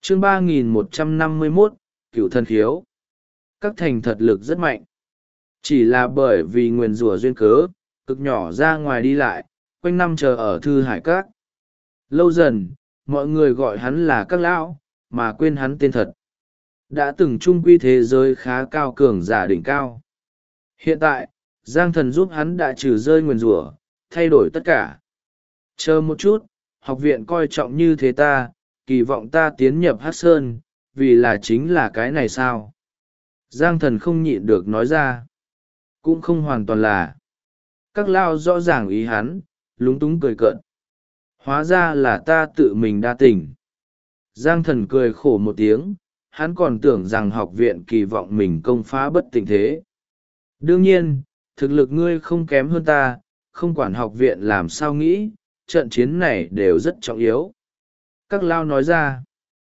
chương 3151, cựu thần khiếu. Các thành thật lực rất mạnh. Chỉ là bởi vì nguyền rủa duyên cớ, cực nhỏ ra ngoài đi lại, quanh năm chờ ở Thư Hải Các. Lâu dần, mọi người gọi hắn là các lão, mà quên hắn tên thật. Đã từng trung quy thế giới khá cao cường giả đỉnh cao. Hiện tại, Giang Thần giúp hắn đã trừ rơi nguyền rủa, thay đổi tất cả. Chờ một chút, học viện coi trọng như thế ta, kỳ vọng ta tiến nhập Hắc Sơn, vì là chính là cái này sao? Giang Thần không nhịn được nói ra. Cũng không hoàn toàn là. Các lao rõ ràng ý hắn, lúng túng cười cợt. Hóa ra là ta tự mình đa tình. Giang Thần cười khổ một tiếng, hắn còn tưởng rằng học viện kỳ vọng mình công phá bất tình thế. Đương nhiên, thực lực ngươi không kém hơn ta, không quản học viện làm sao nghĩ, trận chiến này đều rất trọng yếu. Các lao nói ra.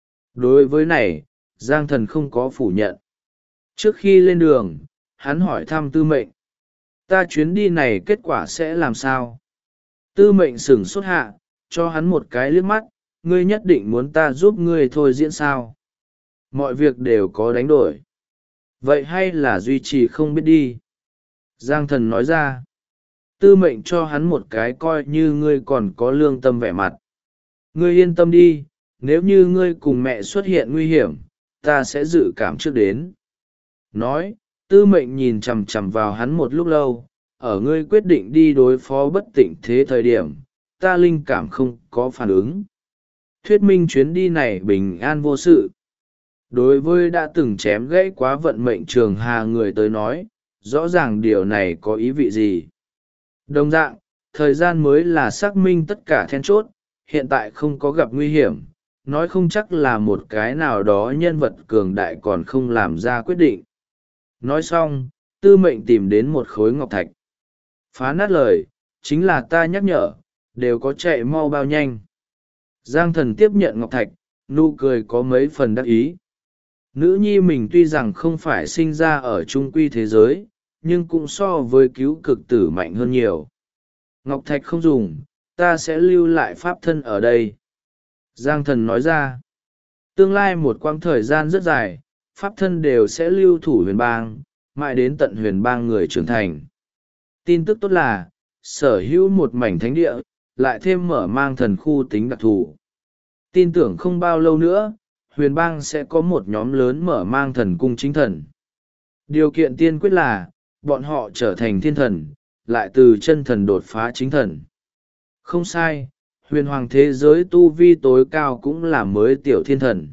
Đối với này, Giang Thần không có phủ nhận. Trước khi lên đường, hắn hỏi thăm Tư Mệnh. Ta chuyến đi này kết quả sẽ làm sao? Tư Mệnh sửng sốt hạ, cho hắn một cái liếc mắt, ngươi nhất định muốn ta giúp ngươi thôi diễn sao? Mọi việc đều có đánh đổi. Vậy hay là duy trì không biết đi? Giang Thần nói ra. Tư Mệnh cho hắn một cái coi như ngươi còn có lương tâm vẻ mặt. Ngươi yên tâm đi, nếu như ngươi cùng mẹ xuất hiện nguy hiểm, ta sẽ dự cảm trước đến. Nói, Tư Mệnh nhìn chằm chằm vào hắn một lúc lâu, ở ngươi quyết định đi đối phó bất tịnh thế thời điểm, ta linh cảm không có phản ứng. Thuyết minh chuyến đi này bình an vô sự. Đối với đã từng chém gãy quá vận mệnh trường hà người tới nói, rõ ràng điều này có ý vị gì. Đồng dạng, thời gian mới là xác minh tất cả then chốt, hiện tại không có gặp nguy hiểm, nói không chắc là một cái nào đó nhân vật cường đại còn không làm ra quyết định. Nói xong, Tư Mệnh tìm đến một khối ngọc thạch. Phá nát lời, chính là ta nhắc nhở, đều có chạy mau bao nhanh. Giang Thần tiếp nhận ngọc thạch, nụ cười có mấy phần đắc ý. Nữ nhi mình tuy rằng không phải sinh ra ở trung quy thế giới, nhưng cũng so với cứu cực tử mạnh hơn nhiều. Ngọc thạch không dùng, ta sẽ lưu lại pháp thân ở đây. Giang Thần nói ra. Tương lai một quãng thời gian rất dài, pháp thân đều sẽ lưu thủ huyền bang, mãi đến tận huyền bang người trưởng thành. Tin tức tốt là, sở hữu một mảnh thánh địa, lại thêm mở mang thần khu tính đặc thù. Tin tưởng không bao lâu nữa, huyền bang sẽ có một nhóm lớn mở mang thần cung chính thần. Điều kiện tiên quyết là, bọn họ trở thành thiên thần, lại từ chân thần đột phá chính thần. Không sai, huyền hoàng thế giới tu vi tối cao cũng là mới tiểu thiên thần.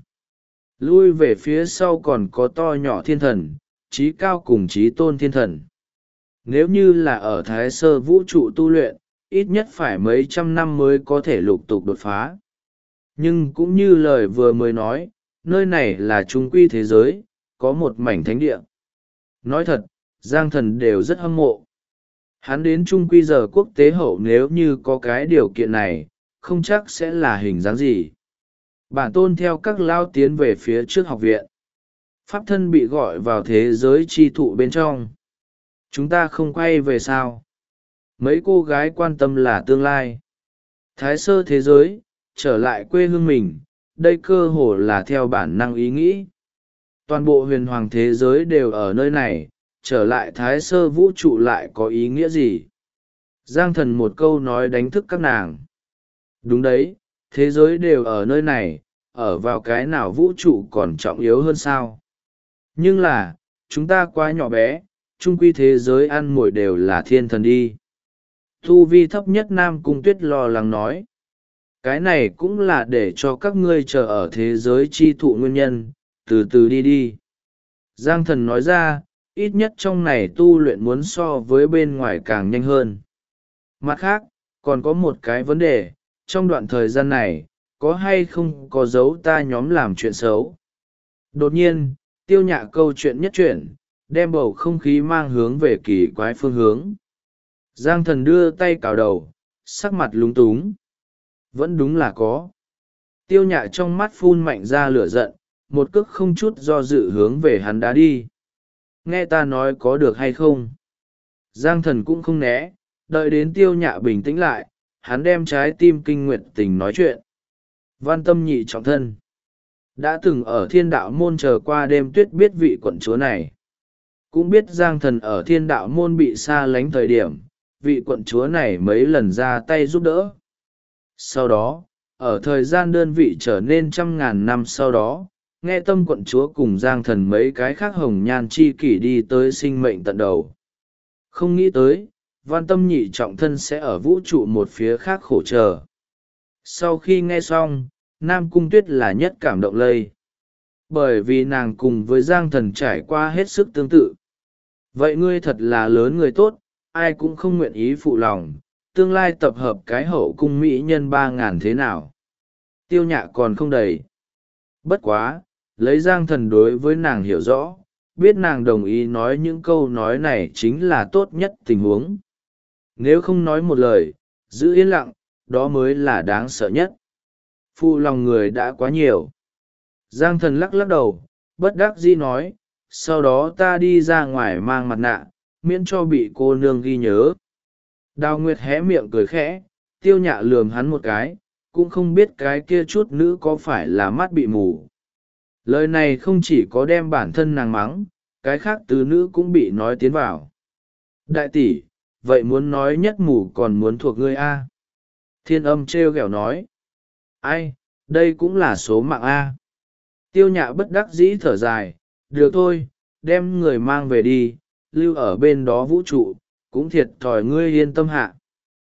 Lui về phía sau còn có to nhỏ thiên thần, trí cao cùng trí tôn thiên thần. Nếu như là ở thái sơ vũ trụ tu luyện, ít nhất phải mấy trăm năm mới có thể lục tục đột phá. Nhưng cũng như lời vừa mới nói, nơi này là trung quy thế giới, có một mảnh thánh địa. Nói thật, Giang Thần đều rất hâm mộ. Hắn đến trung quy giờ quốc tế hậu nếu như có cái điều kiện này, không chắc sẽ là hình dáng gì. Bản tôn theo các lao tiến về phía trước học viện. Pháp thân bị gọi vào thế giới chi thụ bên trong. Chúng ta không quay về sao? Mấy cô gái quan tâm là tương lai. Thái sơ thế giới, trở lại quê hương mình, đây cơ hồ là theo bản năng ý nghĩ. Toàn bộ huyền hoàng thế giới đều ở nơi này, trở lại thái sơ vũ trụ lại có ý nghĩa gì? Giang Thần một câu nói đánh thức các nàng. Đúng đấy, thế giới đều ở nơi này, ở vào cái nào vũ trụ còn trọng yếu hơn sao? Nhưng là, chúng ta quá nhỏ bé, chung quy thế giới ăn mồi đều là thiên thần đi. Tu vi thấp nhất Nam Cung Tuyết lo lắng nói. Cái này cũng là để cho các ngươi chờ ở thế giới chi thụ nguyên nhân, từ từ đi đi. Giang Thần nói ra, ít nhất trong này tu luyện muốn so với bên ngoài càng nhanh hơn. Mặt khác, còn có một cái vấn đề, trong đoạn thời gian này, có hay không có dấu ta nhóm làm chuyện xấu. Đột nhiên, Tiêu Nhạ câu chuyện nhất chuyển, đem bầu không khí mang hướng về kỳ quái phương hướng. Giang Thần đưa tay cào đầu, sắc mặt lúng túng. Vẫn đúng là có. Tiêu Nhạ trong mắt phun mạnh ra lửa giận, một cước không chút do dự hướng về hắn đá đi. Nghe ta nói có được hay không? Giang Thần cũng không né, đợi đến Tiêu Nhạ bình tĩnh lại, hắn đem trái tim kinh nguyệt tình nói chuyện. Văn tâm nhị trọng thân. đã từng ở thiên đạo môn chờ qua đêm tuyết biết vị quận chúa này, cũng biết Giang Thần ở thiên đạo môn bị xa lánh thời điểm vị quận chúa này mấy lần ra tay giúp đỡ. Sau đó, ở thời gian đơn vị trở nên trăm ngàn năm sau đó, nghe tâm quận chúa cùng Giang Thần mấy cái khác hồng nhan chi kỷ đi tới sinh mệnh tận đầu. Không nghĩ tới, Văn Tâm nhị trọng thân sẽ ở vũ trụ một phía khác khổ chờ. Sau khi nghe xong, Nam Cung Tuyết là nhất cảm động lây. Bởi vì nàng cùng với Giang Thần trải qua hết sức tương tự. Vậy ngươi thật là lớn người tốt, ai cũng không nguyện ý phụ lòng, tương lai tập hợp cái hậu cung mỹ nhân 3.000 thế nào. Tiêu Nhạ còn không đầy. Bất quá, lấy Giang Thần đối với nàng hiểu rõ, biết nàng đồng ý nói những câu nói này chính là tốt nhất tình huống. Nếu không nói một lời, giữ yên lặng, đó mới là đáng sợ nhất. Phụ lòng người đã quá nhiều. Giang Thần lắc lắc đầu, bất đắc dĩ nói, sau đó ta đi ra ngoài mang mặt nạ, miễn cho bị cô nương ghi nhớ. Đào Nguyệt hé miệng cười khẽ, Tiêu Nhạ lườm hắn một cái, cũng không biết cái kia chút nữ có phải là mắt bị mù. Lời này không chỉ có đem bản thân nàng mắng, cái khác tứ nữ cũng bị nói tiến vào. Đại tỷ, vậy muốn nói nhất mù còn muốn thuộc ngươi a? Thiên Âm trêu ghẹo nói. Ai, đây cũng là số mạng a. Tiêu Nhạ bất đắc dĩ thở dài, được thôi, đem người mang về đi, lưu ở bên đó vũ trụ, cũng thiệt thòi ngươi yên tâm hạ.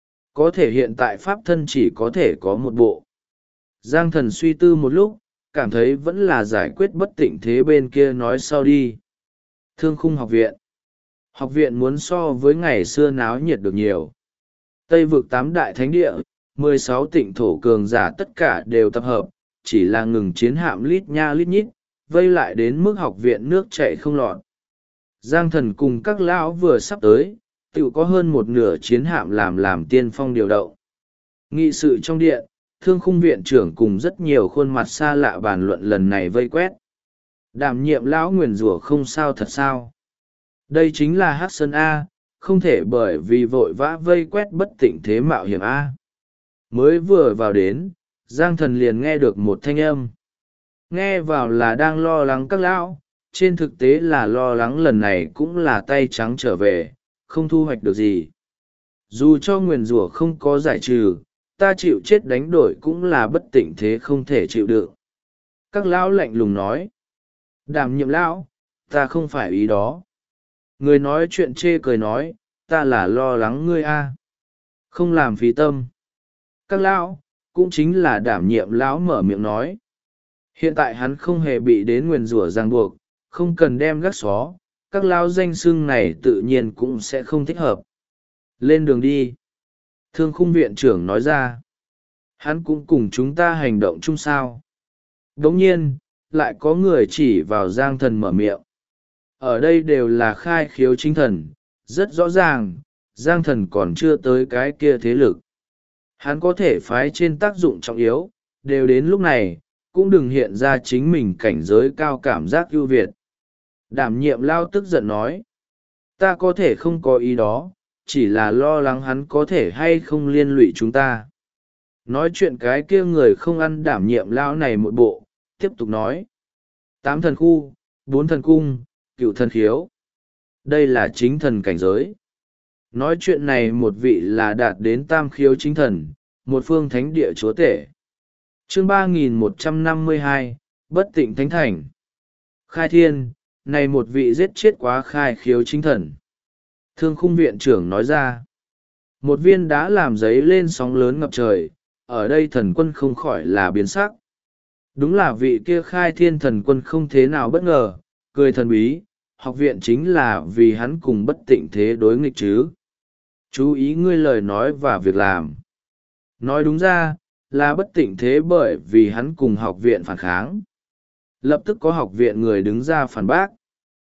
Có thể hiện tại pháp thân chỉ có thể có một bộ. Giang Thần suy tư một lúc, cảm thấy vẫn là giải quyết bất tịnh thế bên kia nói sau đi. Thương khung học viện. Học viện muốn so với ngày xưa náo nhiệt được nhiều. Tây vực 8 đại thánh địa, 16 tịnh thổ cường giả tất cả đều tập hợp, chỉ là ngừng chiến hạm lít nha lít nhít, vây lại đến mức học viện nước chảy không lọt. Giang Thần cùng các lão vừa sắp tới, tự có hơn một nửa chiến hạm làm tiên phong điều động. Nghị sự trong điện, Thương khung viện trưởng cùng rất nhiều khuôn mặt xa lạ bàn luận lần này vây quét. Đảm nhiệm lão nguyền rủa không sao thật sao? Đây chính là Hắc Sơn A, không thể bởi vì vội vã vây quét bất tịnh thế mạo hiểm A. Mới vừa vào đến, Giang Thần liền nghe được một thanh âm. Nghe vào là đang lo lắng các lão, trên thực tế là lo lắng lần này cũng là tay trắng trở về, không thu hoạch được gì. Dù cho nguyền rủa không có giải trừ, ta chịu chết đánh đổi cũng là bất tịnh thế không thể chịu đựng. Các lão lạnh lùng nói. Đảm nhiệm lão, ta không phải ý đó. Người nói chuyện chê cười nói, ta là lo lắng ngươi a, không làm phí tâm. Các lão, cũng chính là đảm nhiệm lão mở miệng nói. Hiện tại hắn không hề bị đến nguyền rủa ràng buộc, không cần đem gác xó, các lão danh xưng này tự nhiên cũng sẽ không thích hợp. Lên đường đi. Thương khung viện trưởng nói ra. Hắn cũng cùng chúng ta hành động chung sao. Đồng nhiên, lại có người chỉ vào Giang Thần mở miệng. Ở đây đều là khai khiếu chính thần, rất rõ ràng, Giang Thần còn chưa tới cái kia thế lực. Hắn có thể phái trên tác dụng trọng yếu, đều đến lúc này, cũng đừng hiện ra chính mình cảnh giới cao cảm giác ưu việt. Đảm nhiệm lao tức giận nói. Ta có thể không có ý đó, chỉ là lo lắng hắn có thể hay không liên lụy chúng ta. Nói chuyện cái kia người không ăn đảm nhiệm lao này một bộ, tiếp tục nói. 8 thần khu, 4 thần cung, cựu thần khiếu. Đây là chính thần cảnh giới. Nói chuyện này một vị là đạt đến tam khiếu chính thần, một phương thánh địa chúa tể. Chương 3152, Bất Tịnh Thánh Thành. Khai thiên, này một vị giết chết quá khai khiếu chính thần. Thương khung viện trưởng nói ra. Một viên đá làm giấy lên sóng lớn ngập trời, ở đây thần quân không khỏi là biến sắc. Đúng là vị kia khai thiên thần quân không thế nào bất ngờ, cười thần bí, học viện chính là vì hắn cùng bất tịnh thế đối nghịch chứ. Chú ý ngươi lời nói và việc làm. Nói đúng ra, là bất tịnh thế bởi vì hắn cùng học viện phản kháng. Lập tức có học viện người đứng ra phản bác.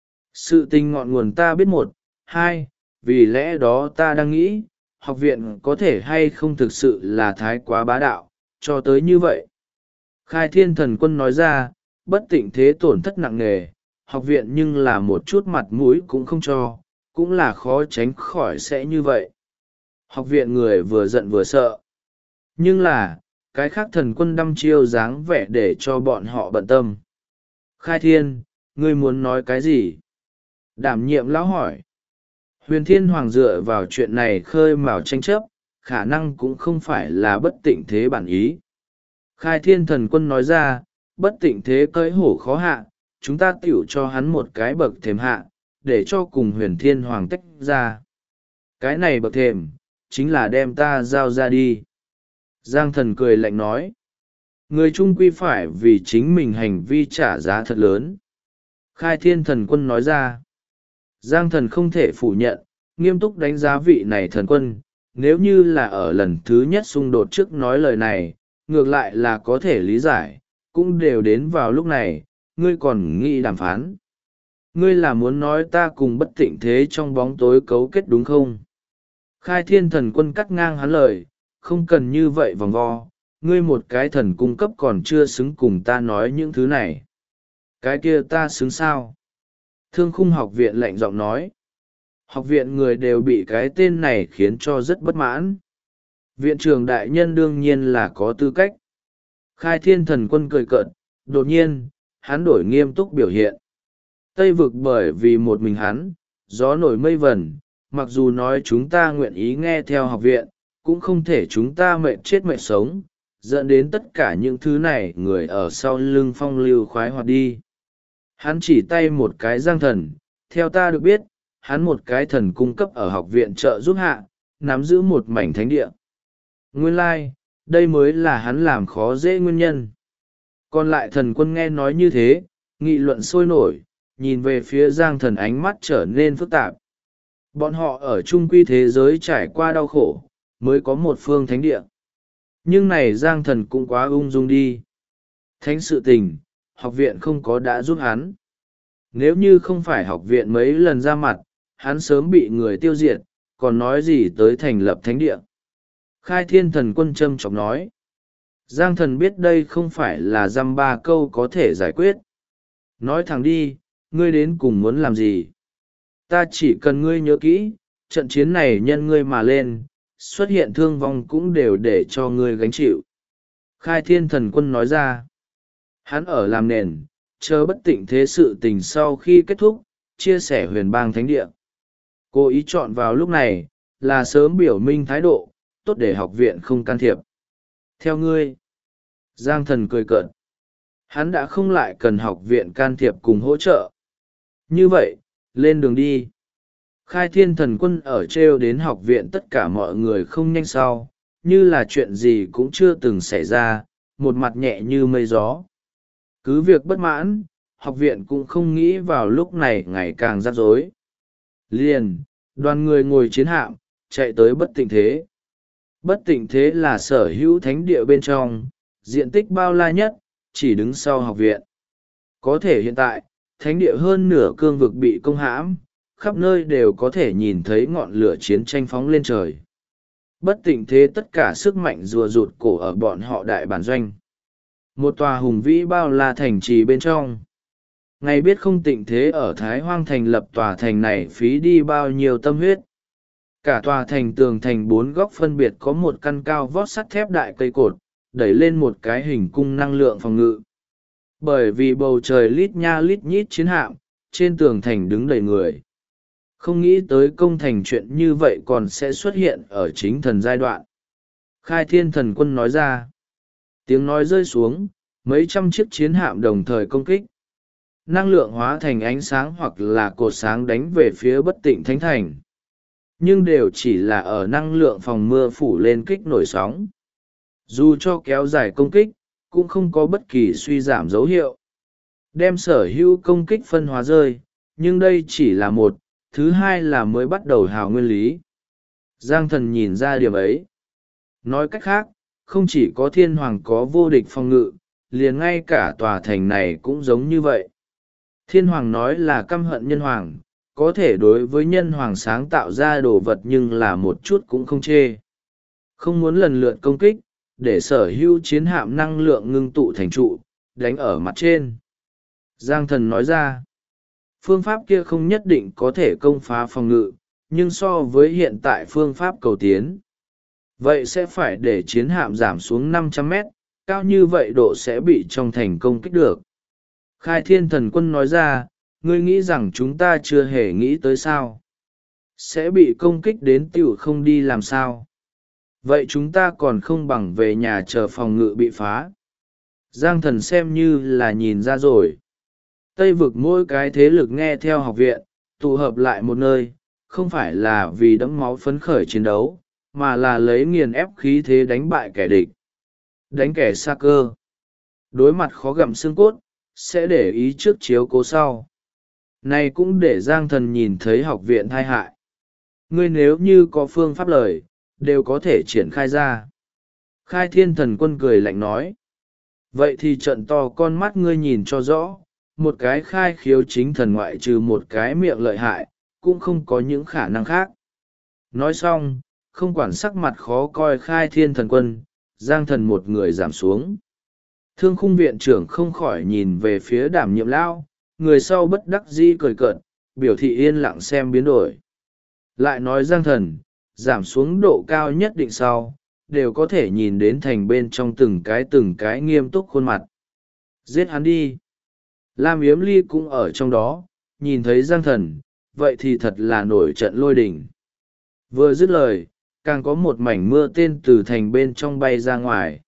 Sự tình ngọn nguồn ta biết 1, 2, vì lẽ đó ta đang nghĩ, học viện có thể hay không thực sự là thái quá bá đạo, cho tới như vậy. Khai thiên thần quân nói ra, bất tịnh thế tổn thất nặng nề, học viện nhưng là một chút mặt mũi cũng không cho, cũng là khó tránh khỏi sẽ như vậy. Học viện người vừa giận vừa sợ. Nhưng là, cái khác thần quân đăm chiêu dáng vẻ để cho bọn họ bận tâm. Khai Thiên, ngươi muốn nói cái gì? Đảm nhiệm lão hỏi. Huyền Thiên Hoàng dựa vào chuyện này khơi mào tranh chấp, khả năng cũng không phải là bất tịnh thế bản ý. Khai Thiên Thần Quân nói ra, bất tịnh thế cưỡi hổ khó hạ, chúng ta tiểu cho hắn một cái bậc thềm hạ, để cho cùng Huyền Thiên Hoàng tách ra. Cái này bậc thềm, chính là đem ta giao ra đi. Giang Thần cười lạnh nói. Người trung quy phải vì chính mình hành vi trả giá thật lớn. Khai Thiên Thần Quân nói ra. Giang Thần không thể phủ nhận, nghiêm túc đánh giá vị này thần quân. Nếu như là ở lần thứ nhất xung đột trước nói lời này, ngược lại là có thể lý giải, cũng đều đến vào lúc này, ngươi còn nghĩ đàm phán. Ngươi là muốn nói ta cùng bất tịnh thế trong bóng tối cấu kết đúng không? Khai Thiên Thần Quân cắt ngang hắn lời, không cần như vậy vòng vo, ngươi một cái thần cung cấp còn chưa xứng cùng ta nói những thứ này. Cái kia ta xứng sao? Thương Khung Học Viện lạnh giọng nói. Học viện người đều bị cái tên này khiến cho rất bất mãn. Viện trưởng đại nhân đương nhiên là có tư cách. Khai Thiên Thần Quân cười cợt, đột nhiên, hắn đổi nghiêm túc biểu hiện. Tây vực bởi vì một mình hắn, gió nổi mây vẩn, mặc dù nói chúng ta nguyện ý nghe theo học viện, cũng không thể chúng ta mệt chết mệt sống, dẫn đến tất cả những thứ này người ở sau lưng phong lưu khoái hoạt đi. Hắn chỉ tay một cái Giang Thần, theo ta được biết, hắn một cái thần cung cấp ở học viện trợ giúp hạ, nắm giữ một mảnh thánh địa. Nguyên lai, đây mới là hắn làm khó dễ nguyên nhân. Còn lại thần quân nghe nói như thế, nghị luận sôi nổi, nhìn về phía Giang Thần ánh mắt trở nên phức tạp. Bọn họ ở chung quy thế giới trải qua đau khổ, mới có một phương thánh địa. Nhưng này Giang Thần cũng quá ung dung đi. Thánh sự tình, học viện không có đã giúp hắn. Nếu như không phải học viện mấy lần ra mặt, hắn sớm bị người tiêu diệt, còn nói gì tới thành lập thánh địa. Khai Thiên Thần Quân châm chọc nói. Giang Thần biết đây không phải là dăm ba câu có thể giải quyết. Nói thẳng đi, ngươi đến cùng muốn làm gì? Ta chỉ cần ngươi nhớ kỹ, trận chiến này nhân ngươi mà lên, xuất hiện thương vong cũng đều để cho ngươi gánh chịu. Khai Thiên Thần Quân nói ra. Hắn ở làm nền, chờ bất tịnh thế sự tình sau khi kết thúc, chia sẻ huyền bang thánh địa. Cố ý chọn vào lúc này, là sớm biểu minh thái độ, tốt để học viện không can thiệp. Theo ngươi, Giang Thần cười cợt. Hắn đã không lại cần học viện can thiệp cùng hỗ trợ. Như vậy, lên đường đi. Khai Thiên Thần Quân ở trêu đến học viện tất cả mọi người không nhanh sau, như là chuyện gì cũng chưa từng xảy ra, một mặt nhẹ như mây gió. Cứ việc bất mãn, học viện cũng không nghĩ vào lúc này ngày càng rắc rối. Liền, đoàn người ngồi chiến hạm, chạy tới bất tịnh thế. Bất tịnh thế là sở hữu thánh địa bên trong, diện tích bao la nhất, chỉ đứng sau học viện. Có thể hiện tại, thánh địa hơn nửa cương vực bị công hãm, khắp nơi đều có thể nhìn thấy ngọn lửa chiến tranh phóng lên trời. Bất tịnh thế tất cả sức mạnh rùa rụt cổ ở bọn họ đại bản doanh. Một tòa hùng vĩ bao la thành trì bên trong. Ngày biết không tịnh thế ở Thái Hoang thành lập tòa thành này phí đi bao nhiêu tâm huyết. Cả tòa thành tường thành bốn góc phân biệt có một căn cao vót sắt thép đại cây cột, đẩy lên một cái hình cung năng lượng phòng ngự. Bởi vì bầu trời lít nha lít nhít chiến hạm, trên tường thành đứng đầy người. Không nghĩ tới công thành chuyện như vậy còn sẽ xuất hiện ở chính thần giai đoạn. Khai Thiên Thần Quân nói ra. Tiếng nói rơi xuống, mấy trăm chiếc chiến hạm đồng thời công kích. Năng lượng hóa thành ánh sáng hoặc là cột sáng đánh về phía bất tịnh thánh thành. Nhưng đều chỉ là ở năng lượng phòng mưa phủ lên kích nổi sóng. Dù cho kéo dài công kích, cũng không có bất kỳ suy giảm dấu hiệu. Đem sở hữu công kích phân hóa rơi, nhưng đây chỉ là một, thứ hai là mới bắt đầu hào nguyên lý. Giang Thần nhìn ra điểm ấy. Nói cách khác, không chỉ có thiên hoàng có vô địch phòng ngự, liền ngay cả tòa thành này cũng giống như vậy. Thiên hoàng nói là căm hận nhân hoàng, có thể đối với nhân hoàng sáng tạo ra đồ vật nhưng là một chút cũng không chê. Không muốn lần lượt công kích, để sở hữu chiến hạm năng lượng ngưng tụ thành trụ, đánh ở mặt trên. Giang Thần nói ra, phương pháp kia không nhất định có thể công phá phòng ngự, nhưng so với hiện tại phương pháp cầu tiến. Vậy sẽ phải để chiến hạm giảm xuống 500 mét, cao như vậy độ sẽ bị trong thành công kích được. Khai Thiên Thần Quân nói ra, ngươi nghĩ rằng chúng ta chưa hề nghĩ tới sao? Sẽ bị công kích đến tiểu không đi làm sao? Vậy chúng ta còn không bằng về nhà chờ phòng ngự bị phá. Giang Thần xem như là nhìn ra rồi. Tây vực mỗi cái thế lực nghe theo học viện, tụ hợp lại một nơi, không phải là vì đẫm máu phấn khởi chiến đấu, mà là lấy nghiền ép khí thế đánh bại kẻ địch. Đánh kẻ xa cơ. Đối mặt khó gặm xương cốt, sẽ để ý trước chiếu cố sau. Này cũng để Giang Thần nhìn thấy học viện thai hại. Ngươi nếu như có phương pháp lời, đều có thể triển khai ra. Khai Thiên Thần Quân cười lạnh nói. Vậy thì trận to con mắt ngươi nhìn cho rõ, một cái khai khiếu chính thần ngoại trừ một cái miệng lợi hại, cũng không có những khả năng khác. Nói xong, không quản sắc mặt khó coi Khai Thiên Thần Quân, Giang Thần một người giảm xuống. Thương khung viện trưởng không khỏi nhìn về phía Đảm Nhiệm Lão, người sau bất đắc dĩ cười cợt, biểu thị yên lặng xem biến đổi. Lại nói Giang Thần, giảm xuống độ cao nhất định sau, đều có thể nhìn đến thành bên trong từng cái nghiêm túc khuôn mặt. Giết hắn đi. Lam Yếm Ly cũng ở trong đó, nhìn thấy Giang Thần, vậy thì thật là nổi trận lôi đình. Vừa dứt lời, càng có một mảnh mưa tên từ thành bên trong bay ra ngoài.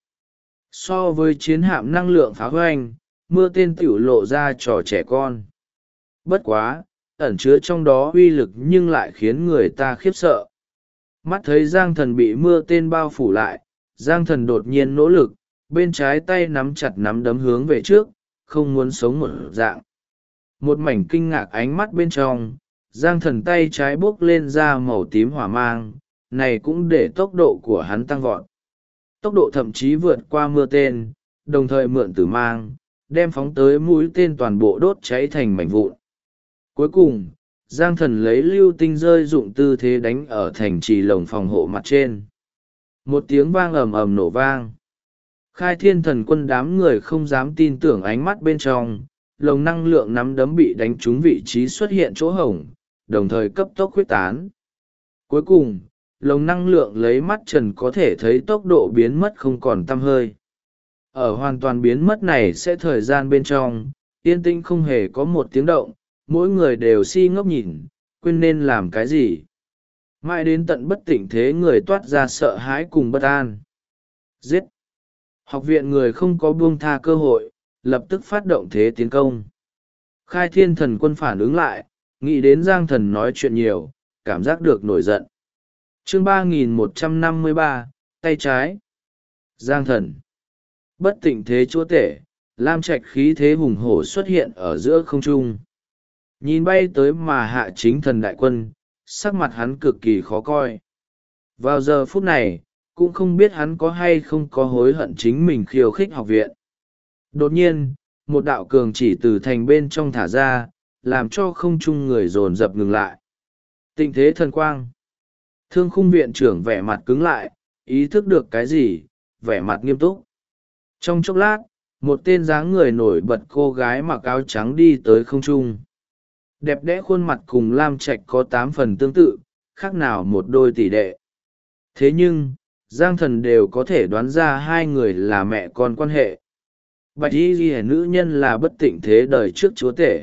So với chiến hạm năng lượng phá hoành, mưa tên tiểu lộ ra trò trẻ con. Bất quá, ẩn chứa trong đó uy lực nhưng lại khiến người ta khiếp sợ. Mắt thấy Giang Thần bị mưa tên bao phủ lại, Giang Thần đột nhiên nỗ lực, bên trái tay nắm chặt nắm đấm hướng về trước, không muốn sống một dạng. Một mảnh kinh ngạc ánh mắt bên trong, Giang Thần tay trái bốc lên ra màu tím hỏa mang, này cũng để tốc độ của hắn tăng vọt. Tốc độ thậm chí vượt qua mưa tên, đồng thời mượn tử mang, đem phóng tới mũi tên toàn bộ đốt cháy thành mảnh vụn. Cuối cùng, Giang Thần lấy lưu tinh rơi dụng tư thế đánh ở thành trì lồng phòng hộ mặt trên. Một tiếng vang ầm ầm nổ vang. Khai Thiên Thần Quân đám người không dám tin tưởng ánh mắt bên trong, lồng năng lượng nắm đấm bị đánh trúng vị trí xuất hiện chỗ hổng, đồng thời cấp tốc huyết tán. Cuối cùng, lồng năng lượng lấy mắt trần có thể thấy tốc độ biến mất không còn tăm hơi. Ở hoàn toàn biến mất này sẽ thời gian bên trong, yên tĩnh không hề có một tiếng động, mỗi người đều si ngốc nhìn, quên nên làm cái gì. Mãi đến tận bất tỉnh thế người toát ra sợ hãi cùng bất an. Giết! Học viện người không có buông tha cơ hội, lập tức phát động thế tiến công. Khai Thiên Thần Quân phản ứng lại, nghĩ đến Giang Thần nói chuyện nhiều, cảm giác được nổi giận. Chương 3153, tay trái. Giang Thần. Bất tỉnh thế chúa tể, lam trạch khí thế hùng hổ xuất hiện ở giữa không trung. Nhìn bay tới mà hạ chính thần đại quân, sắc mặt hắn cực kỳ khó coi. Vào giờ phút này, cũng không biết hắn có hay không có hối hận chính mình khiêu khích học viện. Đột nhiên, một đạo cường chỉ từ thành bên trong thả ra, làm cho không trung người dồn dập ngừng lại. Tịnh thế thần quang. Thương khung viện trưởng vẻ mặt cứng lại, ý thức được cái gì, vẻ mặt nghiêm túc. Trong chốc lát, một tên dáng người nổi bật cô gái mặc áo trắng đi tới không trung. Đẹp đẽ khuôn mặt cùng Lam Trạch có 8 phần tương tự, khác nào một đôi tỷ đệ. Thế nhưng, Giang Thần đều có thể đoán ra hai người là mẹ con quan hệ. Bạch y ghi nữ nhân là bất tịnh thế đời trước chúa tể.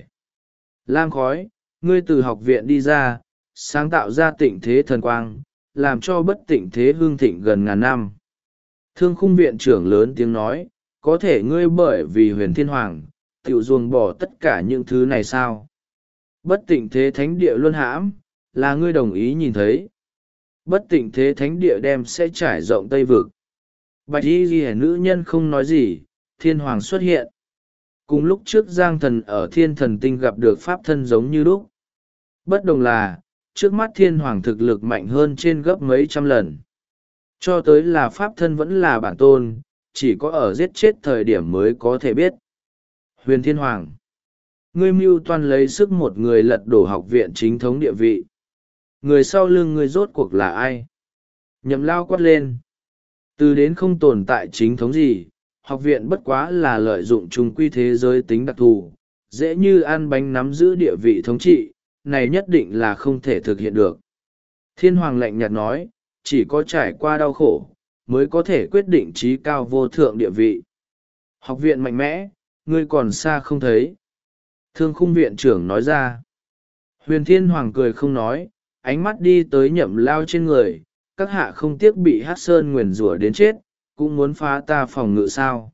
Lam Khói, ngươi từ học viện đi ra, sáng tạo ra tịnh thế thần quang, làm cho bất tịnh thế hương thịnh gần ngàn năm. Thương khung viện trưởng lớn tiếng nói, có thể ngươi bởi vì huyền thiên hoàng, tiểu ruồng bỏ tất cả những thứ này sao? Bất tịnh thế thánh địa luân hãm, là ngươi đồng ý nhìn thấy. Bất tịnh thế thánh địa đem sẽ trải rộng Tây Vực. Bạch y ghi nữ nhân không nói gì, thiên hoàng xuất hiện. Cùng lúc trước Giang Thần ở thiên thần tinh gặp được pháp thân giống như lúc. Bất đồng là, trước mắt thiên hoàng thực lực mạnh hơn trên gấp mấy trăm lần. Cho tới là pháp thân vẫn là bản tôn, chỉ có ở giết chết thời điểm mới có thể biết. Huyền thiên hoàng. Ngươi mưu toan lấy sức một người lật đổ học viện chính thống địa vị. Người sau lưng ngươi rốt cuộc là ai? Nhậm lao quát lên. Từ đến không tồn tại chính thống gì, học viện bất quá là lợi dụng chung quy thế giới tính đặc thù, dễ như ăn bánh nắm giữ địa vị thống trị, này nhất định là không thể thực hiện được. Thiên hoàng lạnh nhạt nói, chỉ có trải qua đau khổ, mới có thể quyết định trí cao vô thượng địa vị. Học viện mạnh mẽ, ngươi còn xa không thấy. Thương khung viện trưởng nói ra. Huyền Thiên Hoàng cười không nói, ánh mắt đi tới Nhậm Lao trên người. Các hạ không tiếc bị Hắc Sơn nguyền rủa đến chết, cũng muốn phá ta phòng ngự sao?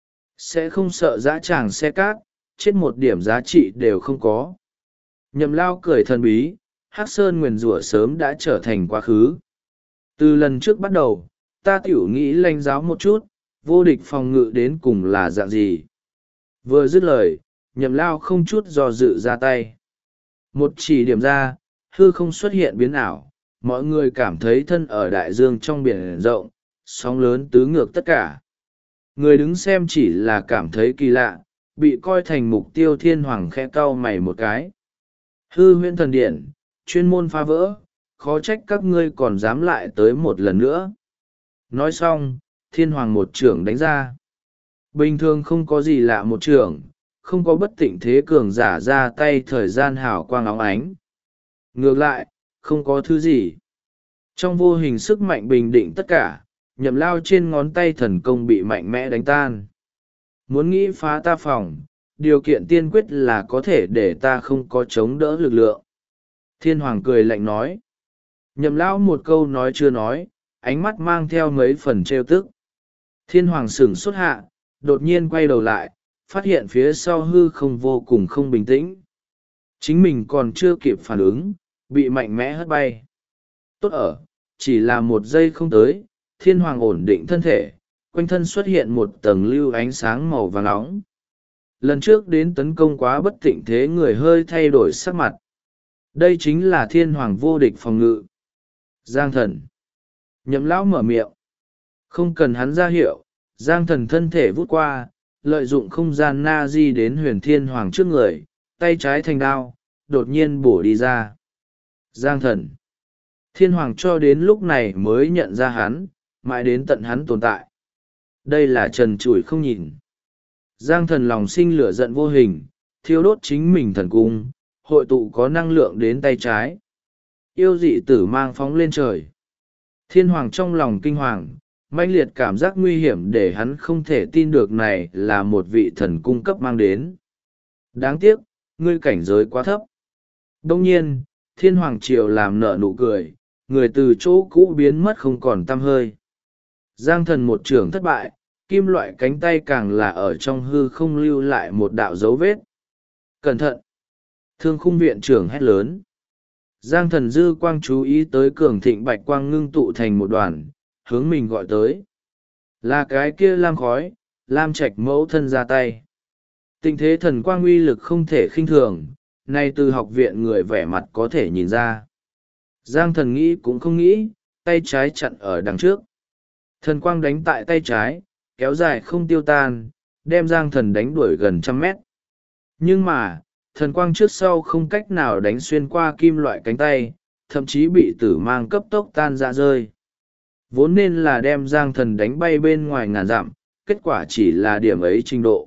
Sẽ không sợ dã tràng xe cát, chết một điểm giá trị đều không có. Nhậm Lao cười thần bí, Hắc Sơn nguyền rủa sớm đã trở thành quá khứ. Từ lần trước bắt đầu, ta tiểu nghĩ lanh giáo một chút, vô địch phòng ngự đến cùng là dạng gì. Vừa dứt lời, Nhậm Lao không chút do dự ra tay. Một chỉ điểm ra, hư không xuất hiện biến ảo, mọi người cảm thấy thân ở đại dương trong biển rộng, sóng lớn tứ ngược tất cả. Người đứng xem chỉ là cảm thấy kỳ lạ, bị coi thành mục tiêu. Thiên Hoàng khẽ cau mày một cái. Hư huyễn thần điện, chuyên môn phá vỡ, khó trách các ngươi còn dám lại tới một lần nữa. Nói xong, Thiên Hoàng một chưởng đánh ra. Bình thường không có gì lạ một chưởng, không có bất tịnh thế cường giả ra tay thời gian hào quang óng ánh. Ngược lại, không có thứ gì. Trong vô hình sức mạnh bình định tất cả, Nhậm Lao trên ngón tay thần công bị mạnh mẽ đánh tan. Muốn nghĩ phá ta phòng, điều kiện tiên quyết là có thể để ta không có chống đỡ lực lượng. Thiên Hoàng cười lạnh nói. Nhậm Lao một câu nói chưa nói, ánh mắt mang theo mấy phần trêu tức. Thiên Hoàng sửng sốt hạ, đột nhiên quay đầu lại, phát hiện phía sau hư không vô cùng không bình tĩnh. Chính mình còn chưa kịp phản ứng, bị mạnh mẽ hất bay. Tốt ở, chỉ là một giây không tới, Thiên Hoàng ổn định thân thể, quanh thân xuất hiện một tầng lưu ánh sáng màu vàng nóng. Lần trước đến tấn công quá bất tịnh thế, người hơi thay đổi sắc mặt. Đây chính là Thiên Hoàng vô địch phòng ngự. Giang Thần. Nhậm Lão mở miệng. Không cần hắn ra hiệu, Giang Thần thân thể vút qua, lợi dụng không gian na di đến Huyền Thiên Hoàng trước người, tay trái thành đao, đột nhiên bổ đi ra. Giang Thần. Thiên Hoàng cho đến lúc này mới nhận ra hắn, mãi đến tận hắn tồn tại. Đây là trần trụi không nhìn. Giang Thần lòng sinh lửa giận vô hình, thiêu đốt chính mình thần cung, hội tụ có năng lượng đến tay trái. Yêu dị tử mang phóng lên trời. Thiên Hoàng trong lòng kinh hoàng, mãnh liệt cảm giác nguy hiểm để hắn không thể tin được này là một vị thần cung cấp mang đến. Đáng tiếc, ngươi cảnh giới quá thấp. Đông nhiên, Thiên Hoàng triều làm nở nụ cười, người từ chỗ cũ biến mất không còn tăm hơi. Giang Thần một trưởng thất bại, kim loại cánh tay càng là ở trong hư không lưu lại một đạo dấu vết. Cẩn thận! Thương khung viện trưởng hét lớn. Giang Thần dư quang chú ý tới cường thịnh bạch quang ngưng tụ thành một đoàn, hướng mình gọi tới. Là cái kia lam khói, lam trạch mẫu thân ra tay. Tình thế thần quang uy lực không thể khinh thường, nay từ học viện người vẻ mặt có thể nhìn ra. Giang Thần nghĩ cũng không nghĩ, tay trái chặn ở đằng trước. Thần quang đánh tại tay trái, kéo dài không tiêu tan, đem Giang Thần đánh đuổi gần 100 mét. Nhưng mà, thần quang trước sau không cách nào đánh xuyên qua kim loại cánh tay, thậm chí bị tử mang cấp tốc tan ra rơi. Vốn nên là đem Giang Thần đánh bay bên ngoài ngàn dặm, kết quả chỉ là điểm ấy trình độ.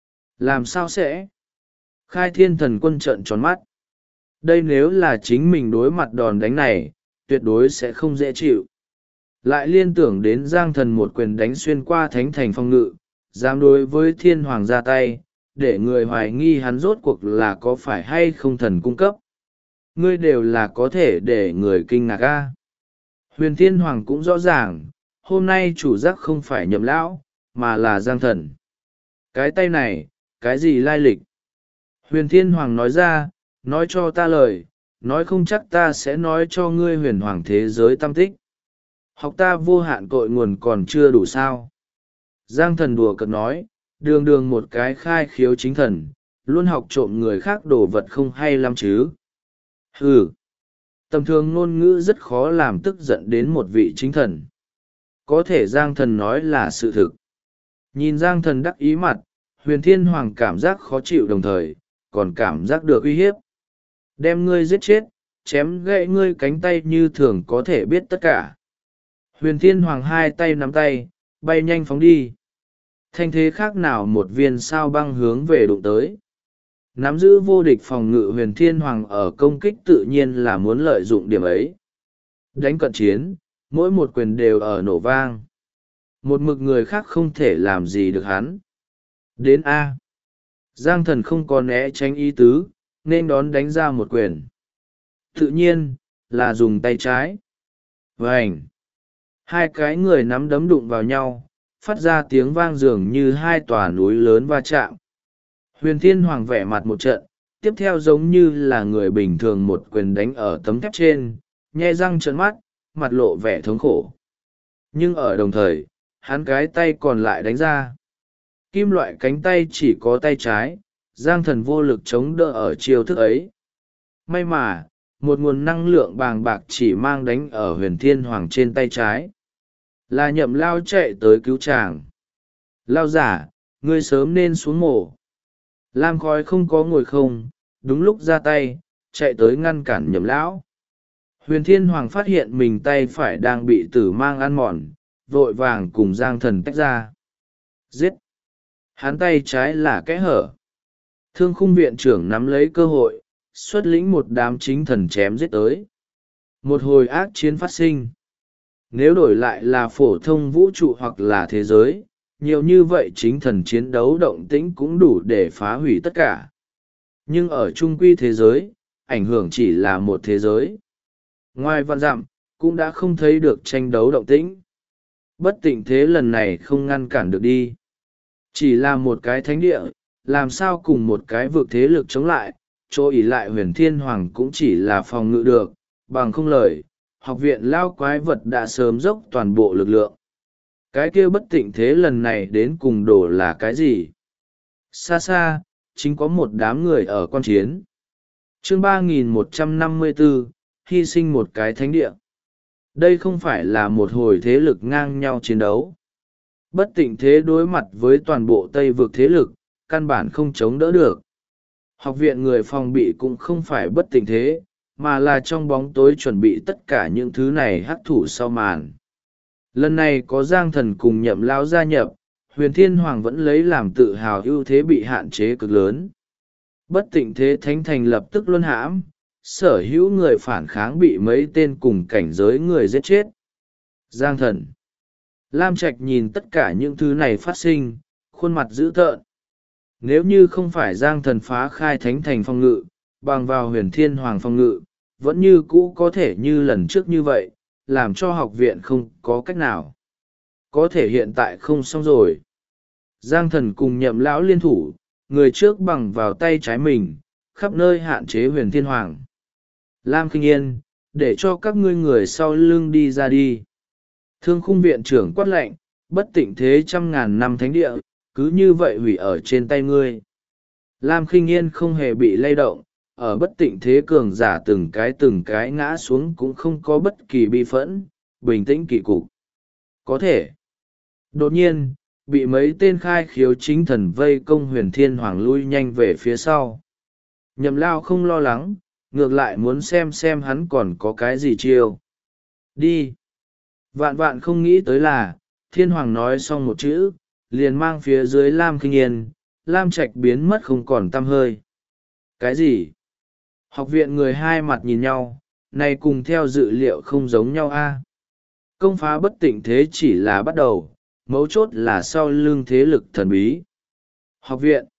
Làm sao sẽ? Khai Thiên Thần Quân trợn tròn mắt. Đây nếu là chính mình đối mặt đòn đánh này, tuyệt đối sẽ không dễ chịu. Lại liên tưởng đến Giang Thần một quyền đánh xuyên qua thánh thành phong ngự, dám đối với Thiên Hoàng ra tay, để người hoài nghi hắn rốt cuộc là có phải hay không thần cung cấp. Ngươi đều là có thể để người kinh ngạc a. Huyền Thiên Hoàng cũng rõ ràng, hôm nay chủ giác không phải Nhậm Lão, mà là Giang Thần. Cái tay này, cái gì lai lịch? Huyền Thiên Hoàng nói ra, nói cho ta lời, nói không chắc ta sẽ nói cho ngươi huyền hoàng thế giới tâm tích. Học ta vô hạn cội nguồn còn chưa đủ sao. Giang Thần đùa cợt nói, đường đường một cái khai khiếu chính thần, luôn học trộm người khác đồ vật không hay lắm chứ. Hừ, tầm thường ngôn ngữ rất khó làm tức giận đến một vị chính thần. Có thể Giang Thần nói là sự thực. Nhìn Giang Thần đắc ý mặt, Huyền Thiên Hoàng cảm giác khó chịu đồng thời, còn cảm giác được uy hiếp. Đem ngươi giết chết, chém gãy ngươi cánh tay như thường có thể biết tất cả. Huyền Thiên Hoàng hai tay nắm tay, bay nhanh phóng đi. Thanh thế khác nào một viên sao băng hướng về đụng tới. Nắm giữ vô địch phòng ngự Huyền Thiên Hoàng ở công kích tự nhiên là muốn lợi dụng điểm ấy. Đánh cận chiến, mỗi một quyền đều ở nổ vang. Một mực người khác không thể làm gì được hắn. Đến A. Giang Thần không có né tránh ý tứ, nên đón đánh ra một quyền. Tự nhiên, là dùng tay trái. Vành! Hai cái người nắm đấm đụng vào nhau, phát ra tiếng vang dường như hai tòa núi lớn va chạm. Huyền Thiên Hoàng vẻ mặt một trận, tiếp theo giống như là người bình thường một quyền đánh ở tấm thép trên, nhe răng trợn mắt, mặt lộ vẻ thống khổ. Nhưng ở đồng thời, hắn cái tay còn lại đánh ra. Kim loại cánh tay chỉ có tay trái, Giang Thần vô lực chống đỡ ở chiêu thức ấy. May mà, một nguồn năng lượng bàng bạc chỉ mang đánh ở Huyền Thiên Hoàng trên tay trái. Là Nhậm Lao chạy tới cứu chàng. Lao giả, ngươi sớm nên xuống mổ. Lam Khói không có ngồi không, đúng lúc ra tay, chạy tới ngăn cản Nhậm Lão. Huyền Thiên Hoàng phát hiện mình tay phải đang bị tử mang ăn mòn, vội vàng cùng Giang Thần tách ra. Giết! Hắn tay trái là kẽ hở. Thương khung viện trưởng nắm lấy cơ hội, xuất lĩnh một đám chính thần chém giết tới. Một hồi ác chiến phát sinh. Nếu đổi lại là phổ thông vũ trụ hoặc là thế giới, nhiều như vậy chính thần chiến đấu động tĩnh cũng đủ để phá hủy tất cả. Nhưng ở trung quy thế giới, ảnh hưởng chỉ là một thế giới. Ngoài vạn dặm, cũng đã không thấy được tranh đấu động tĩnh. Bất tịnh thế lần này không ngăn cản được đi. Chỉ là một cái thánh địa, làm sao cùng một cái vực thế lực chống lại, chỗ ỷ lại Huyền Thiên Hoàng cũng chỉ là phòng ngự được, bằng không lời, học viện lao quái vật đã sớm dốc toàn bộ lực lượng. Cái kia bất tịnh thế lần này đến cùng đổ là cái gì? Xa xa, chính có một đám người ở quan chiến. Chương 3154, hy sinh một cái thánh địa. Đây không phải là một hồi thế lực ngang nhau chiến đấu. Bất tịnh thế đối mặt với toàn bộ Tây vực thế lực, căn bản không chống đỡ được. Học viện người phòng bị cũng không phải bất tịnh thế, mà là trong bóng tối chuẩn bị tất cả những thứ này hắc thủ sau màn. Lần này có Giang Thần cùng Nhậm Lao gia nhập, Huyền Thiên Hoàng vẫn lấy làm tự hào ưu thế bị hạn chế cực lớn. Bất tịnh thế thánh thành lập tức luân hãm, sở hữu người phản kháng bị mấy tên cùng cảnh giới người giết chết. Giang Thần, Lam Trạch nhìn tất cả những thứ này phát sinh, khuôn mặt dữ tợn. Nếu như không phải Giang Thần phá khai thánh thành phong ngự, bằng vào Huyền Thiên Hoàng phong ngự, vẫn như cũ có thể như lần trước như vậy, làm cho học viện không có cách nào. Có thể hiện tại không xong rồi. Giang Thần cùng Nhậm Lão liên thủ, người trước bằng vào tay trái mình, khắp nơi hạn chế Huyền Thiên Hoàng. Lam Kinh Yên, để cho các ngươi người sau lưng đi ra đi. Thương khung viện trưởng quát lệnh, bất tịnh thế 100.000 năm thánh địa, cứ như vậy hủy ở trên tay ngươi. Lam Kinh Yên không hề bị lay động, ở bất tịnh thế cường giả từng cái ngã xuống cũng không có bất kỳ bi phẫn, bình tĩnh kỳ cục. Có thể. Đột nhiên, bị mấy tên khai khiếu chính thần vây công Huyền Thiên Hoàng lui nhanh về phía sau. Nhậm Lao không lo lắng, ngược lại muốn xem hắn còn có cái gì chiêu. Đi. Vạn vạn không nghĩ tới là, Thiên Hoàng nói xong một chữ, liền mang phía dưới Lam Kinh Yên, Lam Trạch biến mất không còn tăm hơi. Cái gì? Học viện người hai mặt nhìn nhau, này cùng theo dự liệu không giống nhau a. Công phá bất tịnh thế chỉ là bắt đầu, mấu chốt là sau lưng thế lực thần bí. Học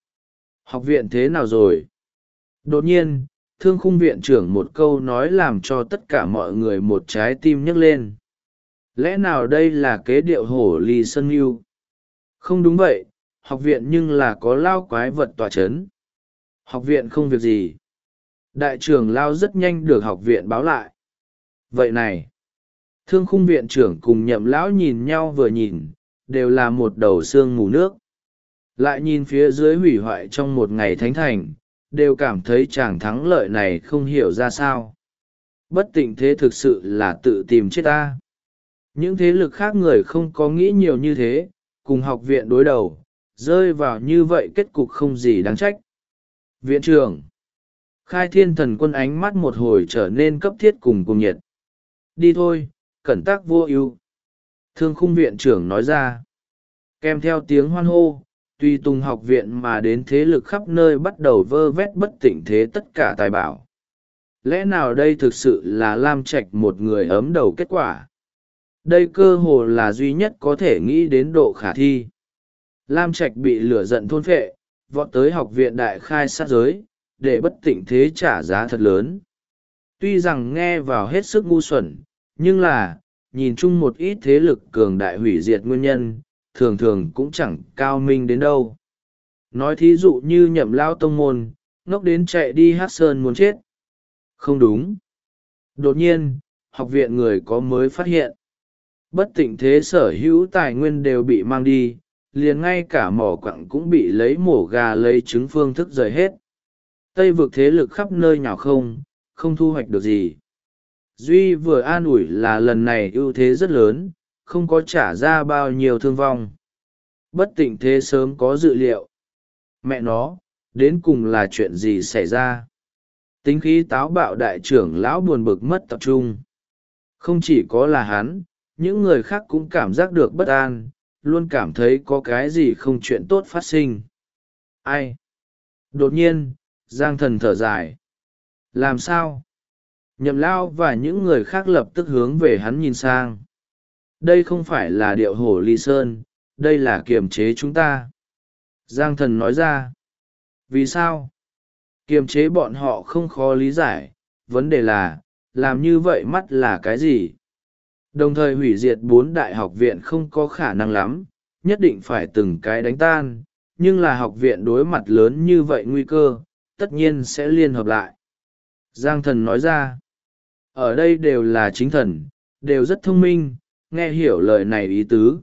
viện thế nào rồi? Đột nhiên, thương khung viện trưởng một câu nói làm cho tất cả mọi người một trái tim nhấc lên. Lẽ nào đây là kế điệu hổ ly sơn yêu? Không đúng vậy, học viện nhưng là có lao quái vật tỏa chấn. Học viện không việc gì. Đại trưởng lao rất nhanh được học viện báo lại. Vậy này, thương khung viện trưởng cùng Nhậm Lão nhìn nhau vừa nhìn, đều là một đầu xương mù nước. Lại nhìn phía dưới hủy hoại trong một ngày thánh thành, đều cảm thấy chàng thắng lợi này không hiểu ra sao. Bất tịnh thế thực sự là tự tìm chết ta. Những thế lực khác người không có nghĩ nhiều như thế, cùng học viện đối đầu, rơi vào như vậy kết cục không gì đáng trách. Viện trưởng, Khai Thiên Thần Quân ánh mắt một hồi trở nên cấp thiết cùng nhiệt. Đi thôi, cẩn tác vô ưu. Thương khung viện trưởng nói ra. Kèm theo tiếng hoan hô, tùy tùng học viện mà đến thế lực khắp nơi bắt đầu vơ vét bất tịnh thế tất cả tài bảo. Lẽ nào đây thực sự là Lam Trạch một người ấm đầu kết quả? Đây cơ hồ là duy nhất có thể nghĩ đến độ khả thi. Lam Trạch bị lửa giận thôn phệ, vọt tới học viện đại khai sát giới, để bất tịnh thế trả giá thật lớn. Tuy rằng nghe vào hết sức ngu xuẩn, nhưng là, nhìn chung một ít thế lực cường đại hủy diệt nguyên nhân, thường thường cũng chẳng cao minh đến đâu. Nói thí dụ như Nhậm Lao tông môn, ngốc đến chạy đi Hắc Sơn muốn chết. Không đúng. Đột nhiên, học viện người có mới phát hiện. Bất tịnh thế sở hữu tài nguyên đều bị mang đi, liền ngay cả mỏ quặng cũng bị lấy mổ gà lấy trứng phương thức rời hết. Tây vực thế lực khắp nơi nhào không thu hoạch được gì. Duy vừa an ủi là lần này ưu thế rất lớn, không có trả ra bao nhiêu thương vong. Bất tịnh thế sớm có dự liệu. Mẹ nó, đến cùng là chuyện gì xảy ra? Tính khí táo bạo đại trưởng lão buồn bực mất tập trung. Không chỉ có là hắn, những người khác cũng cảm giác được bất an, luôn cảm thấy có cái gì không chuyện tốt phát sinh. Ai? Đột nhiên, Giang Thần thở dài. Làm sao? Nhậm Lao và những người khác lập tức hướng về hắn nhìn sang. Đây không phải là điệu hổ ly sơn, đây là kiềm chế chúng ta. Giang Thần nói ra. Vì sao? Kiềm chế bọn họ không khó lý giải, vấn đề là, làm như vậy mắt là cái gì? Đồng thời hủy diệt 4 đại học viện không có khả năng lắm, nhất định phải từng cái đánh tan, nhưng là học viện đối mặt lớn như vậy nguy cơ, tất nhiên sẽ liên hợp lại. Giang Thần nói ra, ở đây đều là chính thần, đều rất thông minh, nghe hiểu lời này ý tứ.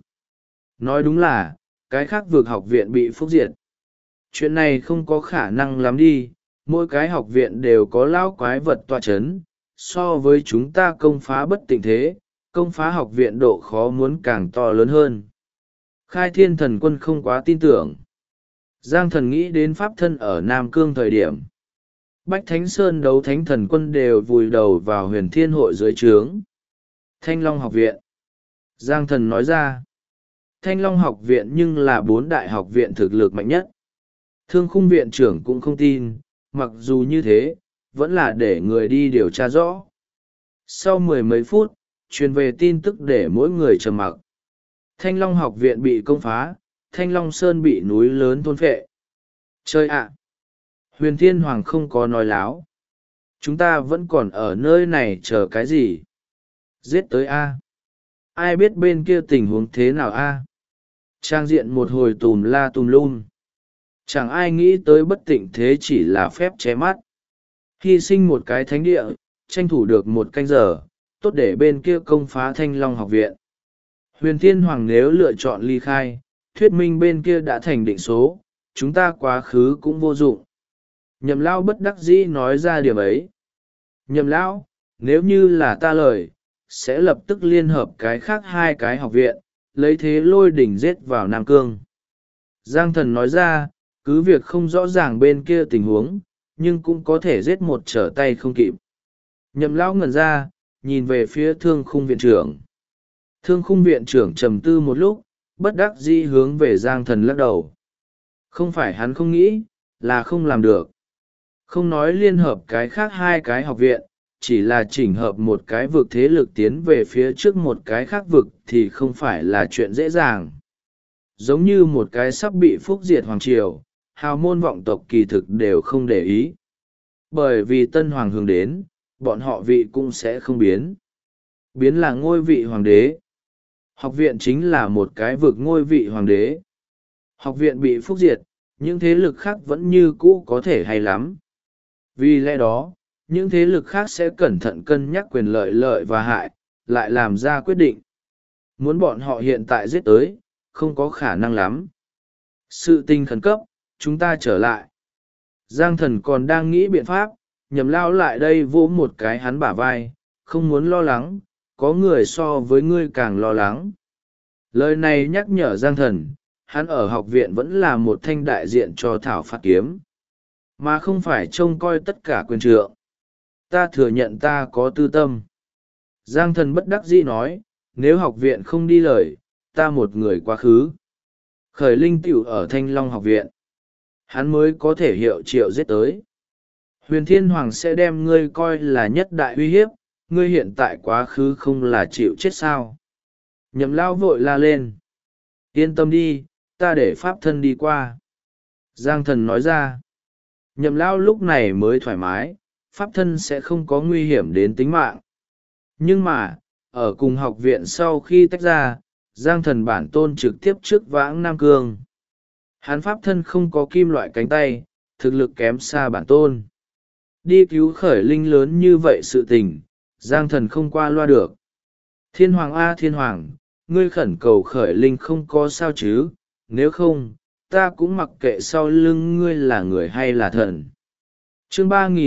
Nói đúng là, cái khác vượt học viện bị phúc diệt. Chuyện này không có khả năng lắm đi, mỗi cái học viện đều có lão quái vật tọa chấn, so với chúng ta công phá bất tịnh thế, công phá học viện độ khó muốn càng to lớn hơn. Khai Thiên Thần Quân không quá tin tưởng. Giang Thần nghĩ đến pháp thân ở Nam Cương thời điểm. Bách Thánh Sơn đấu Thánh Thần Quân đều vùi đầu vào huyền thiên hội dưới trướng. Thanh Long học viện. Giang Thần nói ra. Thanh Long học viện nhưng là 4 đại học viện thực lực mạnh nhất. Thương Khung viện trưởng cũng không tin, mặc dù như thế, vẫn là để người đi điều tra rõ. Sau 10 mấy phút, truyền về tin tức để mỗi người trầm mặc. Thanh Long học viện bị công phá, Thanh Long Sơn bị núi lớn thôn phệ. Chơi ạ! Huyền Thiên Hoàng không có nói láo. Chúng ta vẫn còn ở nơi này chờ cái gì? Giết tới A. Ai biết bên kia tình huống thế nào A? Trang diện một hồi tùm la tùm lum. Chẳng ai nghĩ tới bất tịnh thế chỉ là phép che mắt. Hy sinh một cái thánh địa, tranh thủ được 1 canh giờ, tốt để bên kia công phá Thanh Long học viện. Huyền Thiên Hoàng nếu lựa chọn ly khai, thuyết minh bên kia đã thành định số, chúng ta quá khứ cũng vô dụng. Nhậm Lao bất đắc dĩ nói ra điểm ấy. Nhậm Lão, nếu như là ta lời, sẽ lập tức liên hợp cái khác 2 cái học viện, lấy thế lôi đỉnh giết vào Nam Cương. Giang Thần nói ra, cứ việc không rõ ràng bên kia tình huống, nhưng cũng có thể giết một trở tay không kịp. Nhậm Lão ngẩn ra, nhìn về phía Thương Khung viện trưởng. Thương Khung viện trưởng trầm tư một lúc, bất đắc dĩ hướng về Giang Thần lắc đầu. Không phải hắn không nghĩ, là không làm được. Không nói liên hợp cái khác 2 cái học viện, chỉ là chỉnh hợp một cái vực thế lực tiến về phía trước một cái khác vực thì không phải là chuyện dễ dàng. Giống như một cái sắp bị phúc diệt hoàng triều, hào môn vọng tộc kỳ thực đều không để ý. Bởi vì tân hoàng hướng đến, bọn họ vị cũng sẽ không biến. Biến là ngôi vị hoàng đế. Học viện chính là một cái vực ngôi vị hoàng đế. Học viện bị phúc diệt, những thế lực khác vẫn như cũ có thể hay lắm. Vì lẽ đó, những thế lực khác sẽ cẩn thận cân nhắc quyền lợi và hại, lại làm ra quyết định. Muốn bọn họ hiện tại giết tới, không có khả năng lắm. Sự tình khẩn cấp, chúng ta trở lại. Giang Thần còn đang nghĩ biện pháp, Nhậm Lao lại đây vỗ một cái hắn bả vai, không muốn lo lắng, có người so với ngươi càng lo lắng. Lời này nhắc nhở Giang Thần, hắn ở học viện vẫn là một thanh đại diện cho thảo phạt kiếm, mà không phải trông coi tất cả quyền trượng. Ta thừa nhận ta có tư tâm. Giang Thần bất đắc dĩ nói, nếu học viện không đi lời, ta một người quá khứ. Khởi linh tiểu ở Thanh Long học viện. Hắn mới có thể hiệu triệu giết tới. Huyền Thiên Hoàng sẽ đem ngươi coi là nhất đại uy hiếp, ngươi hiện tại quá khứ không là chịu chết sao. Nhậm Lao vội la lên. Yên tâm đi, ta để pháp thân đi qua. Giang thần nói ra. Nhậm lão lúc này mới thoải mái, pháp thân sẽ không có nguy hiểm đến tính mạng. Nhưng mà, ở cùng học viện sau khi tách ra, Giang thần bản tôn trực tiếp trước vãng Nam Cương. Hắn pháp thân không có kim loại cánh tay, thực lực kém xa bản tôn. Đi cứu khởi linh lớn như vậy sự tình, Giang thần không qua loa được. Thiên hoàng a thiên hoàng, ngươi khẩn cầu khởi linh không có sao chứ, nếu không, ta cũng mặc kệ sau lưng ngươi là người hay là thần. Chương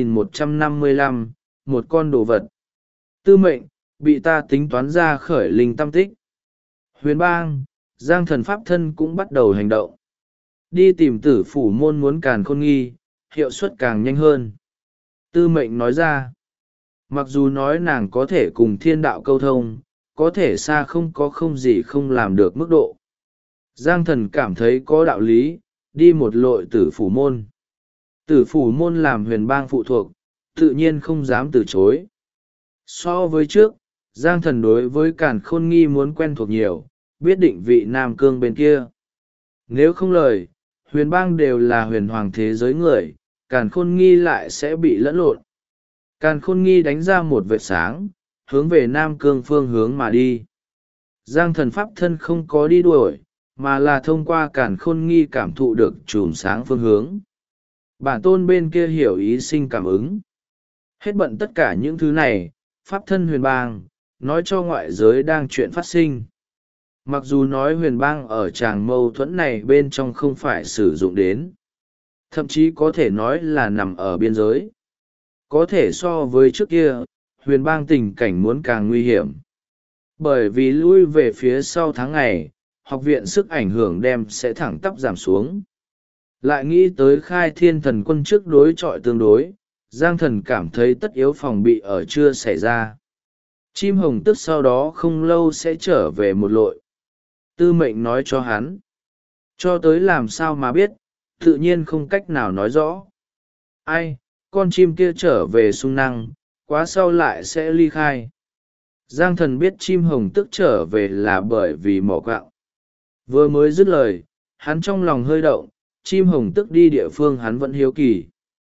3155, một con đồ vật. Tư mệnh, bị ta tính toán ra khởi linh tâm tích. Huyền bang, Giang thần pháp thân cũng bắt đầu hành động. Đi tìm tử phủ môn muốn càn khôn nghi, hiệu suất càng nhanh hơn. Tư mệnh nói ra, mặc dù nói nàng có thể cùng thiên đạo câu thông, có thể xa không có không gì không làm được mức độ. Giang thần cảm thấy có đạo lý, đi một lội tử phủ môn. Tử phủ môn làm huyền bang phụ thuộc, tự nhiên không dám từ chối. So với trước, Giang thần đối với càn khôn nghi muốn quen thuộc nhiều, biết định vị Nam Cương bên kia. Nếu không lời, huyền bang đều là huyền hoàng thế giới người, càn khôn nghi lại sẽ bị lẫn lộn. Càn khôn nghi đánh ra một vệt sáng, hướng về Nam Cương phương hướng mà đi. Giang thần pháp thân không có đi đuổi, mà là thông qua càn khôn nghi cảm thụ được chùm sáng phương hướng. Bản tôn bên kia hiểu ý sinh cảm ứng. Hết bận tất cả những thứ này, pháp thân huyền bang, nói cho ngoại giới đang chuyện phát sinh. Mặc dù nói huyền bang ở tràng mâu thuẫn này bên trong không phải sử dụng đến. Thậm chí có thể nói là nằm ở biên giới. Có thể so với trước kia, huyền bang tình cảnh muốn càng nguy hiểm. Bởi vì lui về phía sau tháng ngày, học viện sức ảnh hưởng đem sẽ thẳng tắp giảm xuống. Lại nghĩ tới khai thiên thần quân trước đối chọi tương đối, Giang thần cảm thấy tất yếu phòng bị ở chưa xảy ra. Chim hồng tức sau đó không lâu sẽ trở về một lội. Tư mệnh nói cho hắn. Cho tới làm sao mà biết, tự nhiên không cách nào nói rõ. Ai, con chim kia trở về sung năng, quá sau lại sẽ ly khai. Giang thần biết chim hồng tức trở về là bởi vì mỏ quạng. Vừa mới dứt lời, hắn trong lòng hơi động, chim hồng tức đi địa phương hắn vẫn hiếu kỳ.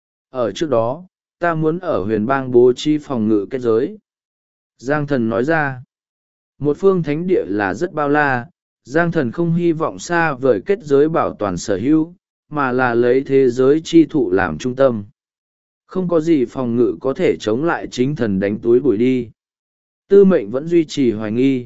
Ở trước đó, ta muốn ở huyền bang bố trí phòng ngự kết giới. Giang thần nói ra, một phương thánh địa là rất bao la, Giang thần không hy vọng xa vời kết giới bảo toàn sở hữu, mà là lấy thế giới chi thụ làm trung tâm. Không có gì phòng ngự có thể chống lại chính thần đánh túi bụi đi. Tư mệnh vẫn duy trì hoài nghi.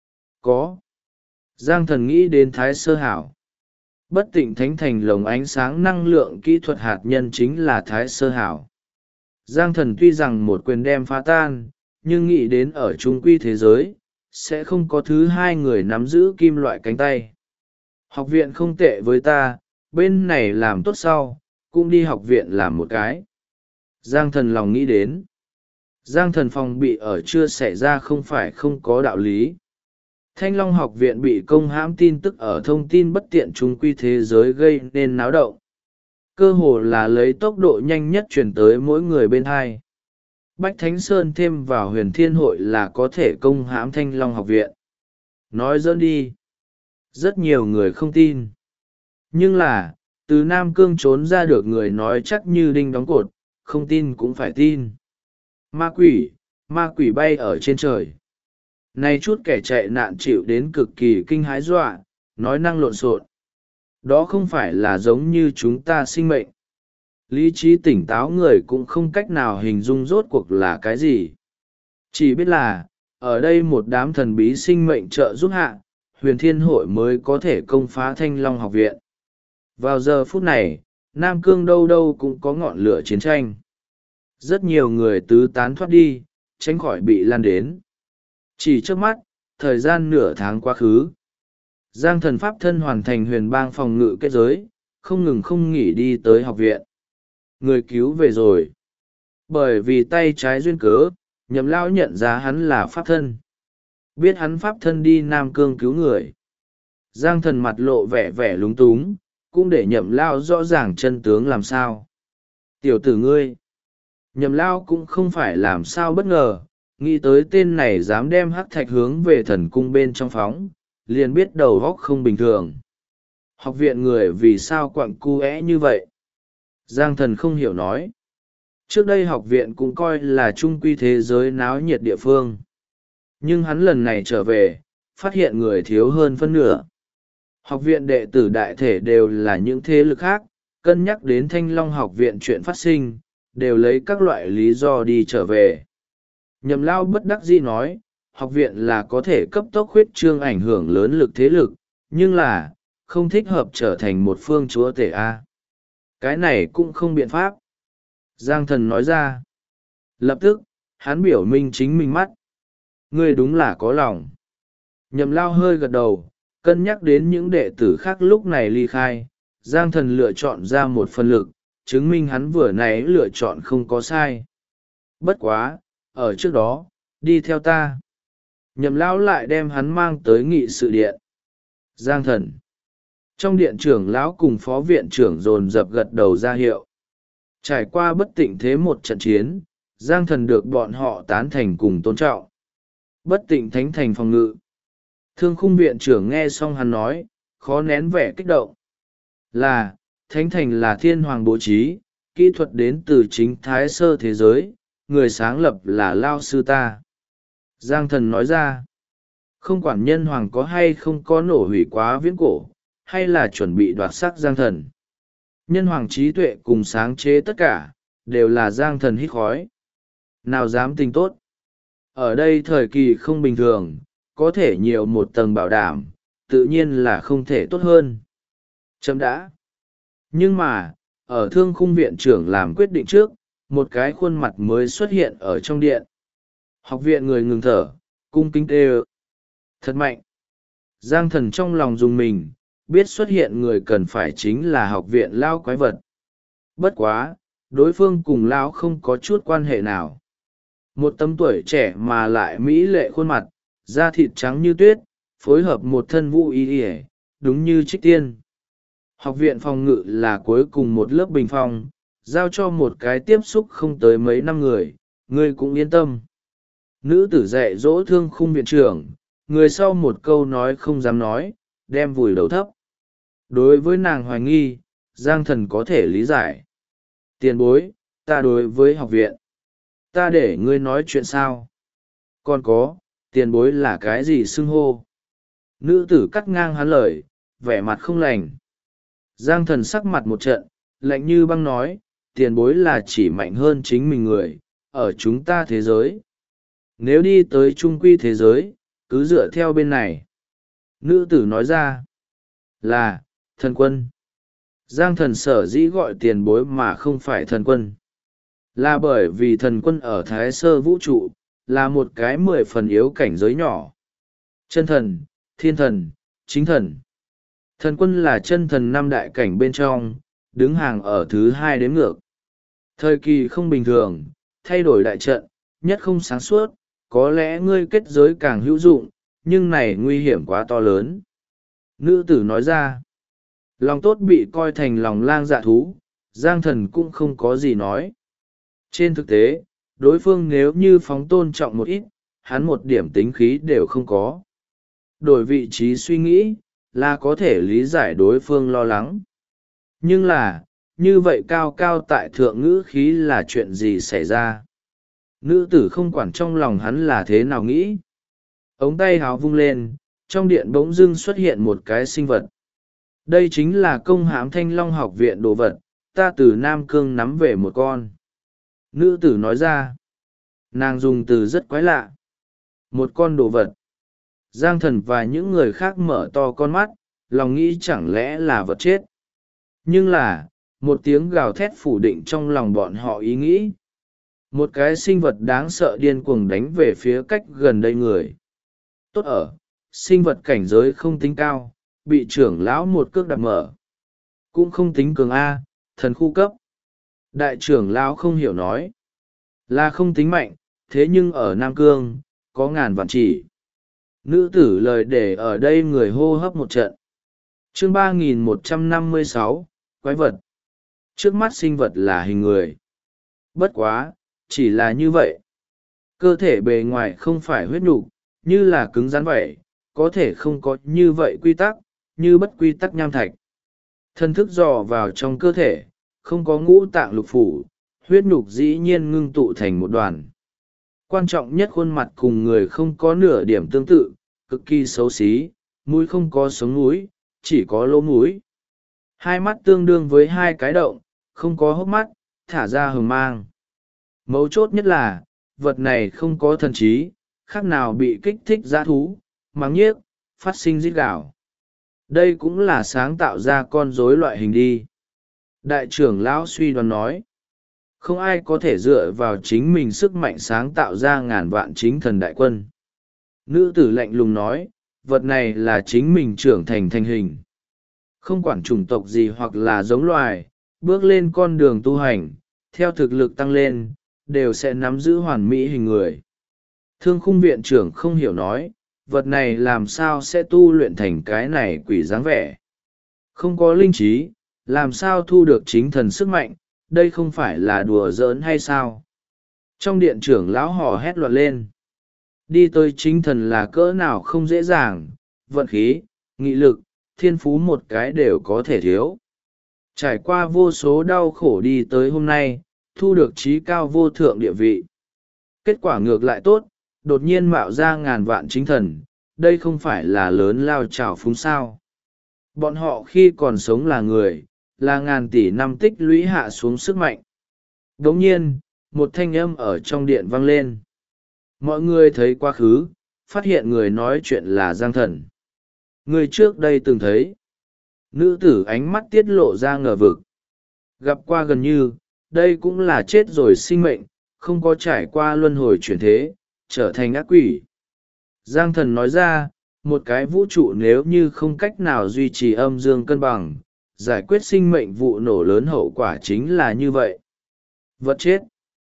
Có. Giang thần nghĩ đến Thái Sơ Hảo. Bất tịnh thánh thành lồng ánh sáng năng lượng kỹ thuật hạt nhân chính là Thái Sơ Hảo. Giang thần tuy rằng một quyền đem phá tan, nhưng nghĩ đến ở trung quy thế giới, sẽ không có thứ hai người nắm giữ kim loại cánh tay. Học viện không tệ với ta, bên này làm tốt sau, cũng đi học viện làm một cái. Giang thần lòng nghĩ đến. Giang thần phòng bị ở chưa xảy ra không phải không có đạo lý. Thanh Long học viện bị công hãm tin tức ở thông tin bất tiện trung quy thế giới gây nên náo động. Cơ hồ là lấy tốc độ nhanh nhất truyền tới mỗi người bên hai. Bách Thánh Sơn thêm vào huyền thiên hội là có thể công hãm Thanh Long học viện. Nói dỡn đi. Rất nhiều người không tin. Nhưng là, từ Nam Cương trốn ra được người nói chắc như đinh đóng cột, không tin cũng phải tin. Ma quỷ bay ở trên trời. Này chút kẻ chạy nạn chịu đến cực kỳ kinh hãi dọa, nói năng lộn xộn. Đó không phải là giống như chúng ta sinh mệnh. Lý trí tỉnh táo người cũng không cách nào hình dung rốt cuộc là cái gì. Chỉ biết là, ở đây một đám thần bí sinh mệnh trợ giúp hạ, huyền thiên hội mới có thể công phá Thanh Long học viện. Vào giờ phút này, Nam Cương đâu đâu cũng có ngọn lửa chiến tranh. Rất nhiều người tứ tán thoát đi, tránh khỏi bị lan đến. Chỉ trước mắt, thời gian nửa tháng quá khứ. Giang thần pháp thân hoàn thành huyền bang phòng ngự kết giới, không ngừng không nghỉ đi tới học viện. Người cứu về rồi. Bởi vì tay trái duyên cớ, Nhậm lão nhận ra hắn là pháp thân. Biết hắn pháp thân đi Nam Cương cứu người. Giang thần mặt lộ vẻ vẻ lúng túng, cũng để Nhậm lão rõ ràng chân tướng làm sao. Tiểu tử ngươi. Nhậm lão cũng không phải làm sao bất ngờ, nghĩ tới tên này dám đem hắc thạch hướng về thần cung bên trong phóng, liền biết đầu góc không bình thường. Học viện người vì sao quặng cu é như vậy? Giang Thần không hiểu nói. Trước đây học viện cũng coi là trung quy thế giới náo nhiệt địa phương. Nhưng hắn lần này trở về, phát hiện người thiếu hơn phân nửa. Học viện đệ tử đại thể đều là những thế lực khác, cân nhắc đến Thanh Long học viện chuyện phát sinh, đều lấy các loại lý do đi trở về. Nhậm Lao bất đắc dĩ nói, học viện là có thể cấp tốc huyết trương ảnh hưởng lớn lực thế lực, nhưng là, không thích hợp trở thành một phương chúa tể A. Cái này cũng không biện pháp. Giang Thần nói ra. Lập tức, hắn biểu minh chính mình mắt. Ngươi đúng là có lòng. Nhậm Lao hơi gật đầu, cân nhắc đến những đệ tử khác lúc này ly khai, Giang Thần lựa chọn ra một phần lực, chứng minh hắn vừa nãy lựa chọn không có sai. Bất quá, ở trước đó, đi theo ta. Nhậm Lao lại đem hắn mang tới nghị sự điện. Giang Thần. Trong điện trưởng lão cùng phó viện trưởng dồn dập gật đầu ra hiệu. Trải qua bất tịnh thế một trận chiến, Giang Thần được bọn họ tán thành cùng tôn trọng. Bất tịnh thánh thành phòng ngự. Thương khung viện trưởng nghe xong hắn nói, khó nén vẻ kích động. Là, thánh thành là thiên hoàng bố trí, kỹ thuật đến từ chính thái sơ thế giới, người sáng lập là Lao sư ta. Giang Thần nói ra, không quản nhân hoàng có hay không có nổ hủy quá viễn cổ, hay là chuẩn bị đoạt sắc Giang Thần. Nhân hoàng trí tuệ cùng sáng chế tất cả, đều là Giang Thần hít khói. Nào dám tình tốt. Ở đây thời kỳ không bình thường, có thể nhiều một tầng bảo đảm, tự nhiên là không thể tốt hơn. Chấm đã. Nhưng mà, ở thương khung viện trưởng làm quyết định trước, một cái khuôn mặt mới xuất hiện ở trong điện. Học viện người ngừng thở, cung kính tê. Thật mạnh. Giang Thần trong lòng dùng mình, biết xuất hiện người cần phải chính là học viện Lao quái vật. Bất quá, đối phương cùng Lao không có chút quan hệ nào. Một tấm tuổi trẻ mà lại mỹ lệ khuôn mặt, da thịt trắng như tuyết, phối hợp một thân vũ y ỉa, đúng như trích tiên. Học viện phòng ngự là cuối cùng một lớp bình phong, giao cho một cái tiếp xúc không tới mấy năm người, ngươi cũng yên tâm. Nữ tử dạy dỗ thương khung viện trưởng, người sau một câu nói không dám nói, đem vùi đầu thấp. Đối với nàng hoài nghi, Giang Thần có thể lý giải. Tiền bối, ta đối với học viện. Ta để ngươi nói chuyện sao? Còn có, tiền bối là cái gì xưng hô? Nữ tử cắt ngang hắn lời, vẻ mặt không lành. Giang Thần sắc mặt một trận, lạnh như băng nói, tiền bối là chỉ mạnh hơn chính mình người, ở chúng ta thế giới. Nếu đi tới trung quy thế giới, cứ dựa theo bên này. Nữ tử nói ra, là, thần quân. Giang Thần sở dĩ gọi tiền bối mà không phải thần quân. Là bởi vì thần quân ở thái sơ vũ trụ, là một cái 10 phần yếu cảnh giới nhỏ. Chân thần, thiên thần, chính thần. Thần quân là chân thần năm đại cảnh bên trong, đứng hàng ở thứ 2 đếm ngược. Thời kỳ không bình thường, thay đổi đại trận, nhất không sáng suốt, có lẽ ngươi kết giới càng hữu dụng, nhưng này nguy hiểm quá to lớn. Nữ tử nói ra, lòng tốt bị coi thành lòng lang dạ thú, Giang Thần cũng không có gì nói. Trên thực tế, đối phương nếu như phóng tôn trọng một ít, hắn một điểm tính khí đều không có. Đổi vị trí suy nghĩ, là có thể lý giải đối phương lo lắng. Nhưng là, như vậy cao cao tại thượng ngữ khí là chuyện gì xảy ra? Nữ tử không quản trong lòng hắn là thế nào nghĩ. Ống tay háo vung lên, trong điện bỗng dưng xuất hiện một cái sinh vật. Đây chính là công hãm Thanh Long học viện đồ vật, ta từ Nam Cương nắm về một con. Nữ tử nói ra, nàng dùng từ rất quái lạ. Một con đồ vật. Giang Thần và những người khác mở to con mắt, lòng nghĩ chẳng lẽ là vật chết. Nhưng là, một tiếng gào thét phủ định trong lòng bọn họ ý nghĩ. Một cái sinh vật đáng sợ điên cuồng đánh về phía cách gần đây người. Tốt ở, sinh vật cảnh giới không tính cao, bị trưởng lão một cước đạp mở. Cũng không tính cường A, thần khu cấp. Đại trưởng lão không hiểu nói. Là không tính mạnh, thế nhưng ở Nam Cương, có ngàn vạn chỉ. Nữ tử lời để ở đây người hô hấp một trận. Chương 3156, quái vật. Trước mắt sinh vật là hình người. Bất quá, chỉ là như vậy. Cơ thể bề ngoài không phải huyết nhục, như là cứng rắn vậy, có thể không có như vậy quy tắc, như bất quy tắc nham thạch. Thần thức dò vào trong cơ thể, không có ngũ tạng lục phủ, huyết nhục dĩ nhiên ngưng tụ thành một đoàn. Quan trọng nhất, khuôn mặt cùng người không có nửa điểm tương tự, cực kỳ xấu xí, mũi không có sống mũi, chỉ có lỗ mũi. Hai mắt tương đương với hai cái động, không có hốc mắt, thả ra hừng mang. Mấu chốt nhất là, vật này không có thần trí, khác nào bị kích thích dã thú, mắng nhiếc, phát sinh rít gào. Đây cũng là sáng tạo ra con rối loại hình đi. Đại trưởng lão suy đoán nói, không ai có thể dựa vào chính mình sức mạnh sáng tạo ra ngàn vạn chính thần đại quân. Nữ tử lạnh lùng nói, vật này là chính mình trưởng thành thành hình. Không quản chủng tộc gì hoặc là giống loài, bước lên con đường tu hành, theo thực lực tăng lên, đều sẽ nắm giữ hoàn mỹ hình người. Thương khung viện trưởng không hiểu nói, vật này làm sao sẽ tu luyện thành cái này quỷ dáng vẻ. Không có linh trí, làm sao thu được chính thần sức mạnh, đây không phải là đùa giỡn hay sao? Trong điện trưởng lão hò hét loạn lên. Đi tới chính thần là cỡ nào không dễ dàng, vận khí, nghị lực, thiên phú một cái đều có thể thiếu. Trải qua vô số đau khổ đi tới hôm nay, thu được trí cao vô thượng địa vị. Kết quả ngược lại tốt, đột nhiên mạo ra ngàn vạn chính thần, đây không phải là lớn lao trào phúng sao. Bọn họ khi còn sống là người, là ngàn tỷ năm tích lũy hạ xuống sức mạnh. Đồng nhiên, một thanh âm ở trong điện vang lên. Mọi người thấy quá khứ, phát hiện người nói chuyện là Giang Thần. Người trước đây từng thấy. Nữ tử ánh mắt tiết lộ ra ngờ vực. Gặp qua gần như, đây cũng là chết rồi sinh mệnh, không có trải qua luân hồi chuyển thế, trở thành ác quỷ. Giang Thần nói ra, một cái vũ trụ nếu như không cách nào duy trì âm dương cân bằng, giải quyết sinh mệnh vụ nổ lớn hậu quả chính là như vậy. Vật chết.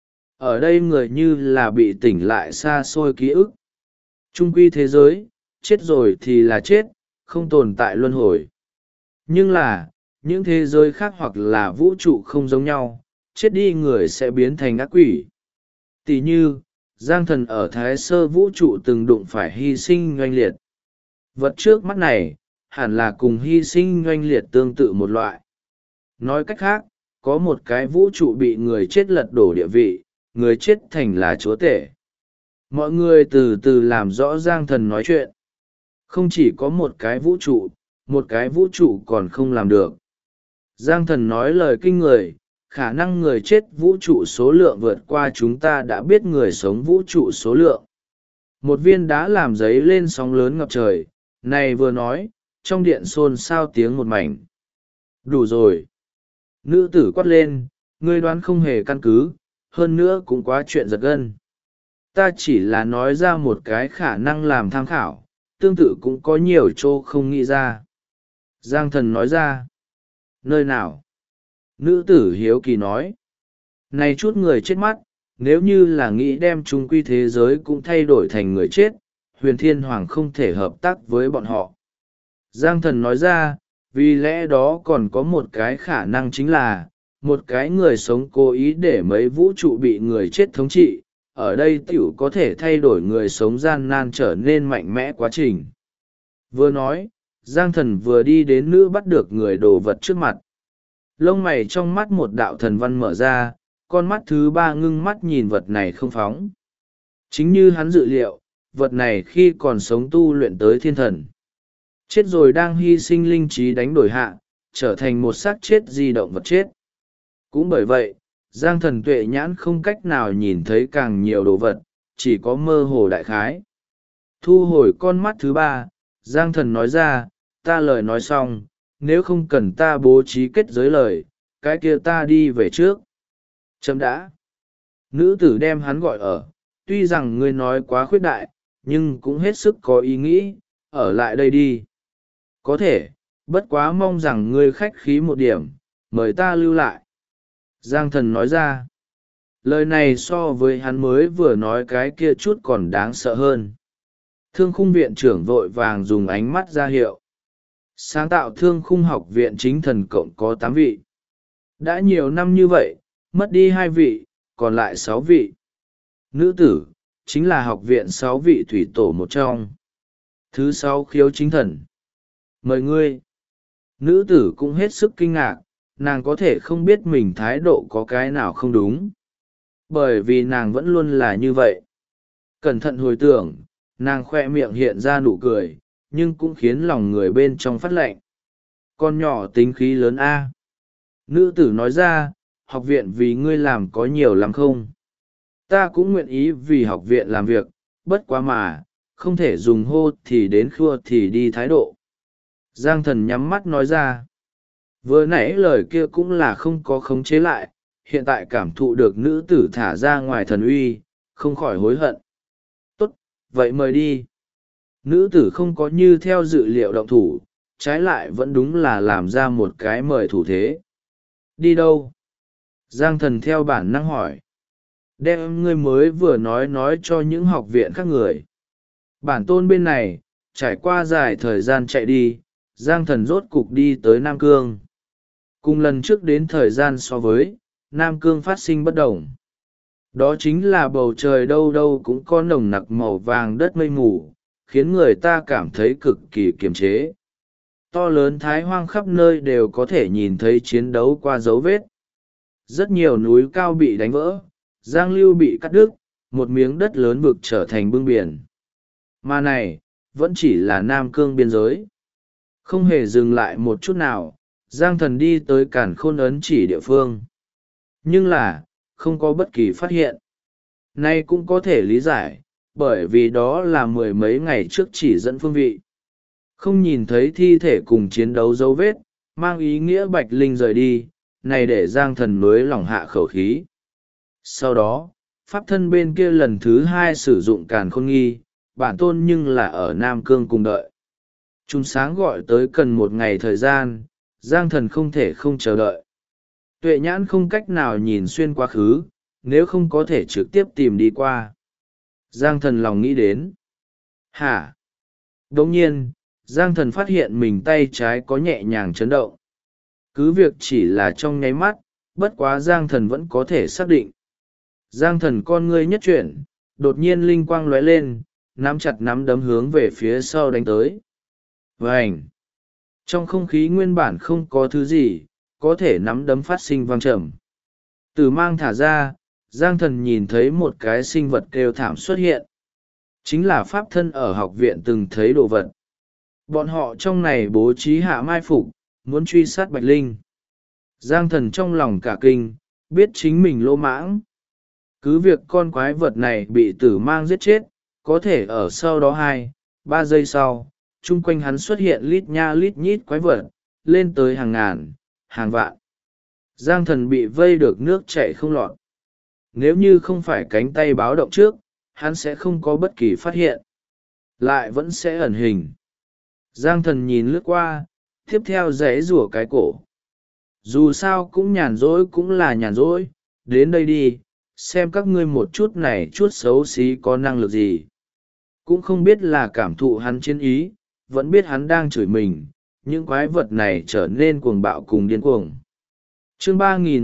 Ở đây người như là bị tỉnh lại xa xôi ký ức. Trung quy thế giới, chết rồi thì là chết, không tồn tại luân hồi. Nhưng là, những thế giới khác hoặc là vũ trụ không giống nhau, chết đi người sẽ biến thành ác quỷ. Tỷ như, Giang Thần ở Thái Sơ vũ trụ từng đụng phải hy sinh oanh liệt. Vật trước mắt này, hẳn là cùng hy sinh oanh liệt tương tự một loại. Nói cách khác, có một cái vũ trụ bị người chết lật đổ địa vị, người chết thành là chúa tể. Mọi người từ từ làm rõ Giang Thần nói chuyện. Không chỉ có một cái vũ trụ còn không làm được. Giang Thần nói lời kinh người, khả năng người chết vũ trụ số lượng vượt qua chúng ta đã biết người sống vũ trụ số lượng. Một viên đá làm giấy lên sóng lớn ngập trời, này vừa nói, trong điện xôn xao tiếng một mảnh. Đủ rồi. Nữ tử quát lên, ngươi đoán không hề căn cứ, hơn nữa cũng quá chuyện giật gân. Ta chỉ là nói ra một cái khả năng làm tham khảo, tương tự cũng có nhiều chỗ không nghĩ ra. Giang Thần nói ra. Nơi nào? Nữ tử hiếu kỳ nói. Này chút người chết mắt, nếu như là nghĩ đem chung quy thế giới cũng thay đổi thành người chết, Huyền Thiên Hoàng không thể hợp tác với bọn họ. Giang Thần nói ra, vì lẽ đó còn có một cái khả năng chính là, một cái người sống cố ý để mấy vũ trụ bị người chết thống trị, ở đây tiểu có thể thay đổi người sống gian nan trở nên mạnh mẽ quá trình. Vừa nói, Giang Thần vừa đi đến nữ bắt được người đồ vật trước mặt. Lông mày trong mắt một đạo thần văn mở ra, con mắt thứ ba ngưng mắt nhìn vật này không phóng. Chính như hắn dự liệu, vật này khi còn sống tu luyện tới thiên thần. Chết rồi đang hy sinh linh trí đánh đổi hạ, trở thành một xác chết di động vật chết. Cũng bởi vậy, Giang Thần tuệ nhãn không cách nào nhìn thấy càng nhiều đồ vật, chỉ có mơ hồ đại khái. Thu hồi con mắt thứ ba, Giang Thần nói ra, ta lời nói xong, nếu không cần ta bố trí kết giới lời, cái kia ta đi về trước. Chấm đã. Nữ tử đem hắn gọi ở, tuy rằng ngươi nói quá khuyết đại, nhưng cũng hết sức có ý nghĩ, ở lại đây đi. Có thể, bất quá mong rằng ngươi khách khí một điểm, mời ta lưu lại. Giang Thần nói ra. Lời này so với hắn mới vừa nói cái kia chút còn đáng sợ hơn. Thương khung viện trưởng vội vàng dùng ánh mắt ra hiệu. Sáng tạo thương khung học viện chính thần cộng có 8 vị. Đã nhiều năm như vậy, mất đi 2 vị, còn lại 6 vị. Nữ tử, chính là học viện 6 vị thủy tổ một trong. Thứ 6 khiếu chính thần. Mời ngươi. Nữ tử cũng hết sức kinh ngạc, nàng có thể không biết mình thái độ có cái nào không đúng, bởi vì nàng vẫn luôn là như vậy. Cẩn thận hồi tưởng, nàng khoe miệng hiện ra nụ cười, nhưng cũng khiến lòng người bên trong phát lạnh. Con nhỏ tính khí lớn a. Nữ tử nói ra, học viện vì ngươi làm có nhiều lắm không? Ta cũng nguyện ý vì học viện làm việc, bất quá mà, không thể dùng hô thì đến khua thì đi thái độ. Giang Thần nhắm mắt nói ra. Vừa nãy lời kia cũng là không có khống chế lại, hiện tại cảm thụ được nữ tử thả ra ngoài thần uy, không khỏi hối hận. Tốt, vậy mời đi. Nữ tử không có như theo dự liệu động thủ, trái lại vẫn đúng là làm ra một cái mời thủ thế. Đi đâu? Giang Thần theo bản năng hỏi. Đem ngươi mới vừa nói cho những học viện khác người. Bản tôn bên này, trải qua dài thời gian chạy đi, Giang Thần rốt cục đi tới Nam Cương. Cùng lần trước đến thời gian so với, Nam Cương phát sinh bất đồng. Đó chính là bầu trời đâu đâu cũng có nồng nặc màu vàng đất mây mù, khiến người ta cảm thấy cực kỳ kiềm chế. To lớn thái hoang khắp nơi đều có thể nhìn thấy chiến đấu qua dấu vết. Rất nhiều núi cao bị đánh vỡ, giang lưu bị cắt đứt, một miếng đất lớn vực trở thành bưng biển. Mà này, vẫn chỉ là Nam Cương biên giới. Không hề dừng lại một chút nào, Giang Thần đi tới Càn Khôn ấn chỉ địa phương. Nhưng là, không có bất kỳ phát hiện. Nay cũng có thể lý giải, bởi vì đó là mười mấy ngày trước chỉ dẫn phương vị. Không nhìn thấy thi thể cùng chiến đấu dấu vết, mang ý nghĩa Bạch Linh rời đi, này để Giang Thần mới lỏng hạ khẩu khí. Sau đó, pháp thân bên kia lần thứ hai sử dụng Càn Khôn nghi, bản tôn nhưng là ở Nam Cương cùng đợi. Trung sáng gọi tới cần một ngày thời gian, Giang Thần không thể không chờ đợi. Tuệ nhãn không cách nào nhìn xuyên quá khứ, nếu không có thể trực tiếp tìm đi qua. Giang Thần lòng nghĩ đến. Hả? Đồng nhiên, Giang Thần phát hiện mình tay trái có nhẹ nhàng chấn động. Cứ việc chỉ là trong nháy mắt, bất quá Giang Thần vẫn có thể xác định. Giang Thần con ngươi nhất chuyển, đột nhiên linh quang lóe lên, nắm chặt nắm đấm hướng về phía sau đánh tới. Vành! Trong không khí nguyên bản không có thứ gì, có thể nắm đấm phát sinh vang trầm. Từ mang thả ra, Giang Thần nhìn thấy một cái sinh vật kêu thảm xuất hiện. Chính là pháp thân ở học viện từng thấy đồ vật. Bọn họ trong này bố trí hạ mai phục, muốn truy sát Bạch Linh. Giang Thần trong lòng cả kinh, biết chính mình lỗ mãng. Cứ việc con quái vật này bị tử mang giết chết, có thể ở sau đó 2-3 giây sau, chung quanh hắn xuất hiện lít nha lít nhít quái vật, lên tới hàng ngàn, hàng vạn. Giang Thần bị vây được nước chảy không lọt. Nếu như không phải cánh tay báo động trước, hắn sẽ không có bất kỳ phát hiện. Lại vẫn sẽ ẩn hình. Giang Thần nhìn lướt qua, tiếp theo giãy rủa cái cổ. Dù sao cũng nhàn rỗi cũng là nhàn rỗi, đến đây đi, xem các ngươi một chút này chút xấu xí có năng lực gì. Cũng không biết là cảm thụ hắn chiến ý, vẫn biết hắn đang chửi mình, những quái vật này trở nên cuồng bạo cùng điên cuồng. Chương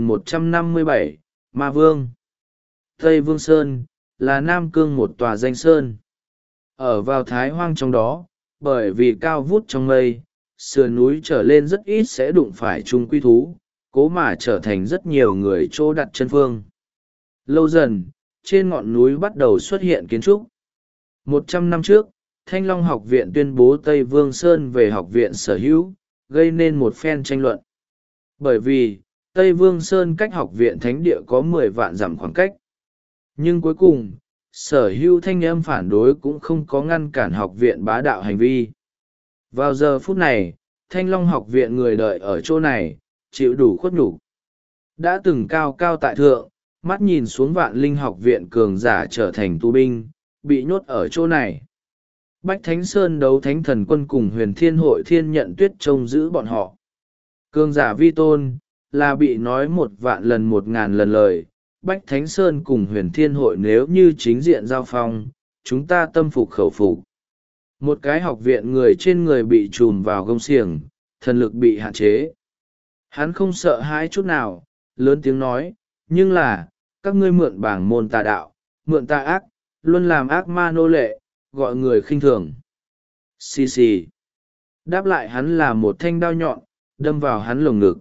3157, Ma Vương. Tây Vương Sơn, là Nam Cương một tòa danh sơn. Ở vào Thái Hoang trong đó, bởi vì cao vút trong mây, sườn núi trở lên rất ít sẽ đụng phải chung quy thú, cố mà trở thành rất nhiều người chỗ đặt chân phương. Lâu dần, trên ngọn núi bắt đầu xuất hiện kiến trúc. 100 năm trước, Thanh Long học viện tuyên bố Tây Vương Sơn về học viện sở hữu, gây nên một phen tranh luận. Bởi vì, Tây Vương Sơn cách học viện thánh địa có 10 vạn dặm khoảng cách. Nhưng cuối cùng, sở hữu thanh âm phản đối cũng không có ngăn cản học viện bá đạo hành vi. Vào giờ phút này, Thanh Long học viện người đợi ở chỗ này, chịu đủ khuất nhục. Đã từng cao cao tại thượng, mắt nhìn xuống Vạn Linh học viện cường giả trở thành tù binh, bị nhốt ở chỗ này. Bách Thánh Sơn đấu thánh thần quân cùng huyền thiên hội thiên nhận tuyết trông giữ bọn họ. Cường giả vi tôn, là bị nói 1.000 lần 1.000 lần lời. Bách Thánh Sơn cùng huyền thiên hội nếu như chính diện giao phong, chúng ta tâm phục khẩu phục. Một cái học viện người trên người bị trùm vào gông xiềng, thần lực bị hạn chế. Hắn không sợ hãi chút nào, lớn tiếng nói, nhưng là, các ngươi mượn bảng môn tà đạo, mượn tà ác, luôn làm ác ma nô lệ, gọi người khinh thường. Xì xì. Đáp lại hắn là một thanh đao nhọn, đâm vào hắn lồng ngực.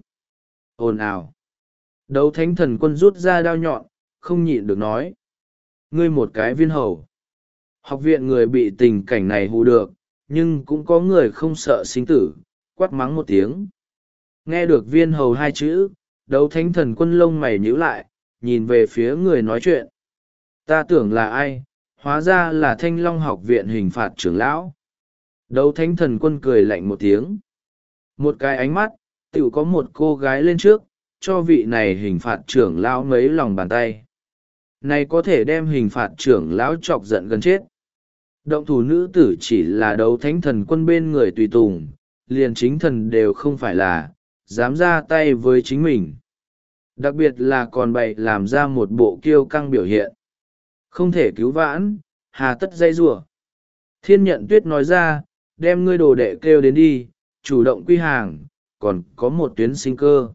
Ồn ào. Đấu thánh thần quân rút ra đao nhọn, không nhịn được nói. Ngươi một cái viên hầu. Học viện người bị tình cảnh này hù được, nhưng cũng có người không sợ sinh tử, quát mắng một tiếng. Nghe được viên hầu hai chữ, đấu thánh thần quân lông mày nhíu lại, nhìn về phía người nói chuyện. Ta tưởng là ai, hóa ra là Thanh Long học viện hình phạt trưởng lão. Đấu thánh thần quân cười lạnh một tiếng. Một cái ánh mắt, tựu có một cô gái lên trước, cho vị này hình phạt trưởng lão mấy lòng bàn tay. Này có thể đem hình phạt trưởng lão chọc giận gần chết. Động thủ nữ tử chỉ là đấu thánh thần quân bên người tùy tùng, liền chính thần đều không phải là, dám ra tay với chính mình. Đặc biệt là còn bày làm ra một bộ kiêu căng biểu hiện. Không thể cứu vãn, hà tất dây rủa. Thiên Nhận Tuyết nói ra, đem ngươi đồ đệ kêu đến đi, chủ động quy hàng, còn có một tuyến sinh cơ.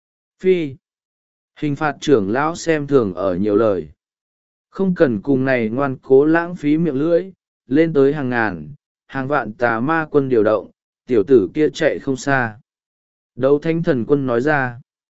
Phi. Hình phạt trưởng lão xem thường ở nhiều lời. Không cần cùng này ngoan cố lãng phí miệng lưỡi, lên tới hàng ngàn, hàng vạn tà ma quân điều động, tiểu tử kia chạy không xa. Đấu thánh thần quân nói ra.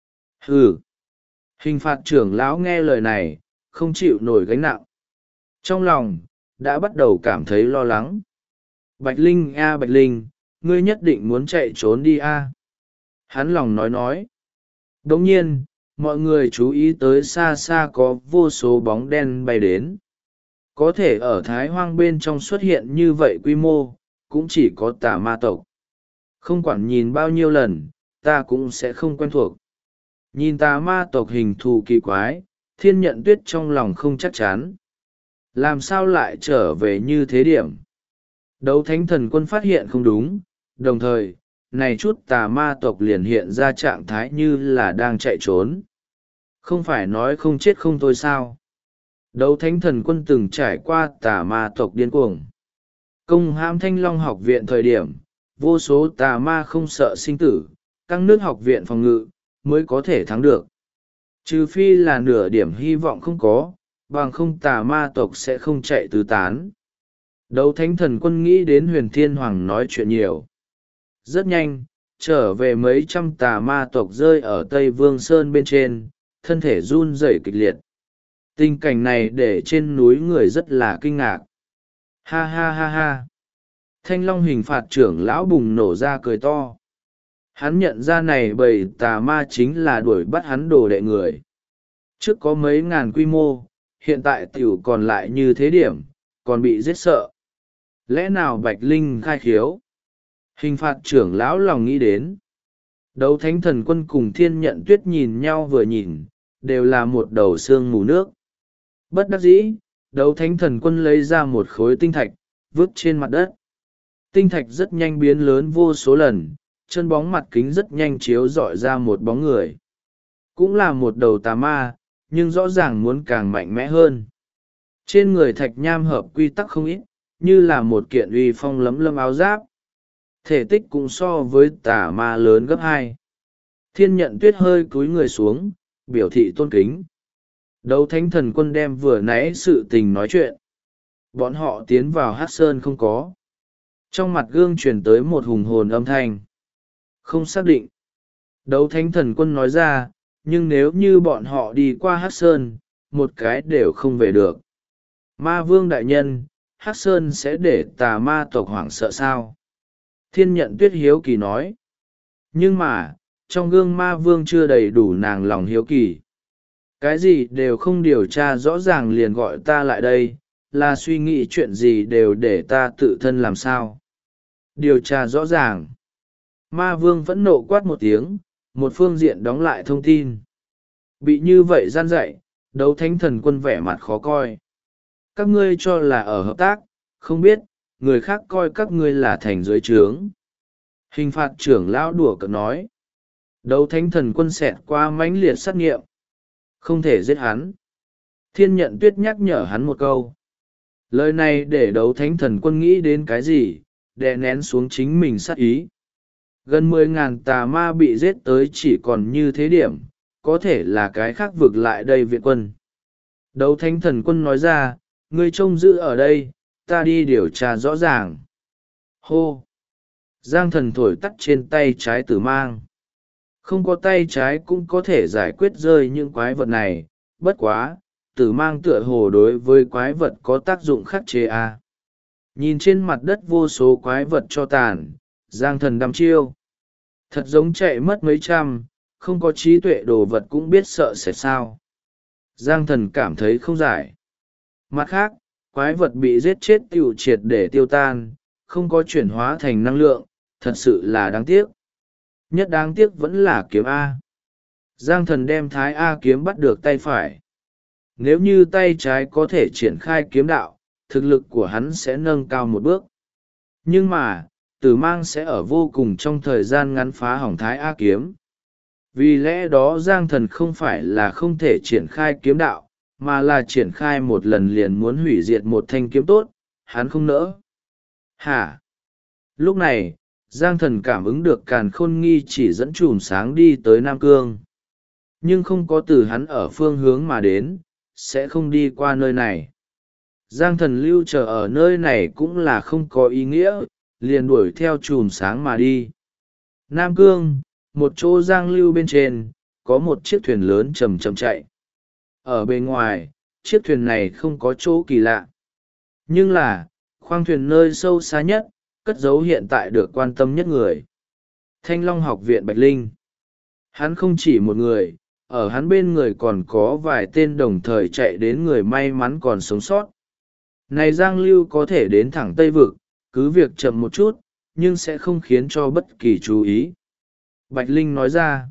Hừ. Hình phạt trưởng lão nghe lời này, không chịu nổi gánh nặng. Trong lòng, đã bắt đầu cảm thấy lo lắng. Bạch Linh a Bạch Linh, ngươi nhất định muốn chạy trốn đi a. Hắn lòng nói. Đồng nhiên, mọi người chú ý tới xa xa có vô số bóng đen bay đến. Có thể ở Thái Hoang bên trong xuất hiện như vậy quy mô, cũng chỉ có tà ma tộc. Không quản nhìn bao nhiêu lần, ta cũng sẽ không quen thuộc. Nhìn tà ma tộc hình thù kỳ quái, Thiên Nhận Tuyết trong lòng không chắc chắn. Làm sao lại trở về như thế điểm? Đấu thánh thần quân phát hiện không đúng, đồng thời, này chút tà ma tộc liền hiện ra trạng thái như là đang chạy trốn. Không phải nói không chết không thôi sao? Đấu thánh thần quân từng trải qua tà ma tộc điên cuồng. Công hãm Thanh Long học viện thời điểm, vô số tà ma không sợ sinh tử, căng nước học viện phòng ngự, mới có thể thắng được. Trừ phi là nửa điểm hy vọng không có, bằng không tà ma tộc sẽ không chạy tứ tán. Đấu thánh thần quân nghĩ đến Huyền Thiên Hoàng nói chuyện nhiều. Rất nhanh, trở về mấy trăm tà ma tộc rơi ở Tây Vương Sơn bên trên, thân thể run rẩy kịch liệt. Tình cảnh này để trên núi người rất là kinh ngạc. Ha ha ha ha. Thanh Long hình phạt trưởng lão bùng nổ ra cười to. Hắn nhận ra này bầy tà ma chính là đuổi bắt hắn đồ đệ người. Trước có mấy ngàn quy mô, hiện tại tiểu còn lại như thế điểm, còn bị giết sợ. Lẽ nào Bạch Linh khai khiếu? Hình phạt trưởng lão lòng nghĩ đến. Đấu thánh thần quân cùng Thiên Nhận Tuyết nhìn nhau vừa nhìn, đều là một đầu xương mù nước. Bất đắc dĩ, đấu thánh thần quân lấy ra một khối tinh thạch, vứt trên mặt đất. Tinh thạch rất nhanh biến lớn vô số lần, chân bóng mặt kính rất nhanh chiếu rọi ra một bóng người. Cũng là một đầu tà ma, nhưng rõ ràng muốn càng mạnh mẽ hơn. Trên người thạch nham hợp quy tắc không ít, như là một kiện uy phong lấm lâm áo giáp. Thể tích cũng so với tà ma lớn gấp 2. Thiên Nhận Tuyết hơi cúi người xuống, biểu thị tôn kính. Đấu thánh thần quân đem vừa nãy sự tình nói chuyện. Bọn họ tiến vào Hắc Sơn không có. Trong mặt gương truyền tới một hùng hồn âm thanh. Không xác định. Đấu thánh thần quân nói ra, nhưng nếu như bọn họ đi qua Hắc Sơn, một cái đều không về được. Ma vương đại nhân, Hắc Sơn sẽ để tà ma tộc hoảng sợ sao? Thiên Nhận Tuyết hiếu kỳ nói. Nhưng mà, trong gương ma vương chưa đầy đủ nàng lòng hiếu kỳ. Cái gì đều không điều tra rõ ràng liền gọi ta lại đây, là suy nghĩ chuyện gì đều để ta tự thân làm sao. Điều tra rõ ràng. Ma vương vẫn nộ quát một tiếng, một phương diện đóng lại thông tin. Bị như vậy gian dạy, đấu thánh thần quân vẻ mặt khó coi. Các ngươi cho là ở hợp tác, không biết, người khác coi các ngươi là thành dưới trướng. Hình phạt trưởng lão đùa cợt nói. Đấu thánh thần quân xẹt qua mãnh liệt sát nghiệm. Không thể giết hắn. Thiên Nhận Tuyết nhắc nhở hắn một câu. Lời này để đấu thánh thần quân nghĩ đến cái gì, đè nén xuống chính mình sát ý. Gần 10.000 tà ma bị giết tới chỉ còn như thế điểm, có thể là cái khác vực lại đây viện quân. Đấu thánh thần quân nói ra, ngươi trông giữ ở đây, ta đi điều tra rõ ràng. Hô! Giang thần thổi tắt trên tay trái tử mang. Không có tay trái cũng có thể giải quyết rơi những quái vật này, bất quá, tử mang tựa hồ đối với quái vật có tác dụng khắc chế a. Nhìn trên mặt đất vô số quái vật cho tàn, Giang Thần đăm chiêu. Thật giống chạy mất mấy trăm, không có trí tuệ đồ vật cũng biết sợ sẽ sao. Giang Thần cảm thấy không giải. Mặt khác, quái vật bị giết chết tiêu triệt để tiêu tan, không có chuyển hóa thành năng lượng, thật sự là đáng tiếc. Nhất đáng tiếc vẫn là kiếm A. Giang Thần đem Thái A kiếm bắt được tay phải. Nếu như tay trái có thể triển khai kiếm đạo, thực lực của hắn sẽ nâng cao một bước. Nhưng mà, tử mang sẽ ở vô cùng trong thời gian ngắn phá hỏng Thái A kiếm. Vì lẽ đó Giang Thần không phải là không thể triển khai kiếm đạo, mà là triển khai một lần liền muốn hủy diệt một thanh kiếm tốt, hắn không nỡ. Hả? Lúc này, Giang Thần cảm ứng được Càn Khôn Nghi chỉ dẫn chùm sáng đi tới Nam Cương. Nhưng không có từ hắn ở phương hướng mà đến, sẽ không đi qua nơi này. Giang Thần lưu chờ ở nơi này cũng là không có ý nghĩa, liền đuổi theo chùm sáng mà đi. Nam Cương, một chỗ giang lưu bên trên, có một chiếc thuyền lớn chầm chầm chạy. Ở bên ngoài, chiếc thuyền này không có chỗ kỳ lạ. Nhưng là, khoang thuyền nơi sâu xa nhất, cất giấu hiện tại được quan tâm nhất người. Thanh Long học viện Bạch Linh. Hắn không chỉ một người, ở hắn bên người còn có vài tên đồng thời chạy đến người may mắn còn sống sót. Này Giang Lưu có thể đến thẳng Tây Vực, cứ việc chậm một chút, nhưng sẽ không khiến cho bất kỳ chú ý. Bạch Linh nói ra,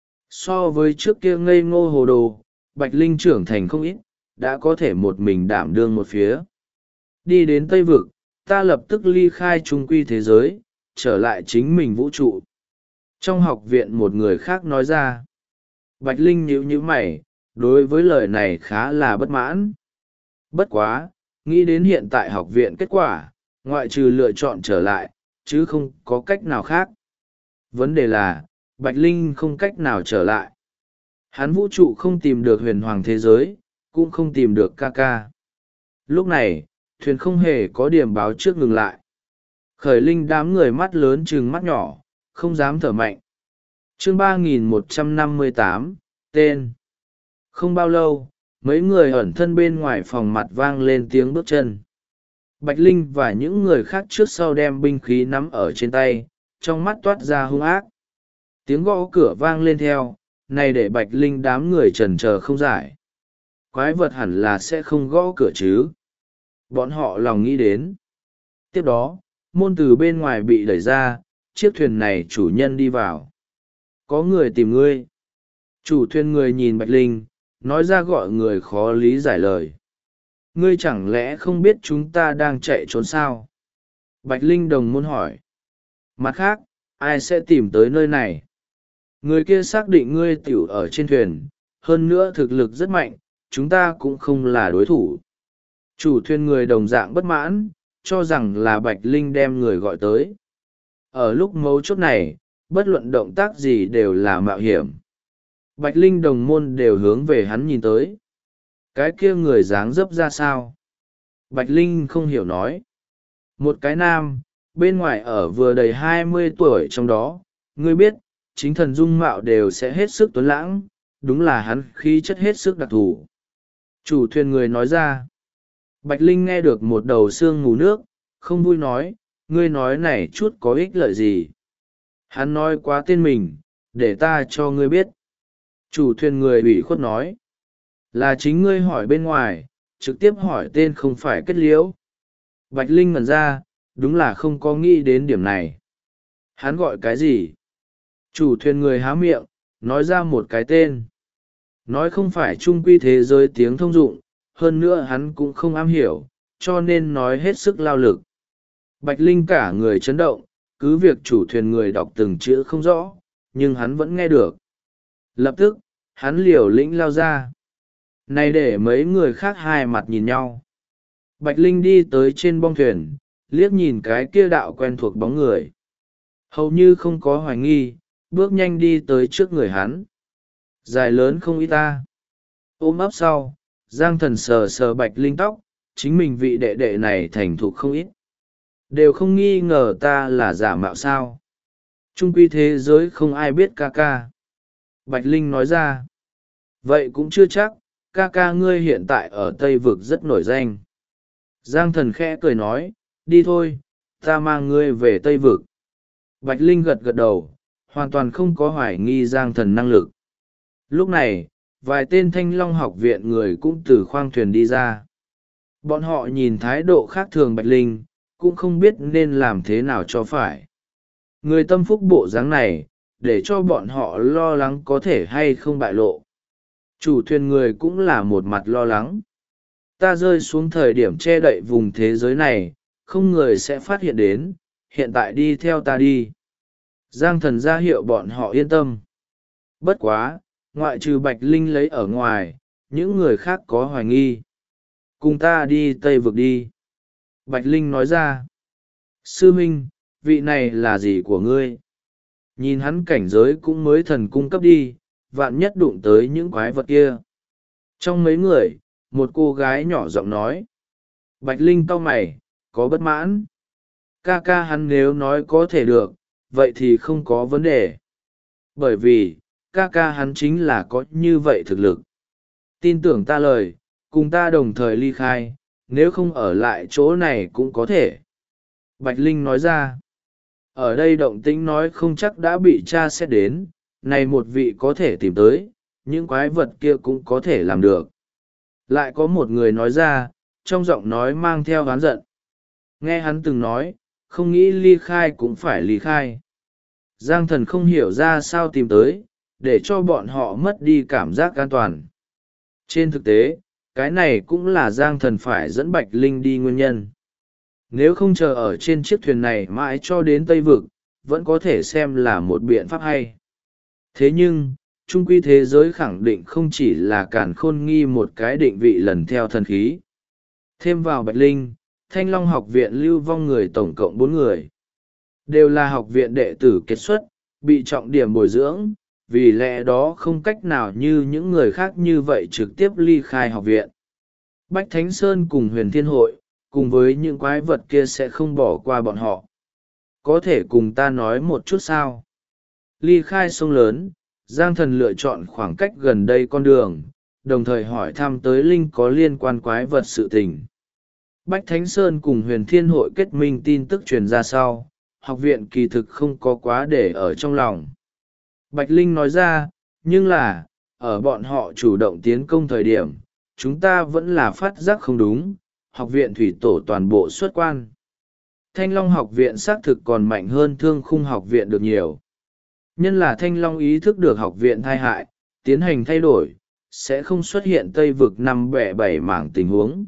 so với trước kia ngây ngô hồ đồ, Bạch Linh trưởng thành không ít, đã có thể một mình đảm đương một phía. Đi đến Tây Vực, ta lập tức ly khai trung quy thế giới, trở lại chính mình vũ trụ. Trong học viện một người khác nói ra, Bạch Linh nhíu mày, đối với lời này khá là bất mãn. Bất quá, nghĩ đến hiện tại học viện kết quả, ngoại trừ lựa chọn trở lại, chứ không có cách nào khác. Vấn đề là, Bạch Linh không cách nào trở lại. Hắn vũ trụ không tìm được huyền hoàng thế giới, cũng không tìm được ca ca. Lúc này, thuyền không hề có điểm báo trước ngừng lại. Khởi Linh đám người mắt lớn trừng mắt nhỏ, không dám thở mạnh. Chương 3158, tên. Không bao lâu, mấy người ẩn thân bên ngoài phòng mặt vang lên tiếng bước chân. Bạch Linh và những người khác trước sau đem binh khí nắm ở trên tay, trong mắt toát ra hung ác. Tiếng gõ cửa vang lên theo, này để Bạch Linh đám người chần chờ không giải. Quái vật hẳn là sẽ không gõ cửa chứ. Bọn họ lòng nghĩ đến. Tiếp đó, môn từ bên ngoài bị đẩy ra, chiếc thuyền này chủ nhân đi vào. Có người tìm ngươi. Chủ thuyền người nhìn Bạch Linh, nói ra gọi người khó lý giải lời. Ngươi chẳng lẽ không biết chúng ta đang chạy trốn sao? Bạch Linh đồng môn hỏi. Mặt khác, ai sẽ tìm tới nơi này? Người kia xác định ngươi tiểu ở trên thuyền, hơn nữa thực lực rất mạnh, chúng ta cũng không là đối thủ. Chủ thuyền người đồng dạng bất mãn, cho rằng là Bạch Linh đem người gọi tới. Ở lúc mấu chốt này, bất luận động tác gì đều là mạo hiểm. Bạch Linh đồng môn đều hướng về hắn nhìn tới. Cái kia người dáng dấp ra sao? Bạch Linh không hiểu nói. Một cái nam, bên ngoài ở vừa đầy 20 tuổi trong đó, ngươi biết, chính thần dung mạo đều sẽ hết sức tuấn lãng, đúng là hắn khí chất hết sức đặc thù. Chủ thuyền người nói ra. Bạch Linh nghe được một đầu xương mù nước, không vui nói, ngươi nói này chút có ích lợi gì. Hắn nói quá tên mình, để ta cho ngươi biết. Chủ thuyền người ủy khuất nói. Là chính ngươi hỏi bên ngoài, trực tiếp hỏi tên không phải kết liễu. Bạch Linh ngẩn ra, đúng là không có nghĩ đến điểm này. Hắn gọi cái gì? Chủ thuyền người há miệng, nói ra một cái tên. Nói không phải trung quy thế giới tiếng thông dụng, hơn nữa hắn cũng không am hiểu, cho nên nói hết sức lao lực. Bạch Linh cả người chấn động, cứ việc chủ thuyền người đọc từng chữ không rõ, nhưng hắn vẫn nghe được. Lập tức, hắn liều lĩnh lao ra. Này để mấy người khác hai mặt nhìn nhau. Bạch Linh đi tới trên bong thuyền, liếc nhìn cái kia đạo quen thuộc bóng người. Hầu như không có hoài nghi, bước nhanh đi tới trước người hắn. Dài lớn không ít ta. Ôm ấp sau, Giang Thần sờ sờ Bạch Linh tóc, chính mình vị đệ đệ này thành thục không ít. Đều không nghi ngờ ta là giả mạo sao. Trung quy thế giới không ai biết ca ca. Bạch Linh nói ra. Vậy cũng chưa chắc, ca ca ngươi hiện tại ở Tây Vực rất nổi danh. Giang Thần khẽ cười nói, đi thôi, ta mang ngươi về Tây Vực. Bạch Linh gật gật đầu, hoàn toàn không có hoài nghi Giang Thần năng lực. Lúc này, vài tên Thanh Long học viện người cũng từ khoang thuyền đi ra. Bọn họ nhìn thái độ khác thường Bạch Linh, cũng không biết nên làm thế nào cho phải. Người tâm phúc bộ dáng này, để cho bọn họ lo lắng có thể hay không bại lộ. Chủ thuyền người cũng là một mặt lo lắng. Ta rơi xuống thời điểm che đậy vùng thế giới này, không người sẽ phát hiện đến, hiện tại đi theo ta đi. Giang Thần ra hiệu bọn họ yên tâm. Bất quá, ngoại trừ Bạch Linh lấy ở ngoài, những người khác có hoài nghi. Cùng ta đi Tây Vực đi. Bạch Linh nói ra. Sư huynh, vị này là gì của ngươi? Nhìn hắn cảnh giới cũng mới thần cung cấp đi, vạn nhất đụng tới những quái vật kia. Trong mấy người, một cô gái nhỏ giọng nói. Bạch Linh cau mày, có bất mãn. Ca ca hắn nếu nói có thể được, vậy thì không có vấn đề. Bởi vì, ca ca hắn chính là có như vậy thực lực. Tin tưởng ta lời, cùng ta đồng thời ly khai, nếu không ở lại chỗ này cũng có thể. Bạch Linh nói ra. Ở đây động tĩnh nói không chắc đã bị tra xét đến, này một vị có thể tìm tới, những quái vật kia cũng có thể làm được. Lại có một người nói ra, trong giọng nói mang theo oán giận. Nghe hắn từng nói, không nghĩ ly khai cũng phải ly khai. Giang Thần không hiểu ra sao tìm tới, để cho bọn họ mất đi cảm giác an toàn. Trên thực tế, cái này cũng là Giang Thần phải dẫn Bạch Linh đi nguyên nhân. Nếu không chờ ở trên chiếc thuyền này mãi cho đến Tây Vực, vẫn có thể xem là một biện pháp hay. Thế nhưng, trung quy thế giới khẳng định không chỉ là càn khôn nghi một cái định vị lần theo thần khí. Thêm vào Bạch Linh, Thanh Long học viện lưu vong người tổng cộng 4 người. Đều là học viện đệ tử kết xuất, bị trọng điểm bồi dưỡng, vì lẽ đó không cách nào như những người khác như vậy trực tiếp ly khai học viện. Bách Thánh Sơn cùng Huyền Thiên Hội, cùng với những quái vật kia sẽ không bỏ qua bọn họ. Có thể cùng ta nói một chút sao? Ly khai sông lớn, Giang Thần lựa chọn khoảng cách gần đây con đường, đồng thời hỏi thăm tới Linh có liên quan quái vật sự tình. Bách Thánh Sơn cùng Huyền Thiên Hội kết minh tin tức truyền ra sau, học viện kỳ thực không có quá để ở trong lòng. Bạch Linh nói ra, nhưng là, ở bọn họ chủ động tiến công thời điểm, chúng ta vẫn là phát giác không đúng, học viện thủy tổ toàn bộ xuất quan. Thanh Long học viện xác thực còn mạnh hơn Thương Khung học viện được nhiều. Nhân là Thanh Long ý thức được học viện thai hại, tiến hành thay đổi, sẽ không xuất hiện Tây Vực 5 bẻ 7 mảng tình huống.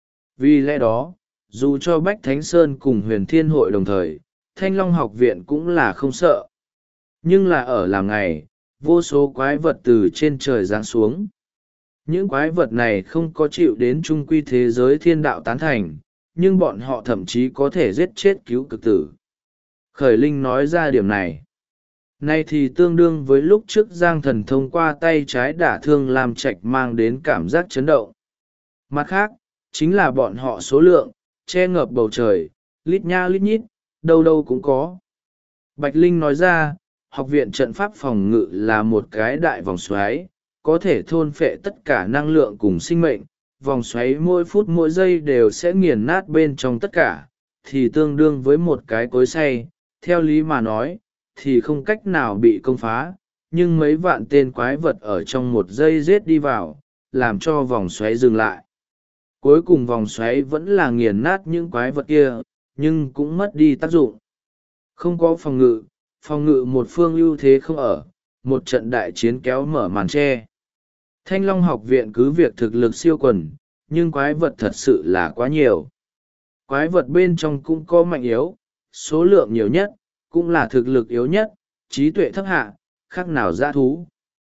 Vì lẽ đó, dù cho Bách Thánh Sơn cùng Huyền Thiên Hội đồng thời, Thanh Long học viện cũng là không sợ. Nhưng là ở làm ngày, vô số quái vật từ trên trời giáng xuống. Những quái vật này không có chịu đến trung quy thế giới thiên đạo tán thành, nhưng bọn họ thậm chí có thể giết chết cứu cực tử. Khởi Linh nói ra điểm này. Nay thì tương đương với lúc trước Giang Thần thông qua tay trái đả thương Lam Trạch mang đến cảm giác chấn động. Mặt khác, chính là bọn họ số lượng, che ngập bầu trời, lít nha lít nhít, đâu đâu cũng có. Bạch Linh nói ra, học viện trận pháp phòng ngự là một cái đại vòng xoáy, có thể thôn phệ tất cả năng lượng cùng sinh mệnh, vòng xoáy mỗi phút mỗi giây đều sẽ nghiền nát bên trong tất cả, thì tương đương với một cái cối xay, theo lý mà nói, thì không cách nào bị công phá, nhưng mấy vạn tên quái vật ở trong một giây giết đi vào, làm cho vòng xoáy dừng lại. Cuối cùng vòng xoáy vẫn là nghiền nát những quái vật kia, nhưng cũng mất đi tác dụng. Không có phòng ngự một phương ưu thế không ở, một trận đại chiến kéo mở màn che. Thanh Long học viện cứ việc thực lực siêu quần, nhưng quái vật thật sự là quá nhiều. Quái vật bên trong cũng có mạnh yếu, số lượng nhiều nhất, cũng là thực lực yếu nhất, trí tuệ thấp hạ, khác nào dã thú.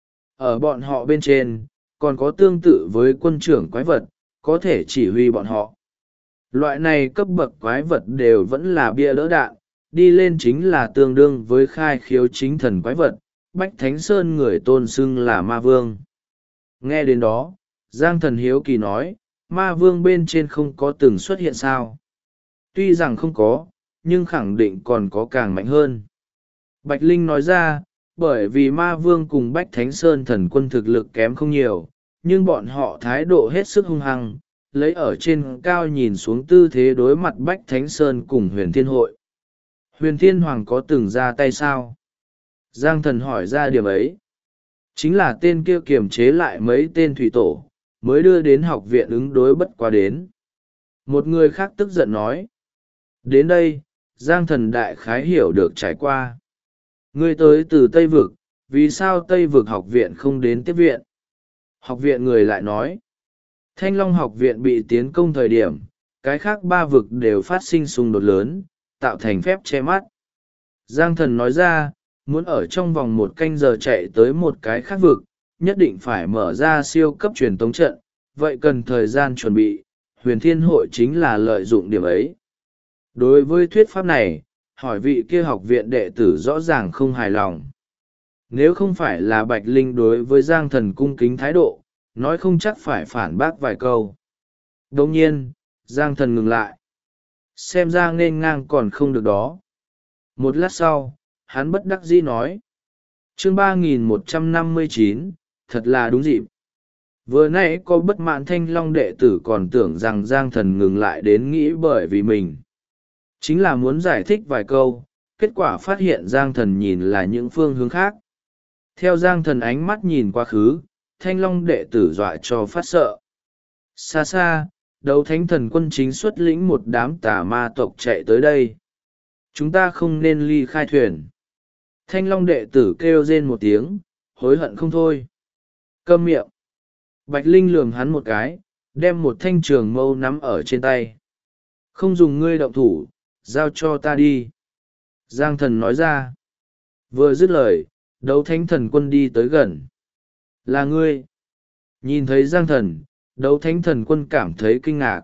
Ở bọn họ bên trên, còn có tương tự với quân trưởng quái vật, có thể chỉ huy bọn họ. Loại này cấp bậc quái vật đều vẫn là bia đỡ đạn, đi lên chính là tương đương với khai khiếu chính thần quái vật, Bách Thánh Sơn người tôn xưng là ma vương. Nghe đến đó, Giang Thần hiếu kỳ nói, ma vương bên trên không có từng xuất hiện sao. Tuy rằng không có, nhưng khẳng định còn có càng mạnh hơn. Bạch Linh nói ra, bởi vì ma vương cùng Bách Thánh Sơn thần quân thực lực kém không nhiều, nhưng bọn họ thái độ hết sức hung hăng, lấy ở trên cao nhìn xuống tư thế đối mặt Bách Thánh Sơn cùng Huyền Thiên Hội. Huyền Thiên Hoàng có từng ra tay sao? Giang Thần hỏi ra điểm ấy. Chính là tên kia kiềm chế lại mấy tên thủy tổ, mới đưa đến học viện ứng đối bất quá đến. Một người khác tức giận nói. Đến đây, Giang Thần đại khái hiểu được trải qua. Ngươi tới từ Tây Vực, vì sao Tây Vực học viện không đến tiếp viện? Học viện người lại nói. Thanh Long học viện bị tiến công thời điểm, cái khác ba vực đều phát sinh xung đột lớn, tạo thành phép che mắt. Giang Thần nói ra, muốn ở trong vòng 1 canh giờ chạy tới một cái khác vực, nhất định phải mở ra siêu cấp truyền tống trận, vậy cần thời gian chuẩn bị, Huyền Thiên Hội chính là lợi dụng điểm ấy. Đối với thuyết pháp này, hỏi vị kia học viện đệ tử rõ ràng không hài lòng. Nếu không phải là Bạch Linh đối với Giang Thần cung kính thái độ, nói không chắc phải phản bác vài câu. Đồng nhiên, Giang Thần ngừng lại. Xem ra nên ngang còn không được đó. Một lát sau, hắn bất đắc dĩ nói. Chương 3159, thật là đúng dịp. Vừa nãy có bất mãn Thanh Long đệ tử còn tưởng rằng Giang Thần ngừng lại đến nghĩ bởi vì mình. Chính là muốn giải thích vài câu, kết quả phát hiện Giang Thần nhìn là những phương hướng khác. Theo Giang Thần ánh mắt nhìn quá khứ, Thanh Long đệ tử dọa cho phát sợ. Xa xa, đấu thánh thần quân chính xuất lĩnh một đám tà ma tộc chạy tới đây. Chúng ta không nên ly khai thuyền. Thanh Long đệ tử kêu rên một tiếng, hối hận không thôi. Câm miệng. Bạch Linh lườm hắn một cái, đem một thanh trường mâu nắm ở trên tay. Không dùng ngươi động thủ, giao cho ta đi. Giang Thần nói ra. Vừa dứt lời, đấu thánh thần quân đi tới gần. Là ngươi. Nhìn thấy Giang Thần, đấu thánh thần quân cảm thấy kinh ngạc.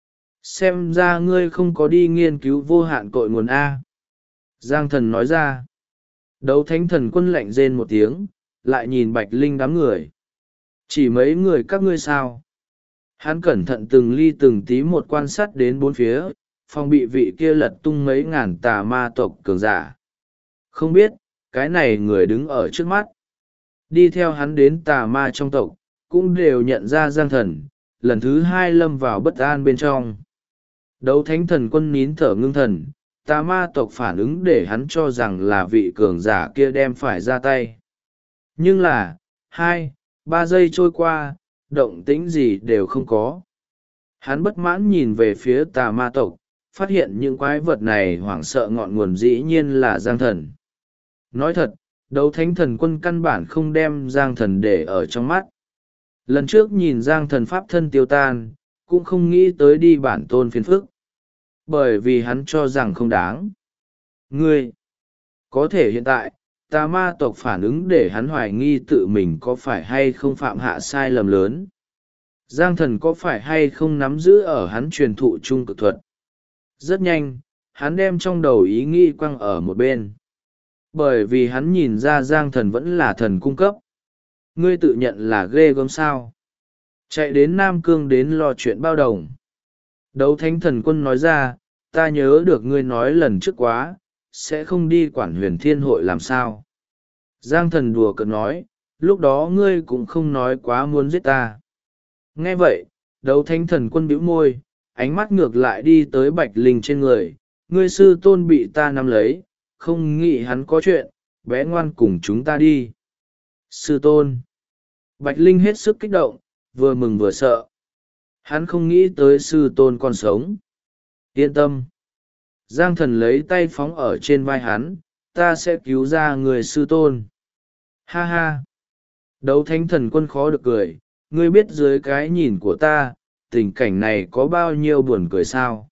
Xem ra ngươi không có đi nghiên cứu vô hạn cội nguồn A. Giang Thần nói ra. Đấu thánh thần quân lạnh rên một tiếng, lại nhìn Bạch Linh đám người. Chỉ mấy người các ngươi sao? Hắn cẩn thận từng ly từng tí một quan sát đến bốn phía, phòng bị vị kia lật tung mấy ngàn tà ma tộc cường giả. Không biết, cái này người đứng ở trước mắt. Đi theo hắn đến tà ma trong tộc, cũng đều nhận ra Giang Thần, lần thứ hai lâm vào bất an bên trong. Đấu thánh thần quân nín thở ngưng thần, tà ma tộc phản ứng để hắn cho rằng là vị cường giả kia đem phải ra tay. Nhưng là, 2-3 giây trôi qua, động tĩnh gì đều không có. Hắn bất mãn nhìn về phía tà ma tộc, phát hiện những quái vật này hoảng sợ ngọn nguồn dĩ nhiên là Giang Thần. Nói thật, đấu thánh thần quân căn bản không đem Giang Thần để ở trong mắt. Lần trước nhìn Giang Thần pháp thân tiêu tan, cũng không nghĩ tới đi bản tôn phiền phức. Bởi vì hắn cho rằng không đáng. Ngươi, có thể hiện tại, tà ma tộc phản ứng để hắn hoài nghi tự mình có phải hay không phạm hạ sai lầm lớn. Giang Thần có phải hay không nắm giữ ở hắn truyền thụ trung cực thuật. Rất nhanh, hắn đem trong đầu ý nghĩ quăng ở một bên. Bởi vì hắn nhìn ra Giang Thần vẫn là thần cung cấp. Ngươi tự nhận là ghê gớm sao. Chạy đến Nam Cương đến lo chuyện bao đồng. Đấu thánh thần quân nói ra, ta nhớ được ngươi nói lần trước quá, sẽ không đi quản Huyền Thiên Hội làm sao. Giang Thần đùa cợt nói, lúc đó ngươi cũng không nói quá muốn giết ta. Nghe vậy, đấu thánh thần quân bĩu môi, ánh mắt ngược lại đi tới Bạch Linh trên người, ngươi sư tôn bị ta nắm lấy, không nghĩ hắn có chuyện, bé ngoan cùng chúng ta đi. Sư tôn. Bạch Linh hết sức kích động, vừa mừng vừa sợ. Hắn không nghĩ tới sư tôn còn sống. Yên tâm. Giang Thần lấy tay phóng ở trên vai hắn, ta sẽ cứu ra người sư tôn. Ha ha. Đấu thánh thần quân khó được cười, ngươi biết dưới cái nhìn của ta, tình cảnh này có bao nhiêu buồn cười sao?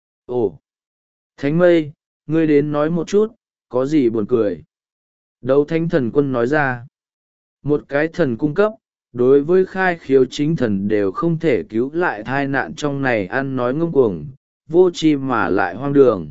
Ồ! Thánh mây, ngươi đến nói một chút, có gì buồn cười? Đấu thánh thần quân nói ra. Một cái thần cung cấp, đối với khai khiếu chính thần đều không thể cứu lại thai nạn trong này ăn nói ngông cuồng, vô tri mà lại hoang đường.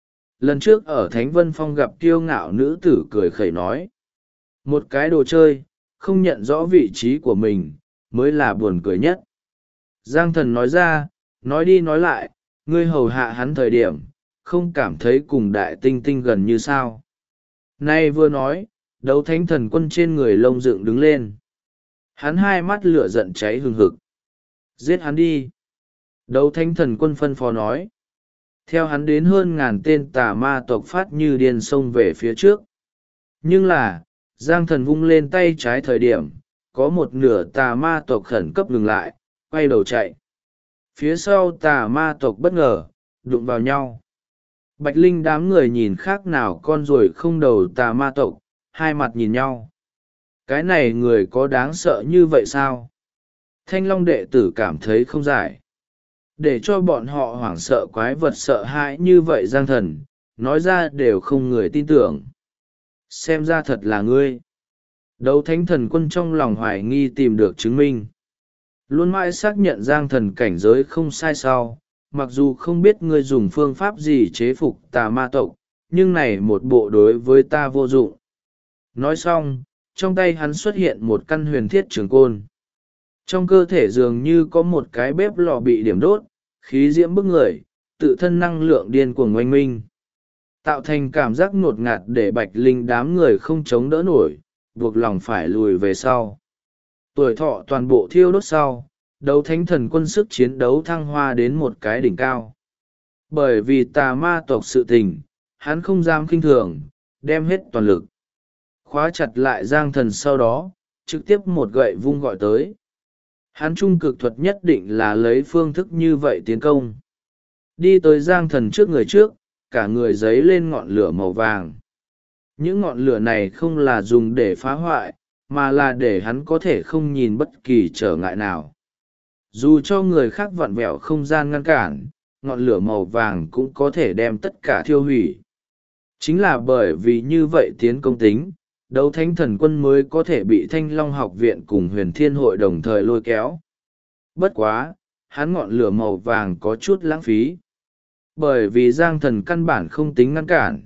Lần trước ở Thánh Vân Phong gặp kiêu ngạo nữ tử cười khẩy nói. Một cái đồ chơi, không nhận rõ vị trí của mình, mới là buồn cười nhất. Giang Thần nói ra, nói đi nói lại, ngươi hầu hạ hắn thời điểm, không cảm thấy cùng đại tinh tinh gần như sao. Nay vừa nói, Đấu thánh thần quân trên người lông dựng đứng lên. Hắn hai mắt lửa giận cháy hừng hực. Giết hắn đi. Đấu thánh thần quân phân phó nói. Theo hắn đến hơn ngàn tên tà ma tộc phát như điên xông về phía trước. Nhưng là, Giang Thần vung lên tay trái thời điểm, có một nửa tà ma tộc khẩn cấp ngừng lại, quay đầu chạy. Phía sau tà ma tộc bất ngờ, đụng vào nhau. Bạch Linh đám người nhìn khác nào con ruồi không đầu tà ma tộc, hai mặt nhìn nhau. Cái này người có đáng sợ như vậy sao? Thanh Long đệ tử cảm thấy không giải. Để cho bọn họ hoảng sợ quái vật sợ hãi như vậy Giang Thần, nói ra đều không người tin tưởng. Xem ra thật là ngươi. Đấu thánh thần quân trong lòng hoài nghi tìm được chứng minh. Luôn mãi xác nhận Giang Thần cảnh giới không sai sau, mặc dù không biết ngươi dùng phương pháp gì chế phục tà ma tộc, nhưng này một bộ đối với ta vô dụng. Nói xong, trong tay hắn xuất hiện một căn huyền thiết trường côn. Trong cơ thể dường như có một cái bếp lò bị điểm đốt, khí diễm bức người, tự thân năng lượng điên cuồng oanh minh. Tạo thành cảm giác ngột ngạt để Bạch Linh đám người không chống đỡ nổi, buộc lòng phải lùi về sau. Tuổi thọ toàn bộ thiêu đốt sau, đấu thánh thần quân sức chiến đấu thăng hoa đến một cái đỉnh cao. Bởi vì tà ma tộc sự tình, hắn không dám khinh thường, đem hết toàn lực. Khóa chặt lại Giang Thần sau đó, trực tiếp một gậy vung gọi tới. Hắn trung cực thuật nhất định là lấy phương thức như vậy tiến công. Đi tới Giang Thần trước người trước, cả người giấy lên ngọn lửa màu vàng. Những ngọn lửa này không là dùng để phá hoại, mà là để hắn có thể không nhìn bất kỳ trở ngại nào. Dù cho người khác vặn vẹo không gian ngăn cản, ngọn lửa màu vàng cũng có thể đem tất cả thiêu hủy. Chính là bởi vì như vậy tiến công tính, đấu thánh thần quân mới có thể bị Thanh Long học viện cùng Huyền Thiên hội đồng thời lôi kéo. Bất quá, hắn ngọn lửa màu vàng có chút lãng phí. Bởi vì Giang Thần căn bản không tính ngăn cản.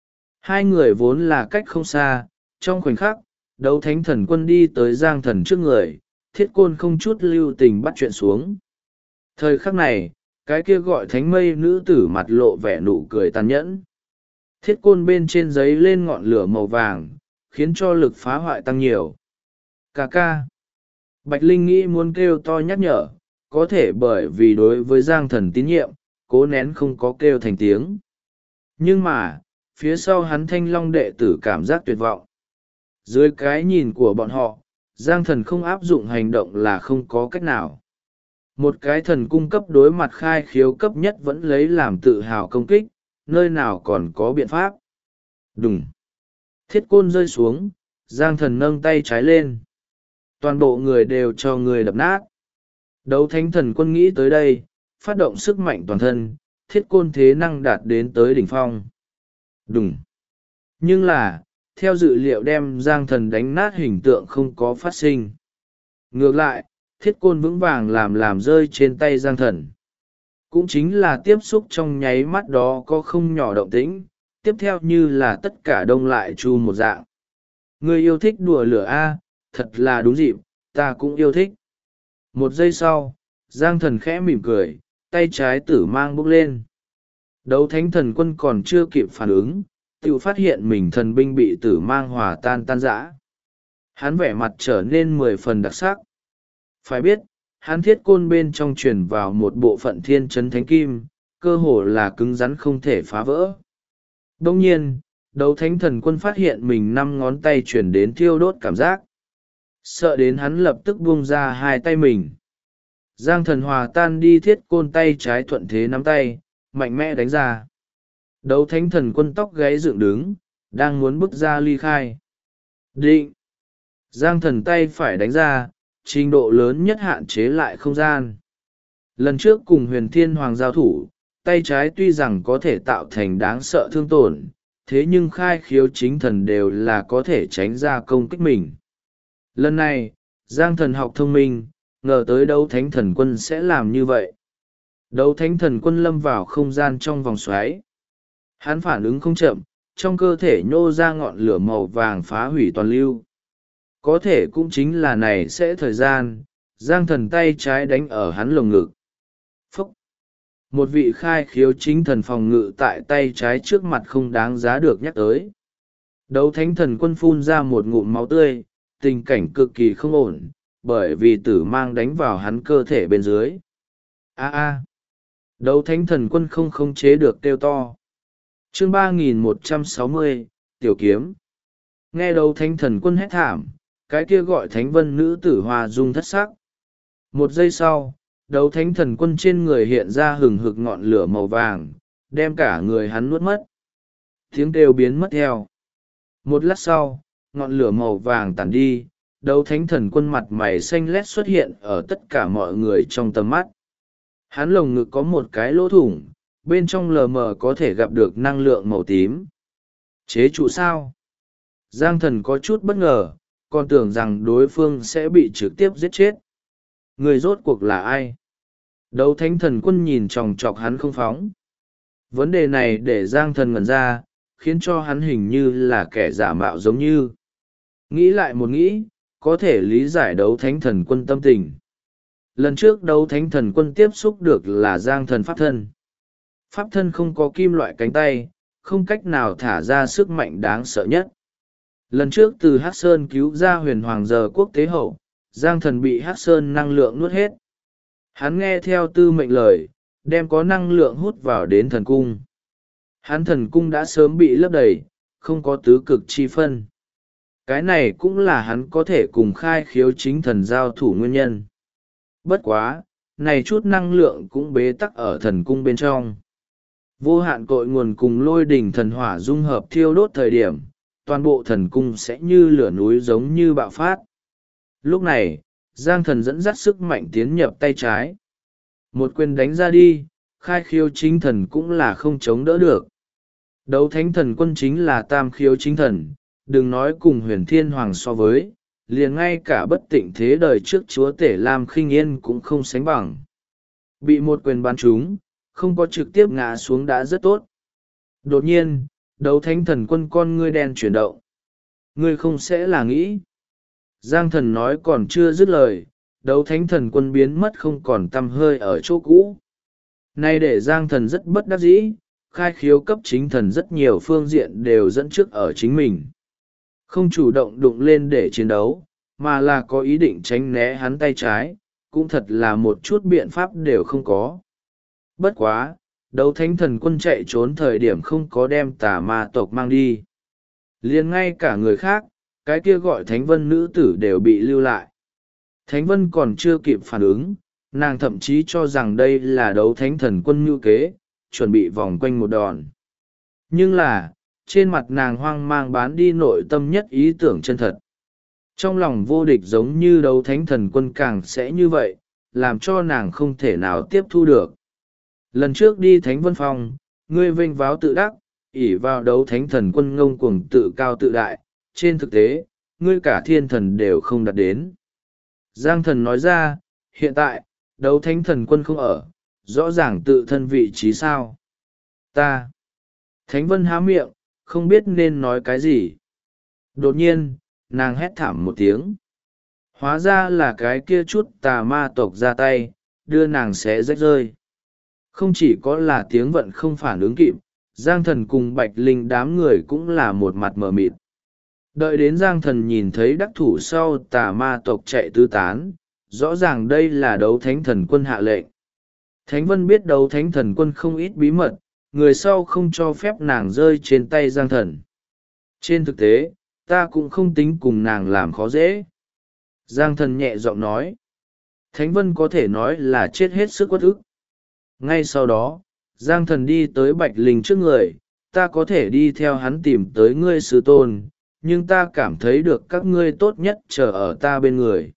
Hai người vốn là cách không xa, trong khoảnh khắc, đấu thánh thần quân đi tới Giang Thần trước người, thiết côn không chút lưu tình bắt chuyện xuống. Thời khắc này, cái kia gọi thánh mây nữ tử mặt lộ vẻ nụ cười tàn nhẫn. Thiết côn bên trên giấy lên ngọn lửa màu vàng, khiến cho lực phá hoại tăng nhiều. Cà ca. Bạch Linh nghĩ muốn kêu to nhắc nhở, có thể bởi vì đối với Giang Thần tín nhiệm, cố nén không có kêu thành tiếng. Nhưng mà, phía sau hắn Thanh Long đệ tử cảm giác tuyệt vọng. Dưới cái nhìn của bọn họ, Giang Thần không áp dụng hành động là không có cách nào. Một cái thần cung cấp đối mặt khai khiếu cấp nhất vẫn lấy làm tự hào công kích, nơi nào còn có biện pháp. Đùng. Thiết côn rơi xuống, Giang Thần nâng tay trái lên. Toàn bộ người đều cho người đập nát. Đấu thánh thần quân nghĩ tới đây, phát động sức mạnh toàn thân, thiết côn thế năng đạt đến tới đỉnh phong. Đùng. Nhưng là, theo dự liệu đem Giang Thần đánh nát hình tượng không có phát sinh. Ngược lại, thiết côn vững vàng làm rơi trên tay Giang Thần. Cũng chính là tiếp xúc trong nháy mắt đó có không nhỏ động tĩnh, tiếp theo như là tất cả đông lại chu một dạng. Người yêu thích đùa lửa A, thật là đúng dịp, ta cũng yêu thích. Một giây sau, Giang Thần khẽ mỉm cười, tay trái tử mang bốc lên. Đấu thánh thần quân còn chưa kịp phản ứng, tự phát hiện mình thần binh bị tử mang hòa tan rã. Hắn vẻ mặt trở nên 10 phần đặc sắc. Phải biết, hắn thiết côn bên trong truyền vào một bộ phận thiên chấn thánh kim, cơ hồ là cứng rắn không thể phá vỡ. Đông nhiên, đấu thánh thần quân phát hiện mình 5 ngón tay chuyển đến thiêu đốt cảm giác. Sợ đến hắn lập tức buông ra hai tay mình. Giang Thần hòa tan đi thiết côn tay trái thuận thế nắm tay, mạnh mẽ đánh ra. Đấu thánh thần quân tóc gáy dựng đứng, đang muốn bước ra ly khai. Định! Giang Thần tay phải đánh ra, trình độ lớn nhất hạn chế lại không gian. Lần trước cùng Huyền Thiên Hoàng giao thủ, tay trái tuy rằng có thể tạo thành đáng sợ thương tổn, thế nhưng khai khiếu chính thần đều là có thể tránh ra công kích mình. Lần này, Giang Thần học thông minh, ngờ tới đấu thánh thần quân sẽ làm như vậy. Đấu thánh thần quân lâm vào không gian trong vòng xoáy. Hắn phản ứng không chậm, trong cơ thể nhô ra ngọn lửa màu vàng phá hủy toàn lưu. Có thể cũng chính là này sẽ thời gian, Giang Thần tay trái đánh ở hắn lồng ngực. Phúc! Một vị khai khiếu chính thần phòng ngự tại tay trái trước mặt không đáng giá được nhắc tới. Đấu thánh thần quân phun ra một ngụm máu tươi, tình cảnh cực kỳ không ổn, bởi vì tử mang đánh vào hắn cơ thể bên dưới. A. Đấu thánh thần quân không khống chế được kêu to. Chương 3160, Tiểu Kiếm. Nghe đấu thánh thần quân hét thảm, cái kia gọi thánh vân nữ tử hoa dung thất sắc. Một giây sau, đấu thánh thần quân trên người hiện ra hừng hực ngọn lửa màu vàng, đem cả người hắn nuốt mất. Tiếng kêu biến mất theo. Một lát sau, ngọn lửa màu vàng tàn đi, đấu thánh thần quân mặt mày xanh lét xuất hiện ở tất cả mọi người trong tầm mắt. Hắn lồng ngực có một cái lỗ thủng, bên trong lờ mờ có thể gặp được năng lượng màu tím. Chế trụ sao? Giang thần có chút bất ngờ, còn tưởng rằng đối phương sẽ bị trực tiếp giết chết. Người rốt cuộc là ai? Đấu thánh thần quân nhìn chòng chọc hắn không phóng. Vấn đề này để Giang thần ngẩn ra, khiến cho hắn hình như là kẻ giả mạo giống như. Nghĩ lại một nghĩ, có thể lý giải đấu thánh thần quân tâm tình. Lần trước đấu thánh thần quân tiếp xúc được là Giang thần pháp thân. Pháp thân không có kim loại cánh tay, không cách nào thả ra sức mạnh đáng sợ nhất. Lần trước từ Hắc Sơn cứu ra huyền hoàng giờ quốc tế hậu, Giang thần bị Hắc Sơn năng lượng nuốt hết. Hắn nghe theo tư mệnh lời, đem có năng lượng hút vào đến thần cung. Hắn thần cung đã sớm bị lấp đầy, không có tứ cực chi phân. Cái này cũng là hắn có thể cùng khai khiếu chính thần giao thủ nguyên nhân. Bất quá, này chút năng lượng cũng bế tắc ở thần cung bên trong. Vô hạn cội nguồn cùng lôi đỉnh thần hỏa dung hợp thiêu đốt thời điểm, toàn bộ thần cung sẽ như lửa núi giống như bạo phát. Lúc này, Giang thần dẫn dắt sức mạnh tiến nhập tay trái. Một quyền đánh ra đi, khai khiếu chính thần cũng là không chống đỡ được. Đấu thánh thần quân chính là tam khiếu chính thần, đừng nói cùng huyền thiên hoàng so với, liền ngay cả bất tịnh thế đời trước chúa tể Lam Khinh Yên cũng không sánh bằng. Bị một quyền bắn trúng, không có trực tiếp ngã xuống đã rất tốt. Đột nhiên, đấu thánh thần quân con ngươi đen chuyển động. Ngươi không sẽ là nghĩ. Giang thần nói còn chưa dứt lời, đấu thánh thần quân biến mất không còn tăm hơi ở chỗ cũ. Nay để Giang thần rất bất đắc dĩ, khai khiếu cấp chính thần rất nhiều phương diện đều dẫn trước ở chính mình. Không chủ động đụng lên để chiến đấu, mà là có ý định tránh né hắn tay trái, cũng thật là một chút biện pháp đều không có. Bất quá, đấu thánh thần quân chạy trốn thời điểm không có đem tà ma tộc mang đi. Liền ngay cả người khác, cái kia gọi thánh vân nữ tử đều bị lưu lại. Thánh vân còn chưa kịp phản ứng, nàng thậm chí cho rằng đây là đấu thánh thần quân mưu kế, chuẩn bị vòng quanh một đòn. Nhưng là, trên mặt nàng hoang mang bán đi nội tâm nhất ý tưởng chân thật. Trong lòng vô địch giống như đấu thánh thần quân càng sẽ như vậy, làm cho nàng không thể nào tiếp thu được. Lần trước đi Thánh Vân Phong, ngươi vênh váo tự đắc, ỷ vào đấu thánh thần quân ngông cuồng tự cao tự đại, trên thực tế, ngươi cả thiên thần đều không đạt đến. Giang thần nói ra, hiện tại, đấu thánh thần quân không ở, rõ ràng tự thân vị trí sao. Ta. Thánh Vân há miệng, không biết nên nói cái gì. Đột nhiên, nàng hét thảm một tiếng. Hóa ra là cái kia chút tà ma tộc ra tay, đưa nàng xé rách rơi. Không chỉ có là tiếng vận không phản ứng kịp, Giang thần cùng Bạch Linh đám người cũng là một mặt mờ mịt. Đợi đến Giang thần nhìn thấy đắc thủ sau tà ma tộc chạy tứ tán, rõ ràng đây là đấu thánh thần quân hạ lệnh. Thánh Vân biết đấu thánh thần quân không ít bí mật, người sau không cho phép nàng rơi trên tay Giang thần. Trên thực tế, ta cũng không tính cùng nàng làm khó dễ. Giang thần nhẹ giọng nói. Thánh Vân có thể nói là chết hết sức uất ức. Ngay sau đó, Giang thần đi tới Bạch Linh trước người, ta có thể đi theo hắn tìm tới ngươi sư tôn, nhưng ta cảm thấy được các ngươi tốt nhất chờ ở ta bên người.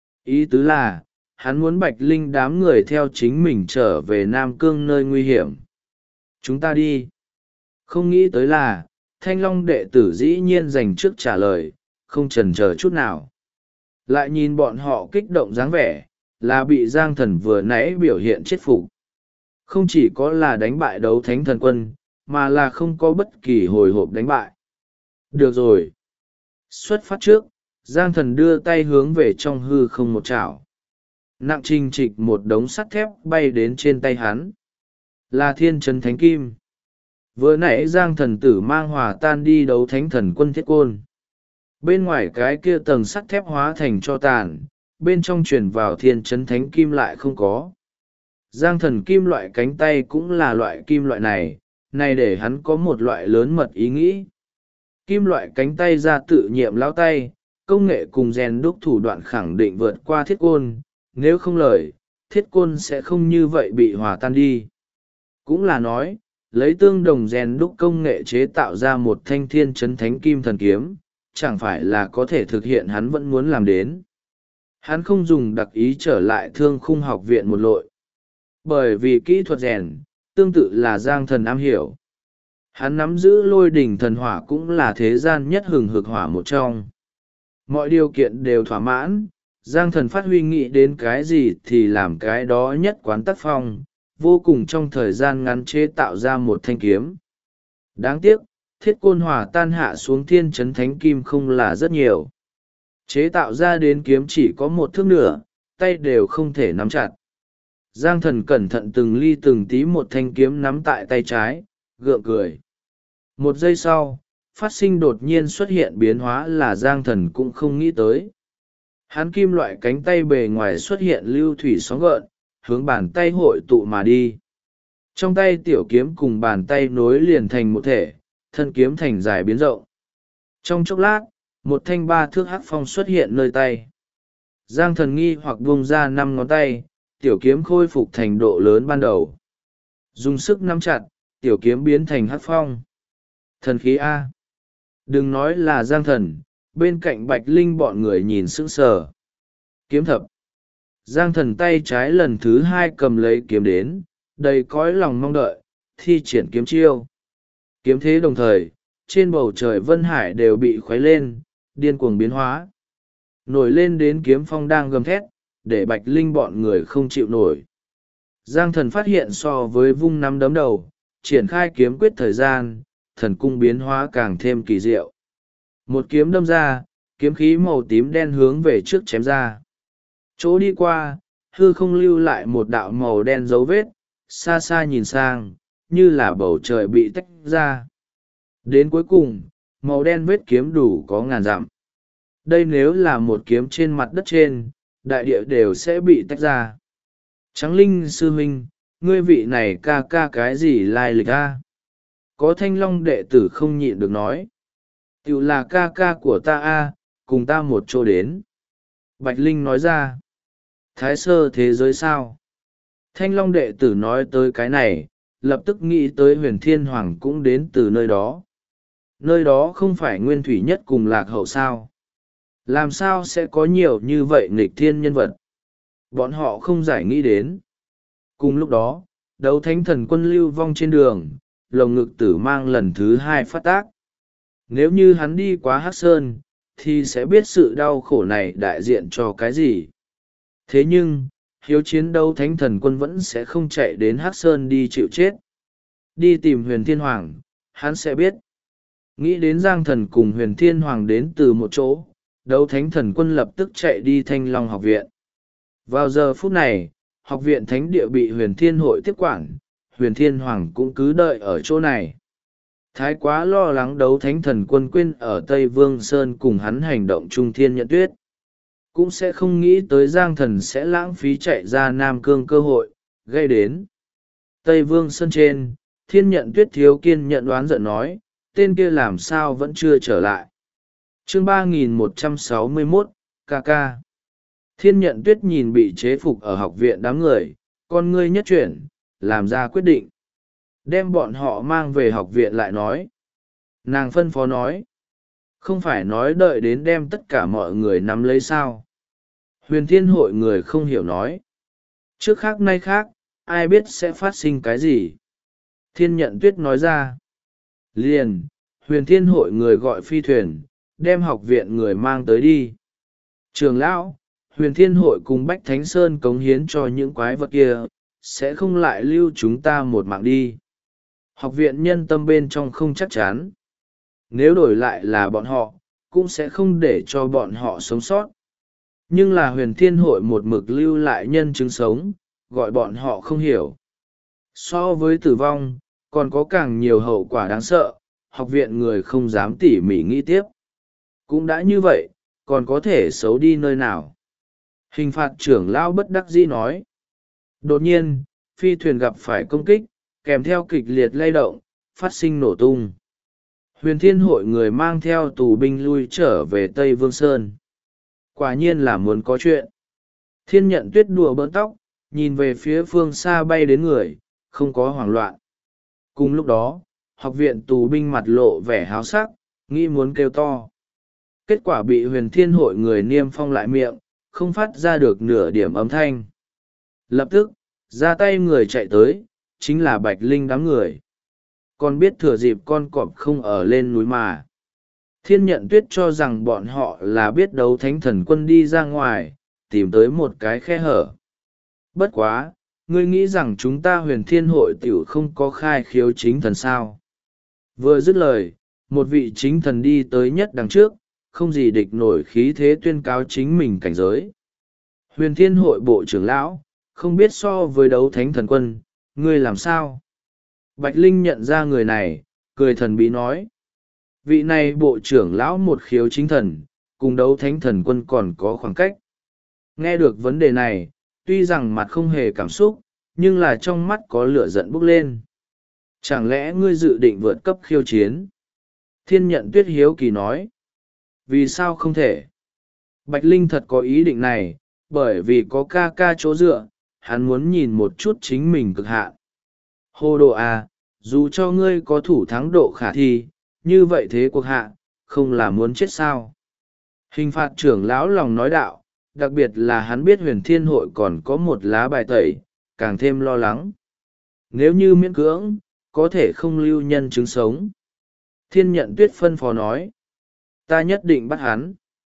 Ý tứ là, hắn muốn Bạch Linh đám người theo chính mình trở về Nam Cương nơi nguy hiểm. Chúng ta đi. Không nghĩ tới là, Thanh Long đệ tử dĩ nhiên dành trước trả lời, không chần chờ chút nào. Lại nhìn bọn họ kích động dáng vẻ, là bị Giang thần vừa nãy biểu hiện chết phục. Không chỉ có là đánh bại đấu thánh thần quân, mà là không có bất kỳ hồi hộp đánh bại. Được rồi. Xuất phát trước, Giang thần đưa tay hướng về trong hư không một chảo. Nặng trình trịch một đống sắt thép bay đến trên tay hắn. Là thiên trấn thánh kim. Vừa nãy Giang thần tử mang hòa tan đi đấu thánh thần quân thiết côn. Bên ngoài cái kia tầng sắt thép hóa thành tro tàn, bên trong truyền vào thiên chấn thánh kim lại không có. Giang thần kim loại cánh tay cũng là loại kim loại này, này để hắn có một loại lớn mật ý nghĩ. Kim loại cánh tay ra tự nhiệm lao tay, công nghệ cùng rèn đúc thủ đoạn khẳng định vượt qua thiết côn, nếu không lời, thiết côn sẽ không như vậy bị hòa tan đi. Cũng là nói, lấy tương đồng rèn đúc công nghệ chế tạo ra một thanh thiên chấn thánh kim thần kiếm, chẳng phải là có thể thực hiện hắn vẫn muốn làm đến. Hắn không dùng đặc ý trở lại thương khung học viện một lội. Bởi vì kỹ thuật rèn, tương tự là Giang thần am hiểu. Hắn nắm giữ lôi đỉnh thần hỏa cũng là thế gian nhất hừng hực hỏa một trong. Mọi điều kiện đều thỏa mãn, Giang thần phát huy nghĩ đến cái gì thì làm cái đó nhất quán tác phong, vô cùng trong thời gian ngắn chế tạo ra một thanh kiếm. Đáng tiếc, thiết côn hỏa tan hạ xuống thiên chấn thánh kim không là rất nhiều. Chế tạo ra đến kiếm chỉ có một thước nửa, tay đều không thể nắm chặt. Giang thần cẩn thận từng ly từng tí một thanh kiếm nắm tại tay trái, gượng cười. Một giây sau, phát sinh đột nhiên xuất hiện biến hóa là Giang thần cũng không nghĩ tới. Hắn kim loại cánh tay bề ngoài xuất hiện lưu thủy sóng gợn, hướng bàn tay hội tụ mà đi. Trong tay tiểu kiếm cùng bàn tay nối liền thành một thể, thân kiếm thành dài biến rộng. Trong chốc lát, một thanh 3 thước hắc phong xuất hiện nơi tay. Giang thần nghi hoặc buông ra 5 ngón tay, tiểu kiếm khôi phục thành độ lớn ban đầu. Dùng sức nắm chặt, tiểu kiếm biến thành hắc phong. Thần khí A. Đừng nói là Giang thần, bên cạnh Bạch Linh bọn người nhìn sững sờ. Kiếm thập. Giang thần tay trái lần thứ 2 cầm lấy kiếm đến, đầy cõi lòng mong đợi, thi triển kiếm chiêu. Kiếm thế đồng thời, trên bầu trời Vân Hải đều bị khuấy lên, điên cuồng biến hóa. Nổi lên đến kiếm phong đang gầm thét, để Bạch Linh bọn người không chịu nổi. Giang thần phát hiện so với vung nắm đấm đầu, triển khai kiếm quyết thời gian, thần cung biến hóa càng thêm kỳ diệu. Một kiếm đâm ra, kiếm khí màu tím đen hướng về trước chém ra. Chỗ đi qua, hư không lưu lại một đạo màu đen dấu vết, xa xa nhìn sang, như là bầu trời bị tách ra. Đến cuối cùng, màu đen vết kiếm đủ có ngàn dặm. Đây nếu là một kiếm trên mặt đất trên, đại địa đều sẽ bị tách ra. Trắng Linh sư huynh, ngươi vị này ca ca cái gì lai lịch a? Có Thanh Long đệ tử không nhịn được nói. Tiểu là ca ca của ta a, cùng ta một chỗ đến. Bạch Linh nói ra. Thái sơ thế giới sao? Thanh Long đệ tử nói tới cái này, lập tức nghĩ tới Huyền Thiên Hoàng cũng đến từ nơi đó. Nơi đó không phải nguyên thủy nhất cùng lạc hậu sao? Làm sao sẽ có nhiều như vậy nghịch thiên nhân vật? Bọn họ không giải nghĩ đến. Cùng lúc đó, đấu thánh thần quân lưu vong trên đường, lồng ngực tử mang lần thứ 2 phát tác. Nếu như hắn đi quá Hắc Sơn, thì sẽ biết sự đau khổ này đại diện cho cái gì. Thế nhưng, hiếu chiến đấu thánh thần quân vẫn sẽ không chạy đến Hắc Sơn đi chịu chết. Đi tìm Huyền Thiên Hoàng, hắn sẽ biết. Nghĩ đến Giang thần cùng Huyền Thiên Hoàng đến từ một chỗ, đấu thánh thần quân lập tức chạy đi Thanh Long học viện. Vào giờ phút này, học viện thánh địa bị Huyền Thiên hội tiếp quản, Huyền Thiên Hoàng cũng cứ đợi ở chỗ này. Thái quá lo lắng đấu thánh thần quân quên ở Tây Vương Sơn cùng hắn hành động trung thiên nhận tuyết. Cũng sẽ không nghĩ tới Giang thần sẽ lãng phí chạy ra Nam Cương cơ hội, gây đến. Tây Vương Sơn trên, thiên nhận tuyết thiếu kiên nhận đoán giận nói, tên kia làm sao vẫn chưa trở lại. Chương 3161, KK. Thiên nhận tuyết nhìn bị chế phục ở học viện đám người, con ngươi nhất chuyển, làm ra quyết định. Đem bọn họ mang về học viện lại nói. Nàng phân phó nói. Không phải nói đợi đến đem tất cả mọi người nắm lấy sao. Huyền Thiên hội người không hiểu nói. Trước khác nay khác, ai biết sẽ phát sinh cái gì. Thiên nhận tuyết nói ra. Liền, Huyền Thiên hội người gọi phi thuyền, đem học viện người mang tới đi. Trường lão, Huyền Thiên hội cùng Bách Thánh Sơn cống hiến cho những quái vật kia, sẽ không lại lưu chúng ta một mạng đi. Học viện nhân tâm bên trong không chắc chắn. Nếu đổi lại là bọn họ, cũng sẽ không để cho bọn họ sống sót. Nhưng là Huyền Thiên hội một mực lưu lại nhân chứng sống, gọi bọn họ không hiểu. So với tử vong, còn có càng nhiều hậu quả đáng sợ, học viện người không dám tỉ mỉ nghĩ tiếp. Cũng đã như vậy, còn có thể xấu đi nơi nào? Hình phạt trưởng lão bất đắc dĩ nói. Đột nhiên, phi thuyền gặp phải công kích, kèm theo kịch liệt lay động, phát sinh nổ tung. Huyền Thiên hội người mang theo tù binh lui trở về Tây Vương Sơn. Quả nhiên là muốn có chuyện. Thiên Nhận Tuyết đùa bỡn tóc, nhìn về phía phương xa bay đến người, không có hoảng loạn. Cùng lúc đó, học viện tù binh mặt lộ vẻ háo sắc, nghĩ muốn kêu to. Kết quả bị Huyền Thiên hội người niêm phong lại miệng, không phát ra được nửa điểm âm thanh. Lập tức, ra tay người chạy tới, chính là Bạch Linh đám người. Còn biết thừa dịp con cọp không ở lên núi mà. Thiên Nhận Tuyết cho rằng bọn họ là biết đấu thánh thần quân đi ra ngoài, tìm tới một cái khe hở. Bất quá, ngươi nghĩ rằng chúng ta Huyền Thiên hội tiểu không có khai khiếu chính thần sao? Vừa dứt lời, một vị chính thần đi tới nhất đằng trước, không gì địch nổi khí thế tuyên cáo chính mình cảnh giới. Huyền Thiên hội bộ trưởng lão, không biết so với đấu thánh thần quân, ngươi làm sao? Bạch Linh nhận ra người này, cười thần bí nói. Vị này bộ trưởng lão một khiếu chính thần, cùng đấu thánh thần quân còn có khoảng cách. Nghe được vấn đề này, tuy rằng mặt không hề cảm xúc, nhưng là trong mắt có lửa giận bốc lên. Chẳng lẽ ngươi dự định vượt cấp khiêu chiến? Thiên Nhận Tuyết hiếu kỳ nói. Vì sao không thể? Bạch Linh thật có ý định này, bởi vì có ca ca chỗ dựa, hắn muốn nhìn một chút chính mình cực hạn. Hồ đồ à, dù cho ngươi có thủ thắng độ khả thi, như vậy thế cuộc hạ, không là muốn chết sao? Hình phạt trưởng lão lòng nói đạo, đặc biệt là hắn biết Huyền Thiên hội còn có một lá bài tẩy, càng thêm lo lắng. Nếu như miễn cưỡng, có thể không lưu nhân chứng sống. Thiên Nhận Tuyết phân phó nói, ta nhất định bắt hắn.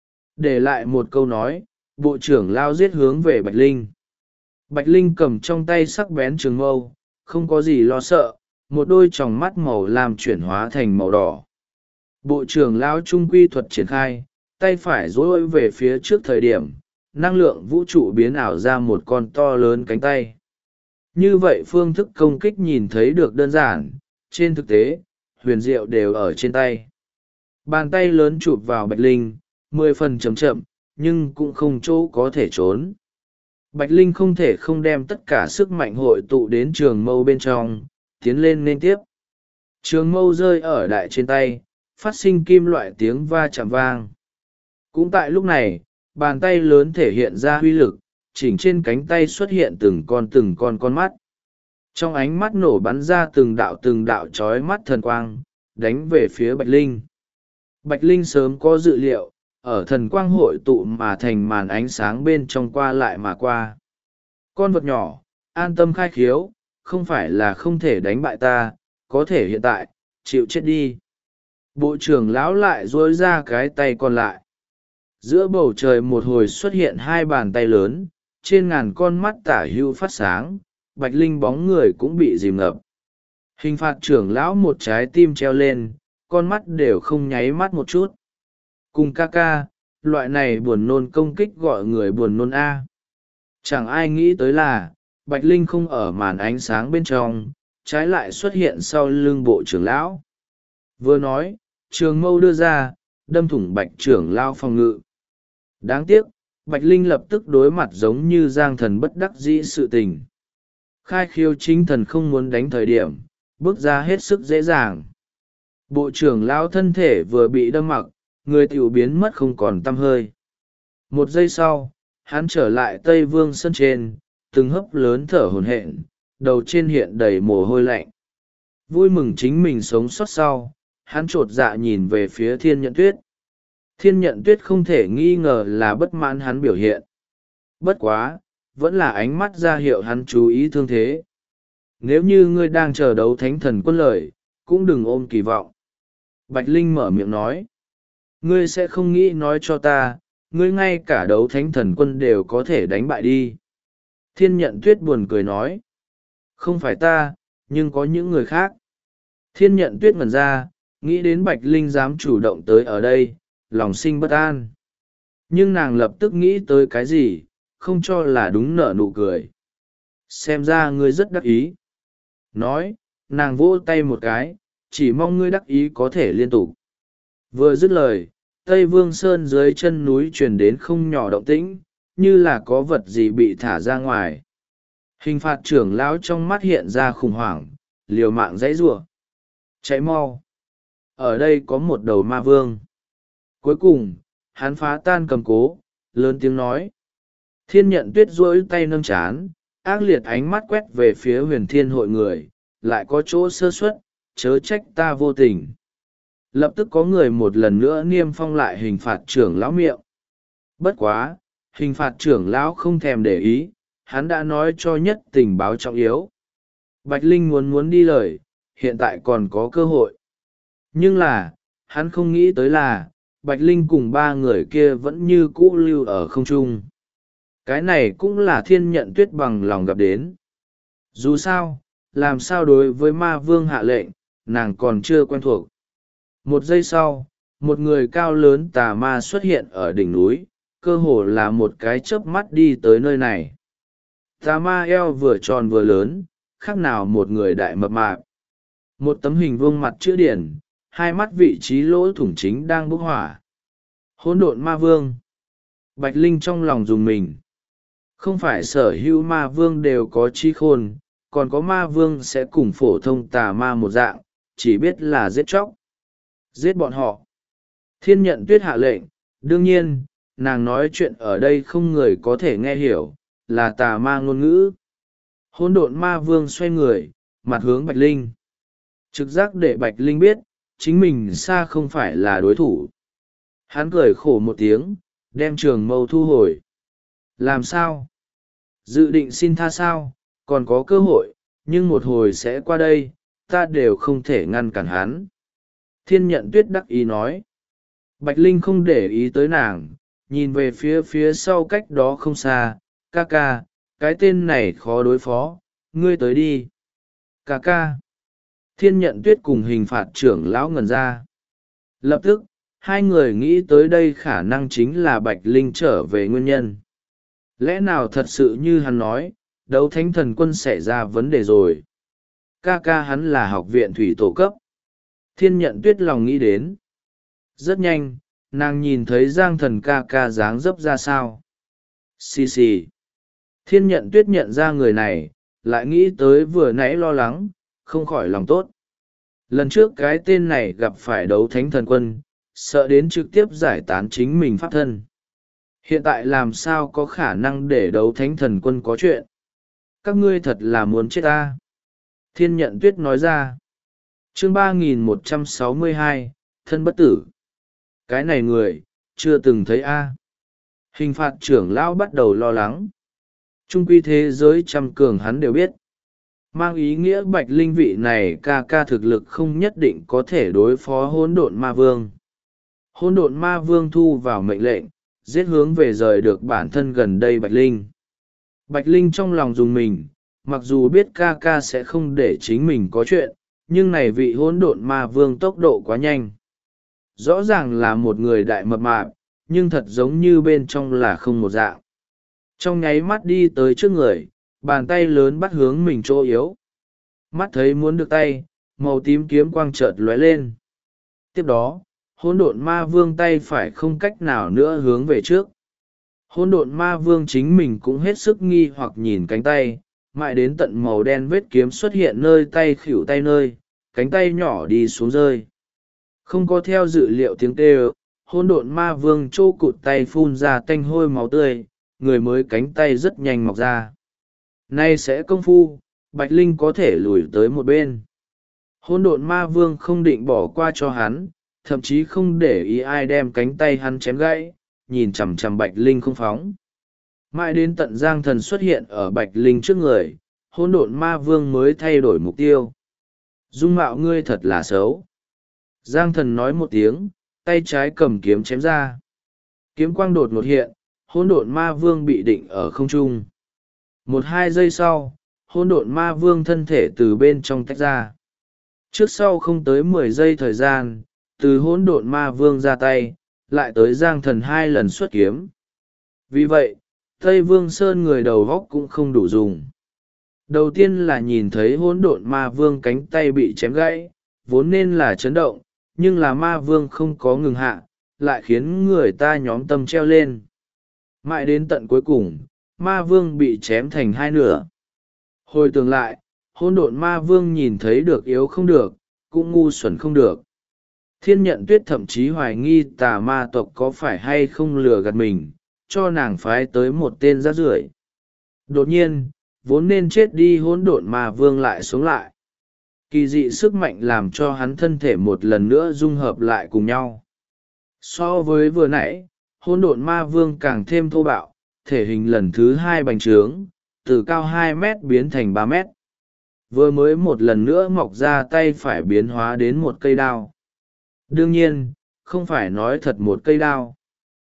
Để lại một câu nói, bộ trưởng lao giết hướng về Bạch Linh. Bạch Linh cầm trong tay sắc bén trường mâu, không có gì lo sợ, một đôi tròng mắt màu lam chuyển hóa thành màu đỏ. Bộ trưởng lao trung quy thuật triển khai, tay phải dối về phía trước thời điểm, năng lượng vũ trụ biến ảo ra một con to lớn cánh tay. Như vậy phương thức công kích nhìn thấy được đơn giản, trên thực tế, huyền diệu đều ở trên tay. Bàn tay lớn chụp vào Bạch Linh, 10 phần chậm chậm, nhưng cũng không chỗ có thể trốn. Bạch Linh không thể không đem tất cả sức mạnh hội tụ đến trường mâu bên trong, tiến lên nên tiếp. Trường mâu rơi ở đại trên tay, phát sinh kim loại tiếng va chạm vang. Cũng tại lúc này, bàn tay lớn thể hiện ra huy lực, chỉnh trên cánh tay xuất hiện từng con mắt. Trong ánh mắt nổ bắn ra từng đạo chói mắt thần quang, đánh về phía Bạch Linh. Bạch Linh sớm có dự liệu, ở thần quang hội tụ mà thành màn ánh sáng bên trong qua lại mà qua. Con vật nhỏ, an tâm khai khiếu, không phải là không thể đánh bại ta, có thể hiện tại, chịu chết đi. Bộ trưởng lão lại duỗi ra cái tay còn lại. Giữa bầu trời một hồi xuất hiện hai bàn tay lớn, trên ngàn con mắt tả hữu phát sáng, Bạch Linh bóng người cũng bị dìm ngập. Hình phạt trưởng lão một trái tim treo lên, con mắt đều không nháy mắt một chút. Cùng ca ca, loại này buồn nôn công kích gọi người buồn nôn A. Chẳng ai nghĩ tới là, Bạch Linh không ở màn ánh sáng bên trong, trái lại xuất hiện sau lưng bộ trưởng lão. Vừa nói, trường mâu đưa ra, đâm thủng Bạch trưởng lão phòng ngự. Đáng tiếc, Bạch Linh lập tức đối mặt giống như giang thần bất đắc dĩ sự tình. Khai khiếu chính thần không muốn đánh thời điểm, bước ra hết sức dễ dàng. Bộ trưởng lão thân thể vừa bị đâm mặc, người tiểu biến mất không còn tăm hơi. Một giây sau, hắn trở lại Tây Vương Sơn trên, từng hấp lớn thở hổn hển, đầu trên hiện đầy mồ hôi lạnh. Vui mừng chính mình sống sót sau, hắn chột dạ nhìn về phía Thiên Nhận Tuyết. Thiên Nhận Tuyết không thể nghi ngờ là bất mãn hắn biểu hiện. Bất quá, vẫn là ánh mắt ra hiệu hắn chú ý thương thế. Nếu như ngươi đang chờ đấu thánh thần quân lợi, cũng đừng ôm kỳ vọng. Bạch Linh mở miệng nói. Ngươi sẽ không nghĩ nói cho ta, ngươi ngay cả đấu thánh thần quân đều có thể đánh bại đi. Thiên Nhận Tuyết buồn cười nói. Không phải ta, nhưng có những người khác. Thiên Nhận Tuyết ngẩn ra, nghĩ đến Bạch Linh dám chủ động tới ở đây, lòng sinh bất an. Nhưng nàng lập tức nghĩ tới cái gì, không cho là đúng nở nụ cười. Xem ra ngươi rất đắc ý. Nói, nàng vỗ tay một cái, chỉ mong ngươi đắc ý có thể liên tục. Vừa dứt lời, Tây Vương Sơn dưới chân núi truyền đến không nhỏ động tĩnh, như là có vật gì bị thả ra ngoài. Hình phạt trưởng lão trong mắt hiện ra khủng hoảng, liều mạng dãy giụa. Cháy mau! Ở đây có một đầu ma vương. Cuối cùng, hắn phá tan cầm cố, lớn tiếng nói. Thiên Nhận Tuyết duỗi tay nâng chán, ác liệt ánh mắt quét về phía Huyền Thiên hội người, lại có chỗ sơ suất, chớ trách ta vô tình. Lập tức có người một lần nữa niêm phong lại hình phạt trưởng lão miệng. Bất quá, hình phạt trưởng lão không thèm để ý, hắn đã nói cho nhất tình báo trọng yếu. Bạch Linh muốn đi lời, hiện tại còn có cơ hội. Nhưng là, hắn không nghĩ tới là, Bạch Linh cùng ba người kia vẫn như cũ lưu ở không trung. Cái này cũng là Thiên Nhận Tuyết bằng lòng gặp đến. Dù sao, làm sao đối với ma vương hạ lệnh, nàng còn chưa quen thuộc. Một giây sau, một người cao lớn tà ma xuất hiện ở đỉnh núi, cơ hồ là một cái chớp mắt đi tới nơi này. Tà ma eo vừa tròn vừa lớn, khác nào một người đại mập mạp. Một tấm hình vuông mặt chữ điển, hai mắt vị trí lỗ thủng chính đang bốc hỏa. Hỗn độn ma vương. Bạch Linh trong lòng dùng mình. Không phải sở hữu ma vương đều có trí khôn, còn có ma vương sẽ cùng phổ thông tà ma một dạng, chỉ biết là giết chóc. Giết bọn họ. Thiên Nhận Tuyết hạ lệnh, đương nhiên, nàng nói chuyện ở đây không người có thể nghe hiểu, là tà ma ngôn ngữ. Hỗn độn ma vương xoay người, mặt hướng Bạch Linh. Trực giác để Bạch Linh biết, chính mình xa không phải là đối thủ. Hắn cười khổ một tiếng, đem trường mâu thu hồi. Làm sao? Dự định xin tha sao? Còn có cơ hội, nhưng một hồi sẽ qua đây, ta đều không thể ngăn cản hắn. Thiên Nhận Tuyết đắc ý nói. Bạch Linh không để ý tới nàng, nhìn về phía sau cách đó không xa. Ca ca, cái tên này khó đối phó, ngươi tới đi. Ca ca. Thiên Nhận Tuyết cùng hình phạt trưởng lão ngẩn ra. Lập tức, hai người nghĩ tới đây khả năng chính là Bạch Linh trở về nguyên nhân. Lẽ nào thật sự như hắn nói, đấu thánh thần quân xảy ra vấn đề rồi. Ca ca hắn là học viện thủy tổ cấp. Thiên Nhận Tuyết lòng nghĩ đến. Rất nhanh, nàng nhìn thấy Giang Thần ca ca dáng dấp ra sao. Xì xì. Thiên Nhận Tuyết nhận ra người này, lại nghĩ tới vừa nãy lo lắng, không khỏi lòng tốt. Lần trước cái tên này gặp phải đấu thánh thần quân, sợ đến trực tiếp giải tán chính mình pháp thân. Hiện tại làm sao có khả năng để đấu thánh thần quân có chuyện? Các ngươi thật là muốn chết ta. Thiên Nhận Tuyết nói ra. Chương 3162, thân bất tử. Cái này người, chưa từng thấy a. Hình phạt trưởng lão bắt đầu lo lắng. Trung quy thế giới trăm cường hắn đều biết. Mang ý nghĩa Bạch Linh vị này ca ca thực lực không nhất định có thể đối phó hỗn độn ma vương. Hỗn độn ma vương thu vào mệnh lệnh, giết hướng về rời được bản thân gần đây Bạch Linh. Bạch Linh trong lòng dùng mình, mặc dù biết ca ca sẽ không để chính mình có chuyện, nhưng này vị hỗn độn ma vương tốc độ quá nhanh. Rõ ràng là một người đại mập mạp, nhưng thật giống như bên trong là không một dạng. Trong nháy mắt đi tới trước người, bàn tay lớn bắt hướng mình chỗ yếu. Mắt thấy muốn được tay, màu tím kiếm quang chợt lóe lên. Tiếp đó, hỗn độn ma vương tay phải không cách nào nữa hướng về trước. Hỗn độn ma vương chính mình cũng hết sức nghi hoặc nhìn cánh tay, mãi đến tận màu đen vết kiếm xuất hiện nơi tay khuỷu tay nơi, cánh tay nhỏ đi xuống rơi. Không có theo dự liệu tiếng kêu, hỗn độn ma vương trô cụt tay phun ra tanh hôi máu tươi, người mới cánh tay rất nhanh mọc ra. Nay sẽ công phu, Bạch Linh có thể lùi tới một bên. Hỗn độn ma vương không định bỏ qua cho hắn, thậm chí không để ý ai đem cánh tay hắn chém gãy, nhìn chằm chằm Bạch Linh không phóng. Mãi đến tận Giang Thần xuất hiện ở Bạch Linh trước người, hỗn độn ma vương mới thay đổi mục tiêu. Dung mạo ngươi thật là xấu. Giang Thần nói một tiếng, tay trái cầm kiếm chém ra. Kiếm quang đột ngột hiện, hỗn độn ma vương bị định ở không trung. 1-2 giây sau, hỗn độn ma vương thân thể từ bên trong tách ra. Trước sau không tới 10 giây thời gian, từ hỗn độn ma vương ra tay, lại tới Giang Thần 2 lần xuất kiếm. Vì vậy, Tây Vương Sơn người đầu góc cũng không đủ dùng. Đầu tiên là nhìn thấy hỗn độn ma vương cánh tay bị chém gãy, vốn nên là chấn động, nhưng là ma vương không có ngừng hạ, lại khiến người ta nhóm tâm treo lên. Mãi đến tận cuối cùng, ma vương bị chém thành hai nửa. Hồi tưởng lại, hỗn độn ma vương nhìn thấy được yếu không được, cũng ngu xuẩn không được. Thiên Nhận Tuyết thậm chí hoài nghi tà ma tộc có phải hay không lừa gạt mình, cho nàng phái tới một tên rác rưởi. Đột nhiên, vốn nên chết đi hỗn độn ma vương lại sống lại. Kỳ dị sức mạnh làm cho hắn thân thể một lần nữa dung hợp lại cùng nhau. So với vừa nãy, hỗn độn ma vương càng thêm thô bạo, thể hình lần thứ hai bành trướng, từ cao 2 mét biến thành 3 mét. Vừa mới một lần nữa mọc ra tay phải biến hóa đến một cây đao. Đương nhiên, không phải nói thật một cây đao.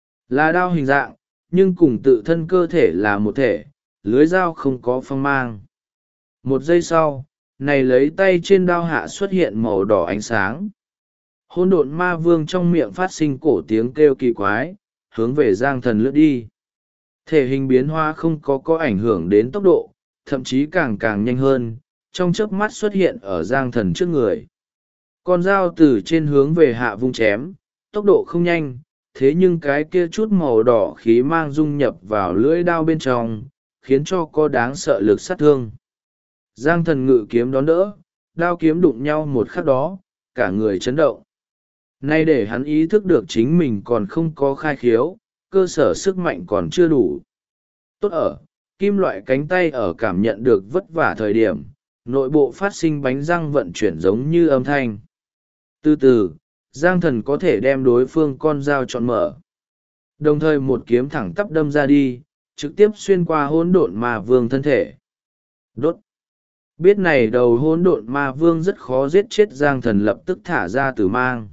Là đao hình dạng, nhưng cùng tự thân cơ thể là một thể, lưới dao không có phong mang. Một giây sau, này lấy tay trên đao hạ xuất hiện màu đỏ ánh sáng. Hỗn độn ma vương trong miệng phát sinh cổ tiếng kêu kỳ quái, hướng về Giang Thần lướt đi. Thể hình biến hóa không có ảnh hưởng đến tốc độ, thậm chí càng càng nhanh hơn, trong chớp mắt xuất hiện ở Giang Thần trước người. Con dao từ trên hướng về hạ vung chém, tốc độ không nhanh, thế nhưng cái kia chút màu đỏ khí mang dung nhập vào lưỡi đao bên trong, khiến cho có đáng sợ lực sát thương. Giang Thần ngự kiếm đón đỡ, đao kiếm đụng nhau một khắc đó, cả người chấn động. Nay để hắn ý thức được chính mình còn không có khai khiếu, cơ sở sức mạnh còn chưa đủ. Tốt ở, kim loại cánh tay ở cảm nhận được vất vả thời điểm, nội bộ phát sinh bánh răng vận chuyển giống như âm thanh. Từ từ, Giang Thần có thể đem đối phương con dao chọn mở. Đồng thời một kiếm thẳng tắp đâm ra đi, trực tiếp xuyên qua hỗn độn ma vương thân thể. Đốt! Biết này đầu hỗn độn ma vương rất khó giết chết, Giang Thần lập tức thả ra tử mang.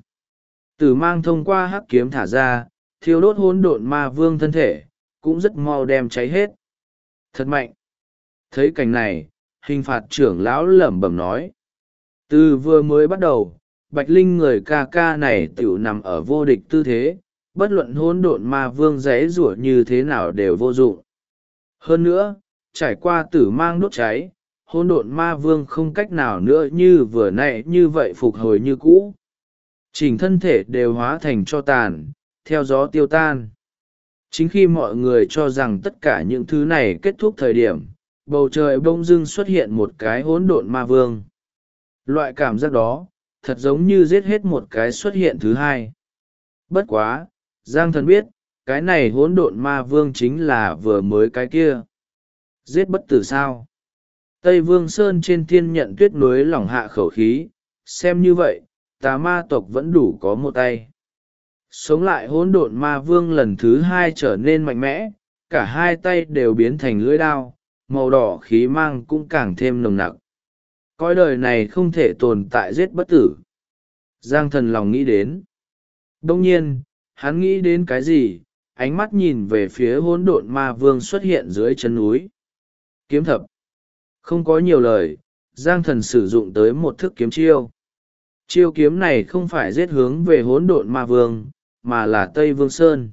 Tử mang thông qua hắc kiếm thả ra, thiêu đốt hỗn độn ma vương thân thể, cũng rất mau đem cháy hết. Thật mạnh! Thấy cảnh này, hình phạt trưởng lão lẩm bẩm nói. Từ vừa mới bắt đầu, Bạch Linh người ca ca này tiểu nằm ở vô địch tư thế, bất luận hỗn độn ma vương giãy giụa như thế nào đều vô dụng. Hơn nữa, trải qua tử mang đốt cháy, hỗn độn ma vương không cách nào nữa như vừa nãy như vậy phục hồi như cũ. Chỉnh thân thể đều hóa thành tro tàn, theo gió tiêu tan. Chính khi mọi người cho rằng tất cả những thứ này kết thúc thời điểm, bầu trời bỗng dưng xuất hiện một cái hỗn độn ma vương. Loại cảm giác đó, thật giống như giết hết một cái xuất hiện thứ hai. Bất quá, Giang Thần biết, cái này hỗn độn ma vương chính là vừa mới cái kia. Giết bất tử sao? Tây Vương Sơn trên Thiên Nhận Tuyết núi lỏng hạ khẩu khí, xem như vậy, tà ma tộc vẫn đủ có một tay. Sống lại hỗn độn ma vương lần thứ hai trở nên mạnh mẽ, cả hai tay đều biến thành lưỡi đao, màu đỏ khí mang cũng càng thêm nồng nặc. Cõi đời này không thể tồn tại giết bất tử. Giang Thần lòng nghĩ đến. Đông nhiên, hắn nghĩ đến cái gì, ánh mắt nhìn về phía hỗn độn ma vương xuất hiện dưới chân núi. Kiếm thập. Không có nhiều lời, Giang Thần sử dụng tới một thức kiếm chiêu. Chiêu kiếm này không phải giết hướng về hỗn độn ma vương, mà là Tây Vương Sơn.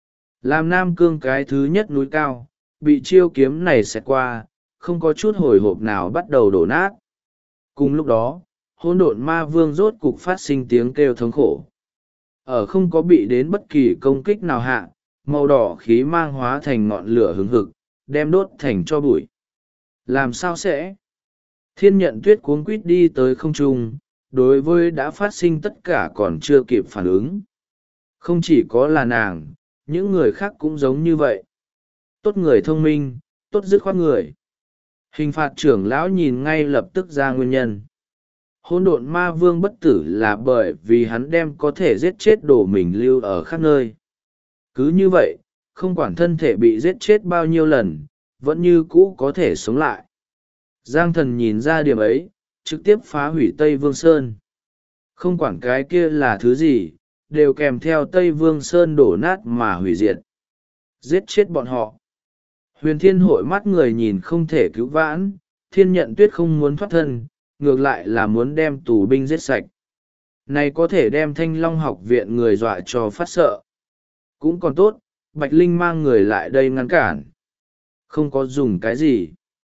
Làm Nam Cương cái thứ nhất núi cao, bị chiêu kiếm này xẹt qua, không có chút hồi hộp nào bắt đầu đổ nát. Cùng lúc đó, hỗn độn ma vương rốt cục phát sinh tiếng kêu thống khổ. Ở không có bị đến bất kỳ công kích nào hạ, màu đỏ khí mang hóa thành ngọn lửa hứng hực, đem đốt thành tro bụi. Làm sao sẽ? Thiên Nhận Tuyết cuống quýt đi tới không trung, đối với đã phát sinh tất cả còn chưa kịp phản ứng. Không chỉ có là nàng, những người khác cũng giống như vậy. Tốt người thông minh, tốt dứt khoát người. Hình phạt trưởng lão nhìn ngay lập tức ra nguyên nhân. Hỗn độn ma vương bất tử là bởi vì hắn đem có thể giết chết đồ mình lưu ở khắp nơi. Cứ như vậy, không quản thân thể bị giết chết bao nhiêu lần, vẫn như cũ có thể sống lại. Giang Thần nhìn ra điểm ấy, trực tiếp phá hủy Tây Vương Sơn. Không quản cái kia là thứ gì, đều kèm theo Tây Vương Sơn đổ nát mà hủy diệt. Giết chết bọn họ. Huyền Thiên Hội mắt người nhìn không thể cứu vãn, Thiên Nhận Tuyết không muốn thoát thân, ngược lại là muốn đem tù binh giết sạch. Này có thể đem Thanh Long học viện người dọa cho phát sợ. Cũng còn tốt, Bạch Linh mang người lại đây ngăn cản. Không có dùng cái gì.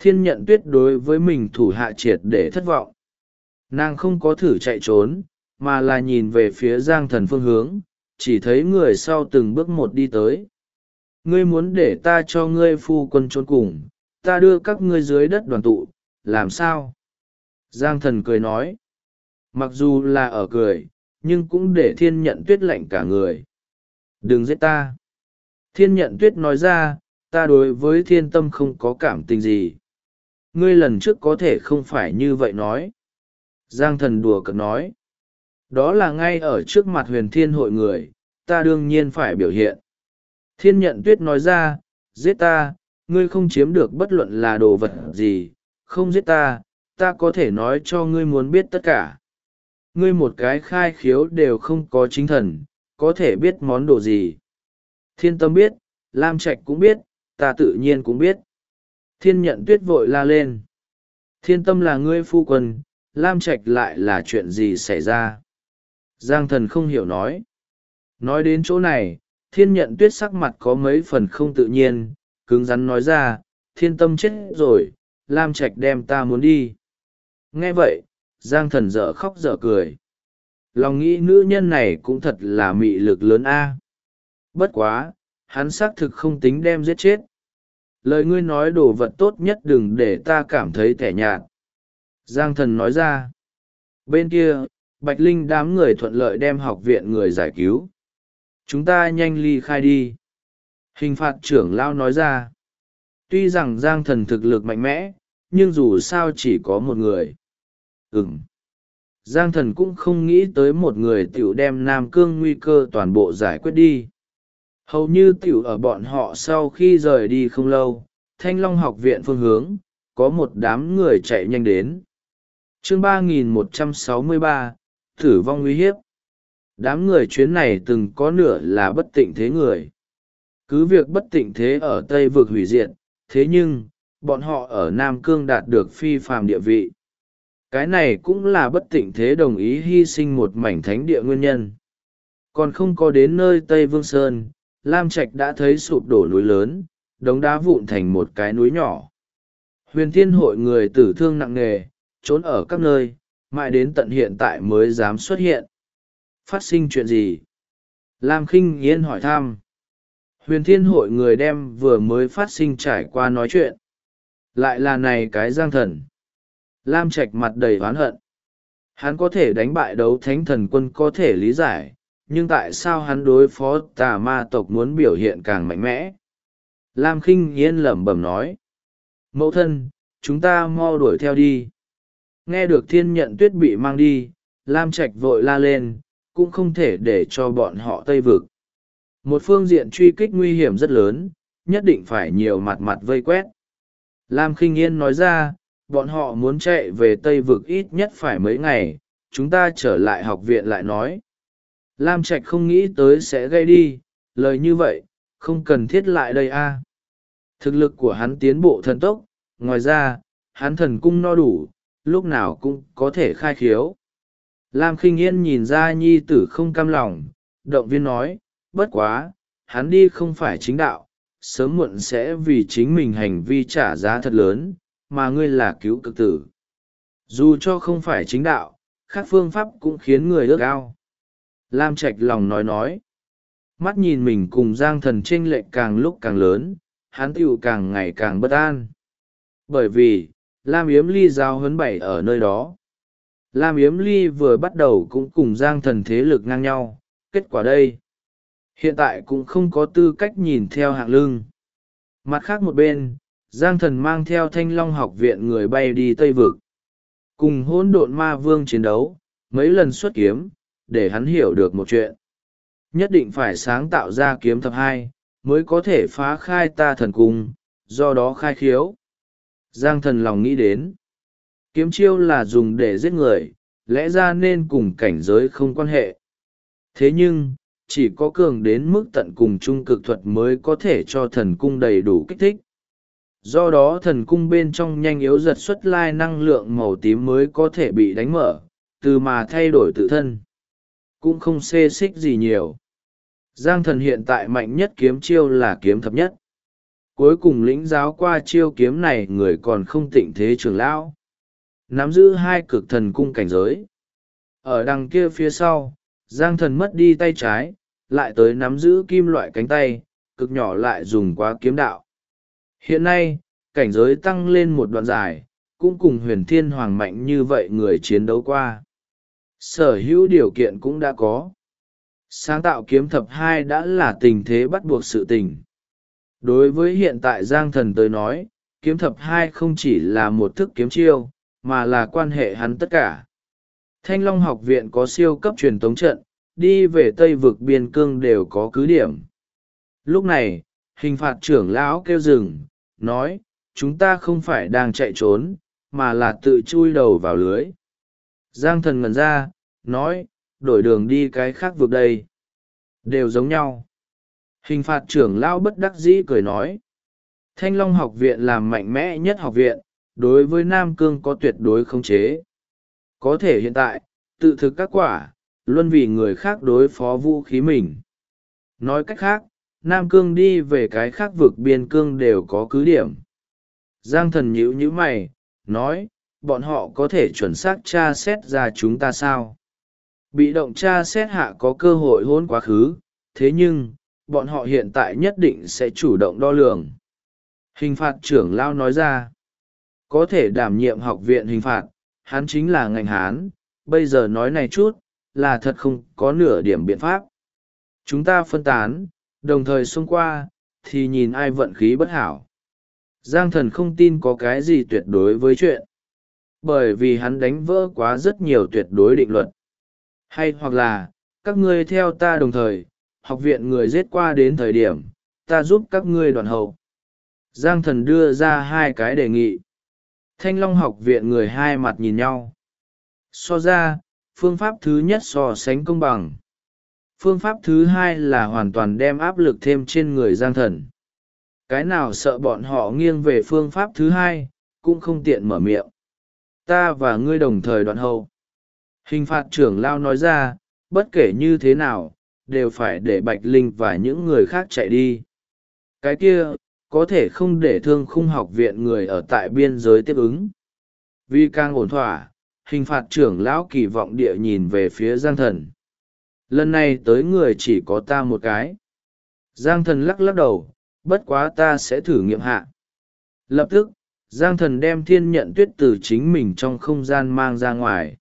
Thiên Nhận Tuyết đối với mình thủ hạ triệt để thất vọng. Nàng không có thử chạy trốn, mà là nhìn về phía Giang Thần phương hướng, chỉ thấy người sau từng bước một đi tới. Ngươi muốn để ta cho ngươi phu quân trốn cùng, ta đưa các ngươi dưới đất đoàn tụ, làm sao? Giang Thần cười nói. Mặc dù là ở cười, nhưng cũng để Thiên Nhận Tuyết lạnh cả người. Đừng giết ta. Thiên Nhận Tuyết nói ra, ta đối với Thiên Tâm không có cảm tình gì. Ngươi lần trước có thể không phải như vậy nói. Giang Thần đùa cợt nói. Đó là ngay ở trước mặt Huyền Thiên hội người, ta đương nhiên phải biểu hiện. Thiên Nhận Tuyết nói ra, giết ta, ngươi không chiếm được bất luận là đồ vật gì, không giết ta, ta có thể nói cho ngươi muốn biết tất cả. Ngươi một cái khai khiếu đều không có chính thần, có thể biết món đồ gì. Thiên Tâm biết, Lam Trạch cũng biết, ta tự nhiên cũng biết. Thiên Nhận Tuyết vội la lên. Thiên Tâm là ngươi phu quân, Lam Trạch lại là chuyện gì xảy ra? Giang Thần không hiểu nói. Nói đến chỗ này, Thiên Nhận Tuyết sắc mặt có mấy phần không tự nhiên, cứng rắn nói ra, Thiên Tâm chết rồi, Lam Trạch đem ta muốn đi. Nghe vậy, Giang Thần dở khóc dở cười. Lòng nghĩ nữ nhân này cũng thật là mị lực lớn a. Bất quá, hắn xác thực không tính đem giết chết. Lời ngươi nói đồ vật tốt nhất đừng để ta cảm thấy tẻ nhạt. Giang Thần nói ra. Bên kia, Bạch Linh đám người thuận lợi đem học viện người giải cứu. Chúng ta nhanh ly khai đi. Hình phạt trưởng lão nói ra. Tuy rằng Giang Thần thực lực mạnh mẽ, nhưng dù sao chỉ có một người. Giang Thần cũng không nghĩ tới một người tiểu đem Nam Cương nguy cơ toàn bộ giải quyết đi. Hầu như tiểu ở bọn họ sau khi rời đi không lâu, Thanh Long học viện phương hướng, có một đám người chạy nhanh đến. Chương 3163, tử vong uy hiếp. Đám người chuyến này từng có nửa là bất tịnh thế người. Cứ việc bất tịnh thế ở Tây vực hủy diệt, thế nhưng, bọn họ ở Nam Cương đạt được phi phàm địa vị. Cái này cũng là bất tịnh thế đồng ý hy sinh một mảnh thánh địa nguyên nhân. Còn không có đến nơi Tây Vương Sơn, Lam Trạch đã thấy sụp đổ núi lớn, đống đá vụn thành một cái núi nhỏ. Huyền Thiên hội người tử thương nặng nề, trốn ở các nơi, mãi đến tận hiện tại mới dám xuất hiện. Phát sinh chuyện gì? Lam Khinh Yên hỏi thăm. Huyền Thiên hội người đem vừa mới phát sinh trải qua nói chuyện. Lại là này cái Giang Thần. Lam Trạch mặt đầy oán hận. Hắn có thể đánh bại đấu thánh thần quân có thể lý giải, nhưng tại sao hắn đối phó tà ma tộc muốn biểu hiện càng mạnh mẽ? Lam Khinh Yên lẩm bẩm nói. Mẫu thân, chúng ta mau đuổi theo đi. Nghe được Thiên Nhận Tuyết bị mang đi, Lam Trạch vội la lên, cũng không thể để cho bọn họ Tây vực. Một phương diện truy kích nguy hiểm rất lớn, nhất định phải nhiều mặt mặt vây quét. Lam Khinh Yên nói ra, bọn họ muốn chạy về Tây vực ít nhất phải mấy ngày, chúng ta trở lại học viện lại nói. Lam Trạch không nghĩ tới sẽ gây đi, lời như vậy, không cần thiết lại đây a. Thực lực của hắn tiến bộ thần tốc, ngoài ra, hắn thần cung no đủ, lúc nào cũng có thể khai khiếu. Lam Khinh Yên nhìn ra nhi tử không cam lòng, động viên nói, bất quá, hắn đi không phải chính đạo, sớm muộn sẽ vì chính mình hành vi trả giá thật lớn, mà ngươi là cứu cực tử. Dù cho không phải chính đạo, khác phương pháp cũng khiến người ước ao. Lam Trạch lòng nói. Mắt nhìn mình cùng Giang Thần chênh lệch càng lúc càng lớn, hắn tiểu càng ngày càng bất an. Bởi vì, Lam Yếm Ly giao huấn bảy ở nơi đó. Lam Yếm Ly vừa bắt đầu cũng cùng Giang Thần thế lực ngang nhau, kết quả đây. Hiện tại cũng không có tư cách nhìn theo hạng lưng. Mặt khác một bên, Giang Thần mang theo Thanh Long học viện người bay đi Tây Vực. Cùng hỗn độn ma vương chiến đấu, mấy lần xuất kiếm, để hắn hiểu được một chuyện. Nhất định phải sáng tạo ra kiếm thập hai, mới có thể phá khai ta thần cung, do đó khai khiếu. Giang Thần lòng nghĩ đến. Kiếm chiêu là dùng để giết người, lẽ ra nên cùng cảnh giới không quan hệ. Thế nhưng, chỉ có cường đến mức tận cùng trung cực thuật mới có thể cho thần cung đầy đủ kích thích. Do đó thần cung bên trong nhanh yếu giật xuất lai năng lượng màu tím mới có thể bị đánh mở, từ mà thay đổi tự thân. Cũng không xê xích gì nhiều. Giang Thần hiện tại mạnh nhất kiếm chiêu là kiếm thập nhất. cuối cùng lĩnh giáo qua chiêu kiếm này người còn không tịnh thế trưởng lão, nắm giữ 2 cực thần cung cảnh giới. Ở đằng kia phía sau, Giang Thần mất đi tay trái, lại tới nắm giữ kim loại cánh tay, cực nhỏ lại dùng quá kiếm đạo. Hiện nay, cảnh giới tăng lên một đoạn dài, cũng cùng Huyền Thiên Hoàng mạnh như vậy người chiến đấu qua. Sở hữu điều kiện cũng đã có. Sáng tạo kiếm thập 2 đã là tình thế bắt buộc sự tình. Đối với hiện tại Giang Thần tới nói, kiếm thập 2 không chỉ là một thức kiếm chiêu, mà là quan hệ hắn tất cả. Thanh Long học viện có siêu cấp truyền tống trận, đi về Tây vực biên cương đều có cứ điểm. Lúc này, hình phạt trưởng lão kêu dừng, nói, chúng ta không phải đang chạy trốn, mà là tự chui đầu vào lưới. Giang Thần ngẩn ra, nói, đổi đường đi cái khác vực đây. Đều giống nhau. Hình phạt trưởng lão bất đắc dĩ cười nói, Thanh Long học viện là mạnh mẽ nhất học viện, đối với Nam Cương có tuyệt đối khống chế. Có thể hiện tại, tự thực các quả, luôn vì người khác đối phó vũ khí mình. Nói cách khác, Nam Cương đi về cái khác vực biên cương đều có cứ điểm. Giang Thần nhíu nhíu mày, nói, bọn họ có thể chuẩn xác tra xét ra chúng ta sao? Bị động tra xét hạ có cơ hội hôn quá khứ, thế nhưng, bọn họ hiện tại nhất định sẽ chủ động đo lường. Hình phạt trưởng lão nói ra, có thể đảm nhiệm học viện hình phạt, hắn chính là ngành Hán, bây giờ nói này chút, là thật không có nửa điểm biện pháp. Chúng ta phân tán, đồng thời xông qua, thì nhìn ai vận khí bất hảo. Giang Thần không tin có cái gì tuyệt đối với chuyện. Bởi vì hắn đánh vỡ quá rất nhiều tuyệt đối định luật. Hay hoặc là, các ngươi theo ta đồng thời, học viện người giết qua đến thời điểm, ta giúp các ngươi đoàn hậu. Giang Thần đưa ra 2 cái đề nghị. Thanh Long học viện người hai mặt nhìn nhau. So ra, phương pháp thứ nhất so sánh công bằng. Phương pháp thứ 2 là hoàn toàn đem áp lực thêm trên người Giang Thần. Cái nào sợ bọn họ nghiêng về phương pháp thứ 2, cũng không tiện mở miệng. Ta và ngươi đồng thời đoạn hậu. Hình phạt trưởng lão nói ra, bất kể như thế nào, đều phải để Bạch Linh và những người khác chạy đi. Cái kia, có thể không để Thương Khung học viện người ở tại biên giới tiếp ứng. Vì càng ổn thỏa, hình phạt trưởng lão kỳ vọng địa nhìn về phía Giang Thần. Lần này tới người chỉ có ta một cái. Giang Thần lắc lắc đầu, bất quá ta sẽ thử nghiệm hạ. Lập tức, Giang Thần đem thiên nhận tuyết từ chính mình trong không gian mang ra ngoài.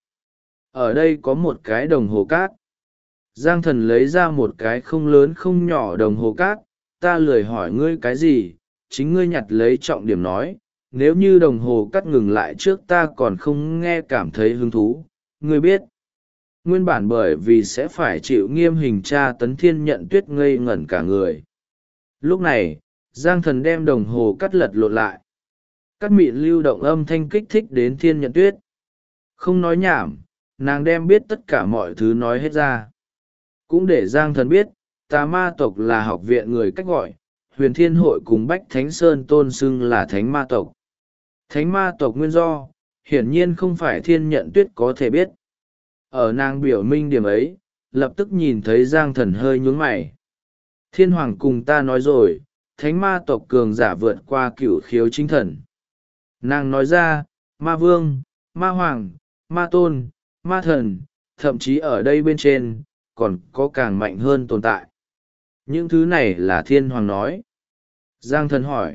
Ở đây có một cái đồng hồ cát. Giang Thần lấy ra một cái không lớn không nhỏ đồng hồ cát, ta lười hỏi ngươi cái gì, chính ngươi nhặt lấy trọng điểm nói, nếu như đồng hồ cát ngừng lại trước ta còn không nghe cảm thấy hứng thú, ngươi biết. Nguyên bản bởi vì sẽ phải chịu nghiêm hình tra tấn thiên nhận tuyết ngây ngẩn cả người. Lúc này, Giang Thần đem đồng hồ cắt lật lộn lại. Cắt mịn lưu động âm thanh kích thích đến thiên nhận tuyết. Không nói nhảm, nàng đem biết tất cả mọi thứ nói hết ra. Cũng để Giang Thần biết, Tà Ma tộc là học viện người cách gọi, Huyền Thiên hội cùng Bách Thánh Sơn tôn xưng là Thánh Ma tộc. Thánh Ma tộc nguyên do, hiển nhiên không phải thiên nhận tuyết có thể biết. Ở nàng biểu minh điểm ấy, lập tức nhìn thấy Giang Thần hơi nhún mày. Thiên Hoàng cùng ta nói rồi, Thánh Ma tộc cường giả vượt qua cửu khiếu chính thần. Nàng nói ra, Ma Vương, Ma Hoàng, Ma Tôn, Ma Thần, thậm chí ở đây bên trên, còn có càng mạnh hơn tồn tại. Những thứ này là Thiên Hoàng nói. Giang Thần hỏi.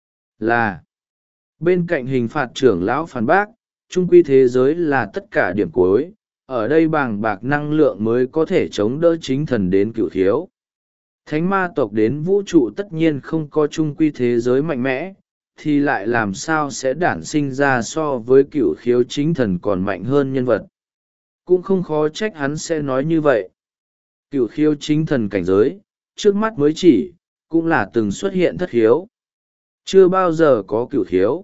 Là. Bên cạnh hình phạt trưởng lão phản bác, chung quy thế giới là tất cả điểm cuối, ở đây bàng bạc năng lượng mới có thể chống đỡ chính thần đến cửu khiếu. Thánh ma tộc đến vũ trụ tất nhiên không có chung quy thế giới mạnh mẽ, thì lại làm sao sẽ đản sinh ra so với cửu khiếu chính thần còn mạnh hơn nhân vật. Cũng không khó trách hắn sẽ nói như vậy. Cửu khiếu chính thần cảnh giới, trước mắt mới chỉ, cũng là từng xuất hiện thất khiếu. Chưa bao giờ có cửu khiếu.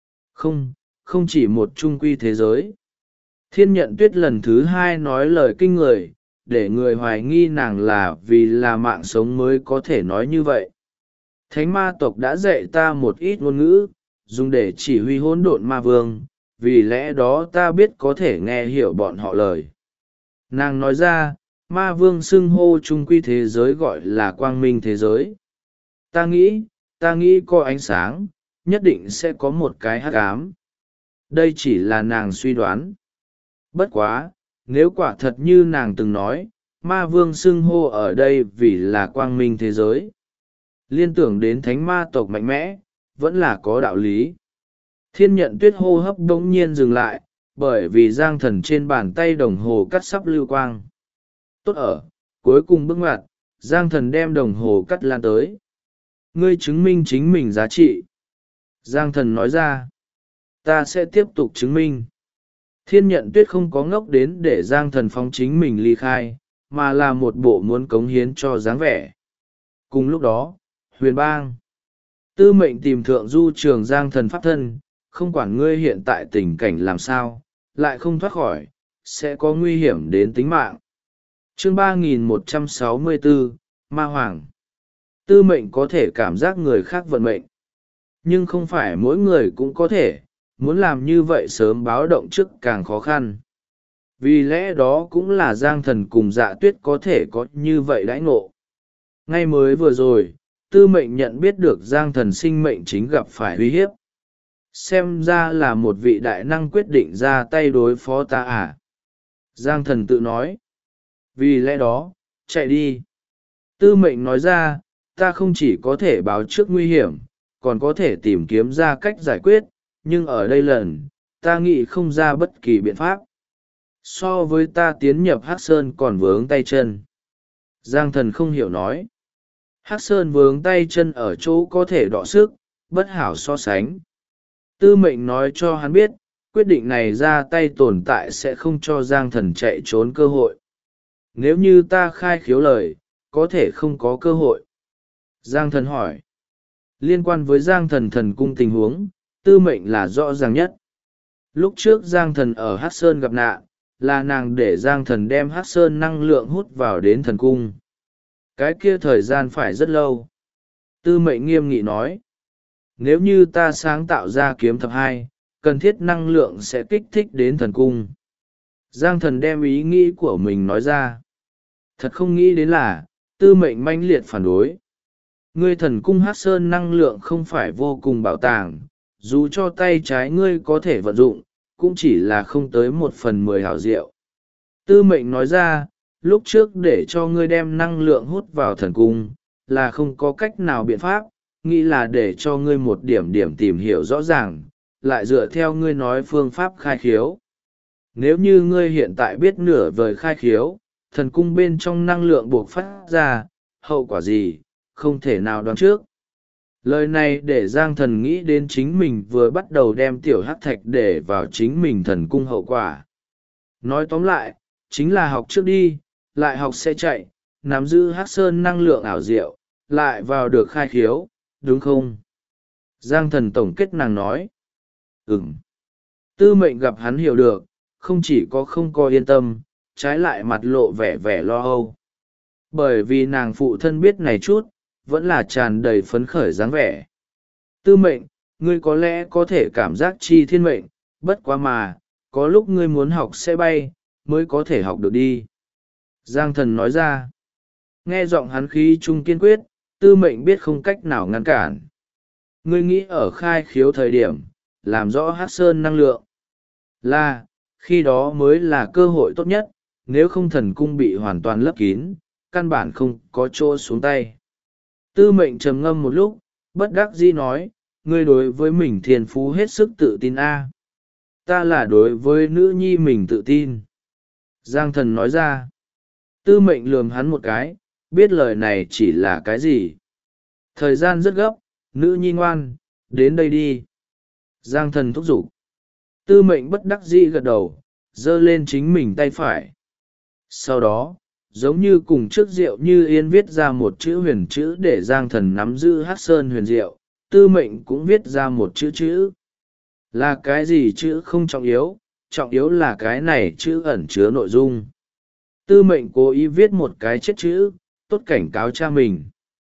Không chỉ một chung quy thế giới. Thiên nhận tuyết lần thứ 2 nói lời kinh người, để người hoài nghi nàng là vì là mạng sống mới có thể nói như vậy. Thánh ma tộc đã dạy ta một ít ngôn ngữ, dùng để chỉ huy hỗn độn ma vương, vì lẽ đó ta biết có thể nghe hiểu bọn họ lời. Nàng nói ra, ma vương xưng hô chung quy thế giới gọi là quang minh thế giới. Ta nghĩ, ta nghĩ có ánh sáng nhất định sẽ có một cái hắc ám. Đây chỉ là nàng suy đoán. Bất quá, nếu quả thật như nàng từng nói, ma vương xưng hô ở đây vì là quang minh thế giới, liên tưởng đến thánh ma tộc mạnh mẽ, vẫn là có đạo lý. Thiên nhận tuyết hô hấp bỗng nhiên dừng lại, bởi vì giang thần trên bàn tay đồng hồ cắt sắp lưu quang. Tốt ở, cuối cùng bước ngoặt, giang thần đem đồng hồ cắt lan tới. Ngươi chứng minh chính mình giá trị. Giang thần nói ra. Ta sẽ tiếp tục chứng minh. Thiên nhận tuyết không có ngốc đến để giang thần phóng chính mình ly khai, mà là một bộ muốn cống hiến cho dáng vẻ. Cùng lúc đó, huyền bang. Tư mệnh tìm thượng du trường giang thần pháp thân, không quản ngươi hiện tại tình cảnh làm sao, lại không thoát khỏi, sẽ có nguy hiểm đến tính mạng. Chương 3164, Ma Hoàng. Tư mệnh có thể cảm giác người khác vận mệnh, nhưng không phải mỗi người cũng có thể, muốn làm như vậy sớm báo động trước càng khó khăn. Vì lẽ đó cũng là giang thần cùng dạ tuyết có thể có như vậy đãi ngộ. Ngay mới vừa rồi, tư mệnh nhận biết được giang thần sinh mệnh chính gặp phải uy hiếp. Xem ra là một vị đại năng quyết định ra tay đối phó ta à. Giang thần tự nói. Vì lẽ đó, chạy đi. Tư mệnh nói ra, ta không chỉ có thể báo trước nguy hiểm, còn có thể tìm kiếm ra cách giải quyết, nhưng ở đây lần, ta nghĩ không ra bất kỳ biện pháp. So với ta tiến nhập Hắc Sơn còn vướng tay chân. Giang thần không hiểu nói. Hắc Sơn vướng tay chân ở chỗ có thể đọ sức, bất hảo so sánh. Tư mệnh nói cho hắn biết, quyết định này ra tay tồn tại sẽ không cho Giang thần chạy trốn cơ hội. Nếu như ta khai khiếu lời, có thể không có cơ hội. Giang thần hỏi. Liên quan với Giang thần thần cung tình huống, tư mệnh là rõ ràng nhất. Lúc trước Giang thần ở Hắc Sơn gặp nạn, là nàng để Giang thần đem Hắc Sơn năng lượng hút vào đến thần cung. Cái kia thời gian phải rất lâu. Tư mệnh nghiêm nghị nói. Nếu như ta sáng tạo ra kiếm thập hai, cần thiết năng lượng sẽ kích thích đến thần cung. Giang thần đem ý nghĩ của mình nói ra. Thật không nghĩ đến là, tư mệnh manh liệt phản đối. Ngươi thần cung Hắc Sơn năng lượng không phải vô cùng bảo tàng, dù cho tay trái ngươi có thể vận dụng, cũng chỉ là không tới 1/10 hảo diệu. Tư mệnh nói ra, lúc trước để cho ngươi đem năng lượng hút vào thần cung, là không có cách nào biện pháp, nghĩ là để cho ngươi một điểm điểm tìm hiểu rõ ràng, lại dựa theo ngươi nói phương pháp khai khiếu. Nếu như ngươi hiện tại biết nửa vời khai khiếu, thần cung bên trong năng lượng buộc phát ra, hậu quả gì, không thể nào đoán trước. Lời này để Giang thần nghĩ đến chính mình vừa bắt đầu đem tiểu hắc thạch để vào chính mình thần cung hậu quả. Nói tóm lại, chính là học trước đi, lại học sẽ chạy, nắm giữ Hắc Sơn năng lượng ảo diệu, lại vào được khai khiếu, đúng không? Giang thần tổng kết nàng nói. Ừm. Tư mệnh gặp hắn hiểu được, không chỉ có không có yên tâm, trái lại mặt lộ vẻ vẻ lo âu. Bởi vì nàng phụ thân biết này chút, vẫn là tràn đầy phấn khởi dáng vẻ. Tư mệnh, ngươi có lẽ có thể cảm giác chi thiên mệnh, bất quá mà, có lúc ngươi muốn học sẽ bay, mới có thể học được đi. Giang thần nói ra. Nghe giọng hắn khí trung kiên quyết, tư mệnh biết không cách nào ngăn cản. Ngươi nghĩ ở khai khiếu thời điểm, làm rõ Hắc Sơn năng lượng. Là, khi đó mới là cơ hội tốt nhất, nếu không thần cung bị hoàn toàn lấp kín, căn bản không có chỗ xuống tay. Tư mệnh trầm ngâm một lúc, bất đắc dĩ nói, ngươi đối với mình thiên phú hết sức tự tin a. Ta là đối với nữ nhi mình tự tin. Giang thần nói ra. Tư mệnh lườm hắn một cái, biết lời này chỉ là cái gì. Thời gian rất gấp, nữ nhi ngoan, đến đây đi. Giang thần thúc giục. Tư mệnh bất đắc dĩ gật đầu, giơ lên chính mình tay phải. Sau đó, giống như cùng trước Diệu Như Yên viết ra một chữ huyền chữ để Giang thần nắm giữ Hắc Sơn huyền diệu, tư mệnh cũng viết ra một chữ. Là cái gì chữ không trọng yếu là cái này chữ ẩn chứa nội dung. Tư mệnh cố ý viết một cái chết chữ, tốt cảnh cáo cha mình.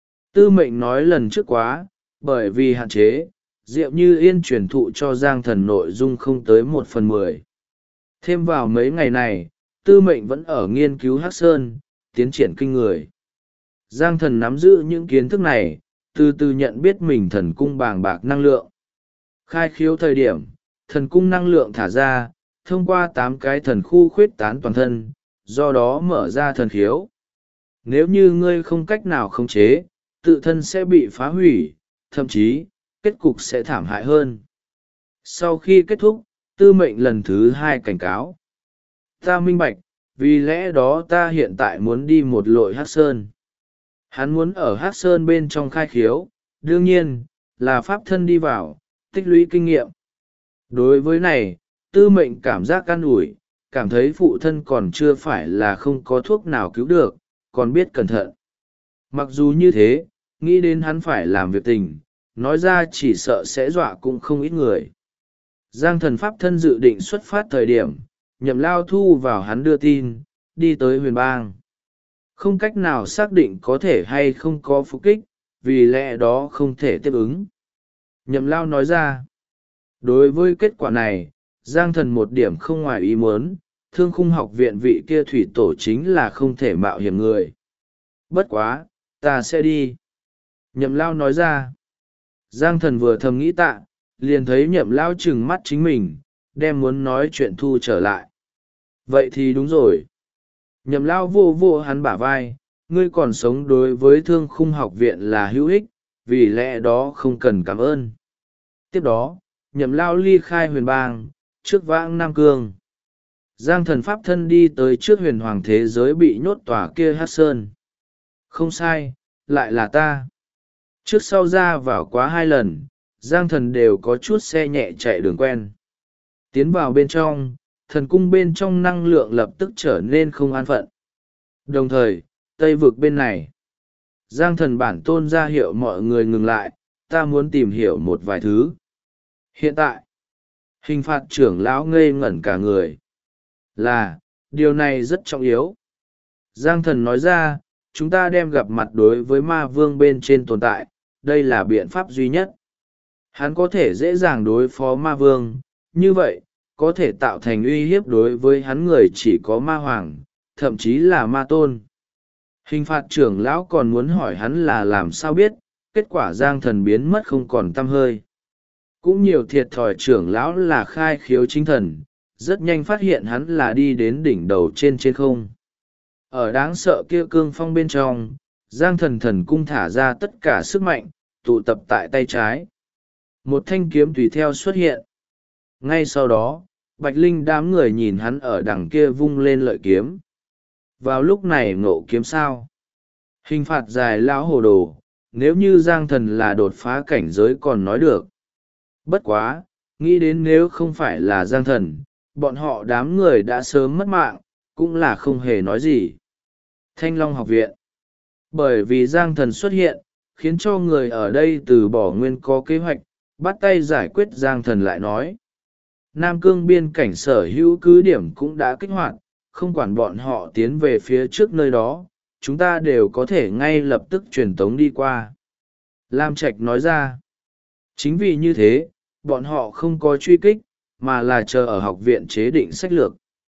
Tư mệnh nói lần trước quá, bởi vì hạn chế, Diệu Như Yên truyền thụ cho Giang thần nội dung không tới 1/10. Thêm vào mấy ngày này, tư mệnh vẫn ở nghiên cứu Hắc Sơn, tiến triển kinh người. Giang thần nắm giữ những kiến thức này, từ từ nhận biết mình thần cung bàng bạc năng lượng. Khai khiếu thời điểm, thần cung năng lượng thả ra, thông qua 8 cái thần khu khuyết tán toàn thân, do đó mở ra thần khiếu. Nếu như ngươi không cách nào khống chế, tự thân sẽ bị phá hủy, thậm chí, kết cục sẽ thảm hại hơn. Sau khi kết thúc, tư mệnh lần thứ 2 cảnh cáo. Ta minh bạch, vì lẽ đó ta hiện tại muốn đi một lội Hắc Sơn. Hắn muốn ở Hắc Sơn bên trong khai khiếu, đương nhiên, là pháp thân đi vào, tích lũy kinh nghiệm. Đối với này, tư mệnh cảm giác an ủi, cảm thấy phụ thân còn chưa phải là không có thuốc nào cứu được, còn biết cẩn thận. Mặc dù như thế, nghĩ đến hắn phải làm việc tình, nói ra chỉ sợ sẽ dọa cũng không ít người. Giang thần pháp thân dự định xuất phát thời điểm, Nhậm Lao thu vào hắn đưa tin, đi tới huyền bang. Không cách nào xác định có thể hay không có phục kích, vì lẽ đó không thể tiếp ứng. Nhậm Lao nói ra, đối với kết quả này, Giang thần một điểm không ngoài ý muốn, Thương Khung học viện vị kia thủy tổ chính là không thể mạo hiểm người. Bất quá, ta sẽ đi. Nhậm Lao nói ra. Giang thần vừa thầm nghĩ tạ, liền thấy Nhậm Lao trừng mắt chính mình, đem muốn nói chuyện thu trở lại. Vậy thì đúng rồi. Nhậm Lao vô vô hắn bả vai, ngươi còn sống đối với Thương Khung học viện là hữu ích, vì lẽ đó không cần cảm ơn. Tiếp đó, Nhậm Lao ly khai huyền bang, trước vãng Nam Cương. Giang thần pháp thân đi tới trước huyền hoàng thế giới bị nhốt tòa kia Hát Sơn. Không sai, lại là ta. Trước sau ra vào quá 2 lần, Giang thần đều có chút xe nhẹ chạy đường quen. Tiến vào bên trong, thần cung bên trong năng lượng lập tức trở nên không an phận. Đồng thời, Tây vực bên này, Giang thần bản tôn ra hiệu mọi người ngừng lại, ta muốn tìm hiểu một vài thứ. Hiện tại, hình phạt trưởng lão ngây ngẩn cả người. Điều này rất trọng yếu. Giang thần nói ra, chúng ta đem gặp mặt đối với ma vương bên trên tồn tại, đây là biện pháp duy nhất. Hắn có thể dễ dàng đối phó ma vương, như vậy, có thể tạo thành uy hiếp đối với hắn người chỉ có ma hoàng, thậm chí là ma tôn. Hình phạt trưởng lão còn muốn hỏi hắn là làm sao biết, kết quả Giang thần biến mất không còn tăm hơi. Cũng nhiều thiệt thòi trưởng lão là khai khiếu chính thần, rất nhanh phát hiện hắn là đi đến đỉnh đầu trên không. Ở đáng sợ kia cương phong bên trong, Giang thần thần cung thả ra tất cả sức mạnh, tụ tập tại tay trái. Một thanh kiếm tùy theo xuất hiện. Ngay sau đó, Bạch Linh đám người nhìn hắn ở đằng kia vung lên lợi kiếm. Vào lúc này ngộ kiếm sao? Hình phạt dài lão hồ đồ, nếu như Giang thần là đột phá cảnh giới còn nói được. Bất quá, nghĩ đến nếu không phải là Giang thần, bọn họ đám người đã sớm mất mạng, cũng là không hề nói gì. Thanh Long học viện. Bởi vì Giang thần xuất hiện, khiến cho người ở đây từ bỏ nguyên có kế hoạch, bắt tay giải quyết. Giang thần lại nói. Nam Cương biên cảnh sở hữu cứ điểm cũng đã kích hoạt, không quản bọn họ tiến về phía trước nơi đó, chúng ta đều có thể ngay lập tức truyền tống đi qua. Lam Trạch nói ra. Chính vì như thế, bọn họ không có truy kích, mà là chờ ở học viện chế định sách lược.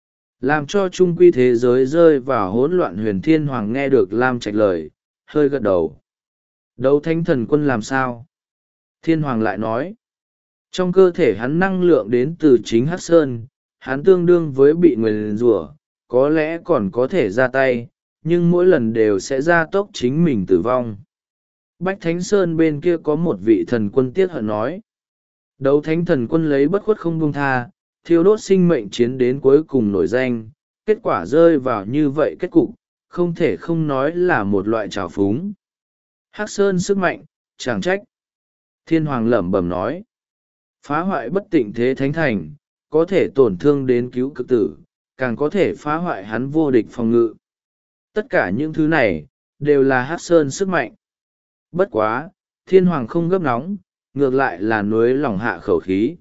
Làm cho trung quy thế giới rơi vào hỗn loạn. Huyền Thiên Hoàng nghe được Lam Trạch lời, hơi gật đầu. Đấu Thánh Thần Quân làm sao? Thiên Hoàng lại nói. Trong cơ thể hắn năng lượng đến từ chính Hắc Sơn, hắn tương đương với bị nguyền rủa, có lẽ còn có thể ra tay, nhưng mỗi lần đều sẽ ra tốc chính mình tử vong. Bách Thánh Sơn bên kia có một vị thần quân tiếc hận nói. Đấu Thánh Thần Quân lấy bất khuất không buông tha, thiêu đốt sinh mệnh chiến đến cuối cùng nổi danh, kết quả rơi vào như vậy kết cục, không thể không nói là một loại trào phúng. Hắc Sơn sức mạnh, chẳng trách. Thiên Hoàng lẩm bẩm nói. Phá hoại bất tịnh thế thánh thành, có thể tổn thương đến cứu cực tử, càng có thể phá hoại hắn vô địch phòng ngự. Tất cả những thứ này, đều là Hắc Sơn sức mạnh. Bất quá, Thiên Hoàng không gấp nóng, ngược lại là nuối lòng hạ khẩu khí.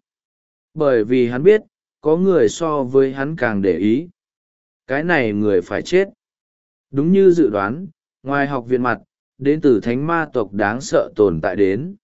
Bởi vì hắn biết, có người so với hắn càng để ý. Cái này người phải chết. Đúng như dự đoán, ngoài học viện mặt, đến từ thánh ma tộc đáng sợ tồn tại đến.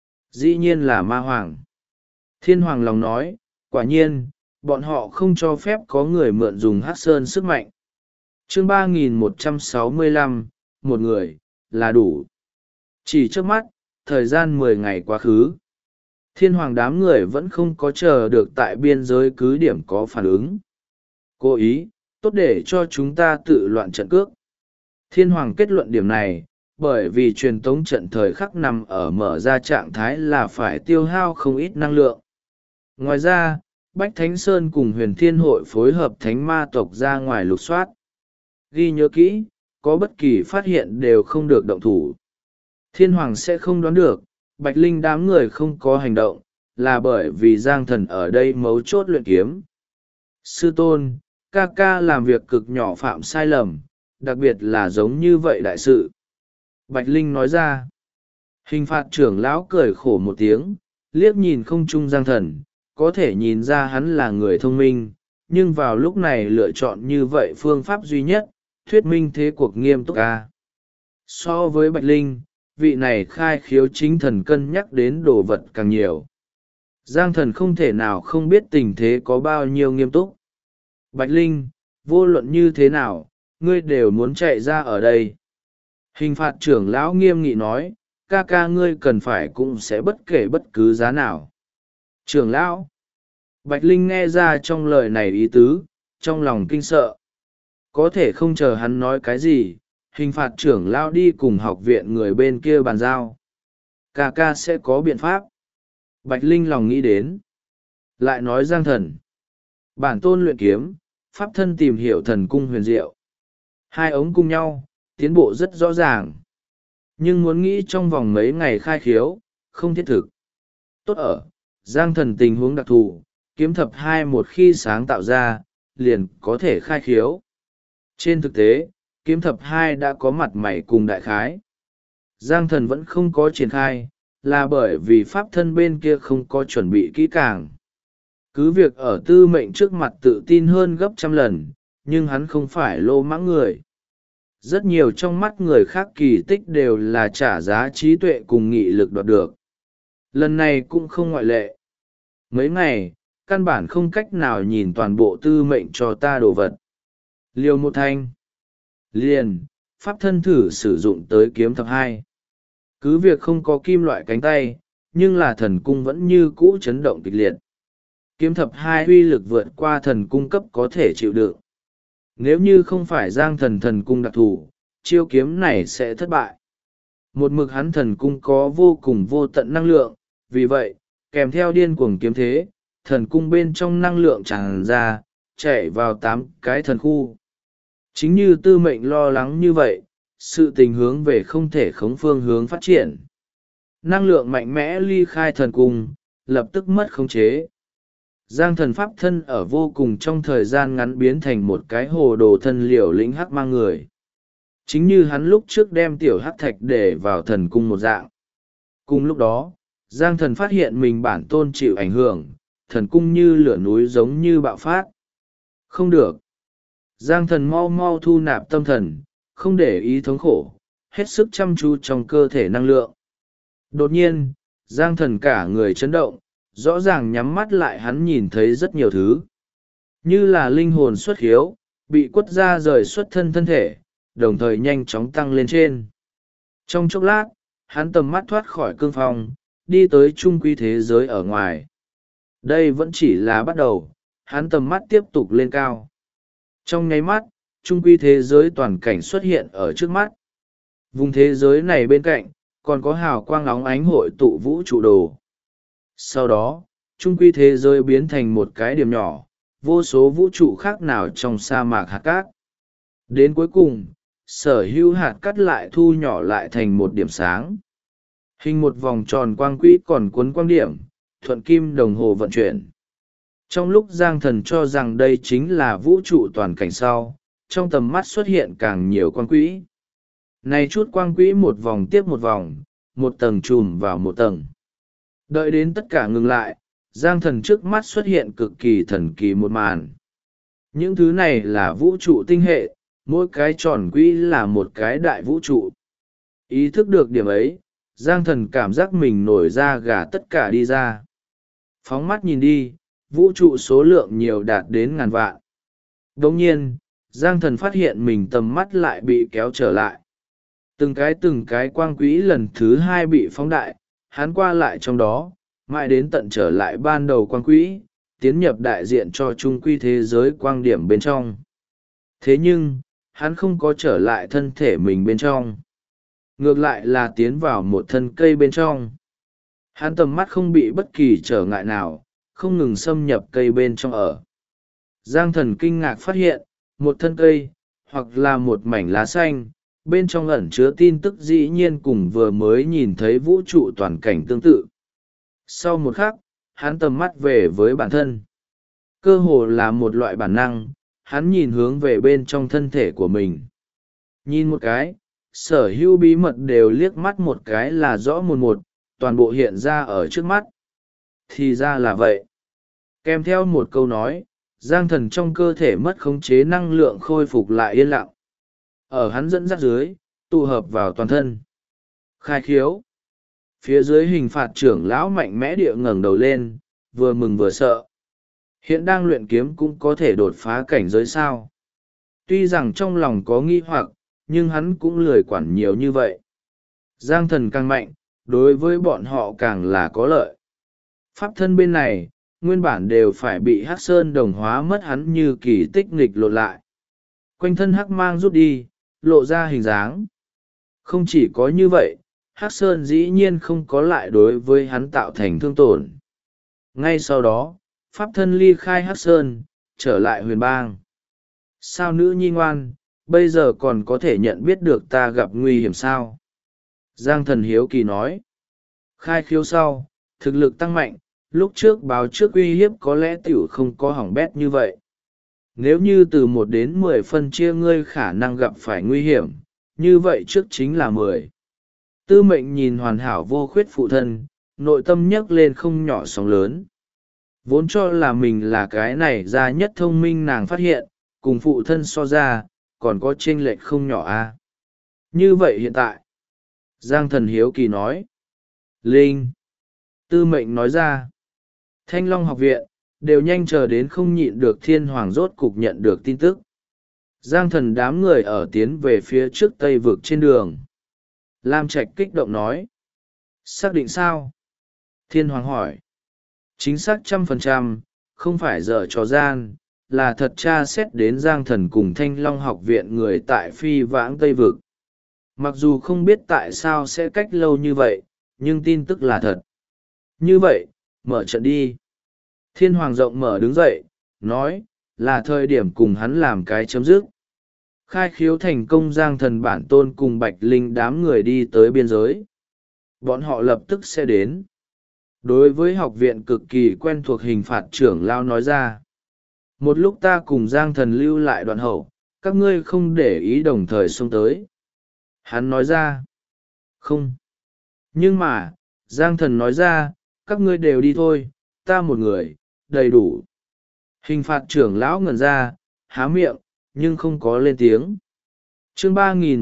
Dĩ nhiên là ma hoàng. Thiên Hoàng lòng nói, quả nhiên, bọn họ không cho phép có người mượn dùng Hắc Sơn sức mạnh. Chương 3165, một người, là đủ. Chỉ trước mắt, thời gian 10 ngày quá khứ. Thiên hoàng đám người vẫn không có chờ được tại biên giới cứ điểm có phản ứng. Cố ý, tốt để cho chúng ta tự loạn trận cước. Thiên hoàng kết luận điểm này, bởi vì truyền tống trận thời khắc nằm ở mở ra trạng thái là phải tiêu hao không ít năng lượng. Ngoài ra, Bách Thánh Sơn cùng Huyền Thiên Hội phối hợp thánh ma tộc ra ngoài lục soát. Ghi nhớ kỹ, có bất kỳ phát hiện đều không được động thủ. Thiên hoàng sẽ không đoán được, Bạch Linh đám người không có hành động, là bởi vì Giang Thần ở đây mấu chốt luyện kiếm. Sư tôn, ca ca làm việc cực nhỏ phạm sai lầm, đặc biệt là giống như vậy đại sự. Bạch Linh nói ra. Hình phạt trưởng lão cười khổ một tiếng, liếc nhìn không trung Giang Thần, có thể nhìn ra hắn là người thông minh, nhưng vào lúc này lựa chọn như vậy phương pháp duy nhất, thuyết minh thế cuộc nghiêm túc ca. So với Bạch Linh, vị này khai khiếu chính thần cân nhắc đến đồ vật càng nhiều. Giang Thần không thể nào không biết tình thế có bao nhiêu nghiêm túc. Bạch Linh, vô luận như thế nào, ngươi đều muốn chạy ra ở đây. Hình phạt trưởng lão nghiêm nghị nói, ca ca ngươi cần phải cũng sẽ bất kể bất cứ giá nào. Trưởng lão. Bạch Linh nghe ra trong lời này ý tứ, trong lòng kinh sợ. Có thể không chờ hắn nói cái gì, hình phạt trưởng lão đi cùng học viện người bên kia bàn giao. Ca ca sẽ có biện pháp. Bạch Linh lòng nghĩ đến. Lại nói Giang Thần. Bản tôn luyện kiếm, pháp thân tìm hiểu thần cung huyền diệu. Hai ống cùng nhau, tiến bộ rất rõ ràng. Nhưng muốn nghĩ trong vòng mấy ngày khai khiếu, không thiết thực. Tốt ở, Giang Thần tình huống đặc thù, kiếm thập hai một khi sáng tạo ra, liền có thể khai khiếu. Trên thực tế, kiếm thập hai đã có mặt mày cùng đại khái. Giang Thần vẫn không có triển khai, là bởi vì pháp thân bên kia không có chuẩn bị kỹ càng. Cứ việc ở tư mệnh trước mặt tự tin hơn gấp trăm lần, nhưng hắn không phải lô mãng người. Rất nhiều trong mắt người khác kỳ tích đều là trả giá trí tuệ cùng nghị lực đoạt được. Lần này cũng không ngoại lệ. Mấy ngày, căn bản không cách nào nhìn toàn bộ tư mệnh cho ta đồ vật. Liều một thanh. Liền, pháp thân thử sử dụng tới kiếm thập hai. Cứ việc không có kim loại cánh tay, nhưng là thần cung vẫn như cũ chấn động kịch liệt. Kiếm thập hai uy lực vượt qua thần cung cấp có thể chịu đựng. Nếu như không phải Giang Thần thần cung đặc thù, chiêu kiếm này sẽ thất bại. Một mực hắn thần cung có vô cùng vô tận năng lượng, vì vậy, kèm theo điên cuồng kiếm thế, thần cung bên trong năng lượng tràn ra, chạy vào 8 cái thần khu. Chính như tư mệnh lo lắng như vậy, sự tình hướng về không thể khống phương hướng phát triển. Năng lượng mạnh mẽ ly khai thần cung, lập tức mất khống chế. Giang Thần pháp thân ở vô cùng trong thời gian ngắn biến thành một cái hồ đồ thân liều lĩnh hắc mang người. Chính như hắn lúc trước đem tiểu hắc thạch để vào thần cung một dạng. Cùng lúc đó, Giang Thần phát hiện mình bản tôn chịu ảnh hưởng, thần cung như lửa núi giống như bạo phát. Không được. Giang Thần mau mau thu nạp tâm thần, không để ý thống khổ, hết sức chăm chú trong cơ thể năng lượng. Đột nhiên, Giang Thần cả người chấn động, rõ ràng nhắm mắt lại hắn nhìn thấy rất nhiều thứ. Như là linh hồn xuất hiếu, bị quất ra rời xuất thân thân thể, đồng thời nhanh chóng tăng lên trên. Trong chốc lát, hắn tầm mắt thoát khỏi cương phong, đi tới trung quy thế giới ở ngoài. Đây vẫn chỉ là bắt đầu, hắn tầm mắt tiếp tục lên cao. Trong nháy mắt, trung quy thế giới toàn cảnh xuất hiện ở trước mắt. Vùng thế giới này bên cạnh, còn có hào quang óng ánh hội tụ vũ trụ đồ. Sau đó, trung quy thế giới biến thành một cái điểm nhỏ, vô số vũ trụ khác nào trong sa mạc hạt cát. Đến cuối cùng, sở hữu hạt cát lại thu nhỏ lại thành một điểm sáng. Hình một vòng tròn quang quỹ còn cuốn quang điểm, thuận kim đồng hồ vận chuyển. Trong lúc Giang Thần cho rằng đây chính là vũ trụ toàn cảnh sau, trong tầm mắt xuất hiện càng nhiều quang quỹ. Này chút quang quỹ một vòng tiếp một vòng, một tầng chùm vào một tầng. Đợi đến tất cả ngừng lại, Giang Thần trước mắt xuất hiện cực kỳ thần kỳ một màn. Những thứ này là vũ trụ tinh hệ, mỗi cái tròn quỹ là một cái đại vũ trụ. Ý thức được điểm ấy, Giang Thần cảm giác mình nổi da gà tất cả đi ra. Phóng mắt nhìn đi, vũ trụ số lượng nhiều đạt đến ngàn vạn. Đồng nhiên, Giang Thần phát hiện mình tầm mắt lại bị kéo trở lại. Từng cái quang quỹ lần thứ hai bị phóng đại, hắn qua lại trong đó, mãi đến tận trở lại ban đầu quang quỹ, tiến nhập đại diện cho trung quy thế giới quang điểm bên trong. Thế nhưng, hắn không có trở lại thân thể mình bên trong. Ngược lại là tiến vào một thân cây bên trong. Hắn tầm mắt không bị bất kỳ trở ngại nào, không ngừng xâm nhập cây bên trong ở. Giang Thần kinh ngạc phát hiện, một thân cây, hoặc là một mảnh lá xanh, bên trong ẩn chứa tin tức dĩ nhiên cùng vừa mới nhìn thấy vũ trụ toàn cảnh tương tự. Sau một khắc, hắn tầm mắt về với bản thân. Cơ hồ là một loại bản năng, hắn nhìn hướng về bên trong thân thể của mình. Nhìn một cái, sở hữu bí mật đều liếc mắt một cái là rõ một, toàn bộ hiện ra ở trước mắt. Thì ra là vậy. Kèm theo một câu nói, Giang Thần trong cơ thể mất khống chế năng lượng khôi phục lại yên lặng. Ở hắn dẫn dắt dưới, tụ hợp vào toàn thân. Khai khiếu. Phía dưới hình phạt trưởng lão mạnh mẽ địa ngẩng đầu lên, vừa mừng vừa sợ. Hiện đang luyện kiếm cũng có thể đột phá cảnh giới sao. Tuy rằng trong lòng có nghi hoặc, nhưng hắn cũng lười quản nhiều như vậy. Giang Thần càng mạnh, đối với bọn họ càng là có lợi. Pháp thân bên này, nguyên bản đều phải bị Hắc Sơn đồng hóa mất, hắn như kỳ tích nghịch lộn lại. Quanh thân hắc mang rút đi, lộ ra hình dáng. Không chỉ có như vậy, Hắc Sơn dĩ nhiên không có lại đối với hắn tạo thành thương tổn. Ngay sau đó, pháp thân ly khai Hắc Sơn, trở lại huyền bang. Sao nữ nhi ngoan, bây giờ còn có thể nhận biết được ta gặp nguy hiểm sao? Giang Thần hiếu kỳ nói. Khai khiếu sau, thực lực tăng mạnh, lúc trước báo trước uy hiếp có lẽ tiểu không có hỏng bét như vậy. Nếu như từ 1 đến 10 phân chia ngươi khả năng gặp phải nguy hiểm, như vậy trước chính là 10. Tư Mệnh nhìn hoàn hảo vô khuyết phụ thân, nội tâm nhấc lên không nhỏ sóng lớn. Vốn cho là mình là cái này ra nhất thông minh, nàng phát hiện, cùng phụ thân so ra, còn có chênh lệch không nhỏ a. Như vậy hiện tại, Giang Thần hiếu kỳ nói. Linh. Tư Mệnh nói ra. Thanh Long học viện, đều nhanh chờ đến không nhịn được Thiên Hoàng rốt cục nhận được tin tức. Giang Thần đám người ở tiến về phía trước Tây vực trên đường. Lam Trạch kích động nói. Xác định sao? Thiên Hoàng hỏi. Chính xác 100%, không phải dở trò gian, là thật tra xét đến Giang Thần cùng Thanh Long học viện người tại phi vãng Tây vực. Mặc dù không biết tại sao sẽ cách lâu như vậy, nhưng tin tức là thật. Như vậy, mở trận đi. Thiên Hoàng rộng mở đứng dậy, nói, là thời điểm cùng hắn làm cái chấm dứt. Khai khiếu thành công, Giang Thần bản tôn cùng Bạch Linh đám người đi tới biên giới. Bọn họ lập tức sẽ đến. Đối với học viện cực kỳ quen thuộc hình phạt trưởng lao nói ra. Một lúc ta cùng Giang Thần lưu lại đoạn hậu, các ngươi không để ý đồng thời xông tới. Hắn nói ra. Không. Nhưng mà, Giang Thần nói ra, các ngươi đều đi thôi, ta một người, đầy đủ. Hình phạt trưởng lão ngẩn ra, há miệng, nhưng không có lên tiếng. Chương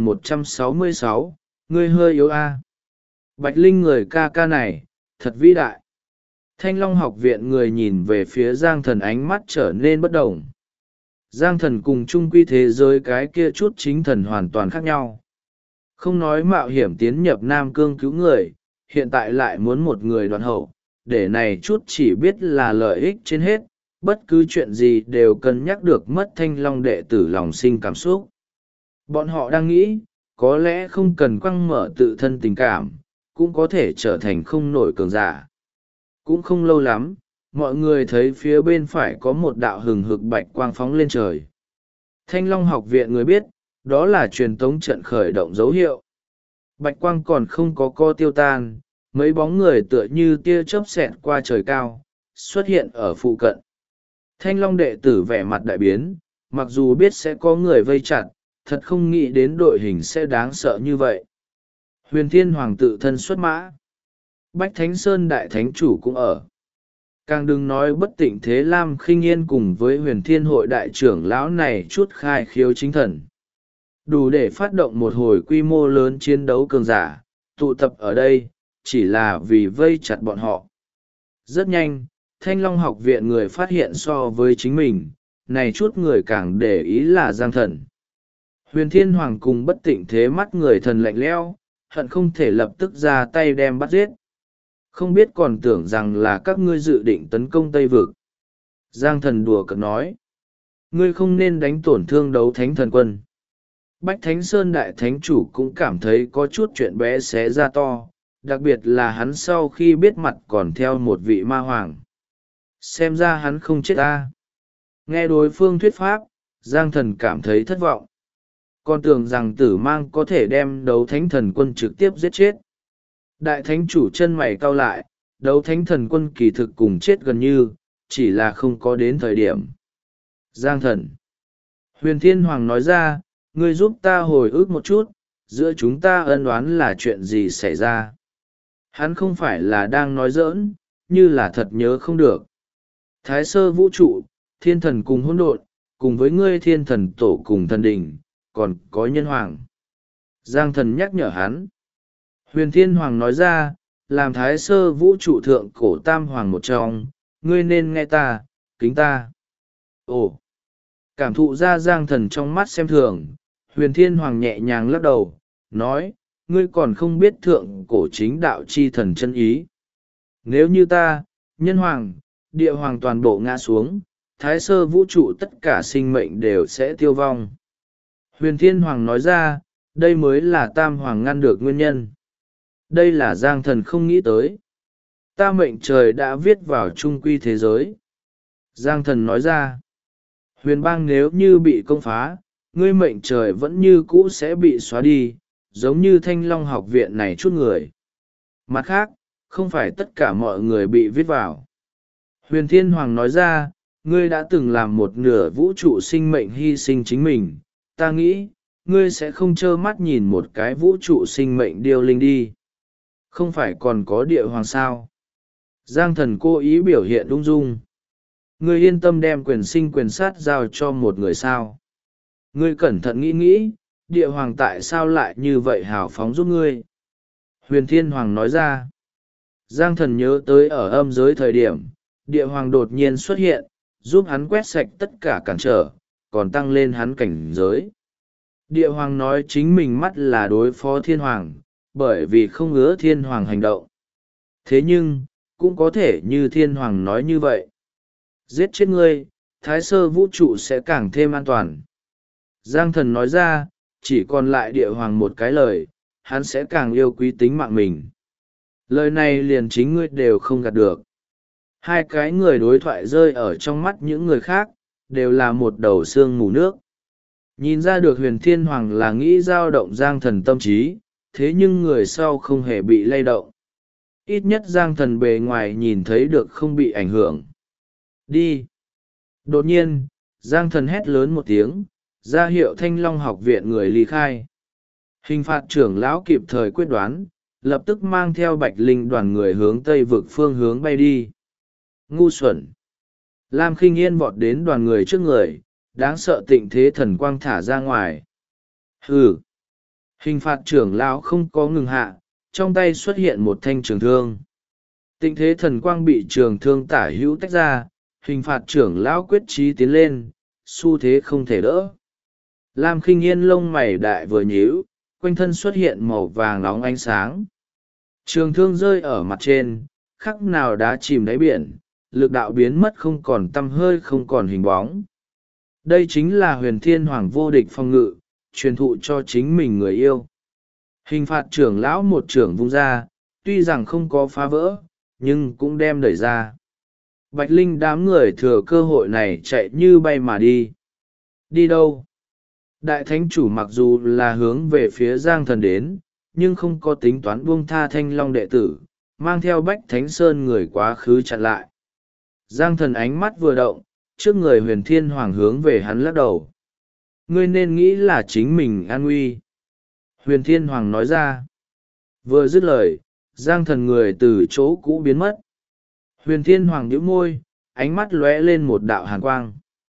3166, ngươi hơi yếu a. Bạch Linh người ca ca này, thật vĩ đại. Thanh Long học viện người nhìn về phía Giang Thần, ánh mắt trở nên bất đồng. Giang Thần cùng chung quy thế giới cái kia chút chính thần hoàn toàn khác nhau. Không nói mạo hiểm tiến nhập Nam Cương cứu người, hiện tại lại muốn một người đoạn hậu, để này chút chỉ biết là lợi ích trên hết, bất cứ chuyện gì đều cân nhắc được mất Thanh Long đệ tử lòng sinh cảm xúc. Bọn họ đang nghĩ, có lẽ không cần quăng mở tự thân tình cảm, cũng có thể trở thành không nổi cường giả. Cũng không lâu lắm, mọi người thấy phía bên phải có một đạo hừng hực bạch quang phóng lên trời. Thanh Long học viện người biết, đó là truyền tống trận khởi động dấu hiệu. Bạch quang còn không có co tiêu tan, mấy bóng người tựa như tia chớp xẹt qua trời cao, xuất hiện ở phụ cận. Thanh Long đệ tử vẻ mặt đại biến, mặc dù biết sẽ có người vây chặt, thật không nghĩ đến đội hình sẽ đáng sợ như vậy. Huyền Thiên Hoàng tự thân xuất mã. Bách Thánh Sơn đại thánh chủ cũng ở. Càng đừng nói Bất Tịnh Thế Lam Khinh Yên cùng với Huyền Thiên hội đại trưởng lão này chút khai khiếu chính thần. Đủ để phát động một hồi quy mô lớn chiến đấu cường giả, tụ tập ở đây, chỉ là vì vây chặt bọn họ. Rất nhanh, Thanh Long học viện người phát hiện so với chính mình, này chút người càng để ý là Giang Thần. Huyền Thiên Hoàng cùng Bất Tịnh Thế mắt người thần lạnh lẽo, hận không thể lập tức ra tay đem bắt giết. Không biết còn tưởng rằng là các ngươi dự định tấn công Tây Vực. Giang Thần đùa cợt nói. Ngươi không nên đánh tổn thương đấu thánh thần quân. Bách Thánh Sơn Đại Thánh Chủ cũng cảm thấy có chút chuyện bé xé ra to, đặc biệt là hắn sau khi biết mặt còn theo một vị ma hoàng. Xem ra hắn không chết ta. Nghe đối phương thuyết pháp, Giang Thần cảm thấy thất vọng. Còn tưởng rằng Tử Mang có thể đem đấu thánh thần quân trực tiếp giết chết. Đại Thánh Chủ chân mày cau lại, đấu thánh thần quân kỳ thực cùng chết gần như, chỉ là không có đến thời điểm. Giang Thần. Huyền Thiên Hoàng nói ra, ngươi giúp ta hồi ức một chút, giữa chúng ta ân oán là chuyện gì xảy ra. Hắn không phải là đang nói giỡn, như là thật nhớ không được. Thái sơ vũ trụ, thiên thần cùng hỗn độn, cùng với ngươi thiên thần tổ cùng thần đình, còn có nhân hoàng. Giang Thần nhắc nhở hắn. Huyền Thiên Hoàng nói ra, làm thái sơ vũ trụ thượng cổ tam hoàng một trong, ngươi nên nghe ta, kính ta. Ồ! Cảm thụ ra Giang Thần trong mắt xem thường, Huyền Thiên Hoàng nhẹ nhàng lắc đầu, nói, ngươi còn không biết thượng cổ chính đạo chi thần chân ý. Nếu như ta, nhân hoàng, địa hoàng toàn bộ ngã xuống, thái sơ vũ trụ tất cả sinh mệnh đều sẽ tiêu vong. Huyền Thiên Hoàng nói ra, đây mới là tam hoàng ngăn được nguyên nhân. Đây là Giang Thần không nghĩ tới. Ta mệnh trời đã viết vào trung quy thế giới. Giang Thần nói ra, huyền bang nếu như bị công phá, ngươi mệnh trời vẫn như cũ sẽ bị xóa đi, giống như Thanh Long học viện này chút người. Mặt khác, không phải tất cả mọi người bị viết vào. Huyền Thiên Hoàng nói ra, ngươi đã từng làm một nửa vũ trụ sinh mệnh hy sinh chính mình, ta nghĩ, ngươi sẽ không trơ mắt nhìn một cái vũ trụ sinh mệnh điêu linh đi. Không phải còn có địa hoàng sao. Giang Thần cố ý biểu hiện ung dung. Ngươi yên tâm đem quyền sinh quyền sát giao cho một người sao. Ngươi cẩn thận nghĩ nghĩ, địa hoàng tại sao lại như vậy hào phóng giúp ngươi. Huyền Thiên Hoàng nói ra. Giang Thần nhớ tới ở âm giới thời điểm, địa hoàng đột nhiên xuất hiện, giúp hắn quét sạch tất cả cản trở, còn tăng lên hắn cảnh giới. Địa hoàng nói chính mình mắt là đối phó thiên hoàng, bởi vì không ứa thiên hoàng hành động. Thế nhưng, cũng có thể như thiên hoàng nói như vậy. Giết chết ngươi, thái sơ vũ trụ sẽ càng thêm an toàn. Giang Thần nói ra, chỉ còn lại địa hoàng một cái lời, hắn sẽ càng yêu quý tính mạng mình. Lời này liền chính ngươi đều không gạt được. Hai cái người đối thoại rơi ở trong mắt những người khác, đều là một đầu xương mù nước. Nhìn ra được Huyền Thiên Hoàng là nghĩ dao động Giang Thần tâm trí, thế nhưng người sau không hề bị lay động. Ít nhất Giang Thần bề ngoài nhìn thấy được không bị ảnh hưởng. Đi! Đột nhiên, Giang Thần hét lớn một tiếng, ra hiệu Thanh Long học viện người ly khai. Hình phạt trưởng lão kịp thời quyết đoán, lập tức mang theo Bạch Linh đoàn người hướng Tây vực phương hướng bay đi. Ngu xuẩn! Lam Khinh Yên vọt đến đoàn người trước người, đáng sợ tịnh thế thần quang thả ra ngoài. Hừ! Hình phạt trưởng lão không có ngừng hạ, trong tay xuất hiện một thanh trường thương. Tịnh thế thần quang bị trường thương tả hữu tách ra, hình phạt trưởng lão quyết chí tiến lên, xu thế không thể đỡ. Lam Khinh Yên lông mày đại vừa nhíu, quanh thân xuất hiện màu vàng nóng ánh sáng. Trường thương rơi ở mặt trên, khắc nào đá chìm đáy biển, lực đạo biến mất không còn tăm hơi không còn hình bóng. Đây chính là Huyền Thiên Hoàng vô địch phong ngự, truyền thụ cho chính mình người yêu. Hình phạt trưởng lão một trưởng vung ra, tuy rằng không có phá vỡ, nhưng cũng đem đẩy ra. Bạch Linh đám người thừa cơ hội này chạy như bay mà đi. Đi đâu? Đại Thánh Chủ mặc dù là hướng về phía Giang Thần đến, nhưng không có tính toán buông tha Thanh Long đệ tử, mang theo Bách Thánh Sơn người quá khứ chặn lại. Giang Thần ánh mắt vừa động, trước người Huyền Thiên Hoàng hướng về hắn lắc đầu. Ngươi nên nghĩ là chính mình an nguy. Huyền Thiên Hoàng nói ra. Vừa dứt lời, Giang Thần người từ chỗ cũ biến mất. Huyền Thiên Hoàng nhíu môi, ánh mắt lóe lên một đạo hàn quang.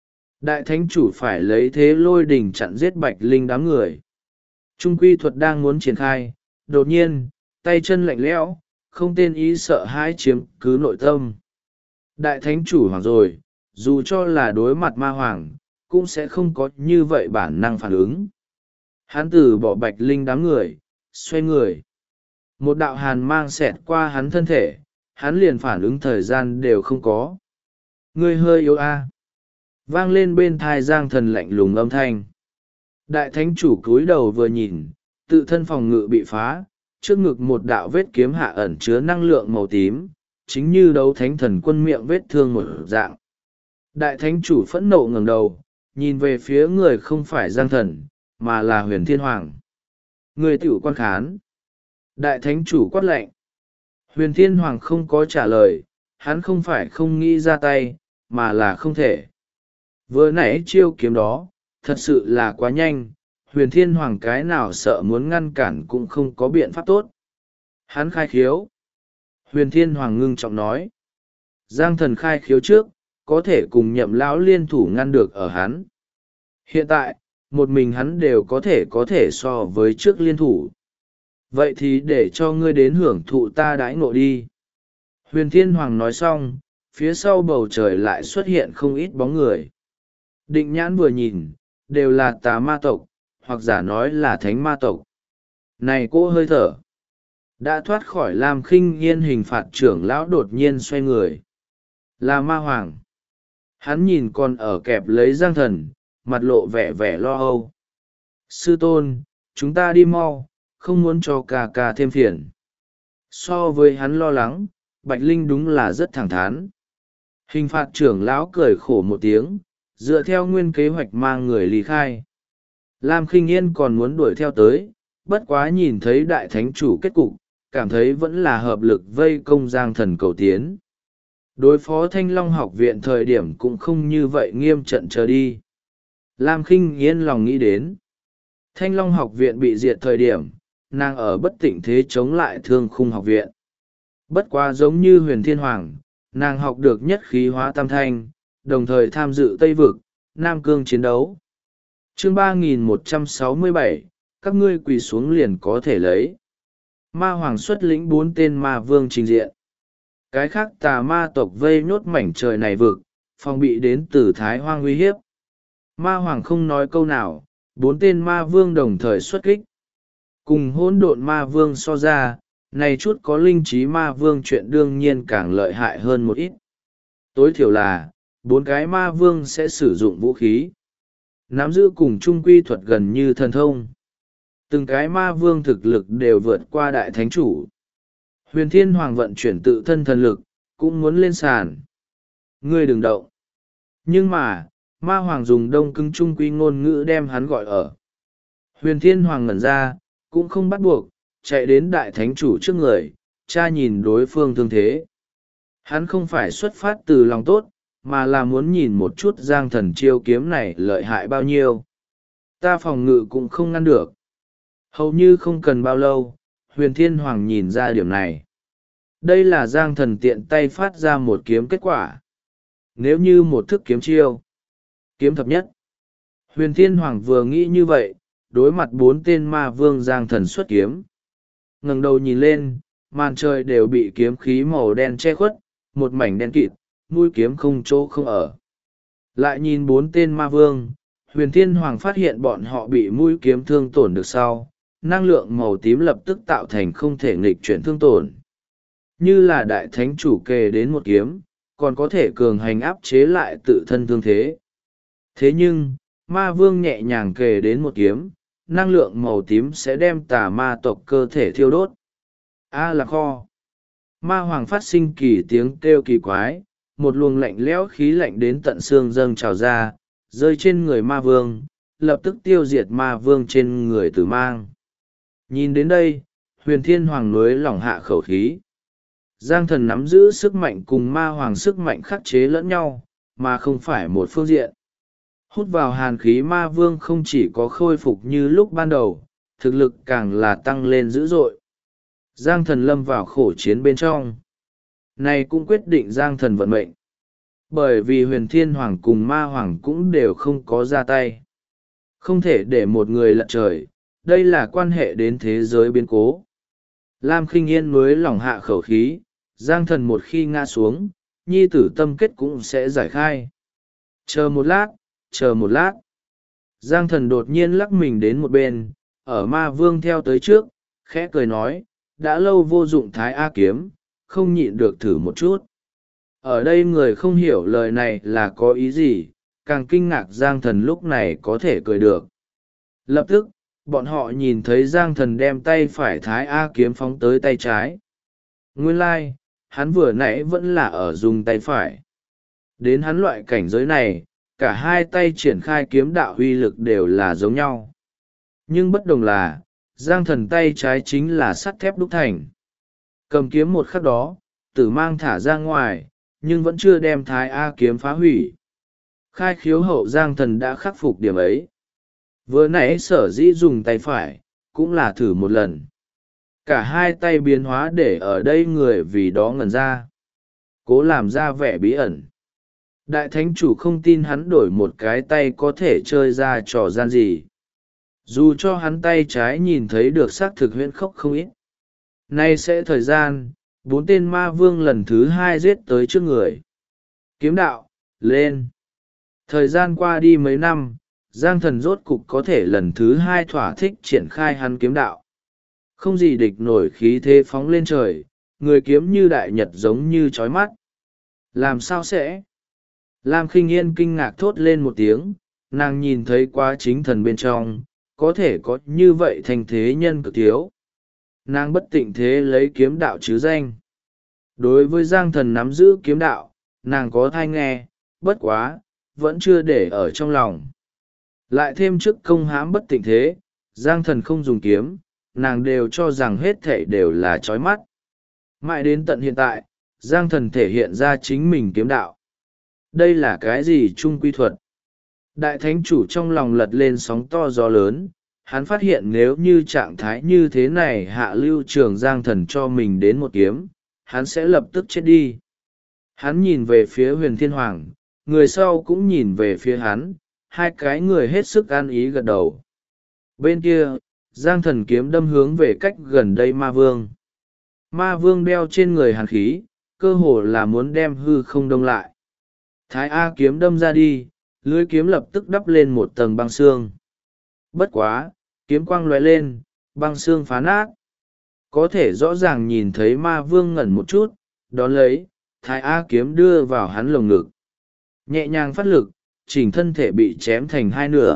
Đại Thánh Chủ phải lấy thế lôi đỉnh chặn giết Bạch Linh đám người. Trung quy thuật đang muốn triển khai, đột nhiên, tay chân lạnh lẽo, không tên ý sợ hãi chiếm cứ nội tâm. Đại Thánh Chủ hoàng rồi, dù cho là đối mặt ma hoàng, cũng sẽ không có như vậy bản năng phản ứng. Hắn từ bỏ Bạch Linh đám người, xoay người. Một đạo hàn mang xẹt qua hắn thân thể, hắn liền phản ứng thời gian đều không có. Ngươi hơi yếu a. Vang lên bên thai Giang Thần lạnh lùng âm thanh. Đại thánh chủ cúi đầu vừa nhìn, tự thân phòng ngự bị phá, trước ngực một đạo vết kiếm hạ ẩn chứa năng lượng màu tím, chính như đấu thánh thần quân miệng vết thương một dạng. Đại thánh chủ phẫn nộ ngẩng đầu, nhìn về phía người không phải Giang Thần, mà là Huyền Thiên Hoàng. Người tiểu quan khán. Đại thánh chủ quát lệnh. Huyền Thiên Hoàng không có trả lời, hắn không phải không nghĩ ra tay, mà là không thể. Vừa nãy chiêu kiếm đó, thật sự là quá nhanh, Huyền Thiên Hoàng cái nào sợ muốn ngăn cản cũng không có biện pháp tốt. Hắn khai khiếu. Huyền Thiên Hoàng ngưng trọng nói. Giang Thần khai khiếu trước, có thể cùng Nhậm lão liên thủ ngăn được ở hắn. Hiện tại, một mình hắn đều có thể so với trước liên thủ. Vậy thì để cho ngươi đến hưởng thụ ta đãi ngộ đi. Huyền Thiên Hoàng nói xong, phía sau bầu trời lại xuất hiện không ít bóng người. Định nhãn vừa nhìn, đều là tà ma tộc, hoặc giả nói là thánh ma tộc. Này cô hơi thở. Đã thoát khỏi Lam Khinh Yên hình phạt trưởng lão đột nhiên xoay người. Là ma hoàng. Hắn nhìn còn ở kẹp lấy Giang Thần, mặt lộ vẻ vẻ lo âu. Sư tôn, chúng ta đi mau, không muốn cho ca ca thêm phiền. So với hắn lo lắng, Bạch Linh đúng là rất thẳng thắn. Hình phạt trưởng lão cười khổ một tiếng, dựa theo nguyên kế hoạch mang người ly khai. Lam Khinh Yên còn muốn đuổi theo tới, bất quá nhìn thấy đại thánh chủ kết cục, cảm thấy vẫn là hợp lực vây công Giang Thần cầu tiến. Đối phó Thanh Long học viện thời điểm cũng không như vậy nghiêm trận chờ đi. Lam Khinh Yên lòng nghĩ đến. Thanh Long học viện bị diệt thời điểm, nàng ở bất tịnh thế chống lại Thương Khung học viện. Bất quá giống như Huyền Thiên Hoàng, nàng học được nhất khí hóa tam thanh, đồng thời tham dự Tây Vực, Nam Cương chiến đấu. Chương 3167, các ngươi quỳ xuống liền có thể lấy. Ma Hoàng xuất lĩnh 4 tên ma vương trình diện. Cái khác tà ma tộc vây nhốt mảnh trời này vực, phòng bị đến từ Thái Hoang uy hiếp. Ma Hoàng không nói câu nào, 4 tên ma vương đồng thời xuất kích. Cùng hỗn độn ma vương so ra, này chút có linh trí ma vương chuyện đương nhiên càng lợi hại hơn một ít. Tối thiểu là, 4 cái ma vương sẽ sử dụng vũ khí. Nắm giữ cùng chung quy thuật gần như thần thông. Từng cái ma vương thực lực đều vượt qua đại thánh chủ. Huyền Thiên Hoàng vận chuyển tự thân thần lực, cũng muốn lên sàn. Ngươi đừng động. Nhưng mà, ma hoàng dùng đông cứng chung quy ngôn ngữ đem hắn gọi ở. Huyền Thiên Hoàng ngẩn ra, cũng không bắt buộc, chạy đến đại thánh chủ trước người, cha nhìn đối phương thương thế. Hắn không phải xuất phát từ lòng tốt, mà là muốn nhìn một chút Giang Thần chiêu kiếm này lợi hại bao nhiêu. Ta phòng ngự cũng không ngăn được. Hầu như không cần bao lâu, Huyền Thiên Hoàng nhìn ra điểm này. Đây là Giang Thần tiện tay phát ra một kiếm kết quả. Nếu như một thức kiếm chiêu, kiếm thập nhất. Huyền Thiên Hoàng vừa nghĩ như vậy, đối mặt 4 tên ma vương Giang Thần xuất kiếm. Ngẩng đầu nhìn lên, màn trời đều bị kiếm khí màu đen che khuất, một mảnh đen kịt, mũi kiếm không chỗ không ở. Lại nhìn 4 tên ma vương, Huyền Thiên Hoàng phát hiện bọn họ bị mũi kiếm thương tổn được sau, năng lượng màu tím lập tức tạo thành không thể nghịch chuyển thương tổn. Như là đại thánh chủ kề đến một kiếm, còn có thể cường hành áp chế lại tự thân thương thế. Thế nhưng, ma vương nhẹ nhàng kề đến một kiếm, năng lượng màu tím sẽ đem tà ma tộc cơ thể thiêu đốt. A là kho. Ma hoàng phát sinh kỳ tiếng kêu kỳ quái, một luồng lạnh lẽo khí lạnh đến tận xương dâng trào ra, rơi trên người ma vương, lập tức tiêu diệt ma vương trên người tử mang. Nhìn đến đây, Huyền Thiên Hoàng nối lỏng hạ khẩu khí. Giang Thần nắm giữ sức mạnh cùng ma hoàng sức mạnh khắc chế lẫn nhau, mà không phải một phương diện. Hút vào hàn khí ma vương không chỉ có khôi phục như lúc ban đầu, thực lực càng là tăng lên dữ dội. Giang Thần lâm vào khổ chiến bên trong. Này cũng quyết định Giang Thần vận mệnh. Bởi vì Huyền Thiên Hoàng cùng ma hoàng cũng đều không có ra tay. Không thể để một người lật trời, đây là quan hệ đến thế giới biến cố. Lam Khinh Yên mới lỏng hạ khẩu khí, Giang Thần một khi ngã xuống, nhi tử tâm kết cũng sẽ giải khai. Chờ một lát. Giang Thần đột nhiên lắc mình đến một bên, ở ma vương theo tới trước, khẽ cười nói, đã lâu vô dụng thái A kiếm, không nhịn được thử một chút. Ở đây người không hiểu lời này là có ý gì, càng kinh ngạc Giang Thần lúc này có thể cười được. Lập tức, bọn họ nhìn thấy Giang Thần đem tay phải thái A kiếm phóng tới tay trái. Nguyên lai, hắn vừa nãy vẫn là ở dùng tay phải. Đến hắn loại cảnh giới này, cả hai tay triển khai kiếm đạo uy lực đều là giống nhau. Nhưng bất đồng là, Giang Thần tay trái chính là sắt thép đúc thành. Cầm kiếm một khắc đó, tử mang thả ra ngoài, nhưng vẫn chưa đem thái A kiếm phá hủy. Khai khiếu hậu Giang Thần đã khắc phục điểm ấy. Vừa nãy sở dĩ dùng tay phải, cũng là thử một lần. Cả hai tay biến hóa để ở đây người vì đó ngẩn ra. Cố làm ra vẻ bí ẩn. Đại thánh chủ không tin hắn đổi một cái tay có thể chơi ra trò gian gì. Dù cho hắn tay trái nhìn thấy được xác thực huyễn khốc không ít. Nay sẽ thời gian, 4 tên ma vương lần thứ 2 giết tới trước người. Kiếm đạo, lên. Thời gian qua đi mấy năm, Giang Thần rốt cục có thể lần thứ 2 thỏa thích triển khai hắn kiếm đạo. Không gì địch nổi khí thế phóng lên trời, người kiếm như đại nhật giống như chói mắt. Làm sao sẽ? Lam Khinh Yên kinh ngạc thốt lên một tiếng, nàng nhìn thấy quá chính thần bên trong, có thể có như vậy thành thế nhân cực thiếu. Nàng bất tịnh thế lấy kiếm đạo chứ danh. Đối với Giang Thần nắm giữ kiếm đạo, nàng có thai nghe, bất quá, vẫn chưa để ở trong lòng. Lại thêm chức công hãm bất tịnh thế, Giang Thần không dùng kiếm, nàng đều cho rằng hết thảy đều là chói mắt. Mãi đến tận hiện tại, Giang Thần thể hiện ra chính mình kiếm đạo. Đây là cái gì trung quy thuật? Đại thánh chủ trong lòng lật lên sóng to gió lớn, hắn phát hiện nếu như trạng thái như thế này hạ lưu trường Giang Thần cho mình đến một kiếm, hắn sẽ lập tức chết đi. Hắn nhìn về phía Huyền Thiên Hoàng, người sau cũng nhìn về phía hắn, hai cái người hết sức an ý gật đầu. Bên kia, Giang Thần kiếm đâm hướng về cách gần đây ma vương. Ma vương đeo trên người hàn khí, cơ hồ là muốn đem hư không đông lại. Thái A kiếm đâm ra đi, lưới kiếm lập tức đắp lên một tầng băng xương. Bất quá, kiếm quang lóe lên, băng xương phá nát. Có thể rõ ràng nhìn thấy ma vương ngẩn một chút, đón lấy, Thái A kiếm đưa vào hắn lồng ngực. Nhẹ nhàng phát lực, chỉnh thân thể bị chém thành hai nửa.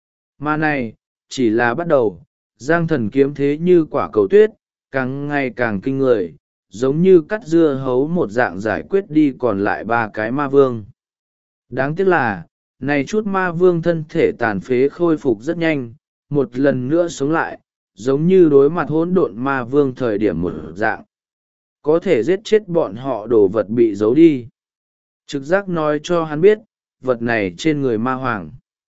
Mà này, chỉ là bắt đầu, Giang Thần kiếm thế như quả cầu tuyết, càng ngày càng kinh người, giống như cắt dưa hấu một dạng giải quyết đi còn lại 3 cái ma vương. Đáng tiếc là, này chút ma vương thân thể tàn phế khôi phục rất nhanh, một lần nữa sống lại, giống như đối mặt hỗn độn ma vương thời điểm một dạng. Có thể giết chết bọn họ đồ vật bị giấu đi. Trực giác nói cho hắn biết, vật này trên người ma hoàng.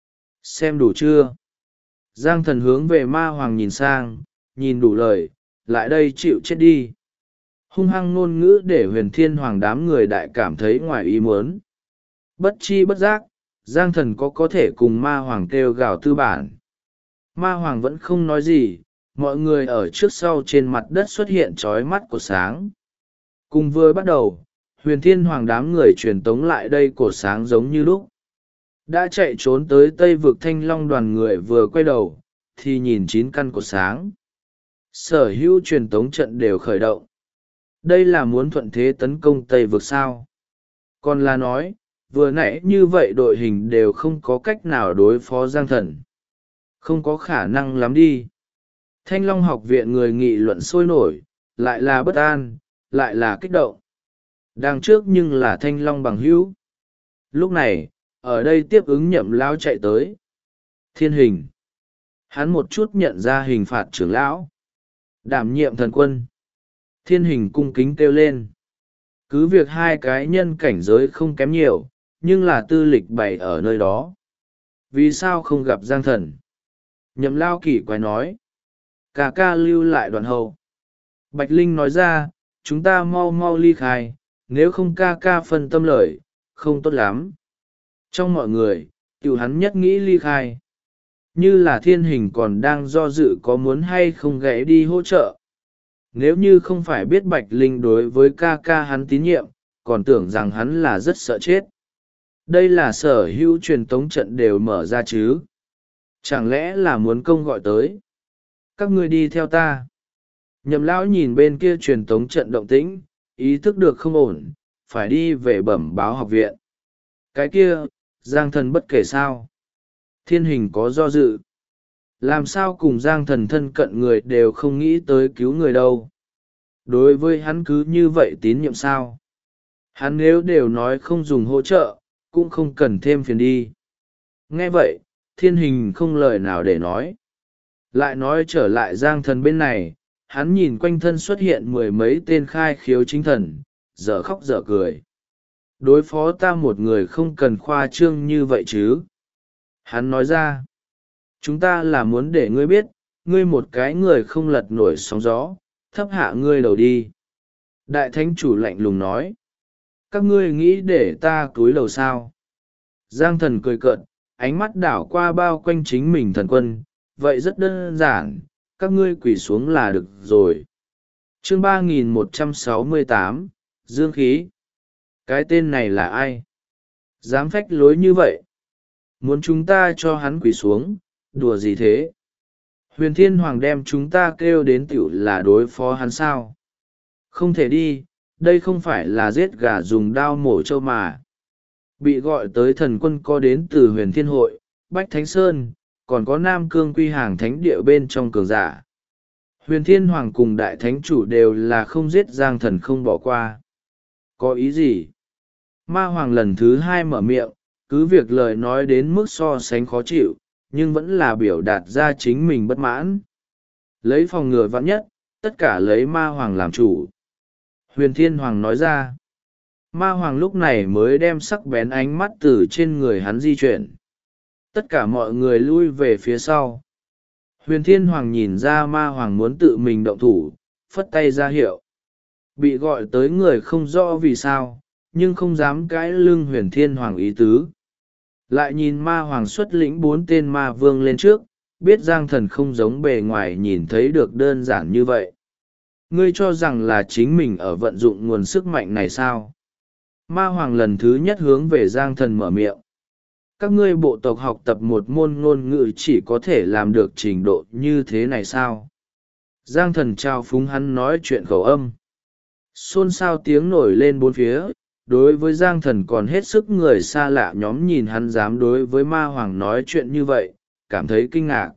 Xem đủ chưa? Giang Thần hướng về ma hoàng nhìn sang, nhìn đủ lời, lại đây chịu chết đi. Hung hăng ngôn ngữ để Huyền Thiên Hoàng đám người đại cảm thấy ngoài ý muốn. Bất chi bất giác, Giang Thần có thể cùng ma hoàng kêu gào tư bản. Ma hoàng vẫn không nói gì, mọi người ở trước sau trên mặt đất xuất hiện trói mắt của sáng. Cùng vừa bắt đầu, Huyền Thiên Hoàng đám người truyền tống lại đây cột sáng giống như lúc. Đã chạy trốn tới Tây vực Thanh Long đoàn người vừa quay đầu, thì nhìn 9 căn cột sáng. Sở hữu truyền tống trận đều khởi động. Đây là muốn thuận thế tấn công Tây vực sao? Còn là nói, vừa nãy như vậy đội hình đều không có cách nào đối phó Giang Thần. Không có khả năng lắm đi. Thanh Long học viện người nghị luận sôi nổi, lại là bất an, lại là kích động. Đằng trước nhưng là Thanh Long bằng hữu. Lúc này, ở đây tiếp ứng Nhậm lão chạy tới. Thiên Hình. Hắn một chút nhận ra hình phạt trưởng lão. Đảm nhiệm thần quân. Thiên Hình cung kính kêu lên. Cứ việc hai cái nhân cảnh giới không kém nhiều, nhưng là tư lịch bày ở nơi đó. Vì sao không gặp Giang Thần? Nhậm Lao kỳ quái nói. Ca ca lưu lại đoàn hậu. Bạch Linh nói ra, chúng ta mau mau ly khai, nếu không ca ca phân tâm lợi, không tốt lắm. Trong mọi người, tiểu hắn nhất nghĩ ly khai. Như là Thiên Hình còn đang do dự có muốn hay không gãy đi hỗ trợ. Nếu như không phải biết Bạch Linh đối với ca ca hắn tín nhiệm, còn tưởng rằng hắn là rất sợ chết. Đây là sở hữu truyền tống trận đều mở ra chứ. Chẳng lẽ là muốn công gọi tới. Các ngươi đi theo ta. Nhậm lão nhìn bên kia truyền tống trận động tĩnh, ý thức được không ổn, phải đi về bẩm báo học viện. Cái kia, Giang Thần bất kể sao. Thiên Hình có do dự. Làm sao cùng Giang Thần thân cận người đều không nghĩ tới cứu người đâu. Đối với hắn cứ như vậy tín nhiệm sao. Hắn nếu đều nói không dùng hỗ trợ, cũng không cần thêm phiền đi. Nghe vậy, Thiên Hình không lời nào để nói. Lại nói trở lại Giang Thần bên này, hắn nhìn quanh thân xuất hiện mười mấy tên khai khiếu chính thần, dở khóc dở cười. Đối phó ta một người không cần khoa trương như vậy chứ. Hắn nói ra, chúng ta là muốn để ngươi biết, ngươi một cái người không lật nổi sóng gió, thấp hạ ngươi đầu đi. Đại thánh chủ lạnh lùng nói, các ngươi nghĩ để ta cúi đầu sao? Giang Thần cười cợt, ánh mắt đảo qua bao quanh chính mình thần quân, vậy rất đơn giản, các ngươi quỳ xuống là được rồi. Chương 3168, Dương khí. Cái tên này là ai? Dám phách lối như vậy? Muốn chúng ta cho hắn quỳ xuống, đùa gì thế? Huyền Thiên Hoàng đem chúng ta kêu đến tiểu là đối phó hắn sao? Không thể đi, đây không phải là giết gà dùng đao mổ trâu mà. Bị gọi tới thần quân có đến từ Huyền Thiên Hội, Bách Thánh Sơn, còn có Nam Cương Quy Hàng Thánh Địa bên trong cường giả. Huyền Thiên Hoàng cùng Đại Thánh Chủ đều là không giết Giang Thần không bỏ qua. Có ý gì? Ma Hoàng lần thứ hai mở miệng, cứ việc lời nói đến mức so sánh khó chịu, nhưng vẫn là biểu đạt ra chính mình bất mãn. Lấy phòng ngừa vạn nhất, tất cả lấy Ma Hoàng làm chủ. Huyền Thiên Hoàng nói ra. Ma Hoàng lúc này mới đem sắc bén ánh mắt từ trên người hắn di chuyển. Tất cả mọi người lui về phía sau. Huyền Thiên Hoàng nhìn ra Ma Hoàng muốn tự mình động thủ, phất tay ra hiệu. Bị gọi tới người không rõ vì sao, nhưng không dám cãi lưng Huyền Thiên Hoàng ý tứ. Lại nhìn Ma Hoàng xuất lĩnh 4 tên ma vương lên trước, biết Giang Thần không giống bề ngoài nhìn thấy được đơn giản như vậy. Ngươi cho rằng là chính mình ở vận dụng nguồn sức mạnh này sao? Ma Hoàng lần thứ nhất hướng về Giang Thần mở miệng. Các ngươi bộ tộc học tập một môn ngôn ngữ chỉ có thể làm được trình độ như thế này sao? Giang Thần trao phúng hắn nói chuyện khẩu âm. Xôn xao tiếng nổi lên bốn phía, đối với Giang Thần còn hết sức người xa lạ nhóm nhìn hắn dám đối với Ma Hoàng nói chuyện như vậy, cảm thấy kinh ngạc.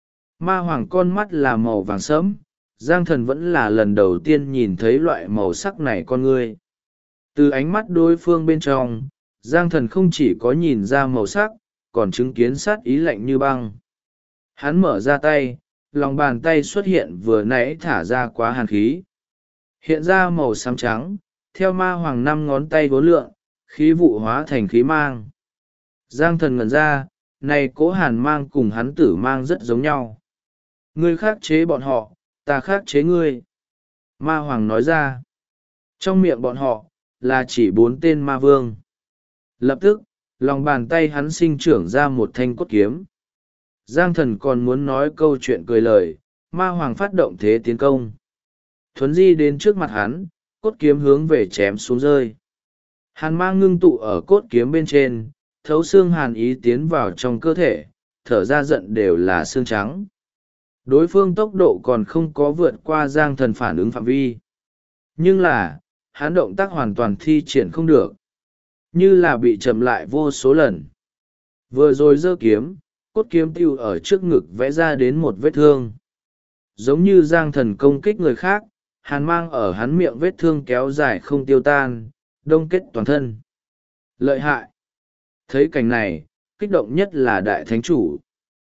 Ma Hoàng con mắt là màu vàng sẫm, Giang Thần vẫn là lần đầu tiên nhìn thấy loại màu sắc này con ngươi. Từ ánh mắt đối phương bên trong, Giang Thần không chỉ có nhìn ra màu sắc, còn chứng kiến sát ý lạnh như băng. Hắn mở ra tay, lòng bàn tay xuất hiện vừa nãy thả ra quá hàn khí. Hiện ra màu xám trắng, theo Ma Hoàng 5 ngón tay vốn lượng, khí vụ hóa thành khí mang. Giang Thần ngẩn ra, này cố hàn mang cùng hắn tử mang rất giống nhau. Ngươi khắc chế bọn họ, ta khắc chế ngươi. Ma Hoàng nói ra. Trong miệng bọn họ, là chỉ 4 tên ma vương. Lập tức, lòng bàn tay hắn sinh trưởng ra một thanh cốt kiếm. Giang Thần còn muốn nói câu chuyện cười lời, Ma Hoàng phát động thế tiến công. Thuấn di đến trước mặt hắn, cốt kiếm hướng về chém xuống rơi. Hàn mang ngưng tụ ở cốt kiếm bên trên, thấu xương hàn ý tiến vào trong cơ thể, thở ra giận đều là xương trắng. Đối phương tốc độ còn không có vượt qua Giang Thần phản ứng phạm vi. Nhưng là, hắn động tác hoàn toàn thi triển không được. Như là bị chậm lại vô số lần. Vừa rồi giơ kiếm, cốt kiếm tiêu ở trước ngực vẽ ra đến một vết thương. Giống như Giang Thần công kích người khác, hàn mang ở hắn miệng vết thương kéo dài không tiêu tan, đông kết toàn thân. Lợi hại! Thấy cảnh này, kích động nhất là Đại Thánh Chủ.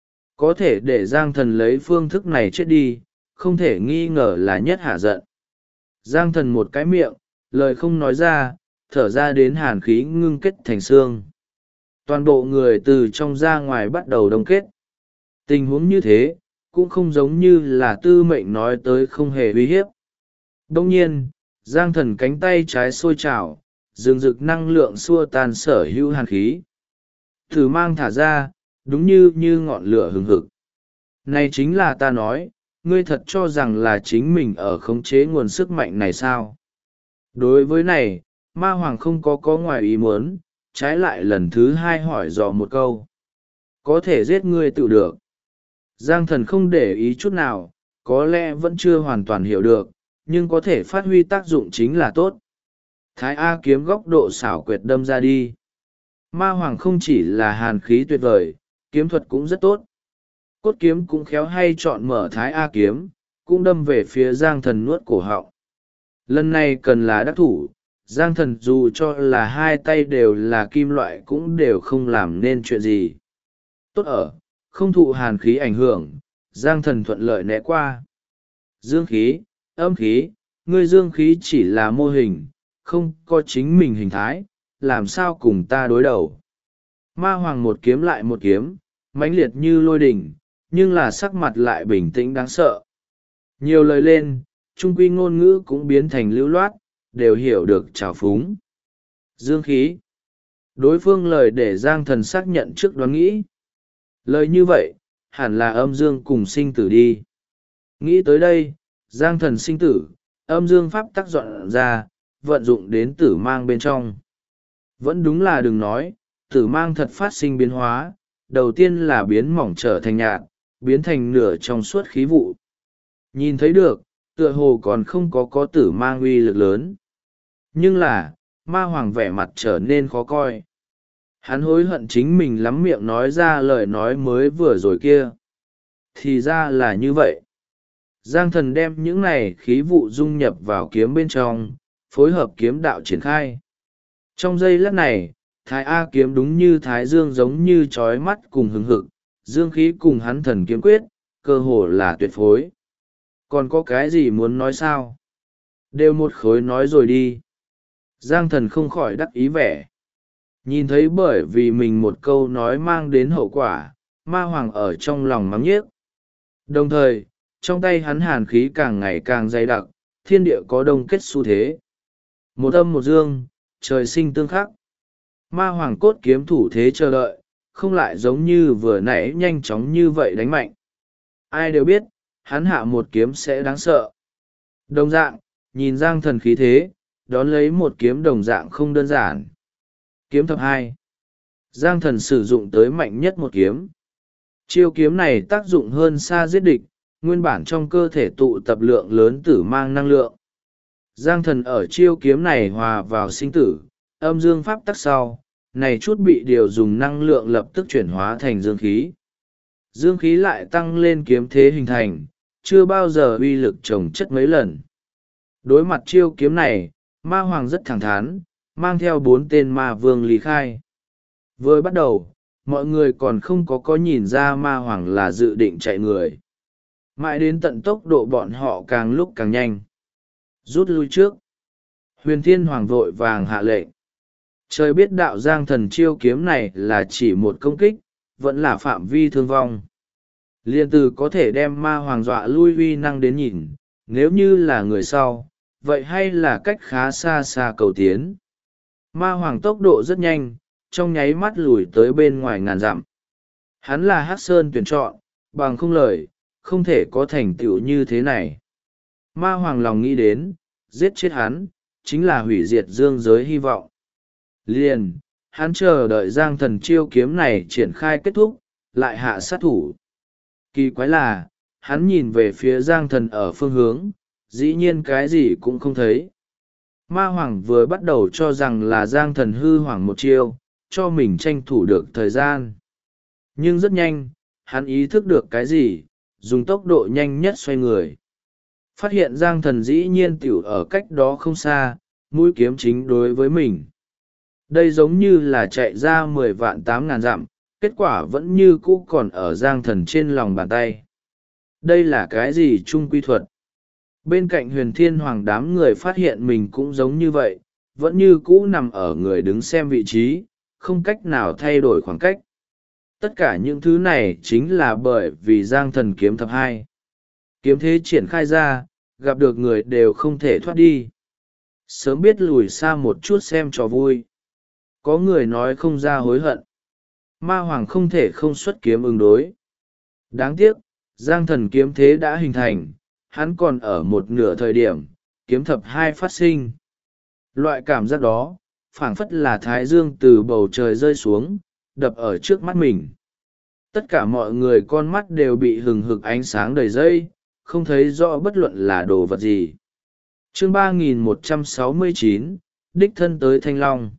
Có thể để Giang Thần lấy phương thức này chết đi, không thể nghi ngờ là nhất hạ giận. Giang Thần một cái miệng, lời không nói ra, thở ra đến hàn khí ngưng kết thành xương. Toàn bộ người từ trong ra ngoài bắt đầu đông kết. Tình huống như thế, cũng không giống như là tư mệnh nói tới không hề uy hiếp. Đông nhiên, Giang Thần cánh tay trái sôi trào, rừng rực năng lượng xua tan sở hữu hàn khí. Thử mang thả ra, đúng như ngọn lửa hừng hực. Này chính là ta nói, ngươi thật cho rằng là chính mình ở khống chế nguồn sức mạnh này sao? Đối với này, Ma Hoàng không có ngoài ý muốn, trái lại lần thứ hai hỏi dò một câu. Có thể giết ngươi tự được. Giang Thần không để ý chút nào, có lẽ vẫn chưa hoàn toàn hiểu được, nhưng có thể phát huy tác dụng chính là tốt. Thái A kiếm góc độ xảo quyệt đâm ra đi. Ma hoàng không chỉ là hàn khí tuyệt vời, kiếm thuật cũng rất tốt. Cốt kiếm cũng khéo hay chọn mở Thái A kiếm, cũng đâm về phía Giang Thần nuốt cổ họng. Lần này cần là đắc thủ, Giang Thần dù cho là hai tay đều là kim loại cũng đều không làm nên chuyện gì. Tốt ở, không thụ hàn khí ảnh hưởng, Giang Thần thuận lợi né qua. Dương khí, âm khí, ngươi dương khí chỉ là mô hình, không có chính mình hình thái, làm sao cùng ta đối đầu. Ma hoàng một kiếm lại một kiếm, mãnh liệt như lôi đỉnh, nhưng là sắc mặt lại bình tĩnh đáng sợ. Nhiều lời lên, trung quy ngôn ngữ cũng biến thành lưu loát, đều hiểu được trào phúng. Dương khí. Đối phương lời để Giang Thần xác nhận trước đoán nghĩ. Lời như vậy, hẳn là âm dương cùng sinh tử đi. Nghĩ tới đây, Giang Thần sinh tử, âm dương pháp tác dọn ra, vận dụng đến tử mang bên trong. Vẫn đúng là đừng nói, tử mang thật phát sinh biến hóa, đầu tiên là biến mỏng trở thành nhạt, biến thành nửa trong suốt khí vụ. Nhìn thấy được, tựa hồ còn không có tử mang uy lực lớn. Nhưng là, ma hoàng vẻ mặt trở nên khó coi. Hắn hối hận chính mình lắm miệng nói ra lời nói mới vừa rồi kia. Thì ra là như vậy. Giang Thần đem những này khí vụ dung nhập vào kiếm bên trong, phối hợp kiếm đạo triển khai. Trong giây lát này, Thái A kiếm đúng như Thái Dương giống như trói mắt cùng hừng hực, dương khí cùng hắn thần kiếm quyết, cơ hồ là tuyệt phối. Còn có cái gì muốn nói sao? Đều một khối nói rồi đi. Giang Thần không khỏi đắc ý vẻ. Nhìn thấy bởi vì mình một câu nói mang đến hậu quả, ma hoàng ở trong lòng mắng nhiếc. Đồng thời, trong tay hắn hàn khí càng ngày càng dày đặc, thiên địa có đông kết xu thế. Một âm một dương, trời sinh tương khắc. Ma hoàng cốt kiếm thủ thế chờ đợi, không lại giống như vừa nãy nhanh chóng như vậy đánh mạnh. Ai đều biết, hắn hạ một kiếm sẽ đáng sợ. Đồng dạng, nhìn Giang Thần khí thế, đón lấy một kiếm đồng dạng không đơn giản. Kiếm thập hai. Giang Thần sử dụng tới mạnh nhất một kiếm. Chiêu kiếm này tác dụng hơn xa giết địch, nguyên bản trong cơ thể tụ tập lượng lớn tử mang năng lượng. Giang Thần ở chiêu kiếm này hòa vào sinh tử, âm dương pháp tắc sau, này chút bị điều dùng năng lượng lập tức chuyển hóa thành dương khí. Dương khí lại tăng lên kiếm thế hình thành, chưa bao giờ uy lực chồng chất mấy lần. Đối mặt chiêu kiếm này, ma hoàng rất thẳng thắn, mang theo 4 tên ma vương lý khai. Vừa bắt đầu, mọi người còn không có nhìn ra ma hoàng là dự định chạy người. Mãi đến tận tốc độ bọn họ càng lúc càng nhanh. Rút lui trước. Huyền Thiên Hoàng vội vàng hạ lệnh. Trời biết đạo Giang Thần chiêu kiếm này là chỉ một công kích, vẫn là phạm vi thương vong. Liên từ có thể đem ma hoàng dọa lui uy năng đến nhìn, nếu như là người sau, vậy hay là cách khá xa xa cầu tiến. Ma hoàng tốc độ rất nhanh, trong nháy mắt lùi tới bên ngoài ngàn dặm. Hắn là Hắc Sơn tuyển chọn, bằng không lời, không thể có thành tựu như thế này. Ma hoàng lòng nghĩ đến, giết chết hắn, chính là hủy diệt dương giới hy vọng. Liền, hắn chờ đợi Giang Thần chiêu kiếm này triển khai kết thúc, lại hạ sát thủ. Kỳ quái là, hắn nhìn về phía Giang Thần ở phương hướng, dĩ nhiên cái gì cũng không thấy. Ma hoàng vừa bắt đầu cho rằng là Giang Thần hư hoảng một chiêu, cho mình tranh thủ được thời gian. Nhưng rất nhanh, hắn ý thức được cái gì, dùng tốc độ nhanh nhất xoay người. Phát hiện Giang Thần dĩ nhiên tiểu ở cách đó không xa, mũi kiếm chính đối với mình. Đây giống như là chạy ra 10 vạn 8.000 dặm, kết quả vẫn như cũ còn ở Giang Thần trên lòng bàn tay. Đây là cái gì trung quy thuật? Bên cạnh Huyền Thiên Hoàng đám người phát hiện mình cũng giống như vậy, vẫn như cũ nằm ở người đứng xem vị trí, không cách nào thay đổi khoảng cách. Tất cả những thứ này chính là bởi vì Giang Thần kiếm thập hai. Kiếm thế triển khai ra, gặp được người đều không thể thoát đi. Sớm biết lùi xa một chút xem trò vui. Có người nói không ra hối hận. Ma hoàng không thể không xuất kiếm ứng đối. Đáng tiếc, Giang Thần kiếm thế đã hình thành, hắn còn ở một nửa thời điểm, kiếm thập hai phát sinh. Loại cảm giác đó, phảng phất là thái dương từ bầu trời rơi xuống, đập ở trước mắt mình. Tất cả mọi người con mắt đều bị hừng hực ánh sáng đầy dây, không thấy rõ bất luận là đồ vật gì. Chương 3169, đích thân tới Thanh Long.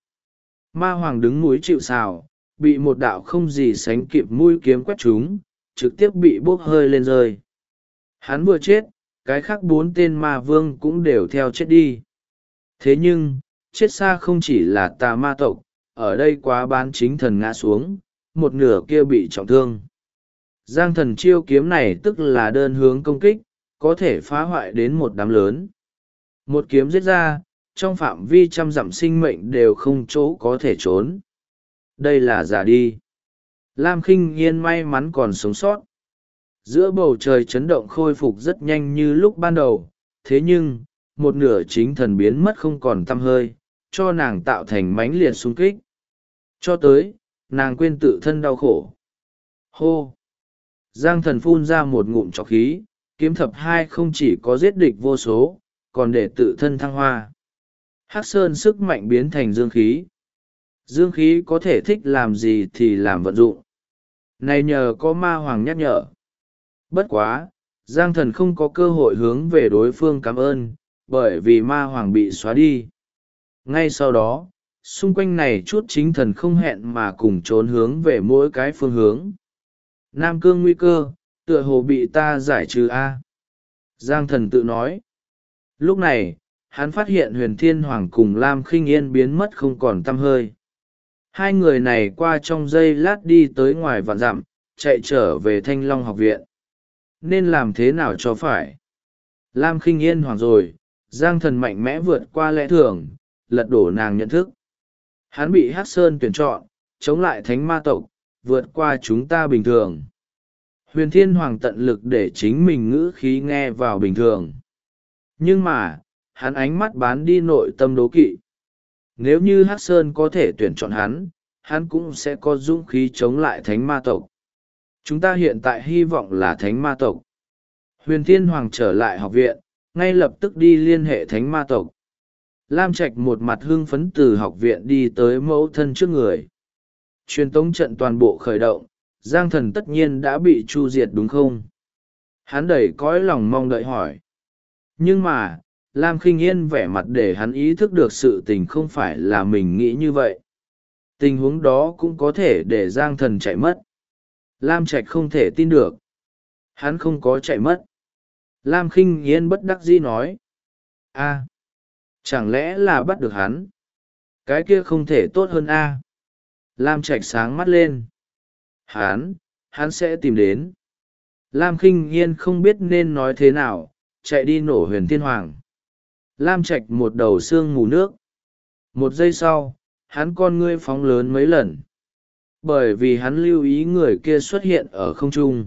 Ma Hoàng đứng núi chịu sào, bị một đạo không gì sánh kịp mũi kiếm quét trúng, trực tiếp bị bốc hơi lên rơi. Hắn vừa chết, cái khác 4 tên ma vương cũng đều theo chết đi. Thế nhưng, chết xa không chỉ là tà ma tộc, ở đây quá bán chính thần ngã xuống, một nửa kia bị trọng thương. Giang thần chiêu kiếm này tức là đơn hướng công kích, có thể phá hoại đến một đám lớn. Một kiếm giết ra, trong phạm vi trăm dặm sinh mệnh đều không chỗ có thể trốn. Đây là giả đi. Lam Khinh Yên may mắn còn sống sót. Giữa bầu trời chấn động khôi phục rất nhanh như lúc ban đầu, thế nhưng, một nửa chính thần biến mất không còn tăm hơi, cho nàng tạo thành mãnh liệt xung kích. Cho tới, nàng quên tự thân đau khổ. Hô! Giang thần phun ra một ngụm trọc khí, kiếm thập hai không chỉ có giết địch vô số, còn để tự thân thăng hoa. Hắc sơn sức mạnh biến thành dương khí. Dương khí có thể thích làm gì thì làm vận dụng. Này nhờ có ma hoàng nhắc nhở. Bất quá, Giang thần không có cơ hội hướng về đối phương cảm ơn, bởi vì ma hoàng bị xóa đi. Ngay sau đó, xung quanh này chút chính thần không hẹn mà cùng trốn hướng về mỗi cái phương hướng. Nam cương nguy cơ, tựa hồ bị ta giải trừ a. Giang thần tự nói. Lúc này, hắn phát hiện Huyền Thiên Hoàng cùng Lam Khinh Yên biến mất không còn tăm hơi. Hai người này qua trong giây lát đi tới ngoài vạn dặm, chạy trở về Thanh Long học viện. Nên làm thế nào cho phải? Lam Khinh Yên hoảng rồi, Giang thần mạnh mẽ vượt qua lẽ thường, lật đổ nàng nhận thức. Hắn bị Hắc Sơn tuyển chọn, chống lại thánh ma tộc, vượt qua chúng ta bình thường. Huyền Thiên Hoàng tận lực để chính mình ngữ khí nghe vào bình thường. Nhưng mà, hắn ánh mắt bán đi nội tâm đố kỵ. Nếu như Hắc Sơn có thể tuyển chọn hắn cũng sẽ có dũng khí chống lại thánh ma tộc. Chúng ta hiện tại hy vọng là thánh ma tộc. Huyền Thiên Hoàng trở lại học viện, ngay lập tức đi liên hệ thánh ma tộc. Lam Trạch một mặt hưng phấn từ học viện đi tới mẫu thân trước người. Truyền tống trận toàn bộ khởi động, Giang thần tất nhiên đã bị chu diệt đúng không? Hắn đầy cõi lòng mong đợi hỏi. Nhưng mà, Lam Khinh Yên vẻ mặt để hắn ý thức được sự tình không phải là mình nghĩ như vậy. Tình huống đó cũng có thể để Giang thần chạy mất. Lam Trạch không thể tin được. Hắn không có chạy mất. Lam Khinh Yên bất đắc dĩ nói. A, chẳng lẽ là bắt được hắn? Cái kia không thể tốt hơn a. Lam Trạch sáng mắt lên. Hắn sẽ tìm đến. Lam Khinh Yên không biết nên nói thế nào, chạy đi nổ Huyền Thiên Hoàng. Lam Trạch một đầu xương mù nước. Một giây sau, hắn con ngươi phóng lớn mấy lần. Bởi vì hắn lưu ý người kia xuất hiện ở không trung.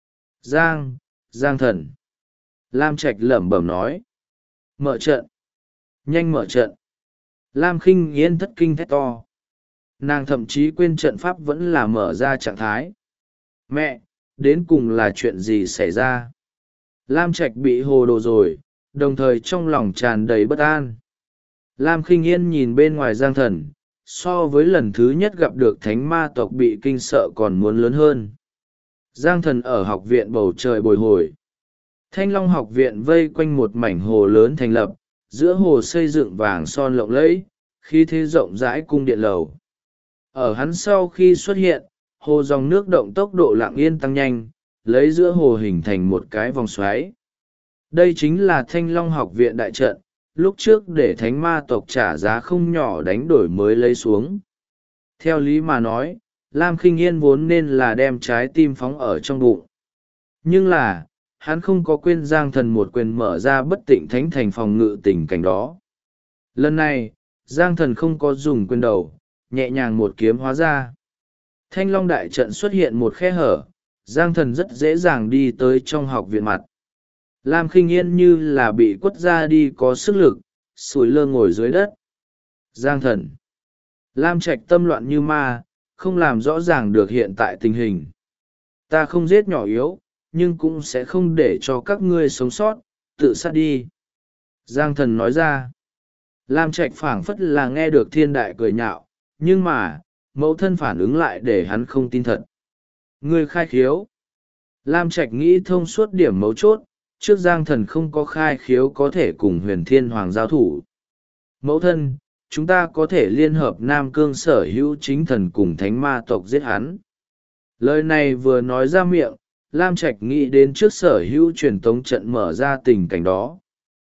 Giang thần. Lam Trạch lẩm bẩm nói. Mở trận. Nhanh mở trận. Lam Khinh Yên thất kinh thét to. Nàng thậm chí quên trận pháp vẫn là mở ra trạng thái. Mẹ, đến cùng là chuyện gì xảy ra? Lam Trạch bị hồ đồ rồi, đồng thời trong lòng tràn đầy bất an. Lam Khinh Yên nhìn bên ngoài Giang thần, so với lần thứ nhất gặp được thánh ma tộc bị kinh sợ còn muốn lớn hơn. Giang thần ở học viện bầu trời bồi hồi. Thanh Long học viện vây quanh một mảnh hồ lớn thành lập, giữa hồ xây dựng vàng son lộng lẫy, khí thế rộng rãi cung điện lầu. Ở hắn sau khi xuất hiện, hồ dòng nước động tốc độ lặng yên tăng nhanh, lấy giữa hồ hình thành một cái vòng xoáy. Đây chính là Thanh Long học viện đại trận, lúc trước để thánh ma tộc trả giá không nhỏ đánh đổi mới lấy xuống. Theo lý mà nói, Lam Khinh Yên vốn nên là đem trái tim phóng ở trong bụng. Nhưng là, hắn không có quên Giang thần một quyền mở ra bất tịnh thánh thành phòng ngự tình cảnh đó. Lần này, Giang thần không có dùng quyền đầu, nhẹ nhàng một kiếm hóa ra. Thanh Long đại trận xuất hiện một khe hở, Giang thần rất dễ dàng đi tới trong học viện mặt. Lam Khinh Yên như là bị quất ra đi có sức lực, sủi lơ ngồi dưới đất. Giang thần. Lam Trạch tâm loạn như ma, không làm rõ ràng được hiện tại tình hình. Ta không giết nhỏ yếu, nhưng cũng sẽ không để cho các ngươi sống sót, tự sát đi. Giang thần nói ra. Lam Trạch phảng phất là nghe được thiên đại cười nhạo, nhưng mà, mẫu thân phản ứng lại để hắn không tin thật. Ngươi khai khiếu. Lam Trạch nghĩ thông suốt điểm mấu chốt, trước Giang Thần không có khai khiếu có thể cùng Huyền Thiên Hoàng giao thủ. Mẫu thân, chúng ta có thể liên hợp Nam Cương sở hữu chính thần cùng thánh ma tộc giết hắn. Lời này vừa nói ra miệng, Lam Trạch nghĩ đến trước sở hữu truyền tống trận mở ra tình cảnh đó.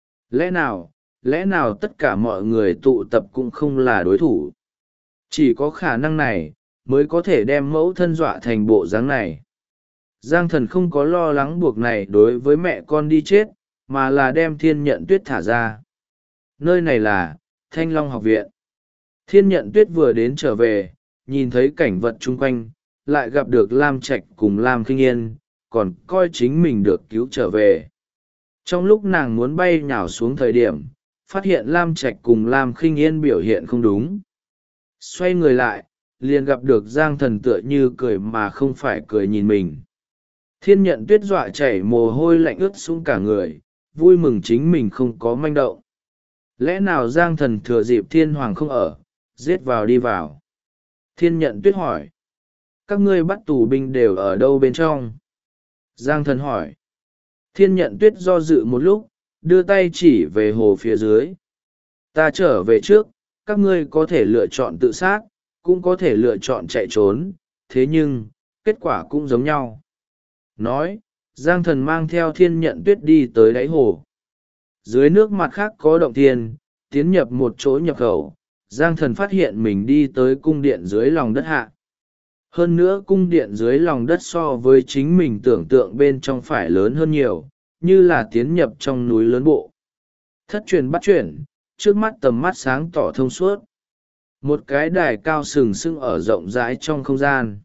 Lẽ nào tất cả mọi người tụ tập cũng không là đối thủ? Chỉ có khả năng này, mới có thể đem mẫu thân dọa thành bộ dáng này. Giang Thần không có lo lắng buộc này đối với mẹ con đi chết, mà là đem Thiên Nhận Tuyết thả ra. Nơi này là Thanh Long học viện. Thiên Nhận Tuyết vừa đến trở về, nhìn thấy cảnh vật chung quanh, lại gặp được Lam Trạch cùng Lam Kinh Yên, còn coi chính mình được cứu trở về. Trong lúc nàng muốn bay nhào xuống thời điểm, phát hiện Lam Trạch cùng Lam Kinh Yên biểu hiện không đúng. Xoay người lại, liền gặp được Giang Thần tựa như cười mà không phải cười nhìn mình. Thiên Nhận Tuyết dọa chảy mồ hôi lạnh ướt xuống cả người, vui mừng chính mình không có manh động. Lẽ nào Giang Thần thừa dịp Thiên Hoàng không ở, giết vào đi vào? Thiên Nhận Tuyết hỏi. Các ngươi bắt tù binh đều ở đâu bên trong? Giang Thần hỏi. Thiên Nhận Tuyết do dự một lúc, đưa tay chỉ về hồ phía dưới. Ta trở về trước, các ngươi có thể lựa chọn tự sát, cũng có thể lựa chọn chạy trốn, thế nhưng, kết quả cũng giống nhau. Nói, Giang Thần mang theo Thiên Nhận Tuyết đi tới đáy hồ. Dưới nước mặt khác có động thiên, tiến nhập một chỗ nhập khẩu, Giang Thần phát hiện mình đi tới cung điện dưới lòng đất hạ. Hơn nữa cung điện dưới lòng đất so với chính mình tưởng tượng bên trong phải lớn hơn nhiều, như là tiến nhập trong núi lớn bộ. Thất truyền bắt chuyển, trước mắt tầm mắt sáng tỏ thông suốt. Một cái đài cao sừng sững ở rộng rãi trong không gian.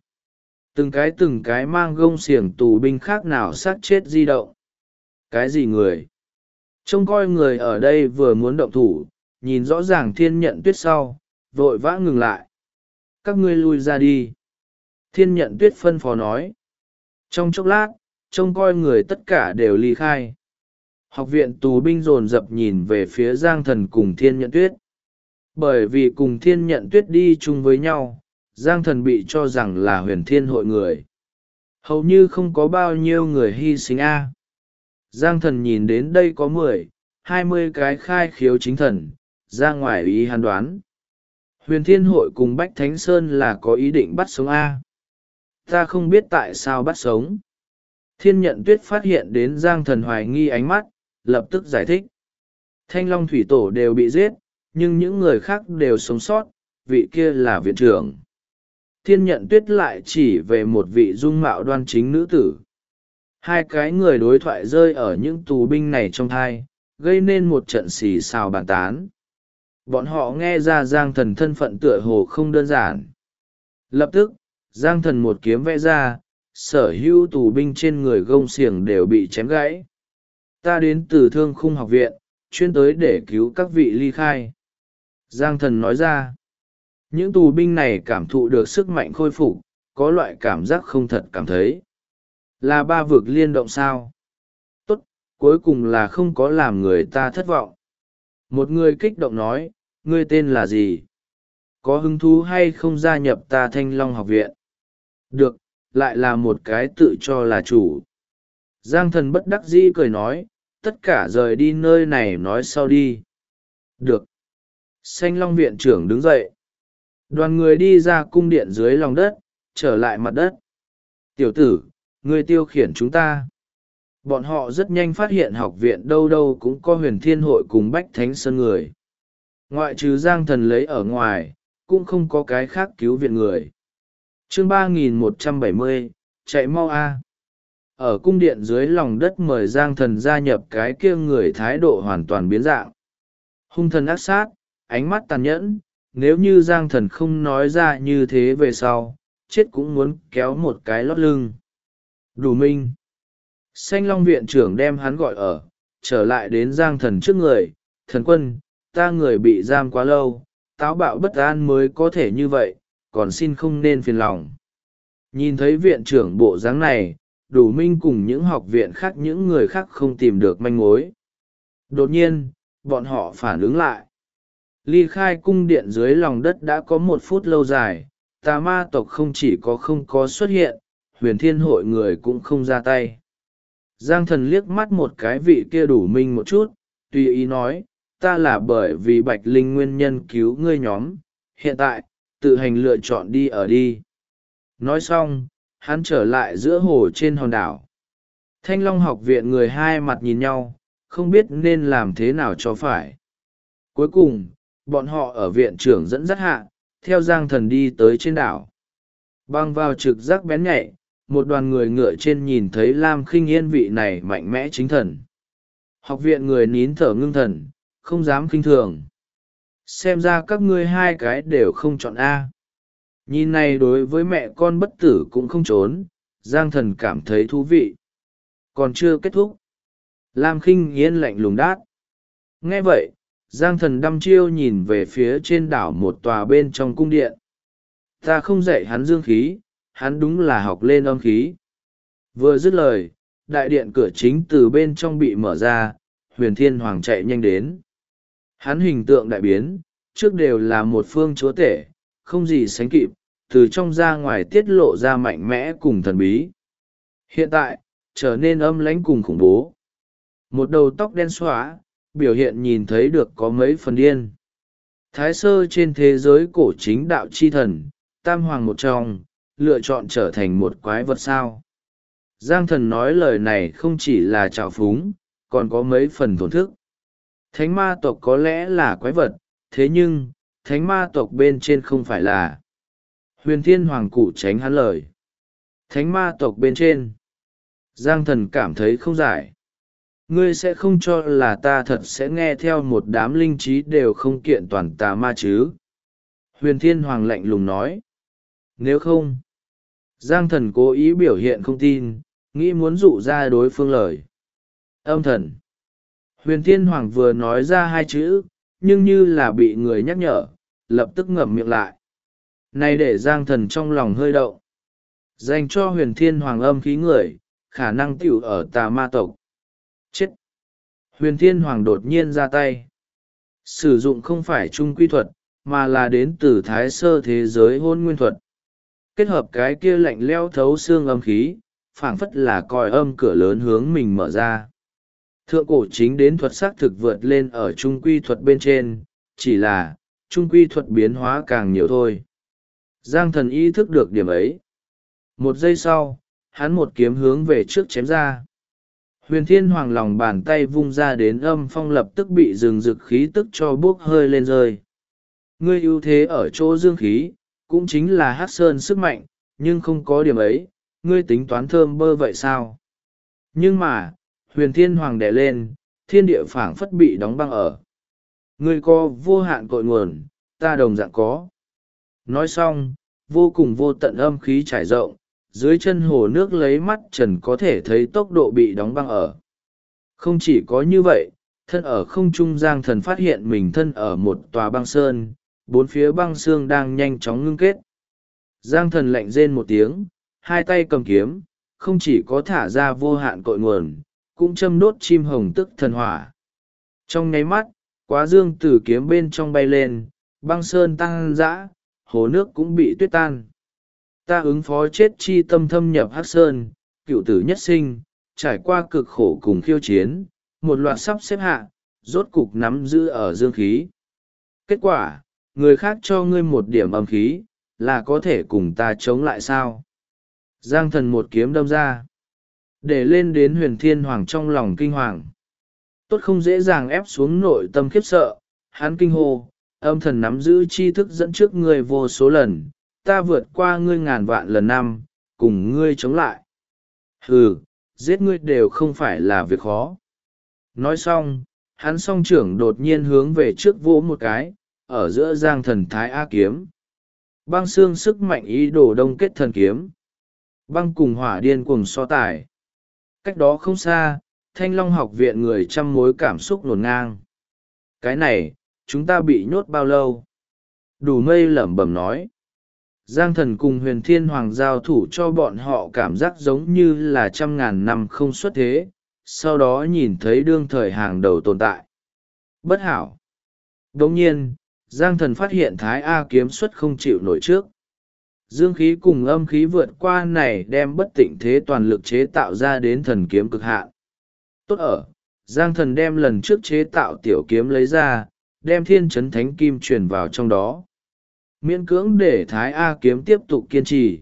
Từng cái mang gông xiềng tù binh khác nào sát chết di động. Cái gì người? Trông coi người ở đây vừa muốn động thủ, nhìn rõ ràng Thiên Nhận Tuyết sau, vội vã ngừng lại. Các ngươi lui ra đi. Thiên Nhận Tuyết phân phó nói. Trong chốc lát, trông coi người tất cả đều ly khai. Học viện tù binh dồn dập nhìn về phía Giang Thần cùng Thiên Nhận Tuyết. Bởi vì cùng Thiên Nhận Tuyết đi chung với nhau, Giang Thần bị cho rằng là Huyền Thiên hội người. Hầu như không có bao nhiêu người hy sinh a. Giang Thần nhìn đến đây có 10-20 cái khai khiếu chính thần, ra ngoài ý hắn đoán. Huyền Thiên hội cùng Bách Thánh Sơn là có ý định bắt sống a. Ta không biết tại sao bắt sống. Thiên Nhận Tuyết phát hiện đến Giang Thần hoài nghi ánh mắt, lập tức giải thích. Thanh Long Thủy Tổ đều bị giết, nhưng những người khác đều sống sót, vị kia là viện trưởng. Thiên Nhận Tuyết lại chỉ về một vị dung mạo đoan chính nữ tử. Hai cái người đối thoại rơi ở những tù binh này trong thai, gây nên một trận xì xào bàn tán. Bọn họ nghe ra Giang Thần thân phận tựa hồ không đơn giản. Lập tức, Giang Thần một kiếm vẽ ra, sở hữu tù binh trên người gông xiềng đều bị chém gãy. Ta đến từ Thương Khung học viện, chuyên tới để cứu các vị ly khai. Giang Thần nói ra. Những tù binh này cảm thụ được sức mạnh khôi phục, có loại cảm giác không thật cảm thấy. Là ba vực liên động sao? Tốt, cuối cùng là không có làm người ta thất vọng. Một người kích động nói, ngươi tên là gì? Có hứng thú hay không gia nhập ta Thanh Long học viện? Được, lại là một cái tự cho là chủ. Giang Thần bất đắc dĩ cười nói, tất cả rời đi nơi này nói sau đi. Được. Thanh Long viện trưởng đứng dậy. Đoàn người đi ra cung điện dưới lòng đất, trở lại mặt đất. Tiểu tử, ngươi tiêu khiển chúng ta. Bọn họ rất nhanh phát hiện học viện đâu đâu cũng có Huyền Thiên hội cùng Bách Thánh Sơn người. Ngoại trừ Giang Thần lấy ở ngoài, cũng không có cái khác cứu viện người. Chương 3170, chạy mau a. Ở cung điện dưới lòng đất mời Giang Thần gia nhập cái kia người thái độ hoàn toàn biến dạng. Hung thần ác sát, ánh mắt tàn nhẫn, nếu như Giang Thần không nói ra như thế về sau, chết cũng muốn kéo một cái lót lưng. Đủ minh. Xanh Long viện trưởng đem hắn gọi ở, trở lại đến Giang Thần trước người. Thần quân, ta người bị giam quá lâu, táo bạo bất an mới có thể như vậy, còn xin không nên phiền lòng. Nhìn thấy viện trưởng bộ dáng này, Đủ minh cùng những học viện khác những người khác không tìm được manh mối. Đột nhiên, bọn họ phản ứng lại. Ly khai cung điện dưới lòng đất đã có 1 phút lâu dài, tà ma tộc không chỉ có không có xuất hiện, Huyền Thiên hội người cũng không ra tay. Giang Thần liếc mắt một cái vị kia đủ minh một chút, tùy ý nói, ta là bởi vì Bạch Linh nguyên nhân cứu ngươi nhóm, hiện tại, tự hành lựa chọn đi ở đi. Nói xong, hắn trở lại giữa hồ trên hòn đảo. Thanh Long học viện người hai mặt nhìn nhau, không biết nên làm thế nào cho phải. Cuối cùng, bọn họ ở viện trưởng dẫn dắt hạ, theo Giang Thần đi tới trên đảo. Băng vào trực giác bén nhạy, một đoàn người ngựa trên nhìn thấy Lam Khinh Yên vị này mạnh mẽ chính thần. Học viện người nín thở ngưng thần, không dám khinh thường. Xem ra các ngươi hai cái đều không chọn A. Nhìn này đối với mẹ con bất tử cũng không trốn, Giang Thần cảm thấy thú vị. Còn chưa kết thúc. Lam Khinh Yên lạnh lùng đát. Nghe vậy, Giang Thần đăm chiêu nhìn về phía trên đảo một tòa bên trong cung điện. Ta không dạy hắn dương khí, hắn đúng là học lên âm khí. Vừa dứt lời, đại điện cửa chính từ bên trong bị mở ra, Huyền Thiên Hoàng chạy nhanh đến. Hắn hình tượng đại biến, trước đều là một phương chúa tể, không gì sánh kịp, từ trong ra ngoài tiết lộ ra mạnh mẽ cùng thần bí. Hiện tại, trở nên âm lãnh cùng khủng bố. Một đầu tóc đen xóa, biểu hiện nhìn thấy được có mấy phần điên. Thái sơ trên thế giới cổ chính đạo chi thần, tam hoàng một trong, lựa chọn trở thành một quái vật sao. Giang Thần nói lời này không chỉ là trào phúng, còn có mấy phần thổn thức. Thánh ma tộc có lẽ là quái vật, thế nhưng, thánh ma tộc bên trên không phải là. Huyền Thiên Hoàng cụ tránh hắn lời. Thánh ma tộc bên trên. Giang Thần cảm thấy không giải. Ngươi sẽ không cho là ta thật sẽ nghe theo một đám linh trí đều không kiện toàn tà ma chứ. Huyền Thiên Hoàng lạnh lùng nói. Nếu không, Giang Thần cố ý biểu hiện không tin, nghĩ muốn dụ ra đối phương lời. Âm thần. Huyền Thiên Hoàng vừa nói ra hai chữ, nhưng như là bị người nhắc nhở, lập tức ngậm miệng lại. Này để Giang Thần trong lòng hơi động. Dành cho Huyền Thiên Hoàng âm khí người, khả năng tiểu ở tà ma tộc. Chết! Huyền Thiên Hoàng đột nhiên ra tay. Sử dụng không phải trung quy thuật, mà là đến từ thái sơ thế giới hôn nguyên thuật. Kết hợp cái kia lạnh leo thấu xương âm khí, phảng phất là còi âm cửa lớn hướng mình mở ra. Thượng cổ chính đến thuật xác thực vượt lên ở trung quy thuật bên trên, chỉ là trung quy thuật biến hóa càng nhiều thôi. Giang Thần ý thức được điểm ấy. Một giây sau, hắn một kiếm hướng về trước chém ra. Huyền Thiên Hoàng lòng bàn tay vung ra đến âm phong lập tức bị rừng rực khí tức cho bốc hơi lên rơi. Ngươi ưu thế ở chỗ dương khí, cũng chính là hắc sơn sức mạnh, nhưng không có điểm ấy, ngươi tính toán thơm bơ vậy sao? Nhưng mà, Huyền Thiên Hoàng đè lên, thiên địa phảng phất bị đóng băng ở. Ngươi có vô hạn cội nguồn, ta đồng dạng có. Nói xong, vô cùng vô tận âm khí trải rộng, dưới chân hồ nước lấy mắt trần có thể thấy tốc độ bị đóng băng ở. Không chỉ có như vậy, thân ở không trung Giang Thần phát hiện mình thân ở một tòa băng sơn, bốn phía băng xương đang nhanh chóng ngưng kết. Giang Thần lạnh rên một tiếng, hai tay cầm kiếm, không chỉ có thả ra vô hạn cội nguồn, cũng châm đốt chim hồng tức thần hỏa. Trong nháy mắt, quá dương từ kiếm bên trong bay lên, băng sơn tăng dã, hồ nước cũng bị tuyết tan. Ta ứng phó chết chi tâm thâm nhập hắc sơn, cựu tử nhất sinh, trải qua cực khổ cùng khiêu chiến, một loạt sắp xếp hạ, rốt cục nắm giữ ở dương khí. Kết quả, người khác cho ngươi một điểm âm khí, là có thể cùng ta chống lại sao? Giang Thần một kiếm đâm ra, để lên đến Huyền Thiên Hoàng trong lòng kinh hoàng. Tốt không dễ dàng ép xuống nội tâm khiếp sợ, hắn kinh hô, âm thần nắm giữ tri thức dẫn trước ngươi vô số lần, ta vượt qua ngươi ngàn vạn lần năm, cùng ngươi chống lại. Hừ, giết ngươi đều không phải là việc khó. Nói xong, hắn song trưởng đột nhiên hướng về trước vỗ một cái, ở giữa Giang Thần thái A kiếm. Băng xương sức mạnh ý đồ đông kết thần kiếm. Băng cùng hỏa điên cuồng so tài. Cách đó không xa, Thanh Long học viện người trăm mối cảm xúc nổn ngang. Cái này, chúng ta bị nhốt bao lâu? Đủ mây lẩm bẩm nói. Giang Thần cùng Huyền Thiên Hoàng giao thủ cho bọn họ cảm giác giống như là 100.000 năm không xuất thế, sau đó nhìn thấy đương thời hàng đầu tồn tại. Bất hảo. Đồng nhiên, Giang Thần phát hiện Thái A kiếm xuất không chịu nổi trước. Dương khí cùng âm khí vượt qua này đem bất tịnh thế toàn lực chế tạo ra đến thần kiếm cực hạn. Tốt ở, Giang Thần đem lần trước chế tạo tiểu kiếm lấy ra, đem thiên chấn thánh kim truyền vào trong đó. Miễn cưỡng để Thái A kiếm tiếp tục kiên trì.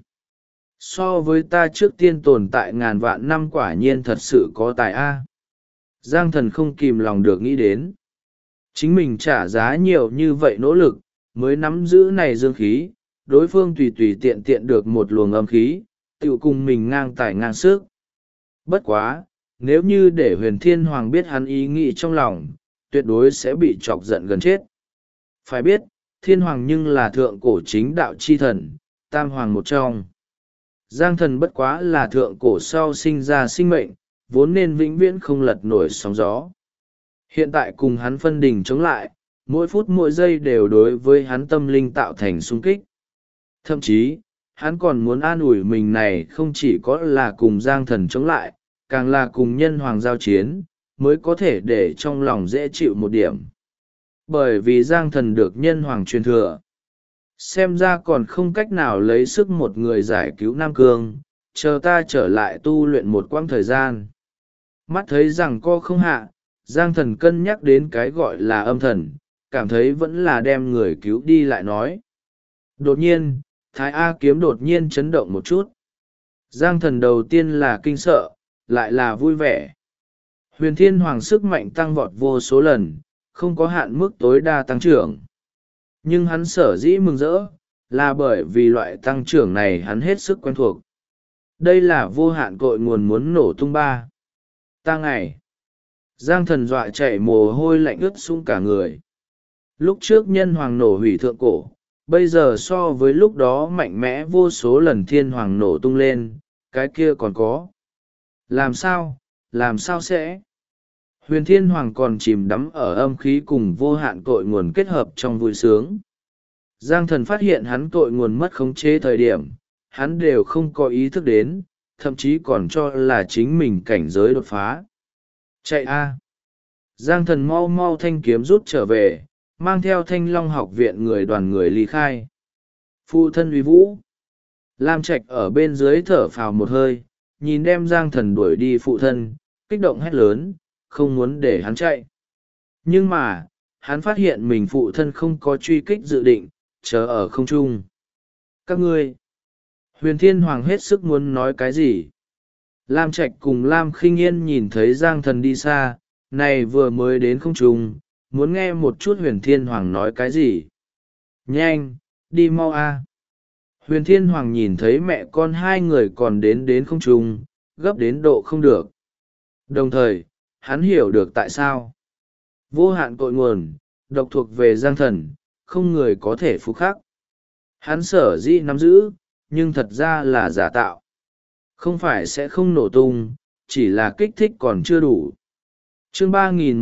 So với ta trước tiên tồn tại ngàn vạn năm quả nhiên thật sự có tài A. Giang Thần không kìm lòng được nghĩ đến. Chính mình trả giá nhiều như vậy nỗ lực, mới nắm giữ này dương khí, đối phương tùy tùy tiện tiện được một luồng âm khí, tự cùng mình ngang tài ngang sức. Bất quá, nếu như để Huyền Thiên Hoàng biết hắn ý nghĩ trong lòng, tuyệt đối sẽ bị chọc giận gần chết. Phải biết, Thiên Hoàng nhưng là thượng cổ chính đạo chi thần, tam hoàng một trong. Giang Thần bất quá là thượng cổ sau sinh ra sinh mệnh, vốn nên vĩnh viễn không lật nổi sóng gió. Hiện tại cùng hắn phân đình chống lại, mỗi phút mỗi giây đều đối với hắn tâm linh tạo thành xung kích. Thậm chí, hắn còn muốn an ủi mình này không chỉ có là cùng Giang Thần chống lại, càng là cùng nhân hoàng giao chiến, mới có thể để trong lòng dễ chịu một điểm. Bởi vì Giang Thần được nhân hoàng truyền thừa. Xem ra còn không cách nào lấy sức một người giải cứu Nam Cương, chờ ta trở lại tu luyện một quãng thời gian. Mắt thấy rằng co không hạ, Giang Thần cân nhắc đến cái gọi là âm thần, cảm thấy vẫn là đem người cứu đi lại nói. Đột nhiên, Thái A kiếm đột nhiên chấn động một chút. Giang Thần đầu tiên là kinh sợ, lại là vui vẻ. Huyền Thiên Hoàng sức mạnh tăng vọt vô số lần, không có hạn mức tối đa tăng trưởng. Nhưng hắn sở dĩ mừng rỡ, là bởi vì loại tăng trưởng này hắn hết sức quen thuộc. Đây là vô hạn cội nguồn muốn nổ tung ba. Ta ngày. Giang Thần dọa chạy mồ hôi lạnh ướt sũng cả người. Lúc trước nhân hoàng nổ hủy thượng cổ, bây giờ so với lúc đó mạnh mẽ vô số lần thiên hoàng nổ tung lên, cái kia còn có. Làm sao sẽ? Huyền Thiên Hoàng còn chìm đắm ở âm khí cùng vô hạn cội nguồn kết hợp trong vui sướng. Giang Thần phát hiện hắn cội nguồn mất khống chế thời điểm, hắn đều không có ý thức đến, thậm chí còn cho là chính mình cảnh giới đột phá. Chạy a! Giang Thần mau mau thanh kiếm rút trở về, mang theo Thanh Long học viện đoàn người ly khai. Phụ thân uy vũ. Lam Trạch ở bên dưới thở phào một hơi, nhìn đem Giang Thần đuổi đi phụ thân, kích động hét lớn, không muốn để hắn chạy. Nhưng mà, hắn phát hiện mình phụ thân không có truy kích dự định, chờ ở không trung. Các ngươi! Huyền Thiên Hoàng hết sức muốn nói cái gì? Lam Trạch cùng Lam Khinh Yên nhìn thấy Giang Thần đi xa, này vừa mới đến không trung, muốn nghe một chút Huyền Thiên Hoàng nói cái gì. Nhanh, đi mau a! Huyền Thiên Hoàng nhìn thấy mẹ con hai người còn đến không trung, gấp đến độ không được. Đồng thời, hắn hiểu được tại sao. Vô hạn cội nguồn, độc thuộc về Giang Thần, không người có thể phục khắc. Hắn sở dĩ nắm giữ, nhưng thật ra là giả tạo. Không phải sẽ không nổ tung, chỉ là kích thích còn chưa đủ. Chương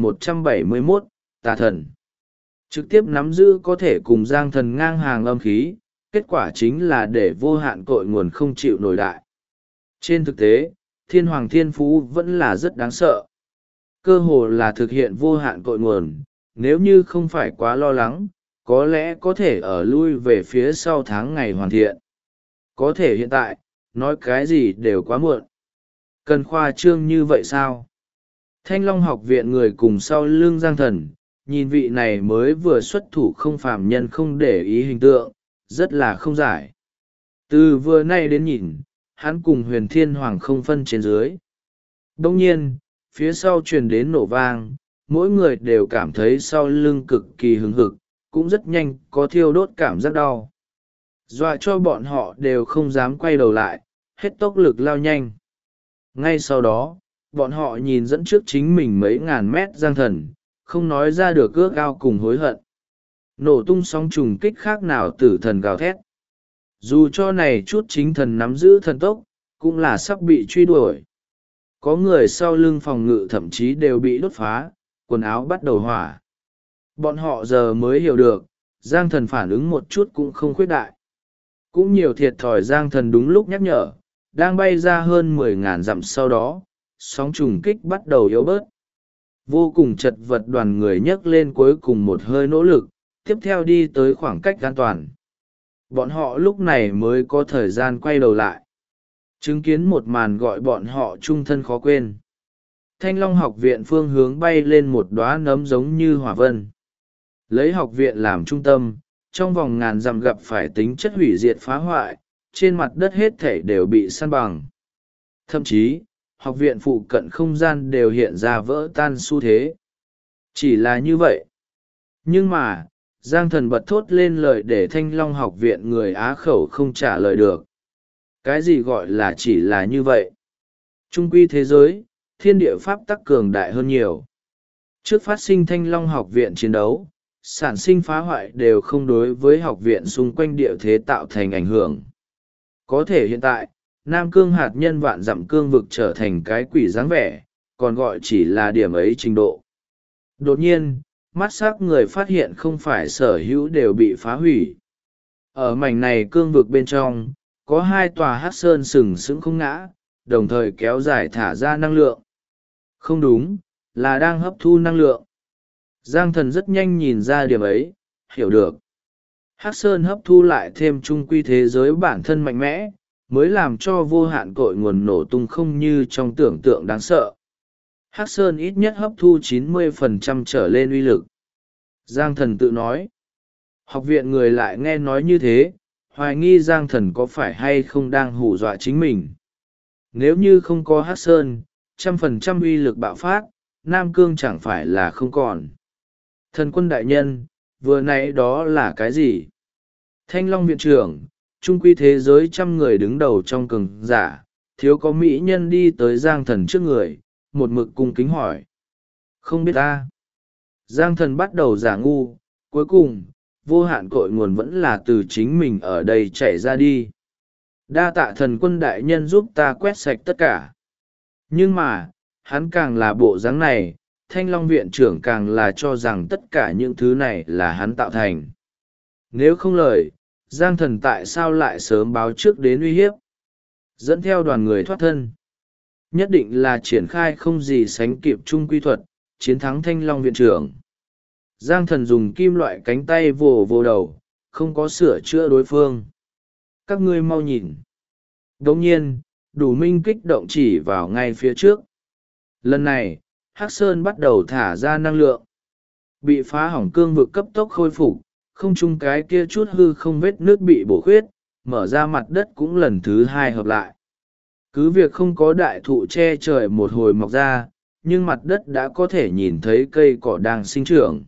3171, Tà Thần. Trực tiếp nắm giữ có thể cùng Giang Thần ngang hàng âm khí, kết quả chính là để vô hạn cội nguồn không chịu nổi đại. Trên thực tế, Thiên Hoàng Thiên Phú vẫn là rất đáng sợ. Cơ hồ là thực hiện vô hạn cội nguồn, nếu như không phải quá lo lắng, có lẽ có thể ở lui về phía sau tháng ngày hoàn thiện. Có thể hiện tại, nói cái gì đều quá muộn. Cần khoa trương như vậy sao? Thanh Long học viện người cùng sau lưng Giang Thần, nhìn vị này mới vừa xuất thủ không phàm nhân không để ý hình tượng, rất là không giải. Từ vừa nay đến nhìn, hắn cùng Huyền Thiên Hoàng không phân trên dưới. Đông nhiên, phía sau truyền đến nổ vang, mỗi người đều cảm thấy sau lưng cực kỳ hứng hực, cũng rất nhanh có thiêu đốt cảm giác đau. Dọa cho bọn họ đều không dám quay đầu lại, hết tốc lực lao nhanh. Ngay sau đó, bọn họ nhìn dẫn trước chính mình mấy ngàn mét Giang Thần, không nói ra được ước ao cùng hối hận. Nổ tung sóng trùng kích khác nào tử thần gào thét. Dù cho này chút chính thần nắm giữ thần tốc, cũng là sắp bị truy đuổi. Có người sau lưng phòng ngự thậm chí đều bị đốt phá, quần áo bắt đầu hỏa. Bọn họ giờ mới hiểu được, Giang Thần phản ứng một chút cũng không khuyết đại. Cũng nhiều thiệt thòi Giang Thần đúng lúc nhắc nhở, đang bay ra hơn 10.000 dặm sau đó, sóng trùng kích bắt đầu yếu bớt. Vô cùng chật vật đoàn người nhấc lên cuối cùng một hơi nỗ lực, tiếp theo đi tới khoảng cách an toàn. bọn họ lúc này mới có thời gian quay đầu lại, chứng kiến một màn gọi bọn họ chung thân khó quên. Thanh Long học viện phương hướng bay lên một đóa nấm giống như hỏa vân. Lấy học viện làm trung tâm, trong vòng ngàn dặm gặp phải tính chất hủy diệt phá hoại, trên mặt đất hết thảy đều bị san bằng. Thậm chí, học viện phụ cận không gian đều hiện ra vỡ tan xu thế. Chỉ là như vậy. Nhưng mà, Giang Thần bật thốt lên lời để Thanh Long học viện người Á khẩu không trả lời được. Cái gì gọi là chỉ là như vậy? Trung quy thế giới, thiên địa pháp tắc cường đại hơn nhiều. Trước phát sinh Thanh Long học viện chiến đấu, sản sinh phá hoại đều không đối với học viện xung quanh địa thế tạo thành ảnh hưởng. Có thể hiện tại, Nam Cương hạt nhân vạn dặm cương vực trở thành cái quỷ dáng vẻ, còn gọi chỉ là điểm ấy trình độ. Đột nhiên, mắt sắc người phát hiện không phải sở hữu đều bị phá hủy. Ở mảnh này cương vực bên trong, có hai tòa hắc sơn sừng sững không ngã, đồng thời kéo dài thả ra năng lượng. Không đúng, là đang hấp thu năng lượng. Giang Thần rất nhanh nhìn ra điểm ấy, hiểu được. Hắc sơn hấp thu lại thêm trung quy thế giới bản thân mạnh mẽ, mới làm cho vô hạn cội nguồn nổ tung không như trong tưởng tượng đáng sợ. Hắc sơn ít nhất hấp thu 90% trở lên uy lực. Giang Thần tự nói. Học viện người lại nghe nói như thế, hoài nghi Giang Thần có phải hay không đang hù dọa chính mình. Nếu như không có Hắc sơn, 100% uy lực bạo phát, Nam Cương chẳng phải là không còn. Thần quân đại nhân, vừa nãy đó là cái gì? Thanh Long viện trưởng, trung quy thế giới 100 người đứng đầu trong cường giả, thiếu có mỹ nhân đi tới Giang Thần trước người, một mực cung kính hỏi. Không biết ta. Giang Thần bắt đầu giả ngu, cuối cùng, vô hạn cội nguồn vẫn là từ chính mình ở đây chạy ra đi. Đa tạ thần quân đại nhân giúp ta quét sạch tất cả. Nhưng mà, hắn càng là bộ dáng này, Thanh Long viện trưởng càng là cho rằng tất cả những thứ này là hắn tạo thành. Nếu không lời, Giang Thần tại sao lại sớm báo trước đến uy hiếp? Dẫn theo đoàn người thoát thân. Nhất định là triển khai không gì sánh kịp trung quy thuật, chiến thắng Thanh Long viện trưởng. Giang Thần dùng kim loại cánh tay vồ vồ đầu, không có sửa chữa đối phương. Các ngươi mau nhìn. Đồng nhiên, Đủ Minh kích động chỉ vào ngay phía trước. Lần này, Hắc Sơn bắt đầu thả ra năng lượng. Bị phá hỏng cương vực cấp tốc khôi phục, không chung cái kia chút hư không vết nước bị bổ khuyết, mở ra mặt đất cũng lần thứ hai hợp lại. Cứ việc không có đại thụ che trời một hồi mọc ra, nhưng mặt đất đã có thể nhìn thấy cây cỏ đang sinh trưởng.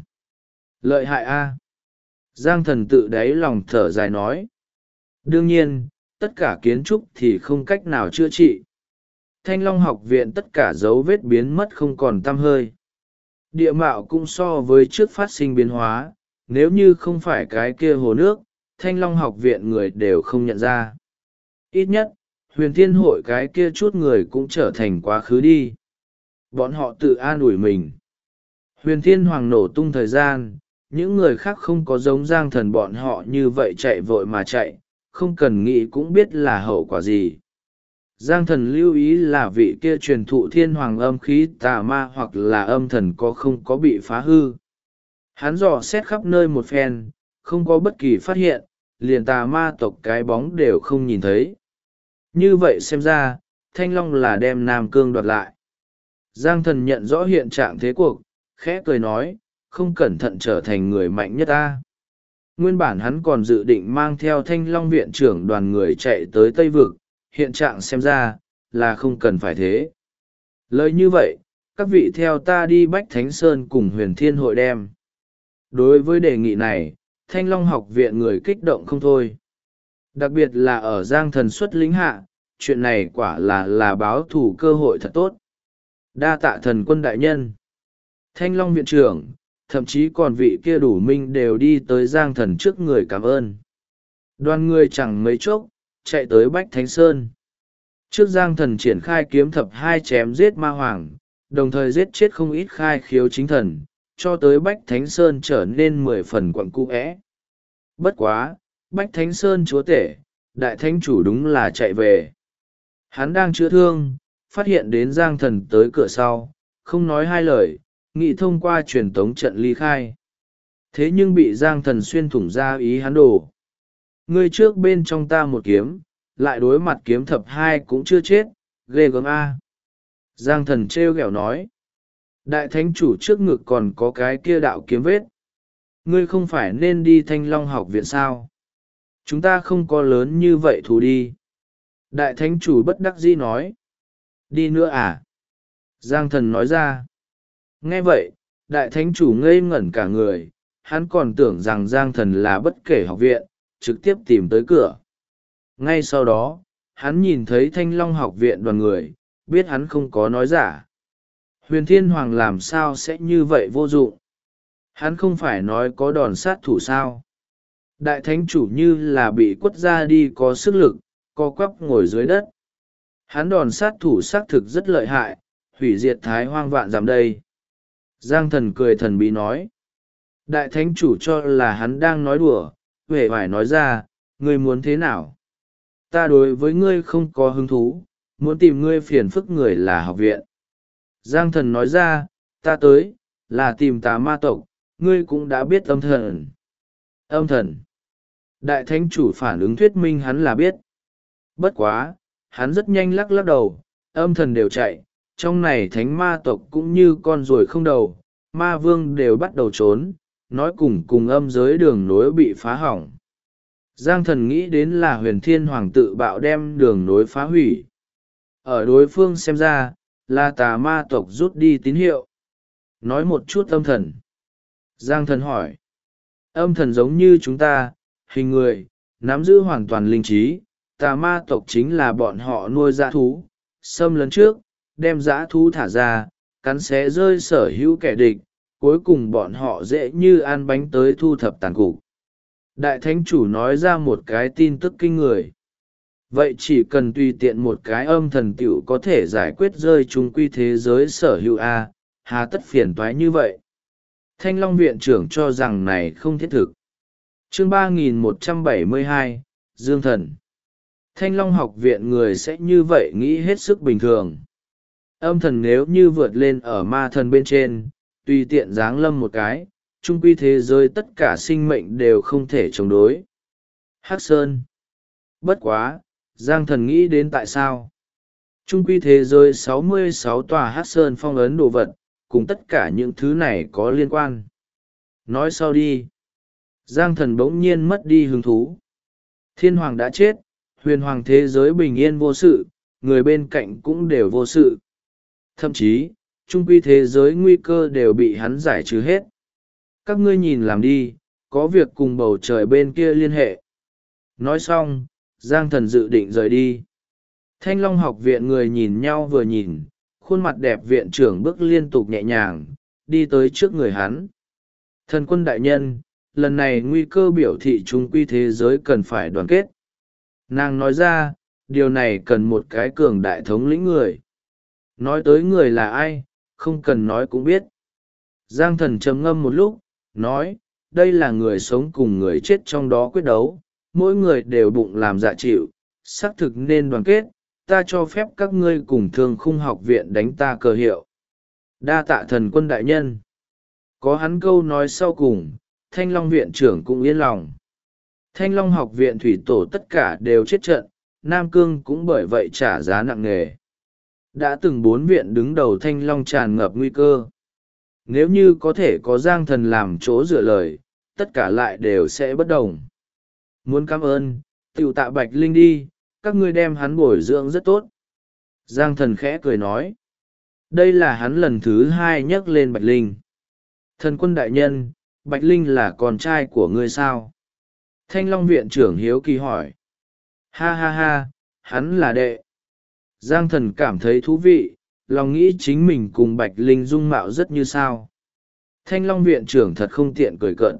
Lợi hại a! Giang Thần tự đáy lòng thở dài nói. Đương nhiên, tất cả kiến trúc thì không cách nào chữa trị. Thanh Long học viện tất cả dấu vết biến mất không còn tăm hơi. Địa mạo cũng so với trước phát sinh biến hóa, nếu như không phải cái kia hồ nước, Thanh Long học viện người đều không nhận ra. Ít nhất, huyền thiên hội cái kia chút người cũng trở thành quá khứ đi. Bọn họ tự an ủi mình. Huyền thiên hoàng nổ tung thời gian, những người khác không có giống Giang Thần bọn họ như vậy chạy vội mà chạy, không cần nghĩ cũng biết là hậu quả gì. Giang Thần lưu ý là vị kia truyền thụ thiên hoàng âm khí tà ma hoặc là âm thần có không có bị phá hư. Hắn dò xét khắp nơi một phen, không có bất kỳ phát hiện, liền tà ma tộc cái bóng đều không nhìn thấy. Như vậy xem ra, Thanh Long là đem Nam Cương đoạt lại. Giang Thần nhận rõ hiện trạng thế cuộc, khẽ cười nói, không cẩn thận trở thành người mạnh nhất ta. Nguyên bản hắn còn dự định mang theo Thanh Long viện trưởng đoàn người chạy tới Tây Vực, hiện trạng xem ra, là không cần phải thế. Lời như vậy, các vị theo ta đi Bách Thánh Sơn cùng Huyền Thiên hội đem. Đối với đề nghị này, Thanh Long học viện người kích động không thôi. Đặc biệt là ở Giang Thần xuất lính hạ, chuyện này quả là báo thủ cơ hội thật tốt. Đa tạ thần quân đại nhân. Thanh Long viện trưởng, thậm chí còn vị kia Đủ Minh đều đi tới Giang Thần trước người cảm ơn. Đoàn người chẳng mấy chốc, chạy tới Bách Thánh Sơn. Trước Giang Thần triển khai kiếm thập hai chém giết ma hoàng, đồng thời giết chết không ít khai khiếu chính thần, cho tới Bách Thánh Sơn trở nên 10 phần quặng cũ. Bất quá, Bách Thánh Sơn chúa tể, đại thánh chủ đúng là chạy về. Hắn đang chữa thương, phát hiện đến Giang Thần tới cửa sau, không nói hai lời, nghị thông qua truyền tống trận ly khai. Thế nhưng bị Giang Thần xuyên thủng ra ý hắn đồ. ngươi trước bên trong ta một kiếm, lại đối mặt kiếm thập hai cũng chưa chết, ghê gớm a. Giang thần trêu ghẹo nói. Đại thánh chủ trước ngực còn có cái kia đạo kiếm vết. Ngươi không phải nên đi Thanh Long học viện sao? Chúng ta không có lớn như vậy thù đi. Đại thánh chủ bất đắc dĩ nói. Đi nữa à? Giang thần nói ra. Nghe vậy, đại thánh chủ ngây ngẩn cả người, hắn còn tưởng rằng Giang thần là bất kể học viện, trực tiếp tìm tới cửa. Ngay sau đó, hắn nhìn thấy Thanh Long học viện đoàn người, biết hắn không có nói giả. Huyền Thiên Hoàng làm sao sẽ như vậy vô dụng? Hắn không phải nói có đòn sát thủ sao? Đại thánh chủ như là bị quất ra đi có sức lực, co quắp ngồi dưới đất. Hắn đòn sát thủ xác thực rất lợi hại, hủy diệt thái hoang vạn dặm đây. Giang thần cười thần bí nói. Đại thánh chủ cho là hắn đang nói đùa, huệ vải nói ra, ngươi muốn thế nào? Ta đối với ngươi không có hứng thú, muốn tìm ngươi phiền phức người là học viện. Giang thần nói ra, ta tới, là tìm tà ma tộc, ngươi cũng đã biết âm thần. Âm thần. Đại thánh chủ phản ứng thuyết minh hắn là biết. Bất quá, hắn rất nhanh lắc lắc đầu, âm thần đều chạy, trong này thánh ma tộc cũng như con ruồi không đầu, ma vương đều bắt đầu trốn, nói cùng âm giới đường nối bị phá hỏng. Giang thần nghĩ đến là Huyền Thiên Hoàng tự bạo đem đường nối phá hủy. Ở đối phương xem ra, là tà ma tộc rút đi tín hiệu. Nói một chút âm thần. Giang thần hỏi. Âm thần giống như chúng ta, hình người, nắm giữ hoàn toàn linh trí, tà ma tộc chính là bọn họ nuôi dã thú, xâm lấn trước, đem dã thú thả ra, cắn xé rơi sở hữu kẻ địch, cuối cùng bọn họ dễ như ăn bánh tới thu thập tàn cục. Đại thánh chủ nói ra một cái tin tức kinh người. Vậy chỉ cần tùy tiện một cái âm thần tiểu có thể giải quyết rơi chung quy thế giới sở hữu A, hà tất phiền toái như vậy. Thanh Long viện trưởng cho rằng này không thiết thực. Chương 3172, Dương Thần. Thanh Long học viện người sẽ như vậy nghĩ hết sức bình thường. Âm thần nếu như vượt lên ở ma thần bên trên, tùy tiện giáng lâm một cái, chung quy thế giới tất cả sinh mệnh đều không thể chống đối. Hắc Sơn. Bất quá, Giang thần nghĩ đến tại sao. Chung quy thế giới 66 tòa Hắc Sơn phong ấn đồ vật, cùng tất cả những thứ này có liên quan. Nói sau đi. Giang thần bỗng nhiên mất đi hứng thú. Thiên hoàng đã chết, huyền hoàng thế giới bình yên vô sự, người bên cạnh cũng đều vô sự. Thậm chí, chung quy thế giới nguy cơ đều bị hắn giải trừ hết. Các ngươi nhìn làm đi, có việc cùng bầu trời bên kia liên hệ. Nói xong, Giang thần dự định rời đi. Thanh Long học viện người nhìn nhau vừa nhìn, khuôn mặt đẹp viện trưởng bước liên tục nhẹ nhàng, đi tới trước người hắn. Thần quân đại nhân, lần này nguy cơ biểu thị chung quy thế giới cần phải đoàn kết. Nàng nói ra, điều này cần một cái cường đại thống lĩnh người. Nói tới người là ai, không cần nói cũng biết. Giang thần trầm ngâm một lúc, nói, đây là người sống cùng người chết trong đó quyết đấu, mỗi người đều bụng làm dạ chịu, xác thực nên đoàn kết, ta cho phép các ngươi cùng Thương Khung học viện đánh ta cờ hiệu. Đa tạ thần quân đại nhân. Có hắn câu nói sau cùng, Thanh Long viện trưởng cũng yên lòng. Thanh Long học viện thủy tổ tất cả đều chết trận, Nam Cương cũng bởi vậy trả giá nặng nề. Đã từng 4 viện đứng đầu Thanh Long tràn ngập nguy cơ. Nếu như có thể có Giang thần làm chỗ dựa lời, tất cả lại đều sẽ bất đồng. Muốn cảm ơn, tiểu tạ Bạch Linh đi, các ngươi đem hắn bồi dưỡng rất tốt. Giang thần khẽ cười nói. Đây là hắn lần thứ 2 nhắc lên Bạch Linh. Thần quân đại nhân, Bạch Linh là con trai của ngươi sao? Thanh Long viện trưởng hiếu kỳ hỏi. Ha ha ha, hắn là đệ. Giang thần cảm thấy thú vị, lòng nghĩ chính mình cùng Bạch Linh dung mạo rất như sao. Thanh Long viện trưởng thật không tiện cười cợt.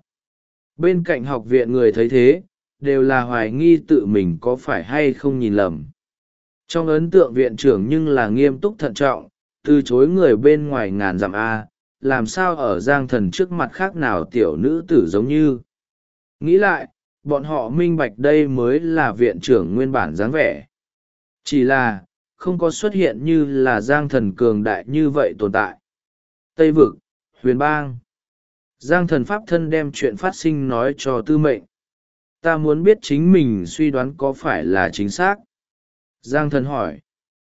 Bên cạnh học viện người thấy thế, đều là hoài nghi tự mình có phải hay không nhìn lầm. Trong ấn tượng viện trưởng nhưng là nghiêm túc thận trọng, từ chối người bên ngoài ngàn dặm A, làm sao ở Giang thần trước mặt khác nào tiểu nữ tử giống như. Nghĩ lại, bọn họ minh bạch đây mới là viện trưởng nguyên bản dáng vẻ. Chỉ là, không có xuất hiện như là Giang thần cường đại như vậy tồn tại. Tây vực, huyền bang. Giang thần pháp thân đem chuyện phát sinh nói cho tư mệnh. Ta muốn biết chính mình suy đoán có phải là chính xác. Giang thần hỏi.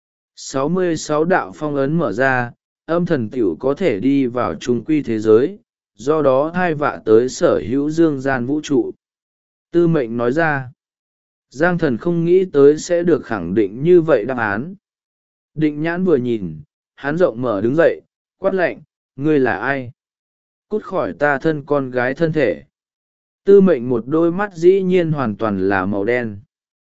66 đạo phong ấn mở ra, âm thần tiểu có thể đi vào trung quy thế giới, do đó hai vạ tới sở hữu dương gian vũ trụ. Tư mệnh nói ra. Giang thần không nghĩ tới sẽ được khẳng định như vậy đáp án. Định nhãn vừa nhìn, hắn rộng mở đứng dậy, quát lạnh, ngươi là ai? Cút khỏi ta thân con gái thân thể. Tư mệnh một đôi mắt dĩ nhiên hoàn toàn là màu đen.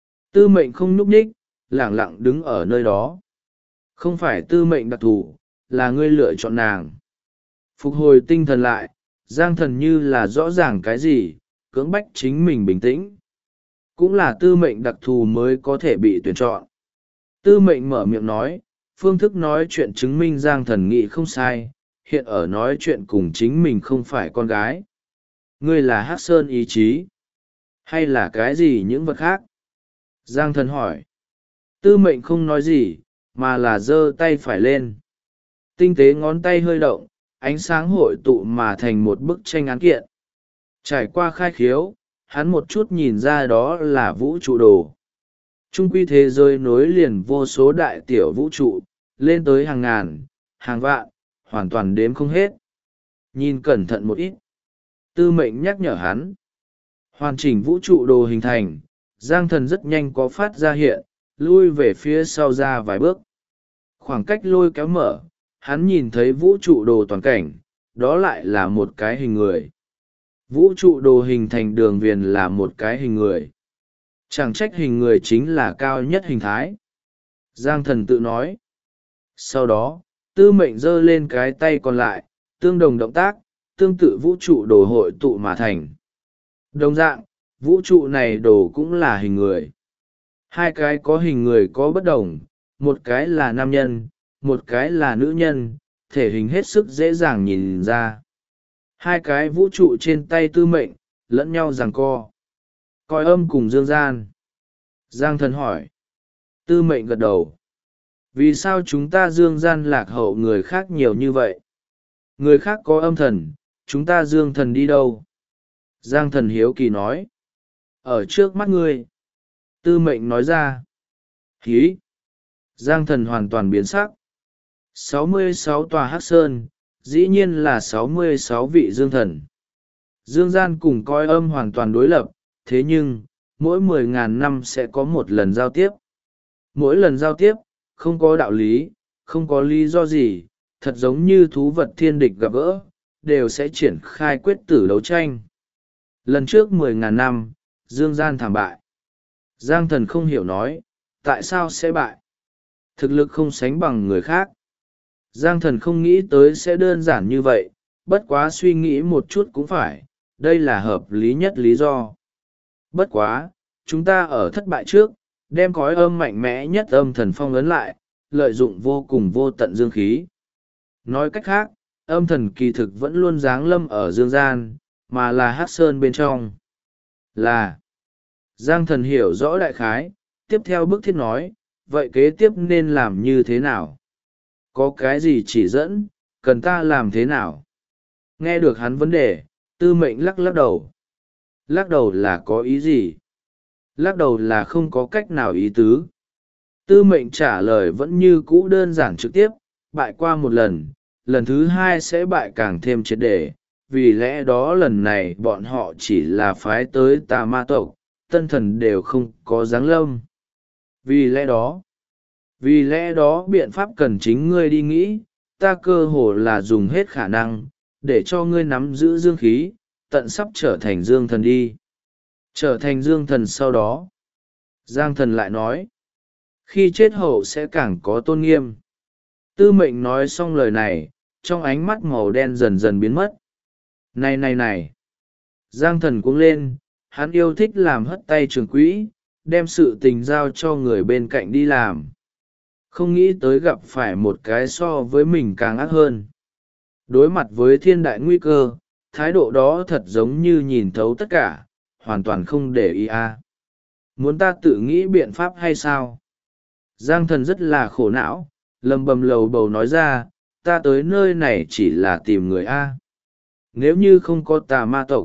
Tư mệnh không nhúc nhích, lẳng lặng đứng ở nơi đó. Không phải tư mệnh đặc thù, là ngươi lựa chọn nàng. Phục hồi tinh thần lại, Giang thần như là rõ ràng cái gì, cưỡng bách chính mình bình tĩnh. Cũng là tư mệnh đặc thù mới có thể bị tuyển chọn. Tư mệnh mở miệng nói, phương thức nói chuyện chứng minh Giang thần nghĩ không sai, hiện ở nói chuyện cùng chính mình không phải con gái. Ngươi là Hắc Sơn ý chí, hay là cái gì những vật khác? Giang thần hỏi. Tư mệnh không nói gì, mà là giơ tay phải lên. Tinh tế ngón tay hơi động, ánh sáng hội tụ mà thành một bức tranh án kiện. Trải qua khai khiếu, hắn một chút nhìn ra đó là vũ trụ đồ. Trung quy thế giới nối liền vô số đại tiểu vũ trụ, lên tới hàng ngàn, hàng vạn, hoàn toàn đếm không hết. Nhìn cẩn thận một ít. Tư mệnh nhắc nhở hắn. Hoàn chỉnh vũ trụ đồ hình thành, Giang thần rất nhanh có phát ra hiện, lui về phía sau ra vài bước. Khoảng cách lôi kéo mở, hắn nhìn thấy vũ trụ đồ toàn cảnh, đó lại là một cái hình người. Vũ trụ đồ hình thành đường viền là một cái hình người. Chẳng trách hình người chính là cao nhất hình thái. Giang thần tự nói. Sau đó, tư mệnh giơ lên cái tay còn lại, tương đồng động tác, tương tự vũ trụ đồ hội tụ mà thành. Đồng dạng, vũ trụ này đồ cũng là hình người. Hai cái có hình người có bất đồng, một cái là nam nhân, một cái là nữ nhân, thể hình hết sức dễ dàng nhìn ra. Hai cái vũ trụ trên tay tư mệnh, lẫn nhau giằng co. Coi âm cùng dương gian. Giang thần hỏi. Tư mệnh gật đầu. Vì sao chúng ta dương gian lạc hậu người khác nhiều như vậy? Người khác có âm thần, chúng ta dương thần đi đâu? Giang thần hiếu kỳ nói. Ở trước mắt ngươi. Tư mệnh nói ra. Hí. Giang thần hoàn toàn biến sắc. 66 tòa Hắc Sơn, dĩ nhiên là 66 vị dương thần. Dương gian cùng coi âm hoàn toàn đối lập, thế nhưng, mỗi 10.000 năm sẽ có một lần giao tiếp. Mỗi lần giao tiếp, không có đạo lý, không có lý do gì, thật giống như thú vật thiên địch gặp gỡ, đều sẽ triển khai quyết tử đấu tranh. Lần trước 10.000 năm, dương gian thảm bại. Giang thần không hiểu nói, tại sao sẽ bại? Thực lực không sánh bằng người khác. Giang thần không nghĩ tới sẽ đơn giản như vậy, bất quá suy nghĩ một chút cũng phải, đây là hợp lý nhất lý do. Bất quá, chúng ta ở thất bại trước, đem cõi âm mạnh mẽ nhất âm thần phong ấn lại, lợi dụng vô cùng vô tận dương khí. Nói cách khác, âm thần kỳ thực vẫn luôn giáng lâm ở dương gian, mà là Hắc Sơn bên trong. Là, Giang thần hiểu rõ đại khái, tiếp theo bức thiết nói, vậy kế tiếp nên làm như thế nào? Có cái gì chỉ dẫn, cần ta làm thế nào? Nghe được hắn vấn đề, tư mệnh lắc lắc đầu. Lắc đầu là có ý gì? Lắc đầu là không có cách nào ý tứ. Tư mệnh trả lời vẫn như cũ đơn giản trực tiếp, bại qua một lần, lần thứ hai sẽ bại càng thêm triệt để, vì lẽ đó lần này bọn họ chỉ là phái tới Tà Ma tộc, tân thần đều không có giáng lâm. Vì lẽ đó biện pháp cần chính ngươi đi nghĩ, ta cơ hồ là dùng hết khả năng, để cho ngươi nắm giữ dương khí, tận sắp trở thành dương thần đi. Trở thành dương thần sau đó. Giang thần lại nói, khi chết hậu sẽ càng có tôn nghiêm. Tư mệnh nói xong lời này, trong ánh mắt màu đen dần dần biến mất. Này! Giang thần cuống lên, hắn yêu thích làm hất tay trường quỹ, đem sự tình giao cho người bên cạnh đi làm. Không nghĩ tới gặp phải một cái so với mình càng ác hơn. Đối mặt với thiên đại nguy cơ, thái độ đó thật giống như nhìn thấu tất cả, hoàn toàn không để ý a. Muốn ta tự nghĩ biện pháp hay sao? Giang thần rất là khổ não, lầm bầm lầu bầu nói ra, ta tới nơi này chỉ là tìm người a. Nếu như không có Tà Ma tộc,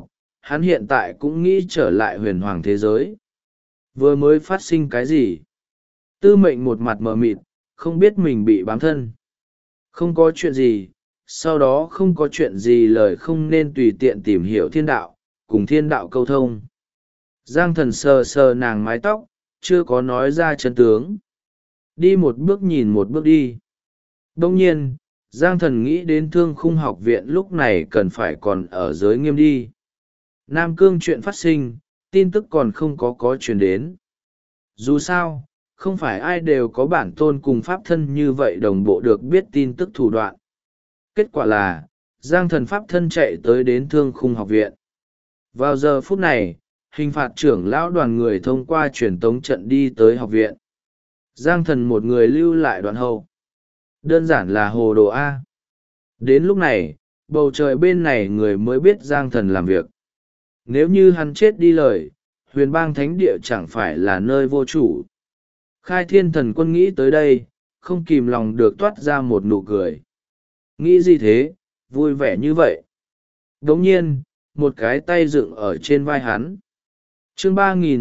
hắn hiện tại cũng nghĩ trở lại huyền hoàng thế giới. Vừa mới phát sinh cái gì? Tư mệnh một mặt mờ mịt, không biết mình bị bám thân. Không có chuyện gì, sau đó không có chuyện gì, lời không nên tùy tiện tìm hiểu thiên đạo, cùng thiên đạo câu thông. Giang thần sờ sờ nàng mái tóc, chưa có nói ra chân tướng. Đi một bước nhìn một bước đi. Đông nhiên, Giang thần nghĩ đến Thương Khung học viện lúc này cần phải còn ở giới nghiêm đi. Nam Cương chuyện phát sinh, tin tức còn không có truyền đến. Dù sao, không phải ai đều có bản tôn cùng pháp thân như vậy đồng bộ được biết tin tức thủ đoạn. Kết quả là, Giang thần pháp thân chạy tới đến Thương Khung học viện. Vào giờ phút này, hình phạt trưởng lão đoàn người thông qua truyền tống trận đi tới học viện. Giang thần một người lưu lại đoạn hậu. Đơn giản là hồ đồ A. Đến lúc này, bầu trời bên này người mới biết Giang thần làm việc. Nếu như hắn chết đi lời, huyền bang thánh địa chẳng phải là nơi vô chủ. Khai Thiên Thần Quân nghĩ tới đây, không kìm lòng được toát ra một nụ cười. Nghĩ gì thế, vui vẻ như vậy. Đồng nhiên, một cái tay dựng ở trên vai hắn. Chương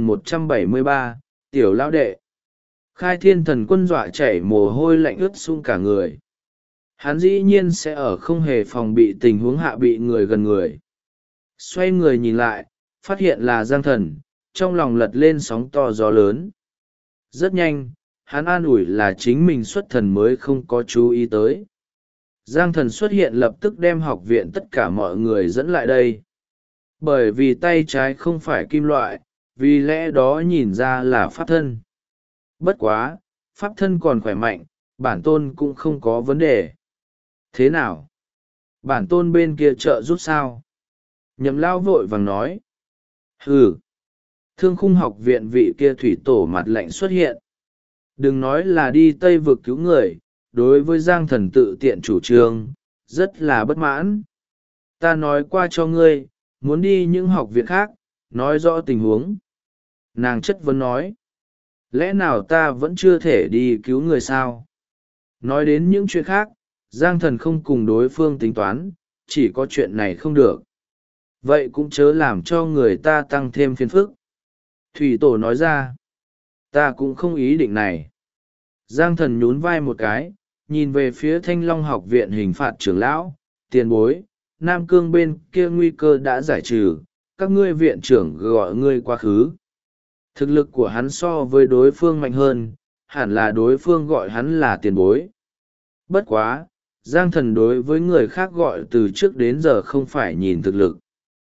3173, Tiểu Lão Đệ. Khai Thiên Thần Quân dọa chảy mồ hôi lạnh ướt sũng cả người. Hắn dĩ nhiên sẽ ở không hề phòng bị tình huống hạ bị người gần người. Xoay người nhìn lại, phát hiện là Giang thần, trong lòng lật lên sóng to gió lớn. Rất nhanh, hắn an ủi là chính mình xuất thần mới không có chú ý tới. Giang thần xuất hiện lập tức đem học viện tất cả mọi người dẫn lại đây. Bởi vì tay trái không phải kim loại, vì lẽ đó nhìn ra là pháp thân. Bất quá, pháp thân còn khỏe mạnh, bản tôn cũng không có vấn đề. Thế nào? Bản tôn bên kia trợ giúp sao? Nhậm lao vội vàng nói. Ừ. Thương Khung học viện vị kia thủy tổ mặt lạnh xuất hiện. Đừng nói là đi Tây vực cứu người, đối với Giang thần tự tiện chủ trương, rất là bất mãn. Ta nói qua cho ngươi, muốn đi những học viện khác, nói rõ tình huống. Nàng chất vấn nói. Lẽ nào ta vẫn chưa thể đi cứu người sao? Nói đến những chuyện khác, Giang thần không cùng đối phương tính toán, chỉ có chuyện này không được. Vậy cũng chớ làm cho người ta tăng thêm phiền phức. Thủy tổ nói ra. Ta cũng không ý định này. Giang thần nhún vai một cái, nhìn về phía Thanh Long học viện hình phạt trưởng lão, tiền bối, Nam Cương bên kia nguy cơ đã giải trừ, các ngươi viện trưởng gọi ngươi quá khứ. Thực lực của hắn so với đối phương mạnh hơn, hẳn là đối phương gọi hắn là tiền bối. Bất quá, Giang thần đối với người khác gọi từ trước đến giờ không phải nhìn thực lực.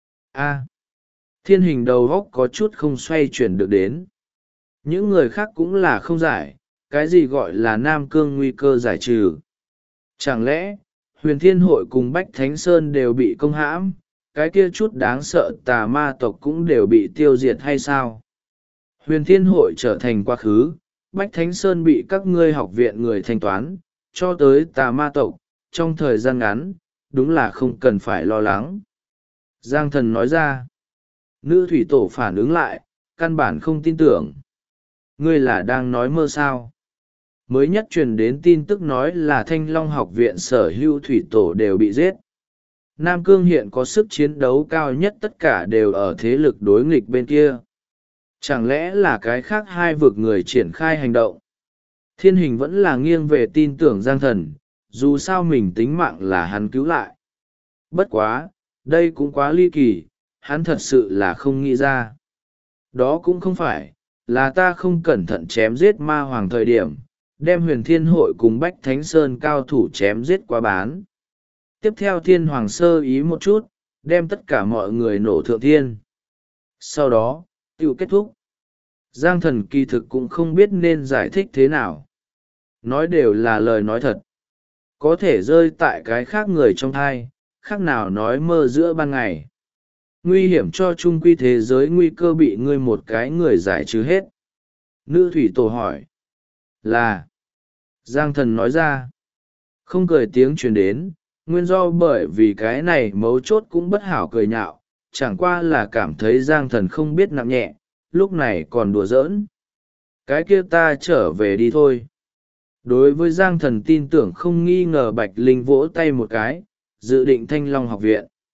Thiên hình đầu góc có chút không xoay chuyển được đến. Những người khác cũng là không giải, cái gì gọi là Nam Cương nguy cơ giải trừ. Chẳng lẽ, Huyền Thiên Hội cùng Bách Thánh Sơn đều bị công hãm, cái kia chút đáng sợ tà ma tộc cũng đều bị tiêu diệt hay sao? Huyền Thiên Hội trở thành quá khứ, Bách Thánh Sơn bị các ngươi học viện người thanh toán, cho tới tà ma tộc, trong thời gian ngắn, đúng là không cần phải lo lắng. Giang thần nói ra. Nữ thủy tổ phản ứng lại, căn bản không tin tưởng. Ngươi là đang nói mơ sao? Mới nhất truyền đến tin tức nói là Thanh Long học viện sở hữu thủy tổ đều bị giết. Nam Cương hiện có sức chiến đấu cao nhất, tất cả đều ở thế lực đối nghịch bên kia. Chẳng lẽ là cái khác hai vực người triển khai hành động? Thiên hình vẫn là nghiêng về tin tưởng Giang thần, dù sao mình tính mạng là hắn cứu lại. Bất quá, đây cũng quá ly kỳ, hắn thật sự là không nghĩ ra. Đó cũng không phải, là ta không cẩn thận chém giết ma hoàng thời điểm, đem Huyền Thiên Hội cùng Bách Thánh Sơn cao thủ chém giết quá bán. Tiếp theo Thiên Hoàng sơ ý một chút, đem tất cả mọi người nổ thượng thiên. Sau đó, tiểu kết thúc. Giang thần kỳ thực cũng không biết nên giải thích thế nào. Nói đều là lời nói thật. Có thể rơi tại cái khác người trong thai, khác nào nói mơ giữa ban ngày. Nguy hiểm cho chung quy thế giới, nguy cơ bị ngươi một cái người giải trừ hết. Nữ thủy tổ hỏi. Là. Giang thần nói ra. Không cười tiếng truyền đến, nguyên do bởi vì cái này mấu chốt cũng bất hảo cười nhạo, chẳng qua là cảm thấy Giang thần không biết nặng nhẹ, lúc này còn đùa giỡn. Cái kia ta trở về đi thôi. Đối với Giang thần tin tưởng không nghi ngờ, Bạch Linh vỗ tay một cái, dự định Thanh Long học viện.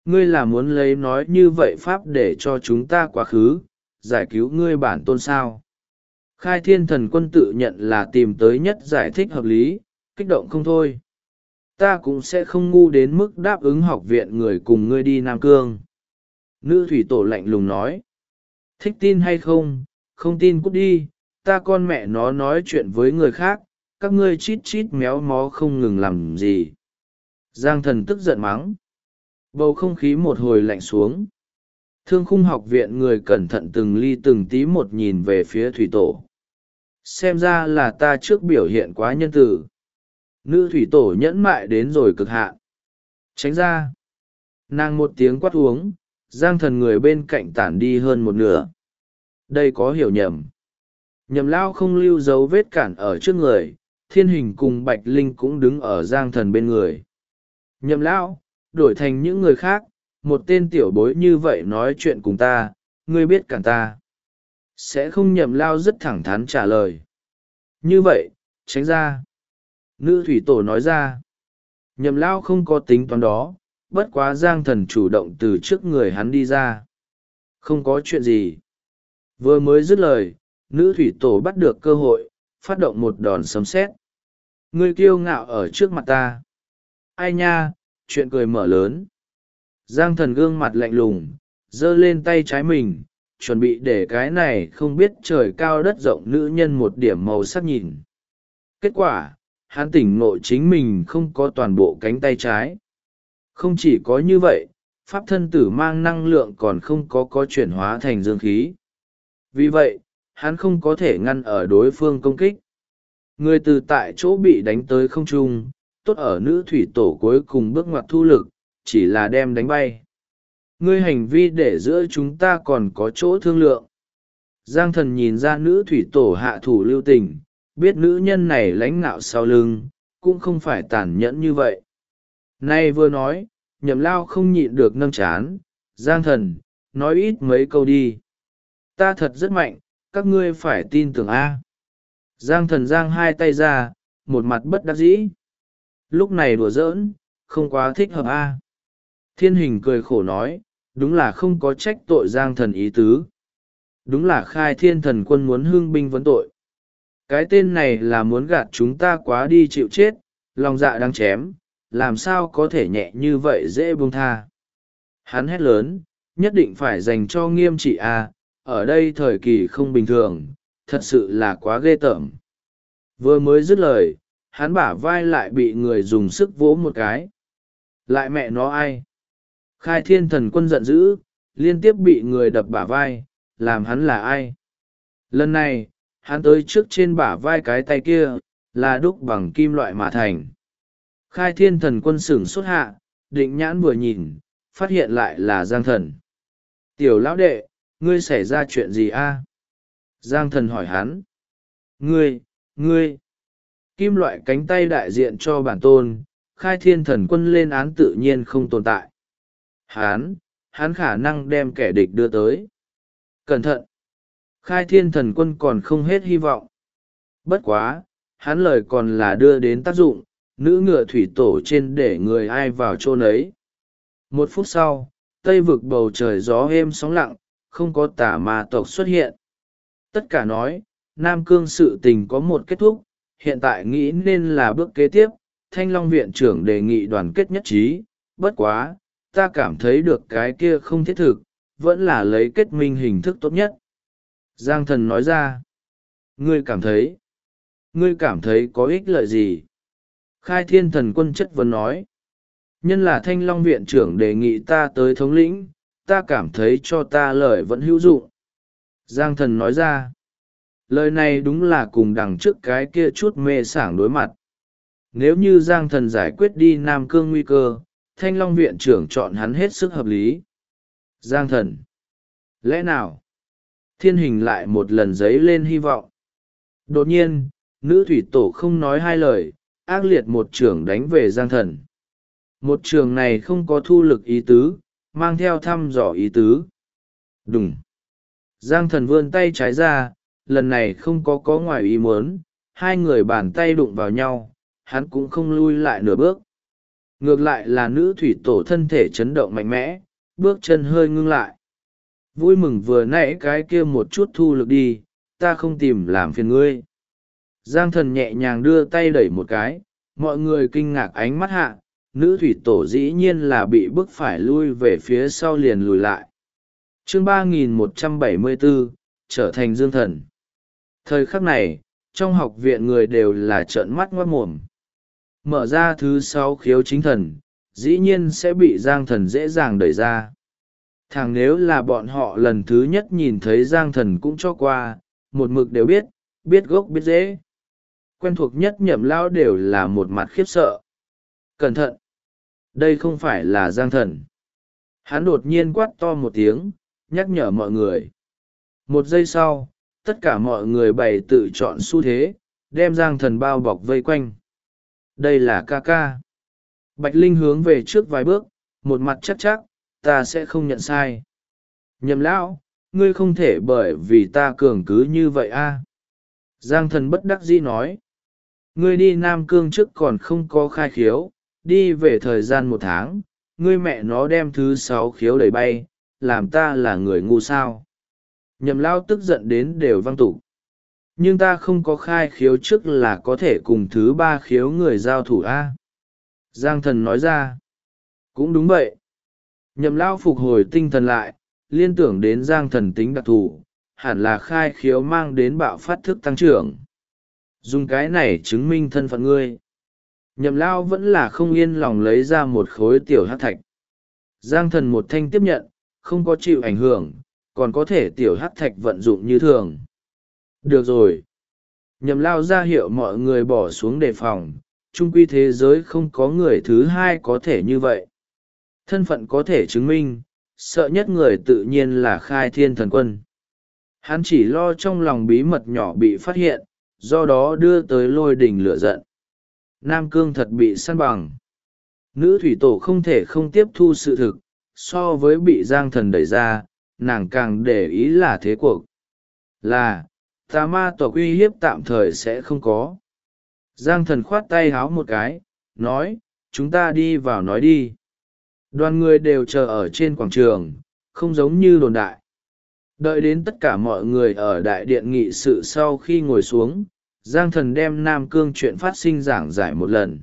Ngươi là muốn lấy nói như vậy pháp để cho chúng ta quá khứ giải cứu ngươi bản tôn sao? Khai Thiên Thần Quân tự nhận là tìm tới nhất giải thích hợp lý, kích động không thôi. Ta cũng sẽ không ngu đến mức đáp ứng học viện người cùng ngươi đi Nam Cương. Nữ thủy tổ lạnh lùng nói. Thích tin hay không, không tin cút đi, ta con mẹ nó nói chuyện với người khác, các ngươi chít chít méo mó không ngừng làm gì. Giang Thần tức giận mắng. Bầu không khí một hồi lạnh xuống. Thương khung học viện người cẩn thận từng ly từng tí một nhìn về phía thủy tổ. Xem ra là ta trước biểu hiện quá nhân từ. Nữ thủy tổ nhẫn mại đến rồi cực hạn. Tránh ra. Nàng một tiếng quát uống, Giang Thần người bên cạnh tản đi hơn một nửa. Đây có hiểu nhầm. Nhầm lao không lưu dấu vết cản ở trước người, Thiên Hình cùng Bạch Linh cũng đứng ở Giang Thần bên người. Nhầm lao, đổi thành những người khác, một tên tiểu bối như vậy nói chuyện cùng ta, ngươi biết cản ta. Sẽ không. Nhầm lao rất thẳng thắn trả lời. Như vậy, tránh ra. Nữ thủy tổ nói ra. Nhầm lao không có tính toán đó, bất quá Giang Thần chủ động từ trước người hắn đi ra. Không có chuyện gì. Vừa mới dứt lời, nữ thủy tổ bắt được cơ hội, phát động một đòn sấm sét. Ngươi kiêu ngạo ở trước mặt ta. Ai nha, chuyện cười mở lớn. Giang Thần gương mặt lạnh lùng, giơ lên tay trái mình, chuẩn bị để cái này không biết trời cao đất rộng nữ nhân một điểm màu sắc nhìn. Kết quả, hắn tỉnh ngộ chính mình không có toàn bộ cánh tay trái. Không chỉ có như vậy, pháp thân tử mang năng lượng còn không có chuyển hóa thành dương khí. Vì vậy, hắn không có thể ngăn ở đối phương công kích. Người từ tại chỗ bị đánh tới không trung, tốt ở nữ thủy tổ cuối cùng bước ngoặt thu lực, chỉ là đem đánh bay. Ngươi hành vi để giữa chúng ta còn có chỗ thương lượng. Giang Thần nhìn ra nữ thủy tổ hạ thủ lưu tình, biết nữ nhân này lãnh ngạo sau lưng, cũng không phải tàn nhẫn như vậy. Nay vừa nói, Nhậm lao không nhịn được nâng chán. Giang Thần, nói ít mấy câu đi. Ta thật rất mạnh, các ngươi phải tin tưởng A. Giang Thần giang hai tay ra, một mặt bất đắc dĩ. Lúc này đùa giỡn, không quá thích hợp A. Thiên Hình cười khổ nói, đúng là không có trách tội Giang Thần ý tứ. Đúng là Khai Thiên Thần Quân muốn hương binh vấn tội. Cái tên này là muốn gạt chúng ta quá đi chịu chết, lòng dạ đang chém, làm sao có thể nhẹ như vậy dễ buông tha. Hắn hét lớn, nhất định phải dành cho nghiêm trị A, ở đây thời kỳ không bình thường, thật sự là quá ghê tởm. Vừa mới dứt lời, hắn bả vai lại bị người dùng sức vỗ một cái. Lại mẹ nó ai? Khai Thiên Thần Quân giận dữ, liên tiếp bị người đập bả vai, làm hắn là ai? Lần này, hắn tới trước trên bả vai cái tay kia, là đúc bằng kim loại mà thành. Khai Thiên Thần Quân sửng sốt hạ, định nhãn vừa nhìn, phát hiện lại là Giang Thần. Tiểu lão đệ, ngươi xảy ra chuyện gì a? Giang Thần hỏi hắn. Ngươi, kim loại cánh tay đại diện cho bản tôn, Khai Thiên Thần Quân lên án tự nhiên không tồn tại. Hắn khả năng đem kẻ địch đưa tới. Cẩn thận! Khai Thiên Thần Quân còn không hết hy vọng. Bất quá, hắn lời còn là đưa đến tác dụng, nữ ngựa thủy tổ trên để người ai vào chôn ấy. Một phút sau, tây vực bầu trời gió êm sóng lặng, không có tà ma tộc xuất hiện. Tất cả nói, Nam Cương sự tình có một kết thúc, hiện tại nghĩ nên là bước kế tiếp, Thanh Long Viện trưởng đề nghị đoàn kết nhất trí, bất quá, ta cảm thấy được cái kia không thiết thực, vẫn là lấy kết minh hình thức tốt nhất. Giang Thần nói ra, ngươi cảm thấy có ích lợi gì? Khai Thiên Thần Quân chất vấn nói, nhân là Thanh Long Viện trưởng đề nghị ta tới thống lĩnh, ta cảm thấy cho ta lời vẫn hữu dụng. Giang Thần nói ra, lời này đúng là cùng đằng trước cái kia chút mê sảng đối mặt. Nếu như Giang Thần giải quyết đi Nam Cương nguy cơ, Thanh Long Viện trưởng chọn hắn hết sức hợp lý. Giang Thần, lẽ nào? Thiên Hình lại một lần dấy lên hy vọng. Đột nhiên, nữ thủy tổ không nói hai lời, ác liệt một trưởng đánh về Giang Thần. Một trường này không có thu lực ý tứ, mang theo thăm dò ý tứ. Đùng! Giang Thần vươn tay trái ra, lần này không có ngoài ý muốn, hai người bàn tay đụng vào nhau, hắn cũng không lui lại nửa bước. Ngược lại là nữ thủy tổ thân thể chấn động mạnh mẽ, bước chân hơi ngưng lại. Vui mừng vừa nãy cái kia một chút thu lực đi, ta không tìm làm phiền ngươi. Giang thần nhẹ nhàng đưa tay đẩy một cái, mọi người kinh ngạc ánh mắt hạ, nữ thủy tổ dĩ nhiên là bị bức phải lui về phía sau liền lùi lại. Chương 3174, trở thành dương thần. Thời khắc này, trong học viện người đều là trợn mắt ngoác mồm. Mở ra thứ 6 khiếu chính thần, dĩ nhiên sẽ bị Giang thần dễ dàng đẩy ra. Thằng nếu là bọn họ lần thứ nhất nhìn thấy Giang thần cũng cho qua, một mực đều biết gốc biết rễ. Quen thuộc nhất Nhậm lão đều là một mặt khiếp sợ. Cẩn thận! Đây không phải là Giang thần. Hắn đột nhiên quát to một tiếng, nhắc nhở mọi người. Một giây sau, tất cả mọi người bày tự chọn xu thế, đem Giang thần bao bọc vây quanh. Đây là ca ca. Bạch Linh hướng về trước vài bước, một mặt chắc, ta sẽ không nhận sai. Nhậm lão, ngươi không thể bởi vì ta cường cứ như vậy a. Giang thần bất đắc dĩ nói. Ngươi đi Nam Cương trước còn không có khai khiếu, đi về thời gian 1 tháng, ngươi mẹ nó đem thứ 6 khiếu đẩy bay, làm ta là người ngu sao. Nhậm lão tức giận đến đều văng tục. Nhưng ta không có khai khiếu trước là có thể cùng thứ 3 khiếu người giao thủ a. Giang thần nói ra. Cũng đúng vậy. Nhậm lão phục hồi tinh thần lại, liên tưởng đến Giang thần tính đặc thù, hẳn là khai khiếu mang đến bạo phát thức tăng trưởng. Dùng cái này chứng minh thân phận ngươi. Nhậm lão vẫn là không yên lòng lấy ra một khối tiểu hắc thạch. Giang thần một thanh tiếp nhận, không có chịu ảnh hưởng, còn có thể tiểu hắc thạch vận dụng như thường. Được rồi. Nhậm lão ra hiệu mọi người bỏ xuống đề phòng, chung quy thế giới không có người thứ hai có thể như vậy. Thân phận có thể chứng minh, sợ nhất người tự nhiên là Khai Thiên Thần Quân. Hắn chỉ lo trong lòng bí mật nhỏ bị phát hiện, do đó đưa tới lôi đình lửa giận. Nam Cương thật bị săn bằng. Nữ thủy tổ không thể không tiếp thu sự thực, so với bị Giang thần đẩy ra, nàng càng để ý là thế cuộc. Là, tà ma tộc uy hiếp tạm thời sẽ không có. Giang thần khoát tay háo một cái, nói, chúng ta đi vào nói đi. Đoàn người đều chờ ở trên quảng trường, không giống như đồn đại. Đợi đến tất cả mọi người ở đại điện nghị sự sau khi ngồi xuống, Giang thần đem Nam Cương chuyện phát sinh giảng giải một lần.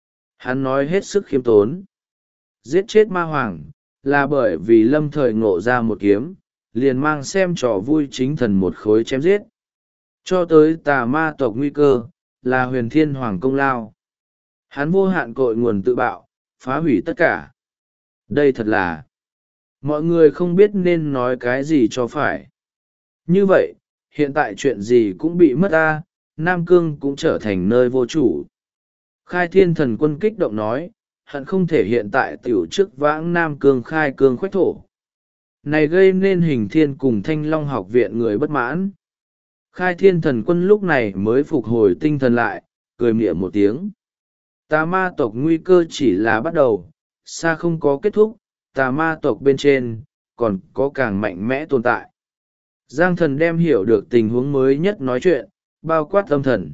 Hắn nói hết sức khiêm tốn. Giết chết ma hoàng, là bởi vì lâm thời ngộ ra một kiếm, liền mang xem trò vui chính thần một khối chém giết. Cho tới tà ma tộc nguy cơ, là huyền thiên hoàng công lao. Hắn vô hạn cội nguồn tự bạo, phá hủy tất cả. Đây thật là, mọi người không biết nên nói cái gì cho phải. Như vậy, hiện tại chuyện gì cũng bị mất ta, Nam Cương cũng trở thành nơi vô chủ. Khai Thiên Thần Quân kích động nói, hận không thể hiện tại tiểu trước vãng Nam Cương khai cương khoách thổ. Này gây nên Hình Thiên cùng Thanh Long học viện người bất mãn. Khai Thiên Thần Quân lúc này mới phục hồi tinh thần lại, cười mỉa một tiếng. Tà ma tộc nguy cơ chỉ là bắt đầu, xa không có kết thúc, tà ma tộc bên trên, còn có càng mạnh mẽ tồn tại. Giang thần đem hiểu được tình huống mới nhất nói chuyện, bao quát âm thần.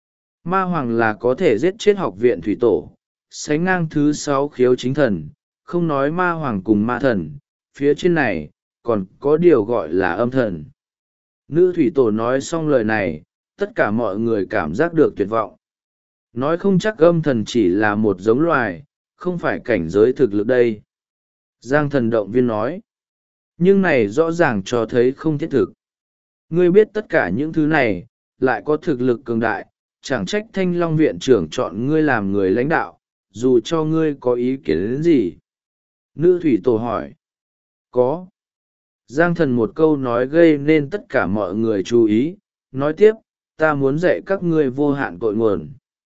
Ma hoàng là có thể giết chết học viện thủy tổ, sánh ngang thứ 6 khiếu chính thần, không nói ma hoàng cùng ma thần, phía trên này, còn có điều gọi là âm thần. Nữ thủy tổ nói xong lời này, tất cả mọi người cảm giác được tuyệt vọng. Nói không chắc âm thần chỉ là một giống loài, không phải cảnh giới thực lực đây. Giang thần động viên nói. Nhưng này rõ ràng cho thấy không thiết thực. Ngươi biết tất cả những thứ này, lại có thực lực cường đại, chẳng trách Thanh Long viện trưởng chọn ngươi làm người lãnh đạo, dù cho ngươi có ý kiến đến gì. Nữ thủy tổ hỏi. Có. Giang thần một câu nói gây nên tất cả mọi người chú ý, nói tiếp, ta muốn dạy các ngươi vô hạn cội nguồn.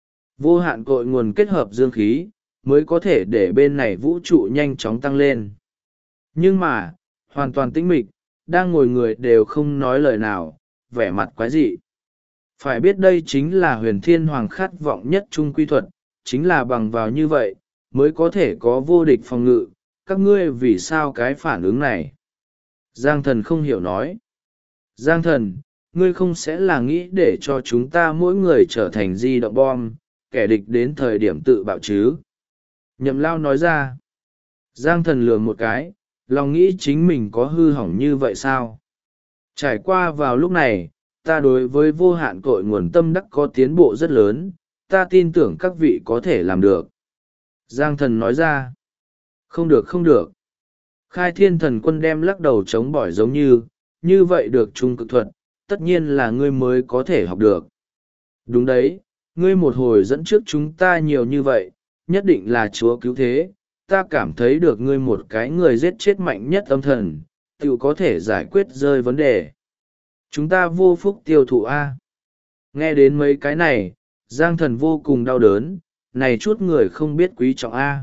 Vô hạn cội nguồn kết hợp dương khí, mới có thể để bên này vũ trụ nhanh chóng tăng lên. Nhưng mà, hoàn toàn tĩnh mịch, đang ngồi người đều không nói lời nào, vẻ mặt quái dị. Phải biết đây chính là huyền thiên hoàng khát vọng nhất trung quy thuật, chính là bằng vào như vậy, mới có thể có vô địch phòng ngự, các ngươi vì sao cái phản ứng này? Giang thần không hiểu nói. Giang thần, ngươi không sẽ là nghĩ để cho chúng ta mỗi người trở thành di động bom, kẻ địch đến thời điểm tự bạo chứ? Nhậm Lao nói ra. Giang Thần lườm một cái, lòng nghĩ chính mình có hư hỏng như vậy sao? Trải qua vào lúc này, ta đối với vô hạn cội nguồn tâm đắc có tiến bộ rất lớn, ta tin tưởng các vị có thể làm được. Giang Thần nói ra. Không được không được. Khai Thiên Thần Quân đem lắc đầu chống bỏi giống như vậy được trung cực thuật, tất nhiên là ngươi mới có thể học được. Đúng đấy, ngươi một hồi dẫn trước chúng ta nhiều như vậy, nhất định là Chúa cứu thế, ta cảm thấy được ngươi một cái người giết chết mạnh nhất âm thần, tự có thể giải quyết rơi vấn đề. Chúng ta vô phúc tiêu thụ A. Nghe đến mấy cái này, Giang Thần vô cùng đau đớn, này chút người không biết quý trọng A.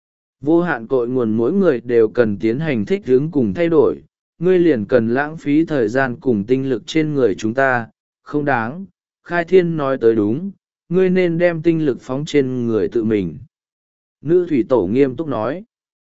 Vô hạn cội nguồn mỗi người đều cần tiến hành thích ứng cùng thay đổi, ngươi liền cần lãng phí thời gian cùng tinh lực trên người chúng ta, không đáng. Khai Thiên nói tới đúng, ngươi nên đem tinh lực phóng trên người tự mình. Nữ thủy tổ nghiêm túc nói.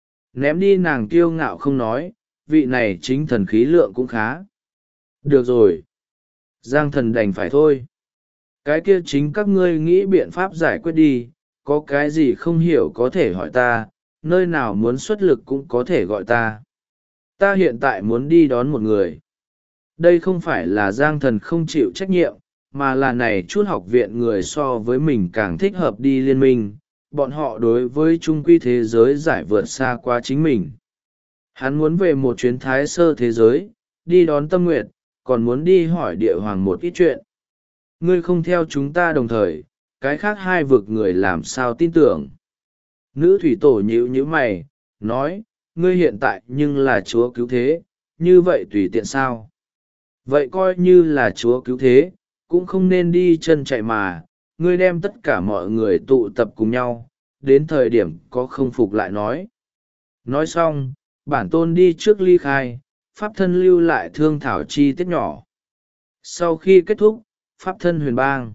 Ném đi nàng kiêu ngạo không nói, vị này chính thần khí lượng cũng khá. Được rồi. Giang Thần đành phải thôi. Cái kia chính các ngươi nghĩ biện pháp giải quyết đi, có cái gì không hiểu có thể hỏi ta, nơi nào muốn xuất lực cũng có thể gọi ta. Ta hiện tại muốn đi đón một người. Đây không phải là Giang Thần không chịu trách nhiệm, mà là này chút học viện người so với mình càng thích hợp đi liên minh, bọn họ đối với trung quy thế giới giải vượt xa qua chính mình. Hắn muốn về một chuyến thái sơ thế giới, đi đón Tâm Nguyệt, còn muốn đi hỏi địa hoàng một ít chuyện. Ngươi không theo chúng ta đồng thời, cái khác hai vực người làm sao tin tưởng. Nữ thủy tổ nhíu mày, nói, ngươi hiện tại nhưng là chúa cứu thế, như vậy tùy tiện sao. Vậy coi như là chúa cứu thế, cũng không nên đi chân chạy mà, ngươi đem tất cả mọi người tụ tập cùng nhau, đến thời điểm có không phục lại nói. Nói xong, bản tôn đi trước ly khai, pháp thân lưu lại thương thảo chi tiết nhỏ. Sau khi kết thúc, pháp thân huyền bang.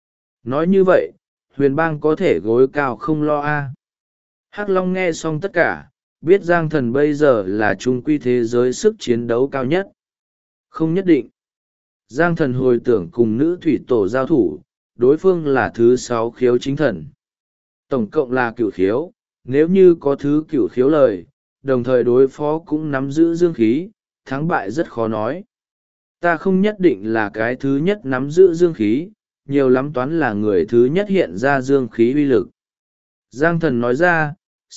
Nói như vậy, huyền bang có thể gối cao không lo a. Hắc Long nghe xong tất cả, biết Giang Thần bây giờ là trung quy thế giới sức chiến đấu cao nhất. Không nhất định. Giang Thần hồi tưởng cùng nữ thủy tổ giao thủ, đối phương là thứ 6 khiếu chính thần. Tổng cộng là cửu khiếu, nếu như có thứ cửu khiếu lời, đồng thời đối phó cũng nắm giữ dương khí, thắng bại rất khó nói. Ta không nhất định là cái thứ nhất nắm giữ dương khí, nhiều lắm toán là người thứ nhất hiện ra dương khí uy lực. Giang Thần nói ra,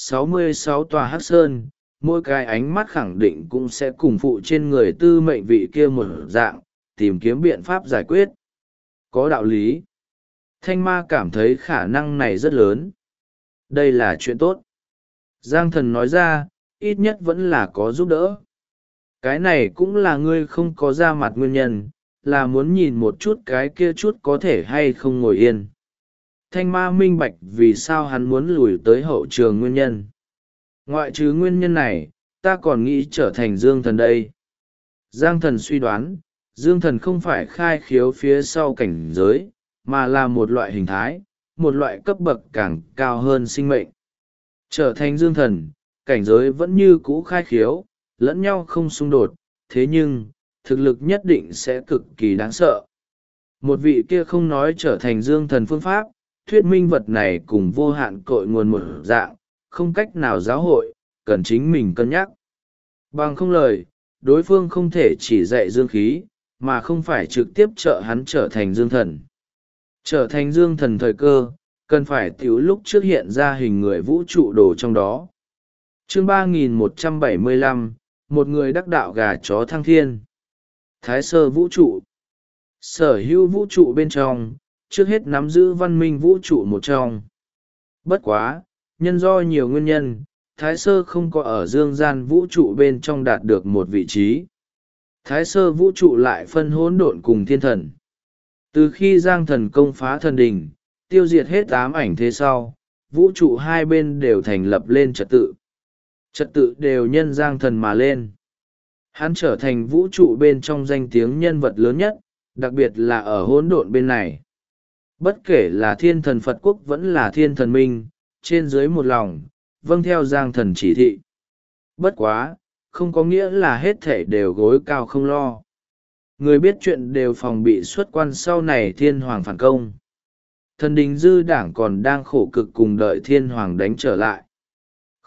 66 tòa hắc sơn, mỗi cái ánh mắt khẳng định cũng sẽ cùng phụ trên người tư mệnh vị kia một dạng, tìm kiếm biện pháp giải quyết. Có đạo lý. Thanh ma cảm thấy khả năng này rất lớn. Đây là chuyện tốt. Giang Thần nói ra, ít nhất vẫn là có giúp đỡ. Cái này cũng là ngươi không có ra mặt nguyên nhân, là muốn nhìn một chút cái kia chút có thể hay không ngồi yên. Thanh ma minh bạch vì sao hắn muốn lùi tới hậu trường nguyên nhân. Ngoại trừ nguyên nhân này, ta còn nghĩ trở thành Dương Thần đây. Giang Thần suy đoán, Dương Thần không phải khai khiếu phía sau cảnh giới, mà là một loại hình thái, một loại cấp bậc càng cao hơn sinh mệnh. Trở thành Dương Thần, cảnh giới vẫn như cũ khai khiếu, lẫn nhau không xung đột, thế nhưng, thực lực nhất định sẽ cực kỳ đáng sợ. Một vị kia không nói trở thành Dương Thần phương pháp, thuyết minh vật này cùng vô hạn cội nguồn một dạng, không cách nào giáo hội, cần chính mình cân nhắc. Bằng không lời, đối phương không thể chỉ dạy dương khí, mà không phải trực tiếp trợ hắn trở thành Dương Thần. Trở thành Dương Thần thời cơ, cần phải tiểu lúc trước hiện ra hình người vũ trụ đồ trong đó. Chương 3175, một người đắc đạo gà chó thăng thiên. Thái sơ vũ trụ. Sở hữu vũ trụ bên trong, trước hết nắm giữ văn minh vũ trụ một trong. Bất quá, nhân do nhiều nguyên nhân, Thái sơ không có ở dương gian vũ trụ bên trong đạt được một vị trí. Thái sơ vũ trụ lại phân hỗn độn cùng thiên thần. Từ khi Giang Thần công phá thần đỉnh, tiêu diệt hết ám ảnh thế sau, vũ trụ hai bên đều thành lập lên trật tự. Trật tự đều nhân Giang Thần mà lên. Hắn trở thành vũ trụ bên trong danh tiếng nhân vật lớn nhất, đặc biệt là ở hỗn độn bên này. Bất kể là thiên thần Phật quốc vẫn là thiên thần minh, trên dưới một lòng, vâng theo Giang Thần chỉ thị. Bất quá, không có nghĩa là hết thể đều gối cao không lo. Người biết chuyện đều phòng bị xuất quan sau này thiên hoàng phản công. Thần đình dư đảng còn đang khổ cực cùng đợi thiên hoàng đánh trở lại.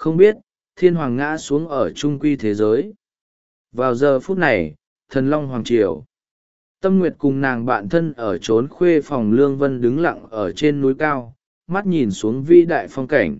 không biết thiên hoàng ngã xuống ở trung quy thế giới. Vào giờ phút này thần long hoàng triều, Tâm Nguyệt cùng nàng bạn thân ở trốn khuê phòng Lương Vân đứng lặng ở trên núi cao, mắt nhìn xuống vĩ đại phong cảnh.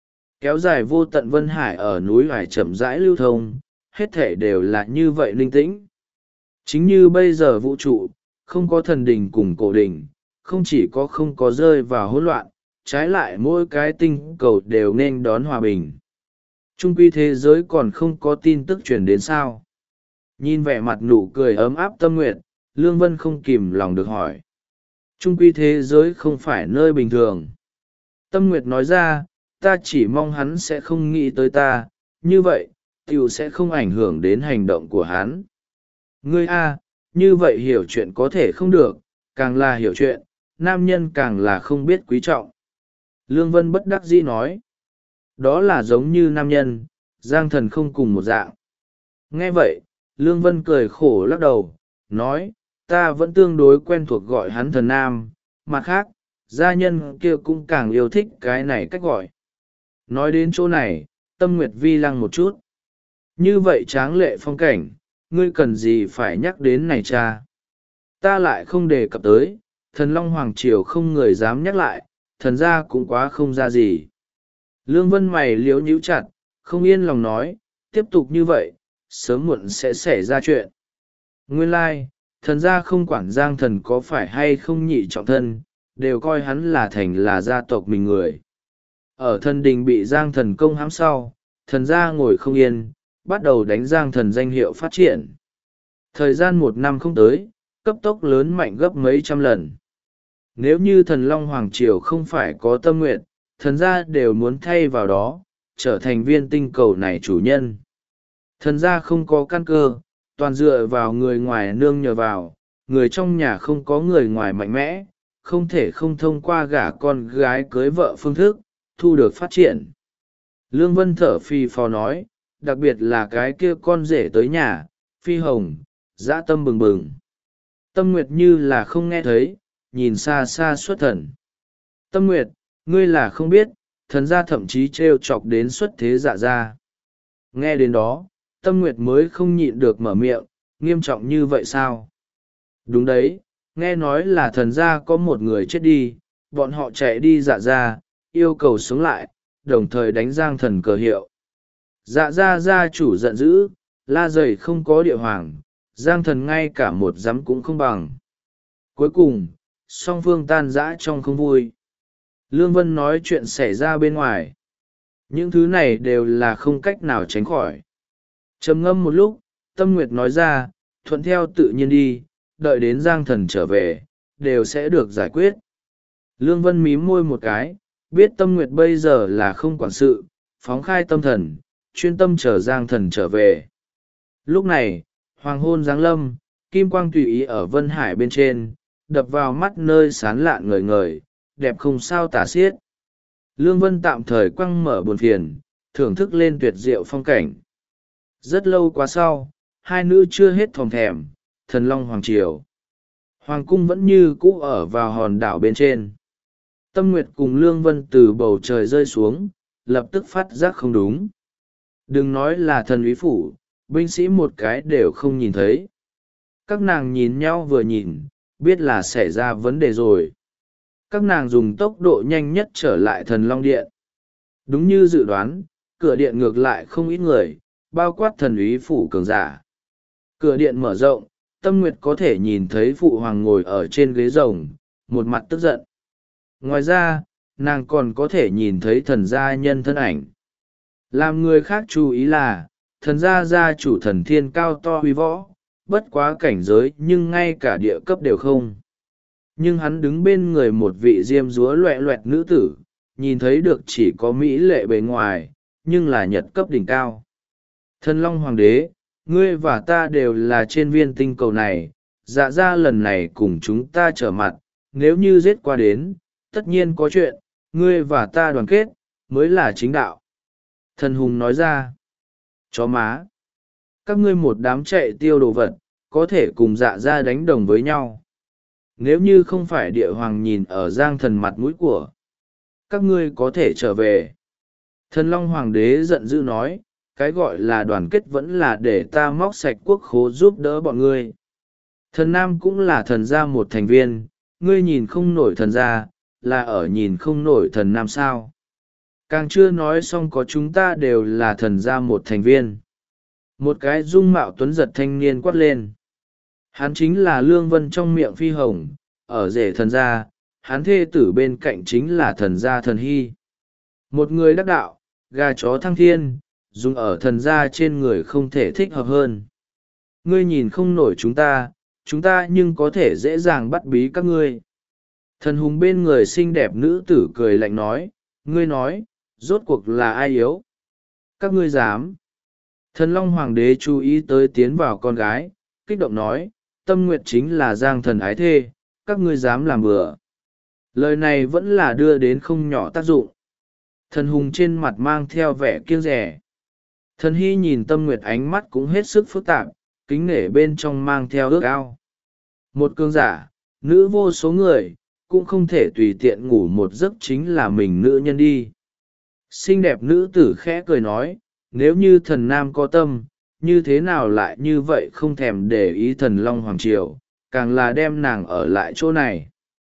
Kéo dài vô tận vân hải ở núi hải chậm rãi lưu thông, hết thể đều là như vậy linh tĩnh. Chính như bây giờ vũ trụ, không có thần đình cùng cổ đình, không chỉ có không có rơi vào hỗn loạn, trái lại mỗi cái tinh cầu đều nên đón hòa bình. Trung quy thế giới còn không có tin tức truyền đến sao. Nhìn vẻ mặt nụ cười ấm áp Tâm Nguyệt, Lương Vân không kìm lòng được hỏi. Trung quy thế giới không phải nơi bình thường. Tâm Nguyệt nói ra, ta chỉ mong hắn sẽ không nghĩ tới ta, như vậy, tiểu sẽ không ảnh hưởng đến hành động của hắn. Ngươi a, như vậy hiểu chuyện có thể không được, càng là hiểu chuyện, nam nhân càng là không biết quý trọng. Lương Vân bất đắc dĩ nói. Đó là giống như nam nhân, Giang Thần không cùng một dạng. Nghe vậy, Lương Vân cười khổ lắc đầu, nói, ta vẫn tương đối quen thuộc gọi hắn thần nam, mặt khác, gia nhân kia cũng càng yêu thích cái này cách gọi. Nói đến chỗ này, Tâm Nguyệt vi lăng một chút. Như vậy tráng lệ phong cảnh, ngươi cần gì phải nhắc đến này cha? Ta lại không đề cập tới, thần Long Hoàng Triều không người dám nhắc lại, thần gia cũng quá không ra gì. Lương Vân mày liếu nhíu chặt, không yên lòng nói, tiếp tục như vậy, sớm muộn sẽ xảy ra chuyện. Nguyên lai, thần gia không quản Giang Thần có phải hay không nhị trọng thân, đều coi hắn là thành là gia tộc mình người. Ở thần đình bị Giang Thần công hãm sau, thần gia ngồi không yên, bắt đầu đánh Giang Thần danh hiệu phát triển. Thời gian 1 năm không tới, cấp tốc lớn mạnh gấp mấy trăm lần. Nếu như thần Long Hoàng Triều không phải có tâm nguyện, thần gia đều muốn thay vào đó, trở thành viên tinh cầu này chủ nhân. Thần gia không có căn cơ, toàn dựa vào người ngoài nương nhờ vào, người trong nhà không có người ngoài mạnh mẽ, không thể không thông qua gả con gái cưới vợ phương thức, thu được phát triển. Lương Vân thở phì phò nói, đặc biệt là cái kia con rể tới nhà, Phi Hồng, dã tâm bừng bừng. Tâm Nguyệt như là không nghe thấy, nhìn xa xa xuất thần. Tâm Nguyệt, ngươi là không biết, thần gia thậm chí trêu chọc đến xuất thế Dạ gia. Nghe đến đó, Tâm Nguyệt mới không nhịn được mở miệng, nghiêm trọng như vậy sao? Đúng đấy, nghe nói là thần gia có một người chết đi, bọn họ chạy đi Dạ gia, yêu cầu sống lại, đồng thời đánh Giang Thần cờ hiệu. Dạ gia gia chủ giận dữ, la dày không có địa hoàng, Giang Thần ngay cả một dám cũng không bằng. Cuối cùng, song phương tan rã trong không vui. Lương Vân nói chuyện xảy ra bên ngoài. Những thứ này đều là không cách nào tránh khỏi. Trầm ngâm một lúc, Tâm Nguyệt nói ra, thuận theo tự nhiên đi, đợi đến Giang Thần trở về, đều sẽ được giải quyết. Lương Vân mím môi một cái, biết Tâm Nguyệt bây giờ là không quản sự, phóng khai tâm thần, chuyên tâm chờ Giang Thần trở về. Lúc này, hoàng hôn giáng lâm, kim quang tùy ý ở Vân Hải bên trên, đập vào mắt nơi sán lạn ngời ngời, đẹp không sao tả xiết. Lương Vân tạm thời quăng mở buồn phiền, thưởng thức lên tuyệt diệu phong cảnh. Rất lâu quá sau, hai nữ chưa hết thòm thèm, thần Long Hoàng Triều. Hoàng cung vẫn như cũ ở vào hòn đảo bên trên. Tâm Nguyệt cùng Lương Vân từ bầu trời rơi xuống, lập tức phát giác không đúng. Đừng nói là thần úy phủ, binh sĩ một cái đều không nhìn thấy. Các nàng nhìn nhau vừa nhìn, biết là xảy ra vấn đề rồi. Các nàng dùng tốc độ nhanh nhất trở lại thần Long Điện. Đúng như dự đoán, cửa điện ngược lại không ít người, bao quát thần úy phủ cường giả. Cửa điện mở rộng, Tâm Nguyệt có thể nhìn thấy phụ hoàng ngồi ở trên ghế rồng, một mặt tức giận. Ngoài ra, nàng còn có thể nhìn thấy thần gia nhân thân ảnh. Làm người khác chú ý là, thần gia gia chủ thần thiên cao to huy võ, bất quá cảnh giới nhưng ngay cả địa cấp đều không. Nhưng hắn đứng bên người một vị diêm dúa loẹ loẹt nữ tử, nhìn thấy được chỉ có mỹ lệ bề ngoài, nhưng là nhật cấp đỉnh cao. Thần Long Hoàng đế, ngươi và ta đều là trên viên tinh cầu này, dạ ra lần này cùng chúng ta trở mặt, nếu như giết qua đến, tất nhiên có chuyện, ngươi và ta đoàn kết, mới là chính đạo. Thần Hùng nói ra, chó má, các ngươi một đám chạy tiêu đồ vật, có thể cùng dạ ra đánh đồng với nhau. Nếu như không phải địa hoàng nhìn ở Giang Thần mặt mũi của, các ngươi có thể trở về. Thần Long Hoàng đế giận dữ nói, cái gọi là đoàn kết vẫn là để ta móc sạch quốc khố giúp đỡ bọn ngươi. Thần Nam cũng là thần gia một thành viên, ngươi nhìn không nổi thần gia, là ở nhìn không nổi thần Nam sao. Càng chưa nói xong có chúng ta đều là thần gia một thành viên. Một cái dung mạo tuấn giật thanh niên quát lên. Hắn chính là Lương Vân trong miệng Phi Hồng, ở rể thần gia, hắn thê tử bên cạnh chính là thần gia thần hy. Một người đắc đạo, gà chó thăng thiên, dùng ở thần gia trên người không thể thích hợp hơn. Ngươi nhìn không nổi chúng ta nhưng có thể dễ dàng bắt bí các ngươi. Thần hùng bên người xinh đẹp nữ tử cười lạnh nói, ngươi nói, rốt cuộc là ai yếu? Các ngươi dám. Thần Long Hoàng đế chú ý tới tiến vào con gái, kích động nói, Tâm Nguyệt chính là Giang thần ái thê, các ngươi dám làm bừa. Lời này vẫn là đưa đến không nhỏ tác dụng. Thần hùng trên mặt mang theo vẻ kiêng rẻ. Thần hy nhìn Tâm Nguyệt ánh mắt cũng hết sức phức tạp, kính nể bên trong mang theo ước ao. Một cường giả, nữ vô số người, cũng không thể tùy tiện ngủ một giấc chính là mình nữ nhân đi. Xinh đẹp nữ tử khẽ cười nói, nếu như thần nam có tâm, như thế nào lại như vậy không thèm để ý thần Long Hoàng Triều, càng là đem nàng ở lại chỗ này.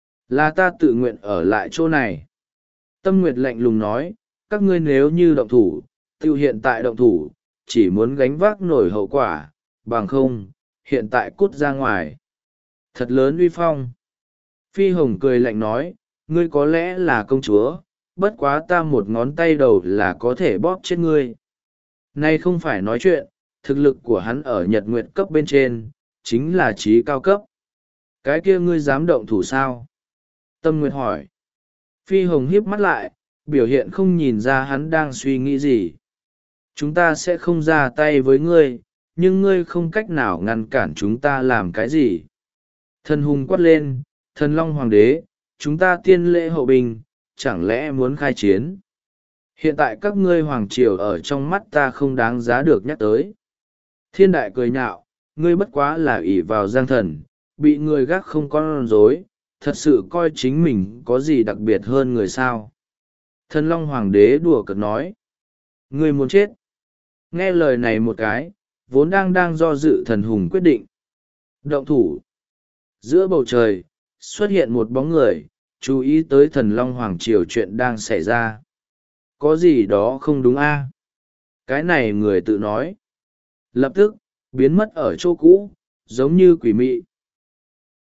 Là ta tự nguyện ở lại chỗ này. Tâm Nguyệt lạnh lùng nói, các ngươi nếu như động thủ, tiêu hiện tại động thủ, chỉ muốn gánh vác nổi hậu quả, bằng không, hiện tại cút ra ngoài. Thật lớn uy phong. Phi Hồng cười lạnh nói, ngươi có lẽ là công chúa, bất quá ta một ngón tay đầu là có thể bóp chết ngươi. Nay không phải nói chuyện, thực lực của hắn ở Nhật Nguyệt cấp bên trên, chính là trí cao cấp. Cái kia ngươi dám động thủ sao? Tâm Nguyệt hỏi. Phi Hồng híp mắt lại, biểu hiện không nhìn ra hắn đang suy nghĩ gì. Chúng ta sẽ không ra tay với ngươi, nhưng ngươi không cách nào ngăn cản chúng ta làm cái gì. Thần hùng quát lên, thần Long Hoàng đế, chúng ta tiên lễ hậu binh, chẳng lẽ muốn khai chiến? Hiện tại các ngươi hoàng triều ở trong mắt ta không đáng giá được nhắc tới. Thiên đại cười nhạo, ngươi bất quá là ỷ vào Giang thần, bị người gác không con rối, thật sự coi chính mình có gì đặc biệt hơn người sao. Thần Long Hoàng đế đùa cợt nói, ngươi muốn chết. Nghe lời này một cái, vốn đang do dự thần hùng quyết định. Động thủ. Giữa bầu trời, xuất hiện một bóng người, chú ý tới thần Long Hoàng Triều chuyện đang xảy ra. Có gì đó không đúng a? Cái này người tự nói. Lập tức, biến mất ở chỗ cũ, giống như quỷ mị.